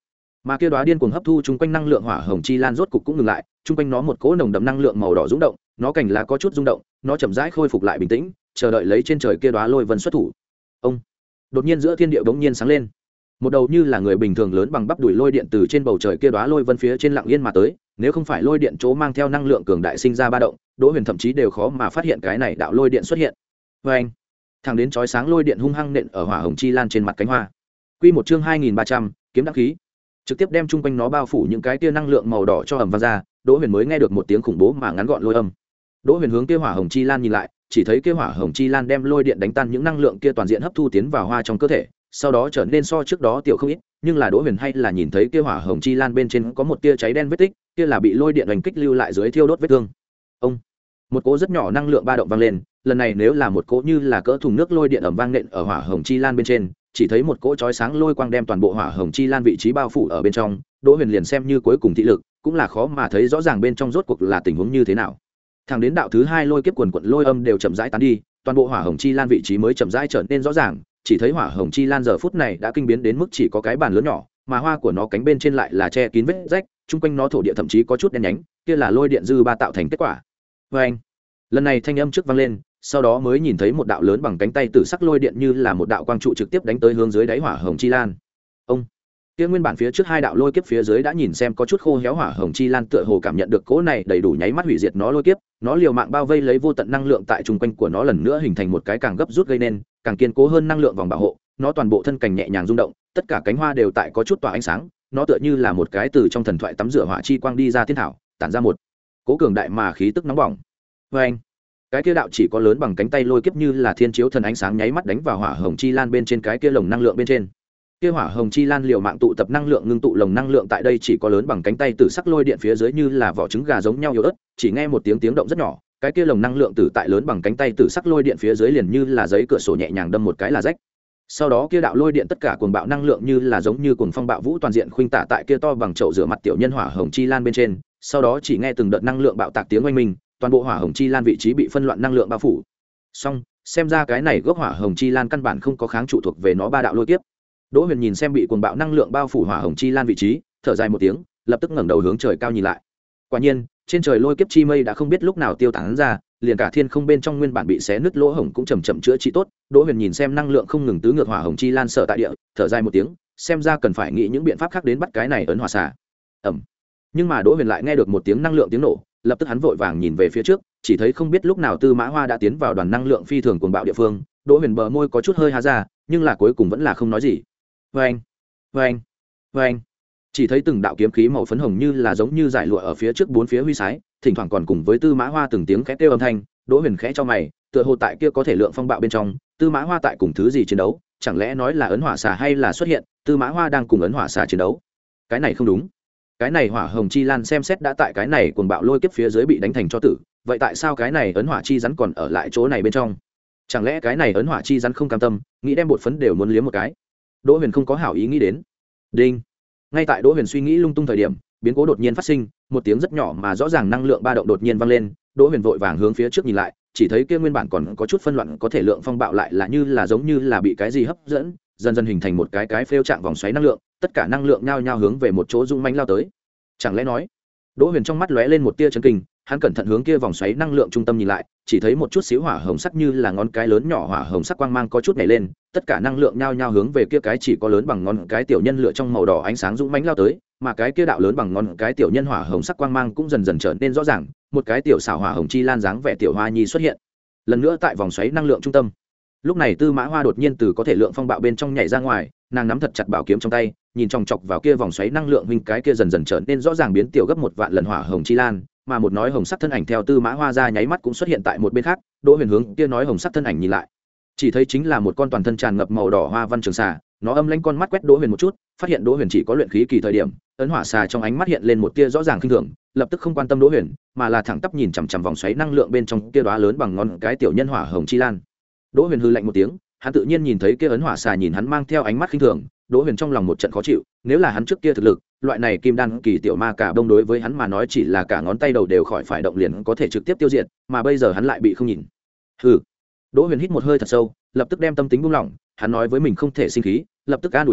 mà kia đóa điên cuồng hấp thu chung quanh năng lượng hỏa hồng chi lan rốt cục cũng ngừng lại, chung quanh nó một cỗ nồng đậm năng lượng màu đỏ rung động, nó cành lá có chút rung động, nó chậm rãi khôi phục lại bình tĩnh, chờ đợi lấy trên trời kia đóa lôi vân xuất thủ. Ông đột nhiên giữa thiên địa bỗng nhiên sáng lên, một đầu như là người bình thường lớn bằng bắp đùi lôi điện từ trên bầu trời kia đóa lôi vân phía trên lặng yên mà tới, nếu không phải lôi điện chỗ mang theo năng lượng cường đại sinh ra ba động, Đỗ Huyền thậm chí đều khó mà phát hiện cái này đạo lôi điện xuất hiện. Và anh thẳng đến chói sáng lôi điện hung hăng nện ở hỏa hồng chi lan trên mặt cánh hoa. Quy một chương hai nghìn ba trăm, kiếm đắc khí, trực tiếp đem chung quanh nó bao phủ những cái tia năng lượng màu đỏ cho ầm vang ra. Đỗ Huyền mới nghe được một tiếng khủng bố mà ngắn gọn lôi âm. Đỗ Huyền hướng kia hỏa hồng chi lan nhìn lại, chỉ thấy kia hỏa hồng chi lan đem lôi điện đánh tan những năng lượng kia toàn diện hấp thu tiến vào hoa trong cơ thể, sau đó trở nên so trước đó tiểu không ít, nhưng là Đỗ Huyền hay là nhìn thấy kia hỏa hồng chi lan bên trên có một tia cháy đen vết tích, kia là bị lôi điện đánh kích lưu lại dưới thiêu đốt vết thương. Ông một cỗ rất nhỏ năng lượng ba động vang lên, lần này nếu là một cỗ như là cỡ thùng nước lôi điện ầm vang nện ở hỏa hồng chi lan bên trên, chỉ thấy một cỗ chói sáng lôi quang đem toàn bộ hỏa hồng chi lan vị trí bao phủ ở bên trong. Đỗ Huyền liền xem như cuối cùng thị lực cũng là khó mà thấy rõ ràng bên trong rốt cuộc là tình huống như thế nào. Thẳng đến đạo thứ hai lôi kiếp quần quận lôi âm đều chậm rãi tán đi, toàn bộ hỏa hồng chi lan vị trí mới chậm rãi trở nên rõ ràng, chỉ thấy hỏa hồng chi lan giờ phút này đã kinh biến đến mức chỉ có cái bàn lớn nhỏ, mà hoa của nó cánh bên trên lại là che kín vết rách, chung quanh nó thổ địa thậm chí có chút đen nhánh, kia là lôi điện dư ba tạo thành kết quả. Và anh lần này thanh âm trước vang lên, sau đó mới nhìn thấy một đạo lớn bằng cánh tay tử sắc lôi điện như là một đạo quang trụ trực tiếp đánh tới hướng dưới đáy hỏa hồng chi lan. Ông kia nguyên bản phía trước hai đạo lôi kiếp phía dưới đã nhìn xem có chút khô héo hỏa hồng chi lan tựa hồ cảm nhận được cỗ này đầy đủ nháy mắt hủy diệt nó lôi kiếp, nó liều mạng bao vây lấy vô tận năng lượng tại chung quanh của nó lần nữa hình thành một cái càng gấp rút gây nên càng kiên cố hơn năng lượng vòng bảo hộ, nó toàn bộ thân cành nhẹ nhàng rung động, tất cả cánh hoa đều tại có chút tỏa ánh sáng, nó tựa như là một cái từ trong thần thoại tắm rửa hỏa chi quang đi ra thiên thảo, tản ra một cố cường đại mà khí tức nóng bỏng. Và anh cái kia đạo chỉ có lớn bằng cánh tay lôi kiếp như là thiên chiếu thần ánh sáng nháy mắt đánh vào hỏa hồng chi lan bên trên cái kia lồng năng lượng bên trên. Kia hỏa hồng chi lan liều mạng tụ tập năng lượng ngưng tụ lồng năng lượng tại đây chỉ có lớn bằng cánh tay từ sắc lôi điện phía dưới như là vỏ trứng gà giống nhau yếu ớt, chỉ nghe một tiếng tiếng động rất nhỏ, cái kia lồng năng lượng tử tại lớn bằng cánh tay từ sắc lôi điện phía dưới liền như là giấy cửa sổ nhẹ nhàng đâm một cái là rách. Sau đó kia đạo lôi điện tất cả cuồng bạo năng lượng như là giống như cuồng phong bạo vũ toàn diện khuynh tả tại kia to bằng chậu rửa mặt tiểu nhân hỏa hồng chi lan bên trên, sau đó chỉ nghe từng đợt năng lượng bạo tạc tiếng oanh minh, toàn bộ hỏa hồng chi lan vị trí bị phân loạn năng lượng bao phủ. Xong, xem ra cái này gốc hỏa hồng chi lan căn bản không có kháng trụ thuộc về nó ba đạo lôi kiếp. Đỗ Huyền nhìn xem bị cuồng bạo năng lượng bao phủ hỏa hồng chi lan vị trí, thở dài một tiếng, lập tức ngẩng đầu hướng trời cao nhìn lại. Quả nhiên, trên trời lôi kiếp chi mây đã không biết lúc nào tiêu tán ra, liền cả thiên không bên trong nguyên bản bị xé nứt lỗ hổng cũng chậm chậm chữa trị tốt. Đỗ Huyền nhìn xem năng lượng không ngừng tứ ngược hỏa hồng chi lan sở tại địa, thở dài một tiếng, xem ra cần phải nghĩ những biện pháp khác đến bắt cái này ấn hỏa xà. Ầm. Nhưng mà Đỗ Huyền lại nghe được một tiếng năng lượng tiếng nổ, lập tức hắn vội vàng nhìn về phía trước, chỉ thấy không biết lúc nào Tư Mã Hoa đã tiến vào đoàn năng lượng phi thường cuồng bạo địa phương. Đỗ Huyền bờ môi có chút hơi há ra, nhưng là cuối cùng vẫn là không nói gì. Vâng, vâng, vâng. Chỉ thấy từng đạo kiếm khí màu phấn hồng như là giống như giải lụa ở phía trước bốn phía huy sái, thỉnh thoảng còn cùng với Tư Mã Hoa từng tiếng khẽ kêu âm thanh. Đỗ Huyền khẽ cho mày, tựa hồ tại kia có thể lượng phong bạo bên trong, Tư Mã Hoa tại cùng thứ gì chiến đấu, chẳng lẽ nói là ấn hỏa xà hay là xuất hiện, Tư Mã Hoa đang cùng ấn hỏa xà chiến đấu. Cái này không đúng. Cái này hỏa hồng chi lan xem xét đã tại cái này cuồng bạo lôi kiếp phía dưới bị đánh thành cho tử, vậy tại sao cái này ấn hỏa chi rắn còn ở lại chỗ này bên trong? Chẳng lẽ cái này ấn hỏa chi rắn không cam tâm, nghĩ đem bột phấn đều muốn liếm một cái? Đỗ Huyền không có hảo ý nghĩ đến. Đinh. Ngay tại Đỗ Huyền suy nghĩ lung tung thời điểm, biến cố đột nhiên phát sinh, một tiếng rất nhỏ mà rõ ràng năng lượng ba động đột nhiên vang lên. Đỗ Huyền vội vàng hướng phía trước nhìn lại, chỉ thấy kia nguyên bản còn có chút phân loạn có thể lượng phong bạo lại là như là giống như là bị cái gì hấp dẫn, dần dần hình thành một cái cái phêu trạng vòng xoáy năng lượng, tất cả năng lượng nhao nhao hướng về một chỗ rung manh lao tới. Chẳng lẽ nói? Đỗ Huyền trong mắt lóe lên một tia chấn kinh, hắn cẩn thận hướng kia vòng xoáy năng lượng trung tâm nhìn lại, chỉ thấy một chút xíu hỏa hồng sắc như là ngón cái lớn nhỏ hỏa hồng sắc quang mang có chút nhảy lên, tất cả năng lượng nhao nhao hướng về kia cái chỉ có lớn bằng ngón cái tiểu nhân lửa trong màu đỏ ánh sáng dũng mãnh lao tới, mà cái kia đạo lớn bằng ngón cái tiểu nhân hỏa hồng sắc quang mang cũng dần dần trở nên rõ ràng, một cái tiểu xảo hỏa hồng chi lan dáng vẻ tiểu hoa nhi xuất hiện. Lần nữa tại vòng xoáy năng lượng trung tâm. Lúc này Tư Mã Hoa đột nhiên từ có thể lượng phong bạo bên trong nhảy ra ngoài, nàng nắm thật chặt bảo kiếm trong tay, nhìn chòng chọc vào kia vòng xoáy năng lượng hình cái kia dần dần trở nên rõ ràng biến tiểu gấp một vạn lần hỏa hồng chi lan, mà một nói hồng sắc thân ảnh theo Tư Mã Hoa ra nháy mắt cũng xuất hiện tại một bên khác. Đỗ Huyền hướng kia nói hồng sắc thân ảnh nhìn lại, chỉ thấy chính là một con toàn thân tràn ngập màu đỏ hoa văn trường xà, nó âm lãnh con mắt quét Đỗ Huyền một chút, phát hiện Đỗ Huyền chỉ có luyện khí kỳ thời điểm, ấn hỏa xà trong ánh mắt hiện lên một tia rõ ràng khinh thường, lập tức không quan tâm Đỗ Huyền, mà là thẳng tắp nhìn chằm chằm vòng xoáy năng lượng bên trong kia đóa lớn bằng ngón cái tiểu nhân hỏa hồng chi lan. Đỗ Huyền hừ lạnh một tiếng, hắn tự nhiên nhìn thấy kia ấn hỏa xà nhìn hắn mang theo ánh mắt khinh thường. Đỗ Huyền trong lòng một trận khó chịu, nếu là hắn trước kia thực lực, loại này kim đan kỳ tiểu ma cả đông đối với hắn mà nói chỉ là cả ngón tay đầu đều khỏi phải động liền có thể trực tiếp tiêu diệt, mà bây giờ hắn lại bị không nhìn. Hừ. Đỗ Huyền hít một hơi thật sâu, lập tức đem tâm tính buông lỏng, hắn nói với mình không thể sinh khí, lập tức an ủi mình,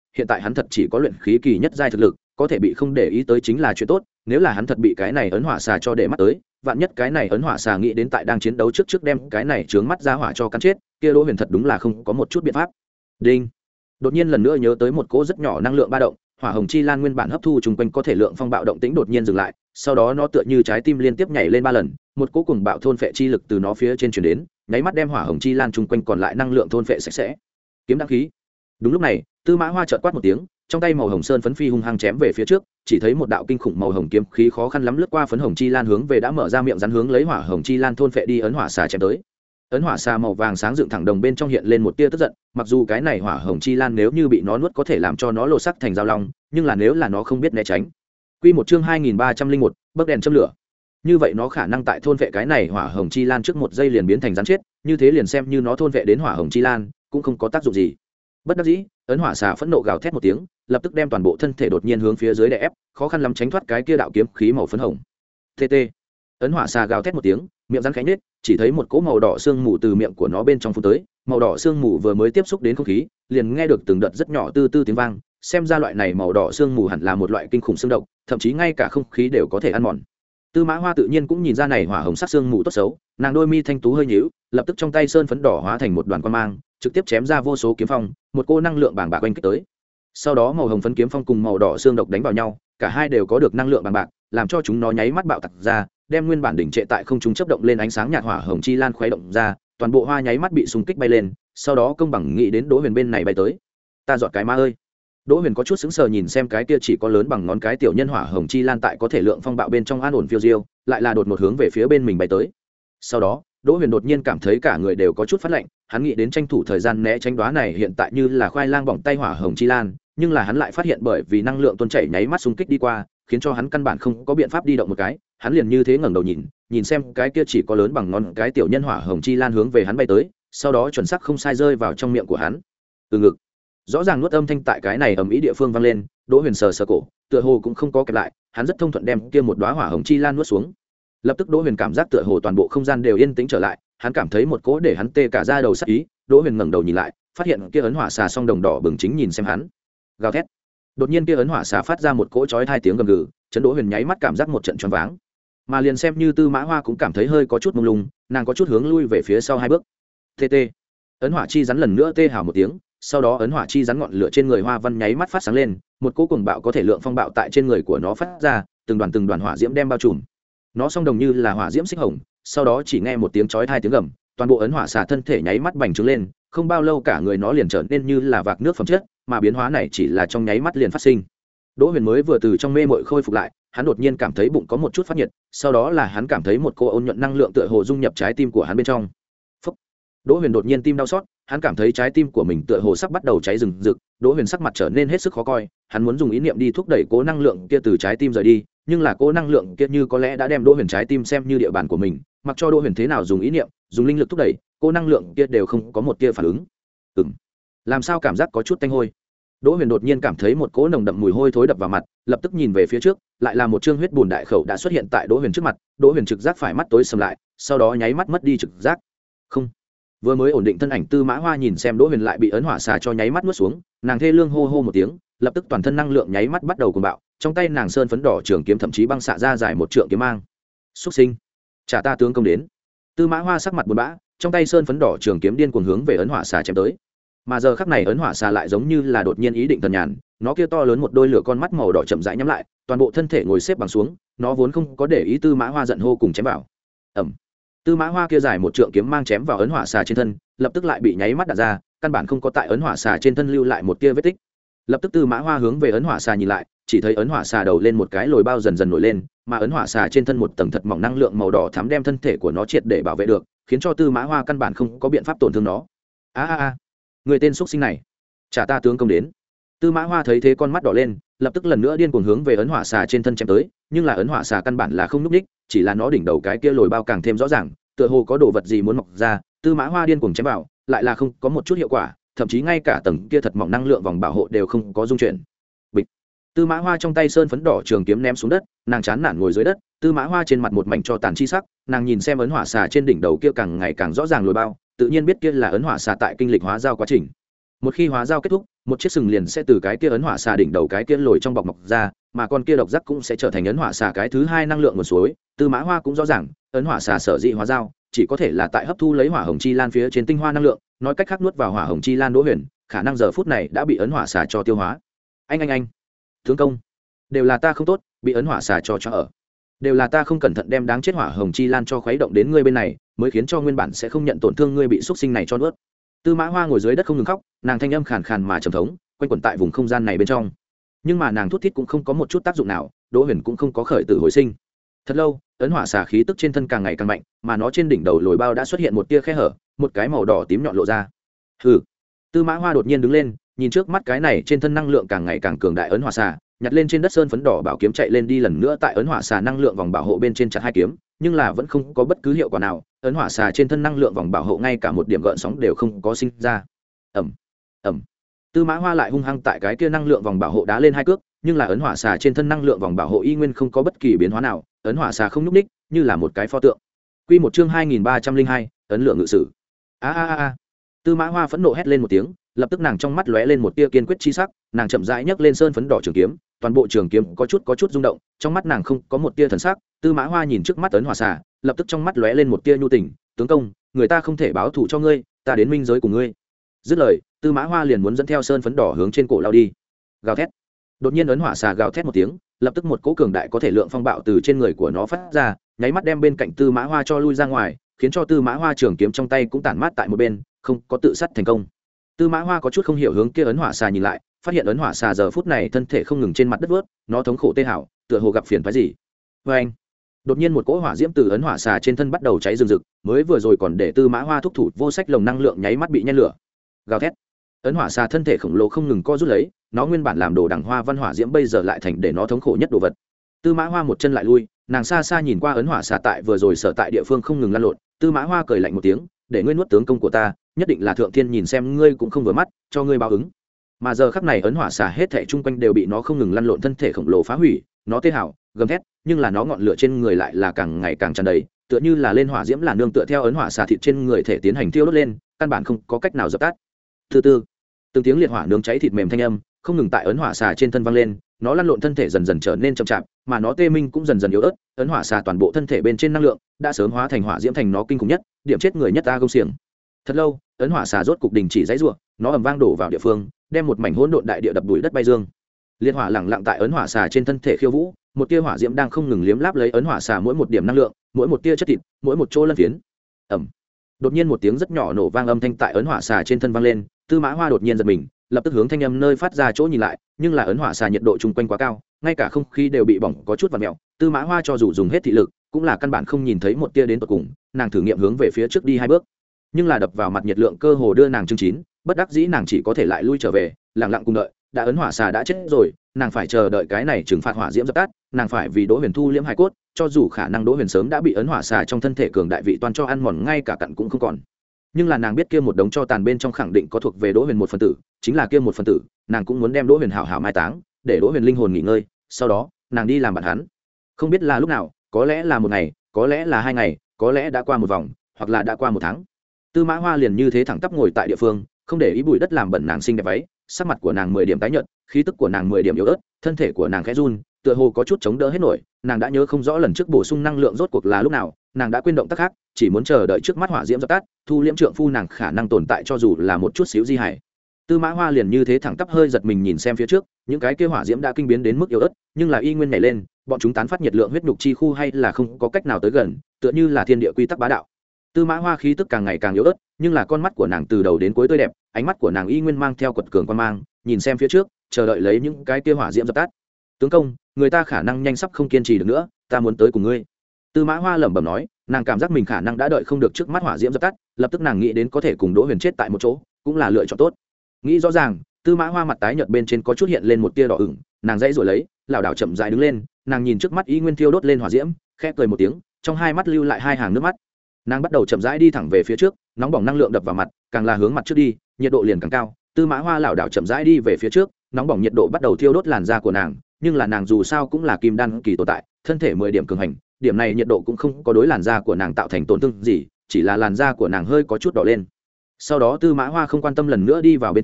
hiện tại hắn thật chỉ có luyện khí kỳ nhất giai thực lực, có thể bị không để ý tới chính là chuyện tốt. Nếu là hắn thật bị cái này ấn hỏa xà cho để mắt tới, vạn nhất cái này ấn hỏa xà nghĩ đến tại đang chiến đấu trước trước đem cái này trướng mắt ra hỏa cho cắn chết, kia Đỗ Huyền thật đúng là không có một chút biện pháp. Đinh. Đột nhiên lần nữa nhớ tới một cỗ rất nhỏ năng lượng ba động, hỏa hồng chi lan nguyên bản hấp thu trùng quanh có thể lượng phong bạo động tĩnh đột nhiên dừng lại, sau đó nó tựa như trái tim liên tiếp nhảy lên ba lần, một cỗ cùng bạo thôn phệ chi lực từ nó phía trên truyền đến, nháy mắt đem hỏa hồng chi lan trùng quanh còn lại năng lượng thôn phệ sạch sẽ. Kiếm đăng khí. Đúng lúc này, Tư Mã Hoa chợt quát một tiếng, trong tay màu hồng sơn phấn phi hung hăng chém về phía trước, chỉ thấy một đạo kinh khủng màu hồng kiếm khí khó khăn lắm lướt qua phấn hồng chi lan hướng về đã mở ra miệng rắn hướng lấy hỏa hồng chi lan thôn phệ đi ấn hỏa xà chém tới. Ấn hỏa xà màu vàng sáng dựng thẳng đồng bên trong hiện lên một tia tức giận, mặc dù cái này hỏa hồng chi lan nếu như bị nó nuốt có thể làm cho nó lột sắc thành dao long, nhưng là nếu là nó không biết né tránh. Quy một chương hai nghìn ba trăm lẻ một, bấc đèn châm lửa. Như vậy nó khả năng tại thôn vệ cái này hỏa hồng chi lan trước một giây liền biến thành rắn chết, như thế liền xem như nó thôn vệ đến hỏa hồng chi lan, cũng không có tác dụng gì. Bất đắc dĩ, ấn hỏa xà phẫn nộ gào thét một tiếng, lập tức đem toàn bộ thân thể đột nhiên hướng phía dưới đè ép, khó khăn lắm tránh thoát cái kia đạo kiếm khí màu phấn hồng. tê tê. Ấn hỏa xà gào thét một tiếng, miệng rắn khẽ nhếch, chỉ thấy một cỗ màu đỏ sương mù từ miệng của nó bên trong phun tới, màu đỏ sương mù vừa mới tiếp xúc đến không khí, liền nghe được từng đợt rất nhỏ tư tư tiếng vang, xem ra loại này màu đỏ sương mù hẳn là một loại kinh khủng xương độc, thậm chí ngay cả không khí đều có thể ăn mòn. Tư Mã Hoa tự nhiên cũng nhìn ra này hỏa hồng sắc sương mù tốt xấu, nàng đôi mi thanh tú hơi nhíu, lập tức trong tay sơn phấn đỏ hóa thành một đoàn quang mang, trực tiếp chém ra vô số kiếm phong, một cô năng lượng bàng bạc quanh kích tới. Sau đó màu hồng phấn kiếm phong cùng màu đỏ xương độc đánh vào nhau, cả hai đều có được năng lượng bàng bạc, làm cho chúng nó nháy mắt bạo tạc ra, đem nguyên bản đỉnh trệ tại không trung chớp động lên ánh sáng nhạt hỏa hồng chi lan khuấy động ra, toàn bộ hoa nháy mắt bị xung kích bay lên, sau đó công bằng nghĩ đến Đỗ Huyền bên này bay tới. Ta giọt cái ma ơi. Đỗ Huyền có chút sững sờ nhìn xem cái kia chỉ có lớn bằng ngón cái tiểu nhân hỏa hồng chi lan tại có thể lượng phong bạo bên trong an ổn phiêu diêu, lại là đột một hướng về phía bên mình bay tới. Sau đó, Đỗ Huyền đột nhiên cảm thấy cả người đều có chút phát lạnh, hắn nghĩ đến tranh thủ thời gian né tránh đóa này hiện tại như là khoai lang bỏng tay hỏa hồng chi lan, nhưng là hắn lại phát hiện bởi vì năng lượng tuôn chảy nháy mắt xung kích đi qua, khiến cho hắn căn bản không có biện pháp đi động một cái, hắn liền như thế ngẩng đầu nhìn, nhìn xem cái kia chỉ có lớn bằng ngón cái tiểu nhân hỏa hồng chi lan hướng về hắn bay tới, sau đó chuẩn xác không sai rơi vào trong miệng của hắn. Từ ngực. Rõ ràng nuốt âm thanh tại cái này ầm ĩ địa phương vang lên, Đỗ Huyền sờ sờ cổ, tựa hồ cũng không có kẹp lại, hắn rất thông thuận đem kia một đóa hỏa hồng chi lan nuốt xuống. Lập tức Đỗ Huyền cảm giác tựa hồ toàn bộ không gian đều yên tĩnh trở lại, hắn cảm thấy một cỗ để hắn tê cả da đầu sắc ý. Đỗ Huyền ngẩng đầu nhìn lại, phát hiện kia ấn hỏa xà song đồng đỏ bừng chính nhìn xem hắn, gào thét. Đột nhiên kia ấn hỏa xà phát ra một cỗ chói tai tiếng gầm gừ, chấn Đỗ Huyền nháy mắt cảm giác một trận choáng váng. Mà liền xem như Tư Mã Hoa cũng cảm thấy hơi có chút mông lung, nàng có chút hướng lui về phía sau hai bước. Tê tê. Ấn hỏa chi rắn lần nữa tê hào một tiếng, sau đó ấn hỏa chi rắn ngọn lửa trên người Hoa Văn nháy mắt phát sáng lên, một cỗ cuồng bạo có thể lượng phong bạo tại trên người của nó phát ra, từng đoàn từng đoàn hỏa diễm đem bao trùm. Nó song đồng như là hỏa diễm xích hồng, sau đó chỉ nghe một tiếng chói tai tiếng gầm, toàn bộ ấn hỏa xà thân thể nháy mắt bành trướng lên, không bao lâu cả người nó liền trở nên như là vạc nước phẩm chất, mà biến hóa này chỉ là trong nháy mắt liền phát sinh. Đỗ Huyền mới vừa từ trong mê mội khôi phục lại, hắn đột nhiên cảm thấy bụng có một chút phát nhiệt, sau đó là hắn cảm thấy một cô ôn nhuận năng lượng tựa hồ dung nhập trái tim của hắn bên trong. Phúc. Đỗ Huyền đột nhiên tim đau xót, hắn cảm thấy trái tim của mình tựa hồ sắp bắt đầu cháy rừng rực. Đỗ Huyền sắc mặt trở nên hết sức khó coi, hắn muốn dùng ý niệm đi thúc đẩy cố năng lượng kia từ trái tim rời đi, nhưng là cố năng lượng kia như có lẽ đã đem Đỗ Huyền trái tim xem như địa bàn của mình, mặc cho Đỗ Huyền thế nào dùng ý niệm, dùng linh lực thúc đẩy, cố năng lượng kia đều không có một tia phản ứng. Ừm. Làm sao cảm giác có chút tanh hôi? Đỗ Huyền đột nhiên cảm thấy một cỗ nồng đậm mùi hôi thối đập vào mặt, lập tức nhìn về phía trước, lại là một trương huyết bùn đại khẩu đã xuất hiện tại Đỗ Huyền trước mặt. Đỗ Huyền trực giác phải mắt tối sầm lại, sau đó nháy mắt mất đi trực giác. Không. Vừa mới ổn định thân ảnh Tư Mã Hoa nhìn xem Đỗ Huyền lại bị ấn hỏa xà cho nháy mắt nuốt xuống, nàng thê lương hô hô một tiếng, lập tức toàn thân năng lượng nháy mắt bắt đầu cuồng bạo, trong tay nàng sơn phấn đỏ trường kiếm thậm chí băng xạ ra dài một trượng kiếm mang. Súc sinh, trả ta tướng công đến. Tư Mã Hoa sắc mặt buồn bã, trong tay sơn phấn đỏ trường kiếm điên cuồng hướng về ấn hỏa xà chém tới. Mà giờ khắc này ấn hỏa xà lại giống như là đột nhiên ý định thần nhàn, nó kia to lớn một đôi lửa con mắt màu đỏ chậm rãi nhắm lại, toàn bộ thân thể ngồi xếp bằng xuống, nó vốn không có để ý Tư Mã Hoa giận hô cùng chém vào. Ầm. Tư Mã Hoa kia dài một trượng kiếm mang chém vào ấn hỏa xà trên thân, lập tức lại bị nháy mắt đạn ra, căn bản không có tại ấn hỏa xà trên thân lưu lại một tia vết tích. Lập tức Tư Mã Hoa hướng về ấn hỏa xà nhìn lại, chỉ thấy ấn hỏa xà đầu lên một cái lồi bao dần dần nổi lên, mà ấn hỏa xà trên thân một tầng thật mỏng năng lượng màu đỏ thắm đem thân thể của nó triệt để bảo vệ được, khiến cho Tư Mã Hoa căn bản không có biện pháp tổn thương nó. A a a, người tên xuất sinh này, trả ta tướng công đến. Tư Mã Hoa thấy thế con mắt đỏ lên, lập tức lần nữa điên cuồng hướng về ấn hỏa xà trên thân chém tới, nhưng là ấn hỏa xà căn bản là không núp đích, chỉ là nó đỉnh đầu cái kia lồi bao càng thêm rõ ràng, tựa hồ có đồ vật gì muốn mọc ra. Tư Mã Hoa điên cuồng chém vào, lại là không có một chút hiệu quả, thậm chí ngay cả tầng kia thật mỏng năng lượng vòng bảo hộ đều không có dung chuyển. Bịch. Tư Mã Hoa trong tay sơn phấn đỏ trường kiếm ném xuống đất, nàng chán nản ngồi dưới đất. Tư Mã Hoa trên mặt một mảnh cho tàn chi sắc, nàng nhìn xem ấn hỏa xà trên đỉnh đầu kia càng ngày càng rõ ràng lồi bao, tự nhiên biết kia là ấn hỏa xà tại kinh lịch hóa giao quá trình. Một khi hóa giao kết thúc, một chiếc sừng liền sẽ từ cái kia ấn hỏa xà đỉnh đầu cái kia lồi trong bọc mọc ra, mà con kia độc giác cũng sẽ trở thành ấn hỏa xà cái thứ hai năng lượng nguồn suối. Tư Mã Hoa cũng rõ ràng, ấn hỏa xà sở dĩ hóa dao, chỉ có thể là tại hấp thu lấy hỏa hồng chi lan phía trên tinh hoa năng lượng, nói cách khác nuốt vào hỏa hồng chi lan Đỗ Huyền, khả năng giờ phút này đã bị ấn hỏa xà cho tiêu hóa. Anh anh anh, tướng công, đều là ta không tốt, bị ấn hỏa xà cho cho ở. Đều là ta không cẩn thận đem đáng chết hỏa hồng chi lan cho khuấy động đến ngươi bên này, mới khiến cho nguyên bản sẽ không nhận tổn thương ngươi bị xúc sinh này cho nuốt. Tư Mã Hoa ngồi dưới đất không ngừng khóc, nàng thanh âm khàn khàn mà trầm thống, quanh quẩn tại vùng không gian này bên trong. Nhưng mà nàng thút thít cũng không có một chút tác dụng nào, Đỗ Huyền cũng không có khởi tử hồi sinh. Thật lâu, ấn hỏa xà khí tức trên thân càng ngày càng mạnh, mà nó trên đỉnh đầu lồi bao đã xuất hiện một tia khe hở, một cái màu đỏ tím nhọn lộ ra. Hừ. Tư Mã Hoa đột nhiên đứng lên, nhìn trước mắt cái này trên thân năng lượng càng ngày càng cường đại ấn hỏa xà, nhặt lên trên đất sơn phấn đỏ bảo kiếm chạy lên đi lần nữa tại ấn hỏa xà năng lượng vòng bảo hộ bên trên chặt hai kiếm, nhưng là vẫn không có bất cứ hiệu quả nào, ấn hỏa xà trên thân năng lượng vòng bảo hộ ngay cả một điểm gợn sóng đều không có sinh ra. Ầm, ầm. Tư Mã Hoa lại hung hăng tại cái kia năng lượng vòng bảo hộ đá lên hai cước, nhưng là ấn hỏa xà trên thân năng lượng vòng bảo hộ y nguyên không có bất kỳ biến hóa nào, ấn hỏa xà không nhúc ních, như là một cái pho tượng. Quy một chương hai nghìn ba trăm linh hai, ấn lượng ngự sử. A a a a. Tư Mã Hoa phẫn nộ hét lên một tiếng, lập tức nàng trong mắt lóe lên một tia kiên quyết chi sắc, nàng chậm rãi nhấc lên sơn phấn đỏ trường kiếm, toàn bộ trường kiếm có chút có chút rung động, trong mắt nàng không có một tia thần sắc. Tư Mã Hoa nhìn trước mắt ấn hỏa xà, lập tức trong mắt lóe lên một tia nhu tình, tướng công, người ta không thể báo thù cho ngươi, ta đến minh giới của ngươi. Dứt lời, Tư Mã Hoa liền muốn dẫn theo sơn phấn đỏ hướng trên cổ lao đi. Gào thét. Đột nhiên ấn hỏa xà gào thét một tiếng, lập tức một cỗ cường đại có thể lượng phong bạo từ trên người của nó phát ra, nháy mắt đem bên cạnh Tư Mã Hoa cho lui ra ngoài, khiến cho Tư Mã Hoa trường kiếm trong tay cũng tản mát tại một bên, không có tự sát thành công. Tư Mã Hoa có chút không hiểu hướng kia ấn hỏa xà nhìn lại, phát hiện ấn hỏa xà giờ phút này thân thể không ngừng trên mặt đất vớt, nó thống khổ tê hảo, tựa hồ gặp phiền phức gì. Và anh, đột nhiên một cỗ hỏa diễm từ ấn hỏa xà trên thân bắt đầu cháy rừng rực, mới vừa rồi còn để Tư Mã Hoa thúc thủ vô sách lồng năng lượng nháy mắt bị nhen lửa. Gào thét. Ấn hỏa xà thân thể khổng lồ không ngừng co rút lấy, nó nguyên bản làm đồ đằng hoa văn hỏa diễm bây giờ lại thành để nó thống khổ nhất đồ vật. Tư Mã Hoa một chân lại lui, nàng xa xa nhìn qua ấn hỏa xà tại vừa rồi sở tại địa phương không ngừng lăn lộn. Tư Mã Hoa cười lạnh một tiếng, để ngươi nuốt tướng công của ta, nhất định là thượng thiên nhìn xem ngươi cũng không vừa mắt, cho ngươi báo ứng. Mà giờ khắc này ấn hỏa xà hết thảy chung quanh đều bị nó không ngừng lăn lộn thân thể khổng lồ phá hủy, nó tê hào gầm thét, nhưng là nó ngọn lửa trên người lại là càng ngày càng tràn đầy, tựa như là lên hỏa diễm là nương tựa theo ấn hỏa xà thịt trên người thể tiến hành thiêu đốt lên, căn bản không có cách nào dập tắt. Từ từ, từng tiếng liệt hỏa nướng cháy thịt mềm thanh âm không ngừng tại ấn hỏa xà trên thân vang lên, nó lăn lộn thân thể dần dần trở nên chậm chạp, mà nó tê minh cũng dần dần yếu ớt, ấn hỏa xà toàn bộ thân thể bên trên năng lượng đã sớm hóa thành hỏa diễm thành nó kinh khủng nhất, điểm chết người nhất ta gông xiềng. Thật lâu, ấn hỏa xà rốt cục đình chỉ dãy rủa, nó ầm vang đổ vào địa phương, đem một mảnh hỗn độn đại địa đập đuổi đất bay dương. Liệt hỏa lẳng lặng tại ấn hỏa xà trên thân thể khiêu vũ, một tia hỏa diễm đang không ngừng liếm láp lấy ấn hỏa xà mỗi một điểm năng lượng, mỗi một tia chất thịt, mỗi một chỗ lân phiến. Ầm. Đột nhiên một tiếng rất nhỏ nổ vang âm thanh tại ấn hỏa xà trên thân vang lên, Tư Mã Hoa đột nhiên giật mình, lập tức hướng thanh âm nơi phát ra chỗ nhìn lại, nhưng là ấn hỏa xà nhiệt độ chung quanh quá cao, ngay cả không khí đều bị bỏng có chút vặn mèo. Tư Mã Hoa cho dù dùng hết thị lực, cũng là căn bản không nhìn thấy một tia đến tận cùng, nàng thử nghiệm hướng về phía trước đi hai bước, nhưng là đập vào mặt nhiệt lượng cơ hồ đưa nàng chưng chín, bất đắc dĩ nàng chỉ có thể lại lui trở về, lặng lặng cùng đợi. Đã ấn hỏa xà đã chết rồi, nàng phải chờ đợi cái này trừng phạt hỏa diễm dập tắt, nàng phải vì Đỗ Huyền thu liễm hài cốt, cho dù khả năng Đỗ Huyền sớm đã bị ấn hỏa xà trong thân thể cường đại vị toan cho ăn mòn ngay cả cặn cũng không còn. Nhưng là nàng biết kia một đống cho tàn bên trong khẳng định có thuộc về Đỗ Huyền một phần tử, chính là kia một phần tử, nàng cũng muốn đem Đỗ Huyền hảo hảo mai táng, để Đỗ Huyền linh hồn nghỉ ngơi, sau đó, nàng đi làm bạn hắn. Không biết là lúc nào, có lẽ là một ngày, có lẽ là hai ngày, có lẽ đã qua một vòng, hoặc là đã qua một tháng. Tư Mã Hoa liền như thế thẳng tắp ngồi tại địa phương, không để ý bụi đất làm bẩn nàng xinh đẹp váy, sắc mặt của nàng mười điểm tái nhợt, khí tức của nàng mười điểm yếu ớt, thân thể của nàng khẽ run, tựa hồ có chút chống đỡ hết nổi, nàng đã nhớ không rõ lần trước bổ sung năng lượng rốt cuộc là lúc nào, nàng đã quên động tác khác, chỉ muốn chờ đợi trước mắt hỏa diễm dập tắt, thu liễm trượng phu nàng khả năng tồn tại cho dù là một chút xíu di hài. Tư Mã Hoa liền như thế thẳng tắp hơi giật mình nhìn xem phía trước, những cái kia hỏa diễm đã kinh biến đến mức yếu ớt, nhưng là y nguyên nhảy lên, bọn chúng tán phát nhiệt lượng huyết nhục chi khu hay là không có cách nào tới gần, tựa như là thiên địa quy tắc bá đạo. Tư Mã Hoa khí tức càng ngày càng yếu ớt, nhưng là con mắt của nàng từ đầu đến cuối tươi đẹp, ánh mắt của nàng y nguyên mang theo quật cường quan mang, nhìn xem phía trước, chờ đợi lấy những cái kia hỏa diễm dập tắt. Tướng công, người ta khả năng nhanh sắp không kiên trì được nữa, ta muốn tới cùng ngươi. Tư Mã Hoa lẩm bẩm nói, nàng cảm giác mình khả năng đã đợi không được trước mắt hỏa diễm dập tắt, lập tức nàng nghĩ đến có thể cùng Đỗ Huyền chết tại một chỗ, cũng là lựa chọn tốt. Nghĩ rõ ràng, Tư Mã Hoa mặt tái nhợt bên trên có chút hiện lên một tia đỏ ửng, nàng dãy rồi lấy, lảo đảo chậm rãi đứng lên, nàng nhìn trước mắt y nguyên thiêu đốt lên hỏa diễm, khẽ cười một tiếng, trong hai mắt lưu lại hai hàng nước mắt. Nàng bắt đầu chậm rãi đi thẳng về phía trước, nóng bỏng năng lượng đập vào mặt, càng là hướng mặt trước đi, nhiệt độ liền càng cao. Tư Mã Hoa lảo đảo chậm rãi đi về phía trước, nóng bỏng nhiệt độ bắt đầu thiêu đốt làn da của nàng, nhưng là nàng dù sao cũng là kim đan kỳ tồn tại, thân thể mười điểm cường hành, điểm này nhiệt độ cũng không có đối làn da của nàng tạo thành tổn thương gì, chỉ là làn da của nàng hơi có chút đỏ lên. Sau đó Tư Mã Hoa không quan tâm lần nữa đi vào bên trong,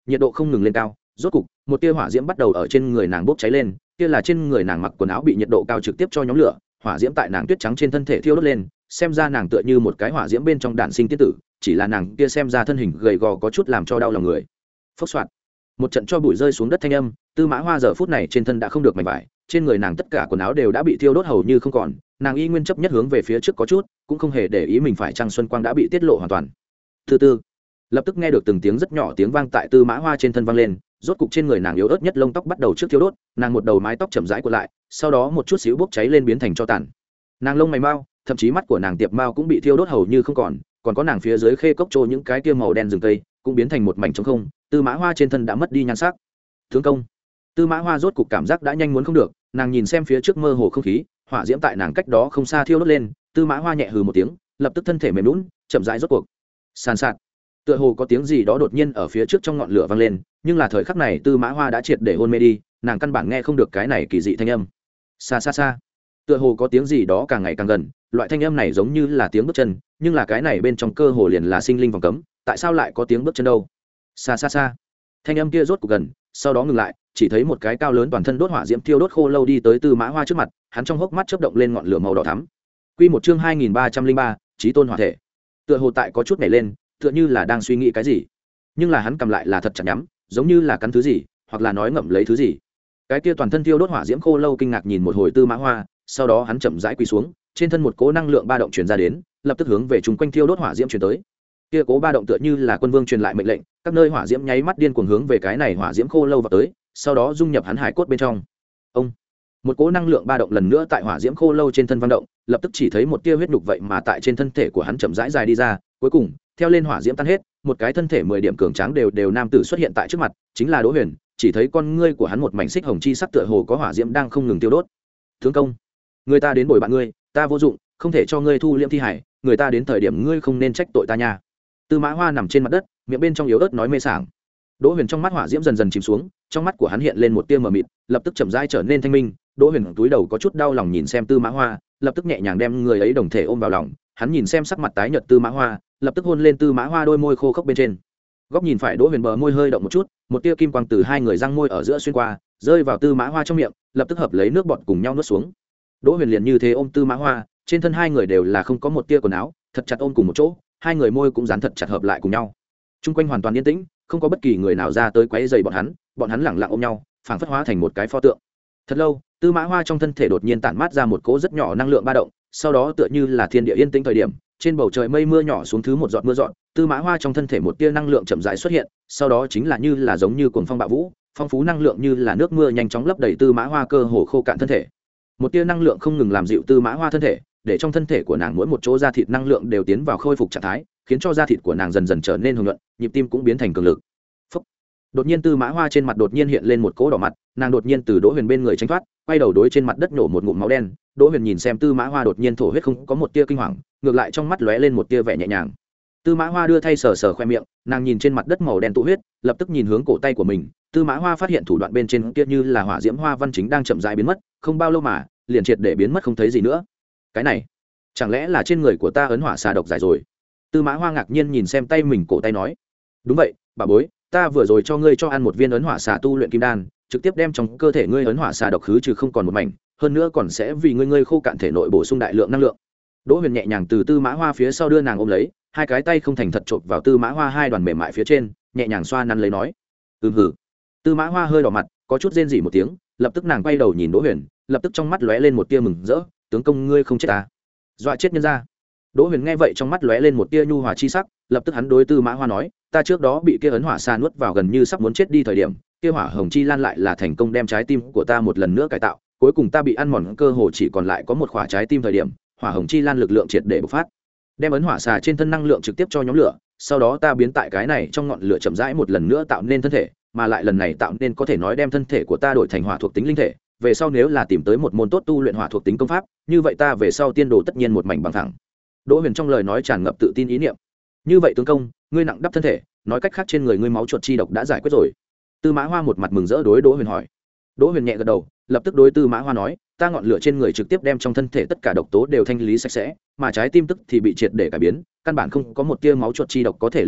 nhiệt độ không ngừng lên cao. Rốt cục một tia hỏa diễm bắt đầu ở trên người nàng bốc cháy lên, kia là trên người nàng mặc quần áo bị nhiệt độ cao trực tiếp cho nhóm lửa, hỏa diễm tại nàng tuyết trắng trên thân thể thiêu đốt lên, xem ra nàng tựa như một cái hỏa diễm bên trong đạn sinh tiết tử, chỉ là nàng kia xem ra thân hình gầy gò có chút làm cho đau lòng người. Phốc xoạt, một trận cho bụi rơi xuống đất thanh âm. Tư Mã Hoa giờ phút này trên thân đã không được mảnh vải, trên người nàng tất cả quần áo đều đã bị thiêu đốt hầu như không còn, nàng y nguyên chấp nhất hướng về phía trước có chút, cũng không hề để ý mình phải chăng xuân quang đã bị tiết lộ hoàn toàn. Từ từ, lập tức nghe được từng tiếng rất nhỏ tiếng vang tại Tư Mã Hoa trên thân vang lên, rốt cục trên người nàng yếu ớt nhất lông tóc bắt đầu trước thiêu đốt, nàng một đầu mái tóc chậm rãi cuộn lại, sau đó một chút xíu bốc cháy lên biến thành tro tàn. Nàng lông mày mau, thậm chí mắt của nàng tiệp mao cũng bị thiêu đốt hầu như không còn, còn có nàng phía dưới khê cốc trô những cái kia màu đen rừng cây cũng biến thành một mảnh trống không. Tư Mã Hoa trên thân đã mất đi nhan sắc. Tướng công. Tư Mã Hoa rốt cục cảm giác đã nhanh muốn không được, nàng nhìn xem phía trước mơ hồ không khí, hỏa diễm tại nàng cách đó không xa thiêu đốt lên. Tư Mã Hoa nhẹ hừ một tiếng, lập tức thân thể mềm nhũn, chậm rãi rốt cuộc. Sàn sạt, tựa hồ có tiếng gì đó đột nhiên ở phía trước trong ngọn lửa vang lên, nhưng là thời khắc này Tư Mã Hoa đã triệt để hôn mê đi, nàng căn bản nghe không được cái này kỳ dị thanh âm. Xa xa xa, tựa hồ có tiếng gì đó càng ngày càng gần, loại thanh âm này giống như là tiếng bước chân, nhưng là cái này bên trong cơ hồ liền là sinh linh vòng cấm, tại sao lại có tiếng bước chân đâu? Xa xa xa, thanh âm kia rốt cuộc gần, sau đó ngừng lại, chỉ thấy một cái cao lớn toàn thân đốt hỏa diễm thiêu đốt khô lâu đi tới Tư Mã Hoa trước mặt, hắn trong hốc mắt chớp động lên ngọn lửa màu đỏ thắm. Quy một chương hai nghìn ba trăm linh ba, Chí Tôn hỏa thể. Tựa hồ tại có chút nhảy lên, tựa như là đang suy nghĩ cái gì, nhưng là hắn cầm lại là thật chặt nhắm, giống như là cắn thứ gì, hoặc là nói ngậm lấy thứ gì. Cái kia toàn thân thiêu đốt hỏa diễm khô lâu kinh ngạc nhìn một hồi Tư Mã Hoa, sau đó hắn chậm rãi quỳ xuống, trên thân một cỗ năng lượng ba động truyền ra đến, lập tức hướng về chung quanh thiêu đốt hỏa diễm truyền tới. Kia cố ba động tựa như là quân vương truyền lại mệnh lệnh, các nơi hỏa diễm nháy mắt điên cuồng hướng về cái này hỏa diễm khô lâu vào tới, sau đó dung nhập hắn hải cốt bên trong. Ông, một cỗ năng lượng ba động lần nữa tại hỏa diễm khô lâu trên thân vận động, lập tức chỉ thấy một tia huyết nhục vậy mà tại trên thân thể của hắn chậm rãi dài đi ra, cuối cùng theo lên hỏa diễm tan hết, một cái thân thể mười điểm cường tráng đều đều nam tử xuất hiện tại trước mặt, chính là Đỗ Huyền. Chỉ thấy con ngươi của hắn một mảnh xích hồng chi sắc, tựa hồ có hỏa diễm đang không ngừng tiêu đốt. Tướng công, người ta đến bồi bạn ngươi, ta vô dụng, không thể cho ngươi thu liễm thi hải, người ta đến thời điểm ngươi không nên trách tội ta nha. Tư Mã Hoa nằm trên mặt đất, miệng bên trong yếu ớt nói mê sảng. Đỗ Huyền trong mắt hỏa diễm dần dần chìm xuống, trong mắt của hắn hiện lên một tia mờ mịt, lập tức chậm rãi trở nên thanh minh. Đỗ Huyền túi đầu có chút đau lòng nhìn xem Tư Mã Hoa, lập tức nhẹ nhàng đem người ấy đồng thể ôm vào lòng. Hắn nhìn xem sắc mặt tái nhợt Tư Mã Hoa, lập tức hôn lên Tư Mã Hoa đôi môi khô khốc bên trên. Góc nhìn phải Đỗ Huyền bờ môi hơi động một chút, một tia kim quang từ hai người răng môi ở giữa xuyên qua, rơi vào Tư Mã Hoa trong miệng, lập tức hợp lấy nước bọt cùng nhau nuốt xuống. Đỗ Huyền liền như thế ôm Tư Mã Hoa, trên thân hai người đều là không có một tia quần áo, thật chặt ôm cùng một chỗ, hai người môi cũng dán thật chặt hợp lại cùng nhau. Trung quanh hoàn toàn yên tĩnh, không có bất kỳ người nào ra tới quấy rầy bọn hắn, bọn hắn lẳng lặng ôm nhau, phảng phất hóa thành một cái pho tượng. Thật lâu, Tư Mã Hoa trong thân thể đột nhiên tản mát ra một cỗ rất nhỏ năng lượng ba động, sau đó tựa như là thiên địa yên tĩnh thời điểm, trên bầu trời mây mưa nhỏ xuống thứ một giọt mưa giọt, Tư Mã Hoa trong thân thể một tia năng lượng chậm rãi xuất hiện, sau đó chính là như là giống như cuồng phong bạo vũ, phong phú năng lượng như là nước mưa nhanh chóng lấp đầy Tư Mã Hoa cơ hồ khô cạn thân thể. Một tia năng lượng không ngừng làm dịu Tư Mã Hoa thân thể, để trong thân thể của nàng mỗi một chỗ da thịt năng lượng đều tiến vào khôi phục trạng thái, khiến cho da thịt của nàng dần dần trở nên hùng nhuận, nhịp tim cũng biến thành cường lực. Phúc. Đột nhiên Tư Mã Hoa trên mặt đột nhiên hiện lên một cỗ đỏ mặt, nàng đột nhiên từ Đỗ Huyền bên người tránh thoát, quay đầu đối trên mặt đất nổ một ngụm máu đen. Đỗ Huyền nhìn xem Tư Mã Hoa đột nhiên thổ huyết không có một tia kinh hoàng, ngược lại trong mắt lóe lên một tia vẻ nhẹ nhàng. Tư Mã Hoa đưa thay sờ sờ khoe miệng, nàng nhìn trên mặt đất màu đen tụ huyết, lập tức nhìn hướng cổ tay của mình. Tư Mã Hoa phát hiện thủ đoạn bên trên kia như là hỏa diễm hoa văn chính đang chậm rãi biến mất, không bao lâu mà liền triệt để biến mất không thấy gì nữa. Cái này, chẳng lẽ là trên người của ta ấn hỏa xà độc giải rồi? Tư Mã Hoa ngạc nhiên nhìn xem tay mình cổ tay nói, đúng vậy, bà bối, ta vừa rồi cho ngươi cho ăn một viên ấn hỏa xà tu luyện kim đan, trực tiếp đem trong cơ thể ngươi ấn hỏa xà độc khứ trừ không còn một mảnh, hơn nữa còn sẽ vì ngươi ngươi khô cạn thể nội bổ sung đại lượng năng lượng. Đỗ Huyền nhẹ nhàng từ Tư Mã Hoa phía sau đưa nàng ôm lấy, hai cái tay không thành thật chộp vào Tư Mã Hoa hai đoàn mềm mại phía trên, nhẹ nhàng xoa nắn lấy nói, ừm hử. Tư Mã Hoa hơi đỏ mặt, có chút rên rỉ một tiếng, lập tức nàng quay đầu nhìn Đỗ Huyền, lập tức trong mắt lóe lên một tia mừng rỡ, tướng công ngươi không chết ta, dọa chết nhân ra. Đỗ Huyền nghe vậy trong mắt lóe lên một tia nhu hòa chi sắc, lập tức hắn đối Tư Mã Hoa nói, ta trước đó bị kia ấn hỏa xà nuốt vào gần như sắp muốn chết đi thời điểm, kia hỏa hồng chi lan lại là thành công đem trái tim của ta một lần nữa cải tạo, cuối cùng ta bị ăn mòn cơ hồ chỉ còn lại có một khỏa trái tim thời điểm, hỏa hồng chi lan lực lượng triệt để bộc phát, đem ấn hỏa xà trên thân năng lượng trực tiếp cho nhóm lửa, sau đó ta biến tại cái này trong ngọn lửa chậm rãi một lần nữa tạo nên thân thể, mà lại lần này tạo nên có thể nói đem thân thể của ta đổi thành hỏa thuộc tính linh thể, về sau nếu là tìm tới một môn tốt tu luyện hỏa thuộc tính công pháp, như vậy ta về sau tiên đồ tất nhiên một mảnh bằng thẳng. Đỗ Huyền trong lời nói tràn ngập tự tin ý niệm. Như vậy tướng công, ngươi nặng đắp thân thể, nói cách khác trên người ngươi máu chuột chi độc đã giải quyết rồi. Tư Mã Hoa một mặt mừng rỡ đối Đỗ Huyền hỏi. Đỗ Huyền nhẹ gật đầu, lập tức đối Tư Mã Hoa nói, ta ngọn lửa trên người trực tiếp đem trong thân thể tất cả độc tố đều thanh lý sạch sẽ, mà trái tim tức thì bị triệt để cải biến, căn bản không có một tia máu chuột chi độc có thể lưu lại,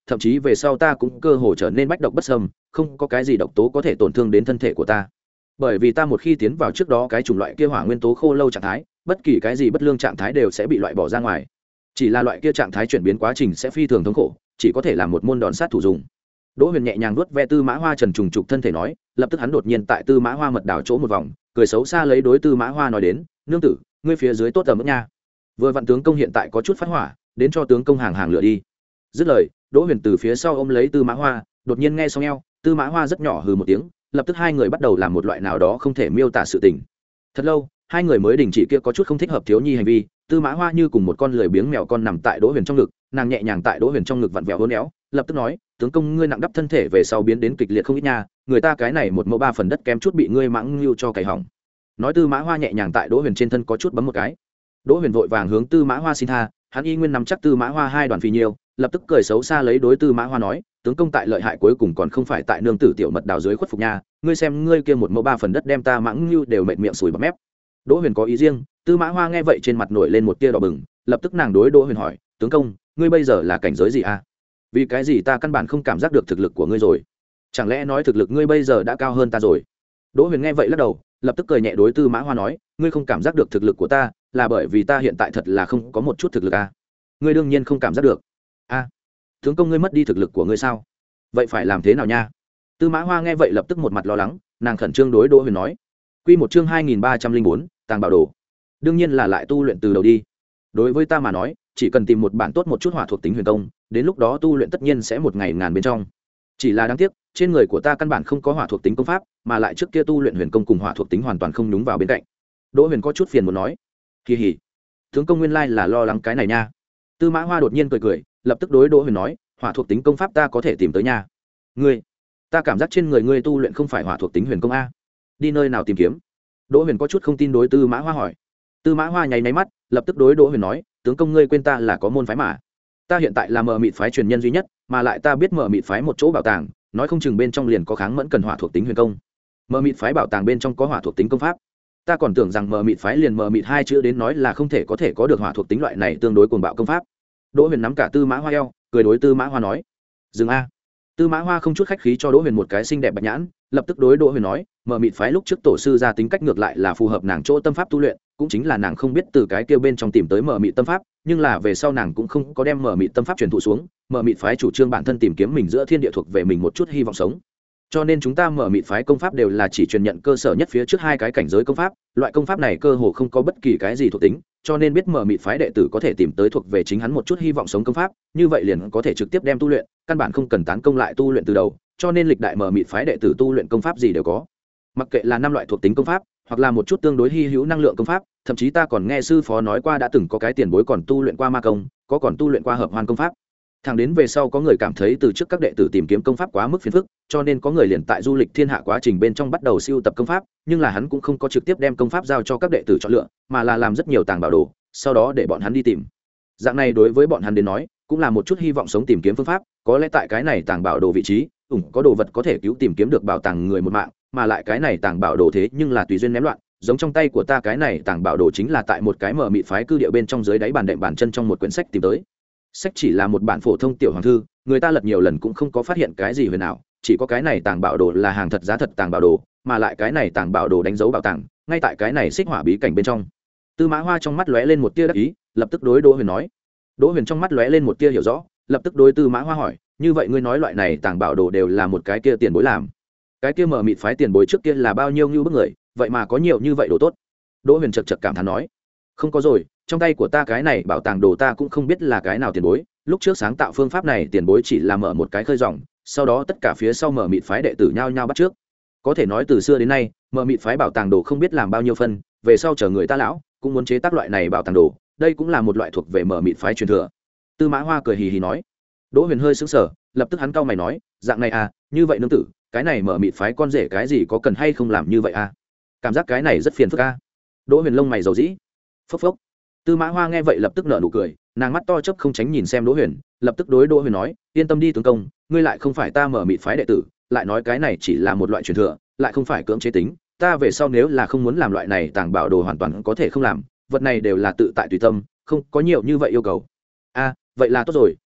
thậm chí về sau ta cũng cơ hồ trở nên bách độc bất sâm, không có cái gì độc tố có thể tổn thương đến thân thể của ta. Bởi vì ta một khi tiến vào trước đó cái chủng loại kia hỏa nguyên tố khô lâu trạng thái, bất kỳ cái gì bất lương trạng thái đều sẽ bị loại bỏ ra ngoài. Chỉ là loại kia trạng thái chuyển biến quá trình sẽ phi thường thống khổ, chỉ có thể làm một môn đòn sát thủ dùng. Đỗ Huyền nhẹ nhàng vuốt ve Tư Mã Hoa trần trùng trục thân thể nói, lập tức hắn đột nhiên tại Tư Mã Hoa mật đảo chỗ một vòng, cười xấu xa lấy đối Tư Mã Hoa nói đến, nương tử, ngươi phía dưới tốt ở mức nha. Vừa vặn tướng công hiện tại có chút phát hỏa, đến cho tướng công hàng hàng lửa đi. Dứt lời, Đỗ Huyền từ phía sau ôm lấy Tư Mã Hoa, đột nhiên nghe xong eo, Tư Mã Hoa rất nhỏ hừ một tiếng, lập tức hai người bắt đầu làm một loại nào đó không thể miêu tả sự tình. Thật lâu, hai người mới đình chỉ kia có chút không thích hợp thiếu nhi hành vi. Tư Mã Hoa như cùng một con lười biếng mèo con nằm tại Đỗ Huyền trong ngực, nàng nhẹ nhàng tại Đỗ Huyền trong ngực vặn vẹo hôn éo, lập tức nói, tướng công ngươi nặng đắp thân thể về sau biến đến kịch liệt không ít nha, người ta cái này một mẫu ba phần đất kém chút bị ngươi mãng lưu cho cày hỏng. Nói Tư Mã Hoa nhẹ nhàng tại Đỗ Huyền trên thân có chút bấm một cái. Đỗ Huyền vội vàng hướng Tư Mã Hoa xin tha, hắn y nguyên nắm chắc Tư Mã Hoa hai đoàn phì nhiều, lập tức cười xấu xa lấy đối Tư Mã Hoa nói, tướng công tại lợi hại cuối cùng còn không phải tại nương tử tiểu mật đào dưới khuất phục nha, ngươi xem ngươi kia một mẫu ba phần đất đem ta mãng lưu đều mệt miệng sùi bọt mép. Đỗ Huyền có ý riêng, Tư Mã Hoa nghe vậy trên mặt nổi lên một tia đỏ bừng, lập tức nàng đối Đỗ Huyền hỏi, tướng công, ngươi bây giờ là cảnh giới gì a? Vì cái gì ta căn bản không cảm giác được thực lực của ngươi rồi? Chẳng lẽ nói thực lực ngươi bây giờ đã cao hơn ta rồi? Đỗ Huyền nghe vậy lắc đầu, lập tức cười nhẹ đối Tư Mã Hoa nói, ngươi không cảm giác được thực lực của ta, là bởi vì ta hiện tại thật là không có một chút thực lực a. Ngươi đương nhiên không cảm giác được. A, tướng công ngươi mất đi thực lực của ngươi sao? Vậy phải làm thế nào nha? Tư Mã Hoa nghe vậy lập tức một mặt lo lắng, nàng khẩn trương đối Đỗ Huyền nói, quy một chương hai nghìn ba trăm linh bốn, tàng bảo đồ. Đương nhiên là lại tu luyện từ đầu đi. Đối với ta mà nói, chỉ cần tìm một bản tốt một chút hỏa thuộc tính huyền công, đến lúc đó tu luyện tất nhiên sẽ một ngày ngàn bên trong. Chỉ là đáng tiếc, trên người của ta căn bản không có hỏa thuộc tính công pháp, mà lại trước kia tu luyện huyền công cùng hỏa thuộc tính hoàn toàn không nhúng vào bên cạnh. Đỗ Huyền có chút phiền muốn nói, kỳ hỉ, tướng công nguyên lai là lo lắng cái này nha. Tư Mã Hoa đột nhiên cười cười, lập tức đối Đỗ Huyền nói, hỏa thuộc tính công pháp ta có thể tìm tới nha. Ngươi, ta cảm giác trên người ngươi tu luyện không phải hỏa thuộc tính huyền công a. Đi nơi nào tìm kiếm? Đỗ Huyền có chút không tin đối Tư Mã Hoa hỏi. Tư Mã Hoa nháy nháy mắt, lập tức đối Đỗ Huyền nói, tướng công ngươi quên ta là có môn phái mà. Ta hiện tại là Mờ Mịt phái truyền nhân duy nhất, mà lại ta biết Mờ Mịt phái một chỗ bảo tàng, nói không chừng bên trong liền có kháng mẫn cần hỏa thuộc tính huyền công. Mờ Mịt phái bảo tàng bên trong có hỏa thuộc tính công pháp. Ta còn tưởng rằng Mờ Mịt phái liền Mờ Mịt hai chữ đến nói là không thể có thể có được hỏa thuộc tính loại này tương đối cuồng bạo công pháp. Đỗ Huyền nắm cả Tư Mã Hoa eo, cười đối Tư Mã Hoa nói, dừng a. Tư Mã Hoa không chút khách khí cho Đỗ Huyền một cái xinh đẹp bạch nhãn, lập tức đối Đỗ Huyền nói, Mờ Mịt phái lúc trước tổ sư ra tính cách ngược lại là phù hợp nàng chỗ tâm pháp tu luyện, cũng chính là nàng không biết từ cái kia bên trong tìm tới Mờ Mịt tâm pháp, nhưng là về sau nàng cũng không có đem Mờ Mịt tâm pháp truyền thụ xuống, Mờ Mịt phái chủ trương bản thân tìm kiếm mình giữa thiên địa thuộc về mình một chút hy vọng sống. Cho nên chúng ta Mờ Mịt phái công pháp đều là chỉ truyền nhận cơ sở nhất phía trước hai cái cảnh giới công pháp, loại công pháp này cơ hồ không có bất kỳ cái gì thuộc tính, cho nên biết Mờ Mịt phái đệ tử có thể tìm tới thuộc về chính hắn một chút hy vọng sống công pháp, như vậy liền có thể trực tiếp đem tu luyện, căn bản không cần tán công lại tu luyện từ đầu, cho nên lịch đại Mờ Mịt phái đệ tử tu luyện công pháp gì đều có. Mặc kệ là năm loại thuộc tính công pháp, hoặc là một chút tương đối hy hữu năng lượng công pháp, thậm chí ta còn nghe sư phó nói qua đã từng có cái tiền bối còn tu luyện qua ma công, có còn tu luyện qua hợp hoan công pháp. Thẳng đến về sau có người cảm thấy từ trước các đệ tử tìm kiếm công pháp quá mức phiền phức, cho nên có người liền tại du lịch thiên hạ quá trình bên trong bắt đầu siêu tập công pháp, nhưng là hắn cũng không có trực tiếp đem công pháp giao cho các đệ tử chọn lựa, mà là làm rất nhiều tàng bảo đồ, sau đó để bọn hắn đi tìm. Dạng này đối với bọn hắn đến nói, cũng là một chút hy vọng sống tìm kiếm phương pháp, có lẽ tại cái này tàng bảo đồ vị trí, ủng có đồ vật có thể cứu tìm kiếm được bảo tàng người một mạng, mà lại cái này tàng bảo đồ thế nhưng là tùy duyên ném loạn, giống trong tay của ta cái này tàng bảo đồ chính là tại một cái Mờ Mịt phái cư địa bên trong dưới đáy bàn đệm bàn chân trong một quyển sách tìm tới. Sách chỉ là một bản phổ thông tiểu hoàng thư, người ta lật nhiều lần cũng không có phát hiện cái gì huyền ảo, chỉ có cái này tàng bảo đồ là hàng thật giá thật tàng bảo đồ, mà lại cái này tàng bảo đồ đánh dấu bảo tàng ngay tại cái này xích hỏa bí cảnh bên trong. Tư Mã Hoa trong mắt lóe lên một tia đắc ý, lập tức đối Đỗ Huyền nói. Đỗ Huyền trong mắt lóe lên một tia hiểu rõ, lập tức đối Tư Mã Hoa hỏi, như vậy ngươi nói loại này tàng bảo đồ đều là một cái kia tiền bối làm? Cái kia Mờ Mịt phái tiền bối trước kia là bao nhiêu như bức người, vậy mà có nhiều như vậy đồ tốt? Đỗ Huyền chật chật cảm thán nói, không có rồi, trong tay của ta cái này bảo tàng đồ ta cũng không biết là cái nào tiền bối, lúc trước sáng tạo phương pháp này tiền bối chỉ là mở một cái khơi dòng, sau đó tất cả phía sau Mờ Mịt phái đệ tử nhao nhao bắt trước. Có thể nói từ xưa đến nay, Mờ Mịt phái bảo tàng đồ không biết làm bao nhiêu phân, về sau chờ người ta lão cũng muốn chế tác loại này bảo tàng đồ, đây cũng là một loại thuộc về Mờ Mịt phái truyền thừa. Tư Mã Hoa cười hì hì nói. Đỗ Huyền hơi sững sờ, lập tức hắn cau mày nói, dạng này à, như vậy nương tử, cái này Mờ Mịt phái con rể cái gì có cần hay không làm như vậy à? Cảm giác cái này rất phiền phức a. Đỗ Huyền lông mày rầu rĩ. Phốc phốc. Tư Mã Hoa nghe vậy lập tức nở nụ cười, nàng mắt to chớp không tránh nhìn xem Đỗ Huyền, lập tức đối Đỗ Huyền nói, yên tâm đi tướng công, ngươi lại không phải ta Mờ Mịt phái đệ tử, lại nói cái này chỉ là một loại truyền thừa, lại không phải cưỡng chế tính, ta về sau nếu là không muốn làm loại này tàng bảo đồ hoàn toàn có thể không làm, vật này đều là tự tại tùy tâm, không có nhiều như vậy yêu cầu. A, vậy là tốt rồi,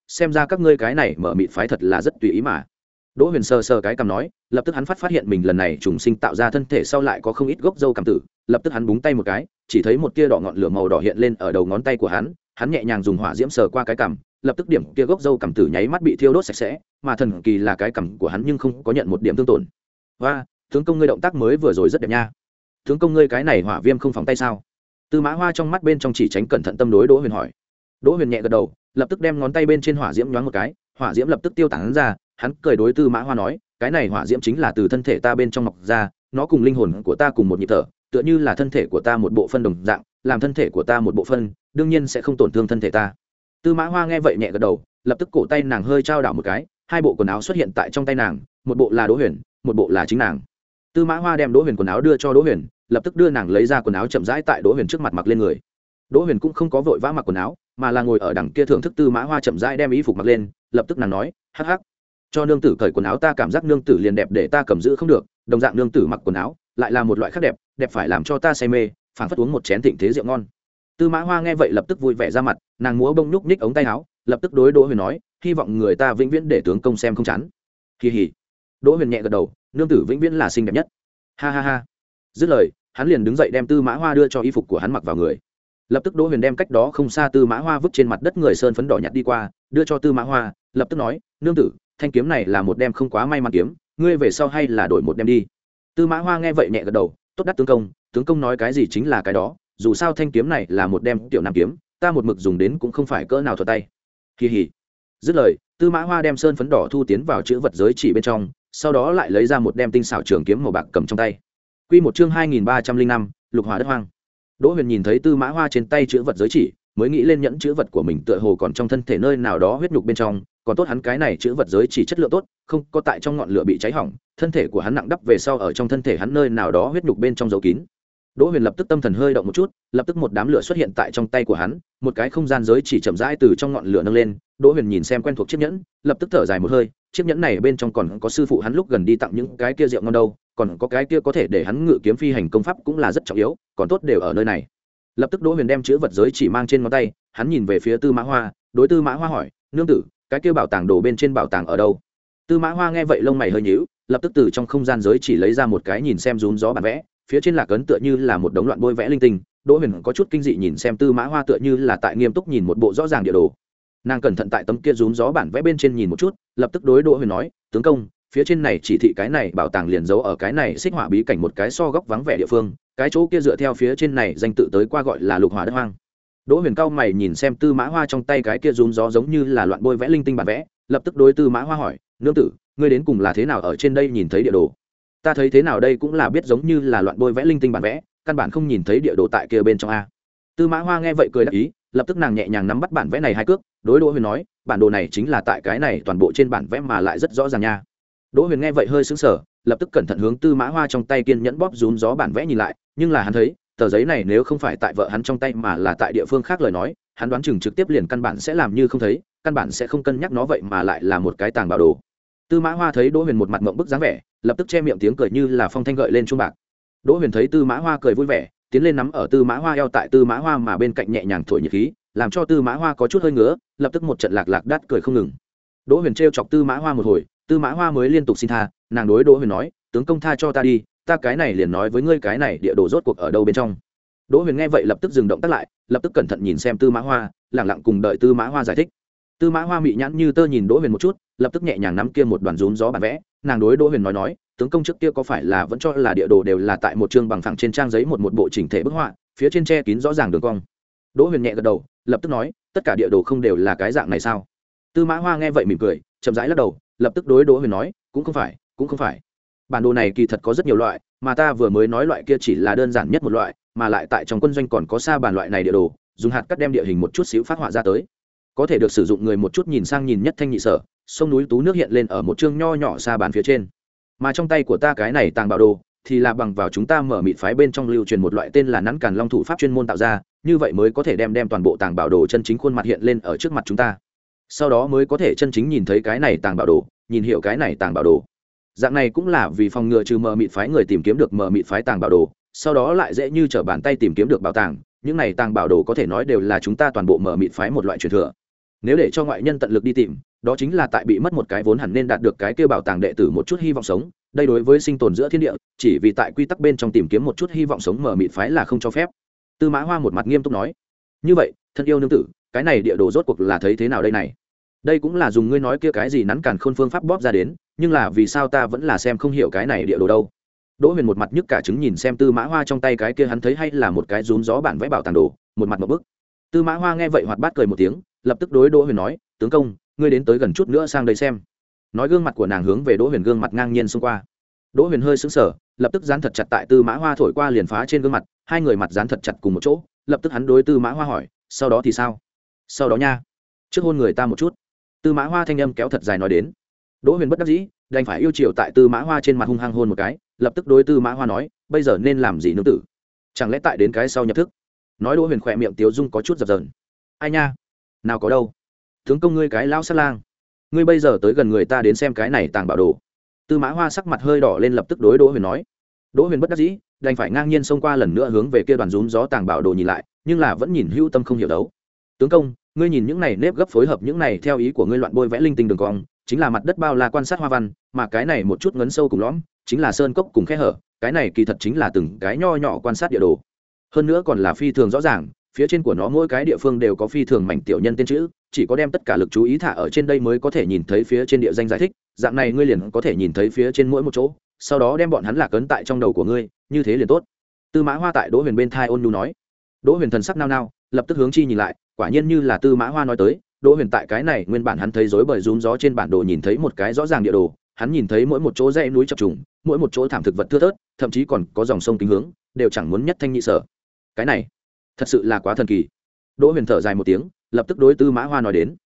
xem ra các ngươi cái này mở mịt phái thật là rất tùy ý mà. Đỗ Huyền sờ sờ cái cằm nói, lập tức hắn phát phát hiện mình lần này trùng sinh tạo ra thân thể sau lại có không ít gốc dâu cảm tử, lập tức hắn búng tay một cái, chỉ thấy một tia đỏ ngọn lửa màu đỏ hiện lên ở đầu ngón tay của hắn, hắn nhẹ nhàng dùng hỏa diễm sờ qua cái cằm, lập tức điểm kia gốc dâu cảm tử nháy mắt bị thiêu đốt sạch sẽ, mà thần kỳ là cái cằm của hắn nhưng không có nhận một điểm thương tổn. Và, tướng công ngươi động tác mới vừa rồi rất đẹp nha. Tướng công ngươi cái này hỏa viêm không phòng tay sao? Tư Mã Hoa trong mắt bên trong chỉ tránh cẩn thận tâm đối Đỗ Huyền hỏi. Đỗ Huyền nhẹ gật đầu, lập tức đem ngón tay bên trên hỏa diễm nhoáng một cái, hỏa diễm lập tức tiêu tán ra, hắn cười đối Tư Mã Hoa nói, cái này hỏa diễm chính là từ thân thể ta bên trong mọc ra, nó cùng linh hồn của ta cùng một nhịp thở, tựa như là thân thể của ta một bộ phân đồng dạng, làm thân thể của ta một bộ phân, đương nhiên sẽ không tổn thương thân thể ta. Tư Mã Hoa nghe vậy nhẹ gật đầu, lập tức cổ tay nàng hơi trao đảo một cái, hai bộ quần áo xuất hiện tại trong tay nàng, một bộ là Đỗ Huyền, một bộ là chính nàng. Tư Mã Hoa đem Đỗ Huyền quần áo đưa cho Đỗ Huyền, lập tức đưa nàng lấy ra quần áo chậm rãi tại Đỗ Huyền trước mặt mặc lên người. Đỗ Huyền cũng không có vội vã mặc quần áo, mà là ngồi ở đằng kia thưởng thức Tư Mã Hoa chậm rãi đem y phục mặc lên, lập tức nàng nói, hắc hắc, cho nương tử cởi quần áo ta cảm giác nương tử liền đẹp để ta cầm giữ không được, đồng dạng nương tử mặc quần áo lại là một loại khác đẹp, đẹp phải làm cho ta say mê, phảng phất uống một chén thịnh thế rượu ngon. Tư Mã Hoa nghe vậy lập tức vui vẻ ra mặt, nàng múa bông nhúc nhích ống tay áo, lập tức đối Đỗ Huyền nói, hy vọng người ta vĩnh viễn để tướng công xem không chán. Kỳ hỉ. Đỗ Huyền nhẹ gật đầu, nương tử vĩnh viễn là xinh đẹp nhất. Ha ha ha. Dứt lời, hắn liền đứng dậy đem Tư Mã Hoa đưa cho y phục của hắn mặc vào người. Lập tức Đỗ Huyền đem cách đó không xa Tư Mã Hoa vứt trên mặt đất người sơn phấn đỏ nhặt đi qua, đưa cho Tư Mã Hoa, lập tức nói, nương tử, thanh kiếm này là một đem không quá may mắn kiếm, ngươi về sau hay là đổi một đem đi. Tư Mã Hoa nghe vậy nhẹ gật đầu, tốt đắt tướng công, tướng công nói cái gì chính là cái đó, dù sao thanh kiếm này là một đem tiểu nam kiếm, ta một mực dùng đến cũng không phải cỡ nào thuật tay. Kỳ hỉ. Dứt lời, Tư Mã Hoa đem sơn phấn đỏ thu tiến vào chữ vật giới chỉ bên trong, sau đó lại lấy ra một đem tinh xảo trường kiếm màu bạc cầm trong tay. Quy một chương hai nghìn ba trăm linh năm, Lục Hỏa đất hoang. Đỗ Huyền nhìn thấy Tư Mã Hoa trên tay chữ vật giới chỉ, mới nghĩ lên nhẫn chữ vật của mình tựa hồ còn trong thân thể nơi nào đó huyết nhục bên trong, còn tốt hắn cái này chữ vật giới chỉ chất lượng tốt, không có tại trong ngọn lửa bị cháy hỏng, thân thể của hắn nặng đắp về sau ở trong thân thể hắn nơi nào đó huyết nhục bên trong giấu kín. Đỗ Huyền lập tức tâm thần hơi động một chút, lập tức một đám lửa xuất hiện tại trong tay của hắn, một cái không gian giới chỉ chậm rãi từ trong ngọn lửa nâng lên. Đỗ Huyền nhìn xem quen thuộc chiếc nhẫn, lập tức thở dài một hơi, chiếc nhẫn này bên trong còn có sư phụ hắn lúc gần đi tặng những cái kia rượu ngon đâu, còn có cái kia có thể để hắn ngự kiếm phi hành công pháp cũng là rất trọng yếu, còn tốt đều ở nơi này. Lập tức Đỗ Huyền đem chữ vật giới chỉ mang trên ngón tay, hắn nhìn về phía Tư Mã Hoa, đối Tư Mã Hoa hỏi, nương tử, cái kia bảo tàng đồ bên trên bảo tàng ở đâu? Tư Mã Hoa nghe vậy lông mày hơi nhíu, lập tức từ trong không gian giới chỉ lấy ra một cái nhìn xem rún gió bản vẽ, phía trên là cấn tựa như là một đống loạn bôi vẽ linh tinh. Đỗ Huyền có chút kinh dị nhìn xem Tư Mã Hoa tựa như là tại nghiêm túc nhìn một bộ rõ ràng địa đồ. Nàng cẩn thận tại tấm kia rún gió bản vẽ bên trên nhìn một chút, lập tức đối Đỗ Huyền nói, tướng công, phía trên này chỉ thị cái này bảo tàng liền giấu ở cái này xích hỏa bí cảnh một cái so góc vắng vẻ địa phương, cái chỗ kia dựa theo phía trên này danh tự tới qua gọi là Lục Hỏa đất hoang. Đỗ Huyền cao mày nhìn xem Tư Mã Hoa trong tay cái kia rún gió giống như là loạn bôi vẽ linh tinh bản vẽ, lập tức đối Tư Mã Hoa hỏi, nương tử, ngươi đến cùng là thế nào ở trên đây nhìn thấy địa đồ? Ta thấy thế nào đây cũng là biết giống như là loạn bôi vẽ linh tinh bản vẽ, căn bản không nhìn thấy địa đồ tại kia bên trong a. Tư Mã Hoa nghe vậy cười đáp ý, lập tức nàng nhẹ nhàng nắm bắt bản vẽ này hai cước, đối Đỗ Huyền nói, bản đồ này chính là tại cái này toàn bộ trên bản vẽ mà lại rất rõ ràng nha. Đỗ Huyền nghe vậy hơi sững sờ, lập tức cẩn thận hướng Tư Mã Hoa trong tay kiên nhẫn bóp rún gió bản vẽ nhìn lại, nhưng là hắn thấy, tờ giấy này nếu không phải tại vợ hắn trong tay mà là tại địa phương khác lời nói, hắn đoán chừng trực tiếp liền căn bản sẽ làm như không thấy, căn bản sẽ không cân nhắc nó vậy mà lại là một cái tàng bảo đồ. Tư Mã Hoa thấy Đỗ Huyền một mặt ngậm bức dáng vẻ, lập tức che miệng tiếng cười như là phong thanh gợi lên chuông bạc. Đỗ Huyền thấy Tư Mã Hoa cười vui vẻ, tiến lên nắm ở Tư Mã Hoa eo tại Tư Mã Hoa mà bên cạnh nhẹ nhàng thổi nhiệt khí, làm cho Tư Mã Hoa có chút hơi ngứa, lập tức một trận lạc lạc đát cười không ngừng. Đỗ Huyền trêu chọc Tư Mã Hoa một hồi, Tư Mã Hoa mới liên tục xin tha, nàng đối Đỗ Huyền nói, tướng công tha cho ta đi, ta cái này liền nói với ngươi cái này địa đồ rốt cuộc ở đâu bên trong. Đỗ Huyền nghe vậy lập tức dừng động tác lại, lập tức cẩn thận nhìn xem Tư Mã Hoa, lặng lặng cùng đợi Tư Mã Hoa giải thích. Tư Mã Hoa mị nhãn như tơ nhìn Đỗ Huyền một chút, lập tức nhẹ nhàng nắm kia một đoàn rún gió bản vẽ, nàng đối Đỗ Huyền nói nói, tướng công trước kia có phải là vẫn cho là địa đồ đều là tại một chương bằng phẳng trên trang giấy một một bộ chỉnh thể bức họa, phía trên che kín rõ ràng đường cong. Đỗ Huyền nhẹ gật đầu, lập tức nói, tất cả địa đồ không đều là cái dạng này sao? Tư Mã Hoa nghe vậy mỉm cười, chậm rãi lắc đầu, lập tức đối Đỗ Huyền nói, cũng không phải, cũng không phải. Bản đồ này kỳ thật có rất nhiều loại, mà ta vừa mới nói loại kia chỉ là đơn giản nhất một loại, mà lại tại trong quân doanh còn có xa bản loại này địa đồ, dùng hạt cắt đem địa hình một chút xíu phát họa ra tới, có thể được sử dụng người một chút nhìn sang nhìn nhất thanh nhị sở, sông núi tú nước hiện lên ở một chương nho nhỏ xa bàn phía trên. Mà trong tay của ta cái này tàng bảo đồ thì là bằng vào chúng ta mở mịt phái bên trong lưu truyền một loại tên là nắn càn long thủ pháp chuyên môn tạo ra, như vậy mới có thể đem đem toàn bộ tàng bảo đồ chân chính khuôn mặt hiện lên ở trước mặt chúng ta, sau đó mới có thể chân chính nhìn thấy cái này tàng bảo đồ, nhìn hiểu cái này tàng bảo đồ. Dạng này cũng là vì phòng ngừa trừ mở mịt phái người tìm kiếm được mở mịt phái tàng bảo đồ, sau đó lại dễ như trở bàn tay tìm kiếm được bảo tàng. Những này tàng bảo đồ có thể nói đều là chúng ta toàn bộ mở mịt phái một loại truyền thừa. nếu để cho ngoại nhân tận lực đi tìm, đó chính là tại bị mất một cái vốn hẳn nên đạt được cái kia bảo tàng đệ tử một chút hy vọng sống. Đây đối với sinh tồn giữa thiên địa, chỉ vì tại quy tắc bên trong tìm kiếm một chút hy vọng sống mở mịt phái là không cho phép. Tư Mã Hoa một mặt nghiêm túc nói, như vậy thân yêu nương tử, cái này địa đồ rốt cuộc là thấy thế nào đây này? Đây cũng là dùng ngươi nói kia cái gì nắn càn khôn phương pháp bóp ra đến, nhưng là vì sao ta vẫn là xem không hiểu cái này địa đồ đâu? Đỗ Huyền một mặt nhức cả trứng nhìn xem Tư Mã Hoa trong tay cái kia, hắn thấy hay là một cái rúm gió bản vẽ bảo tàng đồ, một mặt một bức. Tư Mã Hoa nghe vậy hoạt bát cười một tiếng, lập tức đối Đỗ Huyền nói, tướng công, ngươi đến tới gần chút nữa sang đây xem. Nói gương mặt của nàng hướng về Đỗ Huyền gương mặt ngang nhiên xông qua. Đỗ Huyền hơi sững sờ, lập tức dán thật chặt tại Tư Mã Hoa thổi qua liền phá trên gương mặt, hai người mặt dán thật chặt cùng một chỗ. Lập tức hắn đối Tư Mã Hoa hỏi, sau đó thì sao? Sau đó nha, trước hôn người ta một chút. Tư Mã Hoa thanh âm kéo thật dài nói đến. Đỗ Huyền bất đắc dĩ, đành phải yêu chiều tại Tư Mã Hoa trên mặt hung hăng hôn một cái, lập tức đối Tư Mã Hoa nói, bây giờ nên làm gì nương tử? Chẳng lẽ tại đến cái sau nhập thức? Nói Đỗ Huyền khỏe miệng tiếu dung có chút dập dờn. Ai nha, nào có đâu, tướng công ngươi cái lão sát lang, ngươi bây giờ tới gần người ta đến xem cái này tàng bảo đồ. Tư Mã Hoa sắc mặt hơi đỏ lên, lập tức đối Đỗ Huyền nói. Đỗ Huyền bất đắc dĩ, đành phải ngang nhiên xông qua lần nữa hướng về kia đoàn rúm gió tàng bảo đồ nhìn lại, nhưng là vẫn nhìn hữu tâm không hiểu đấu. Tướng công, ngươi nhìn những này nếp gấp phối hợp những này theo ý của ngươi loạn bôi vẽ linh tinh đường cong, chính là mặt đất bao la quan sát hoa văn, mà cái này một chút ngấn sâu cùng lõm, chính là sơn cốc cùng khe hở, cái này kỳ thật chính là từng cái nho nhỏ quan sát địa đồ. Hơn nữa còn là phi thường rõ ràng, phía trên của nó mỗi cái địa phương đều có phi thường mảnh tiểu nhân tên chữ, chỉ có đem tất cả lực chú ý thả ở trên đây mới có thể nhìn thấy phía trên địa danh giải thích, dạng này ngươi liền có thể nhìn thấy phía trên mỗi một chỗ, sau đó đem bọn hắn lạc ấn tại trong đầu của ngươi, như thế liền tốt. Tư Mã Hoa tại Đỗ Huyền bên thai ôn nhu nói. Đỗ Huyền thần sắc nao nao, lập tức hướng chi nhìn lại, quả nhiên như là Tư Mã Hoa nói tới, Đỗ Huyền tại cái này nguyên bản hắn thấy rối bời rúm gió trên bản đồ nhìn thấy một cái rõ ràng địa đồ, hắn nhìn thấy mỗi một chỗ dãy núi chập trùng, mỗi một chỗ thảm thực vật thưa thớt, thậm chí còn có dòng sông kính hướng, đều chẳng muốn nhất thanh nhị sở. Cái này, thật sự là quá thần kỳ. Đỗ Huyền thở dài một tiếng, lập tức đối Tư Mã Hoa nói đến.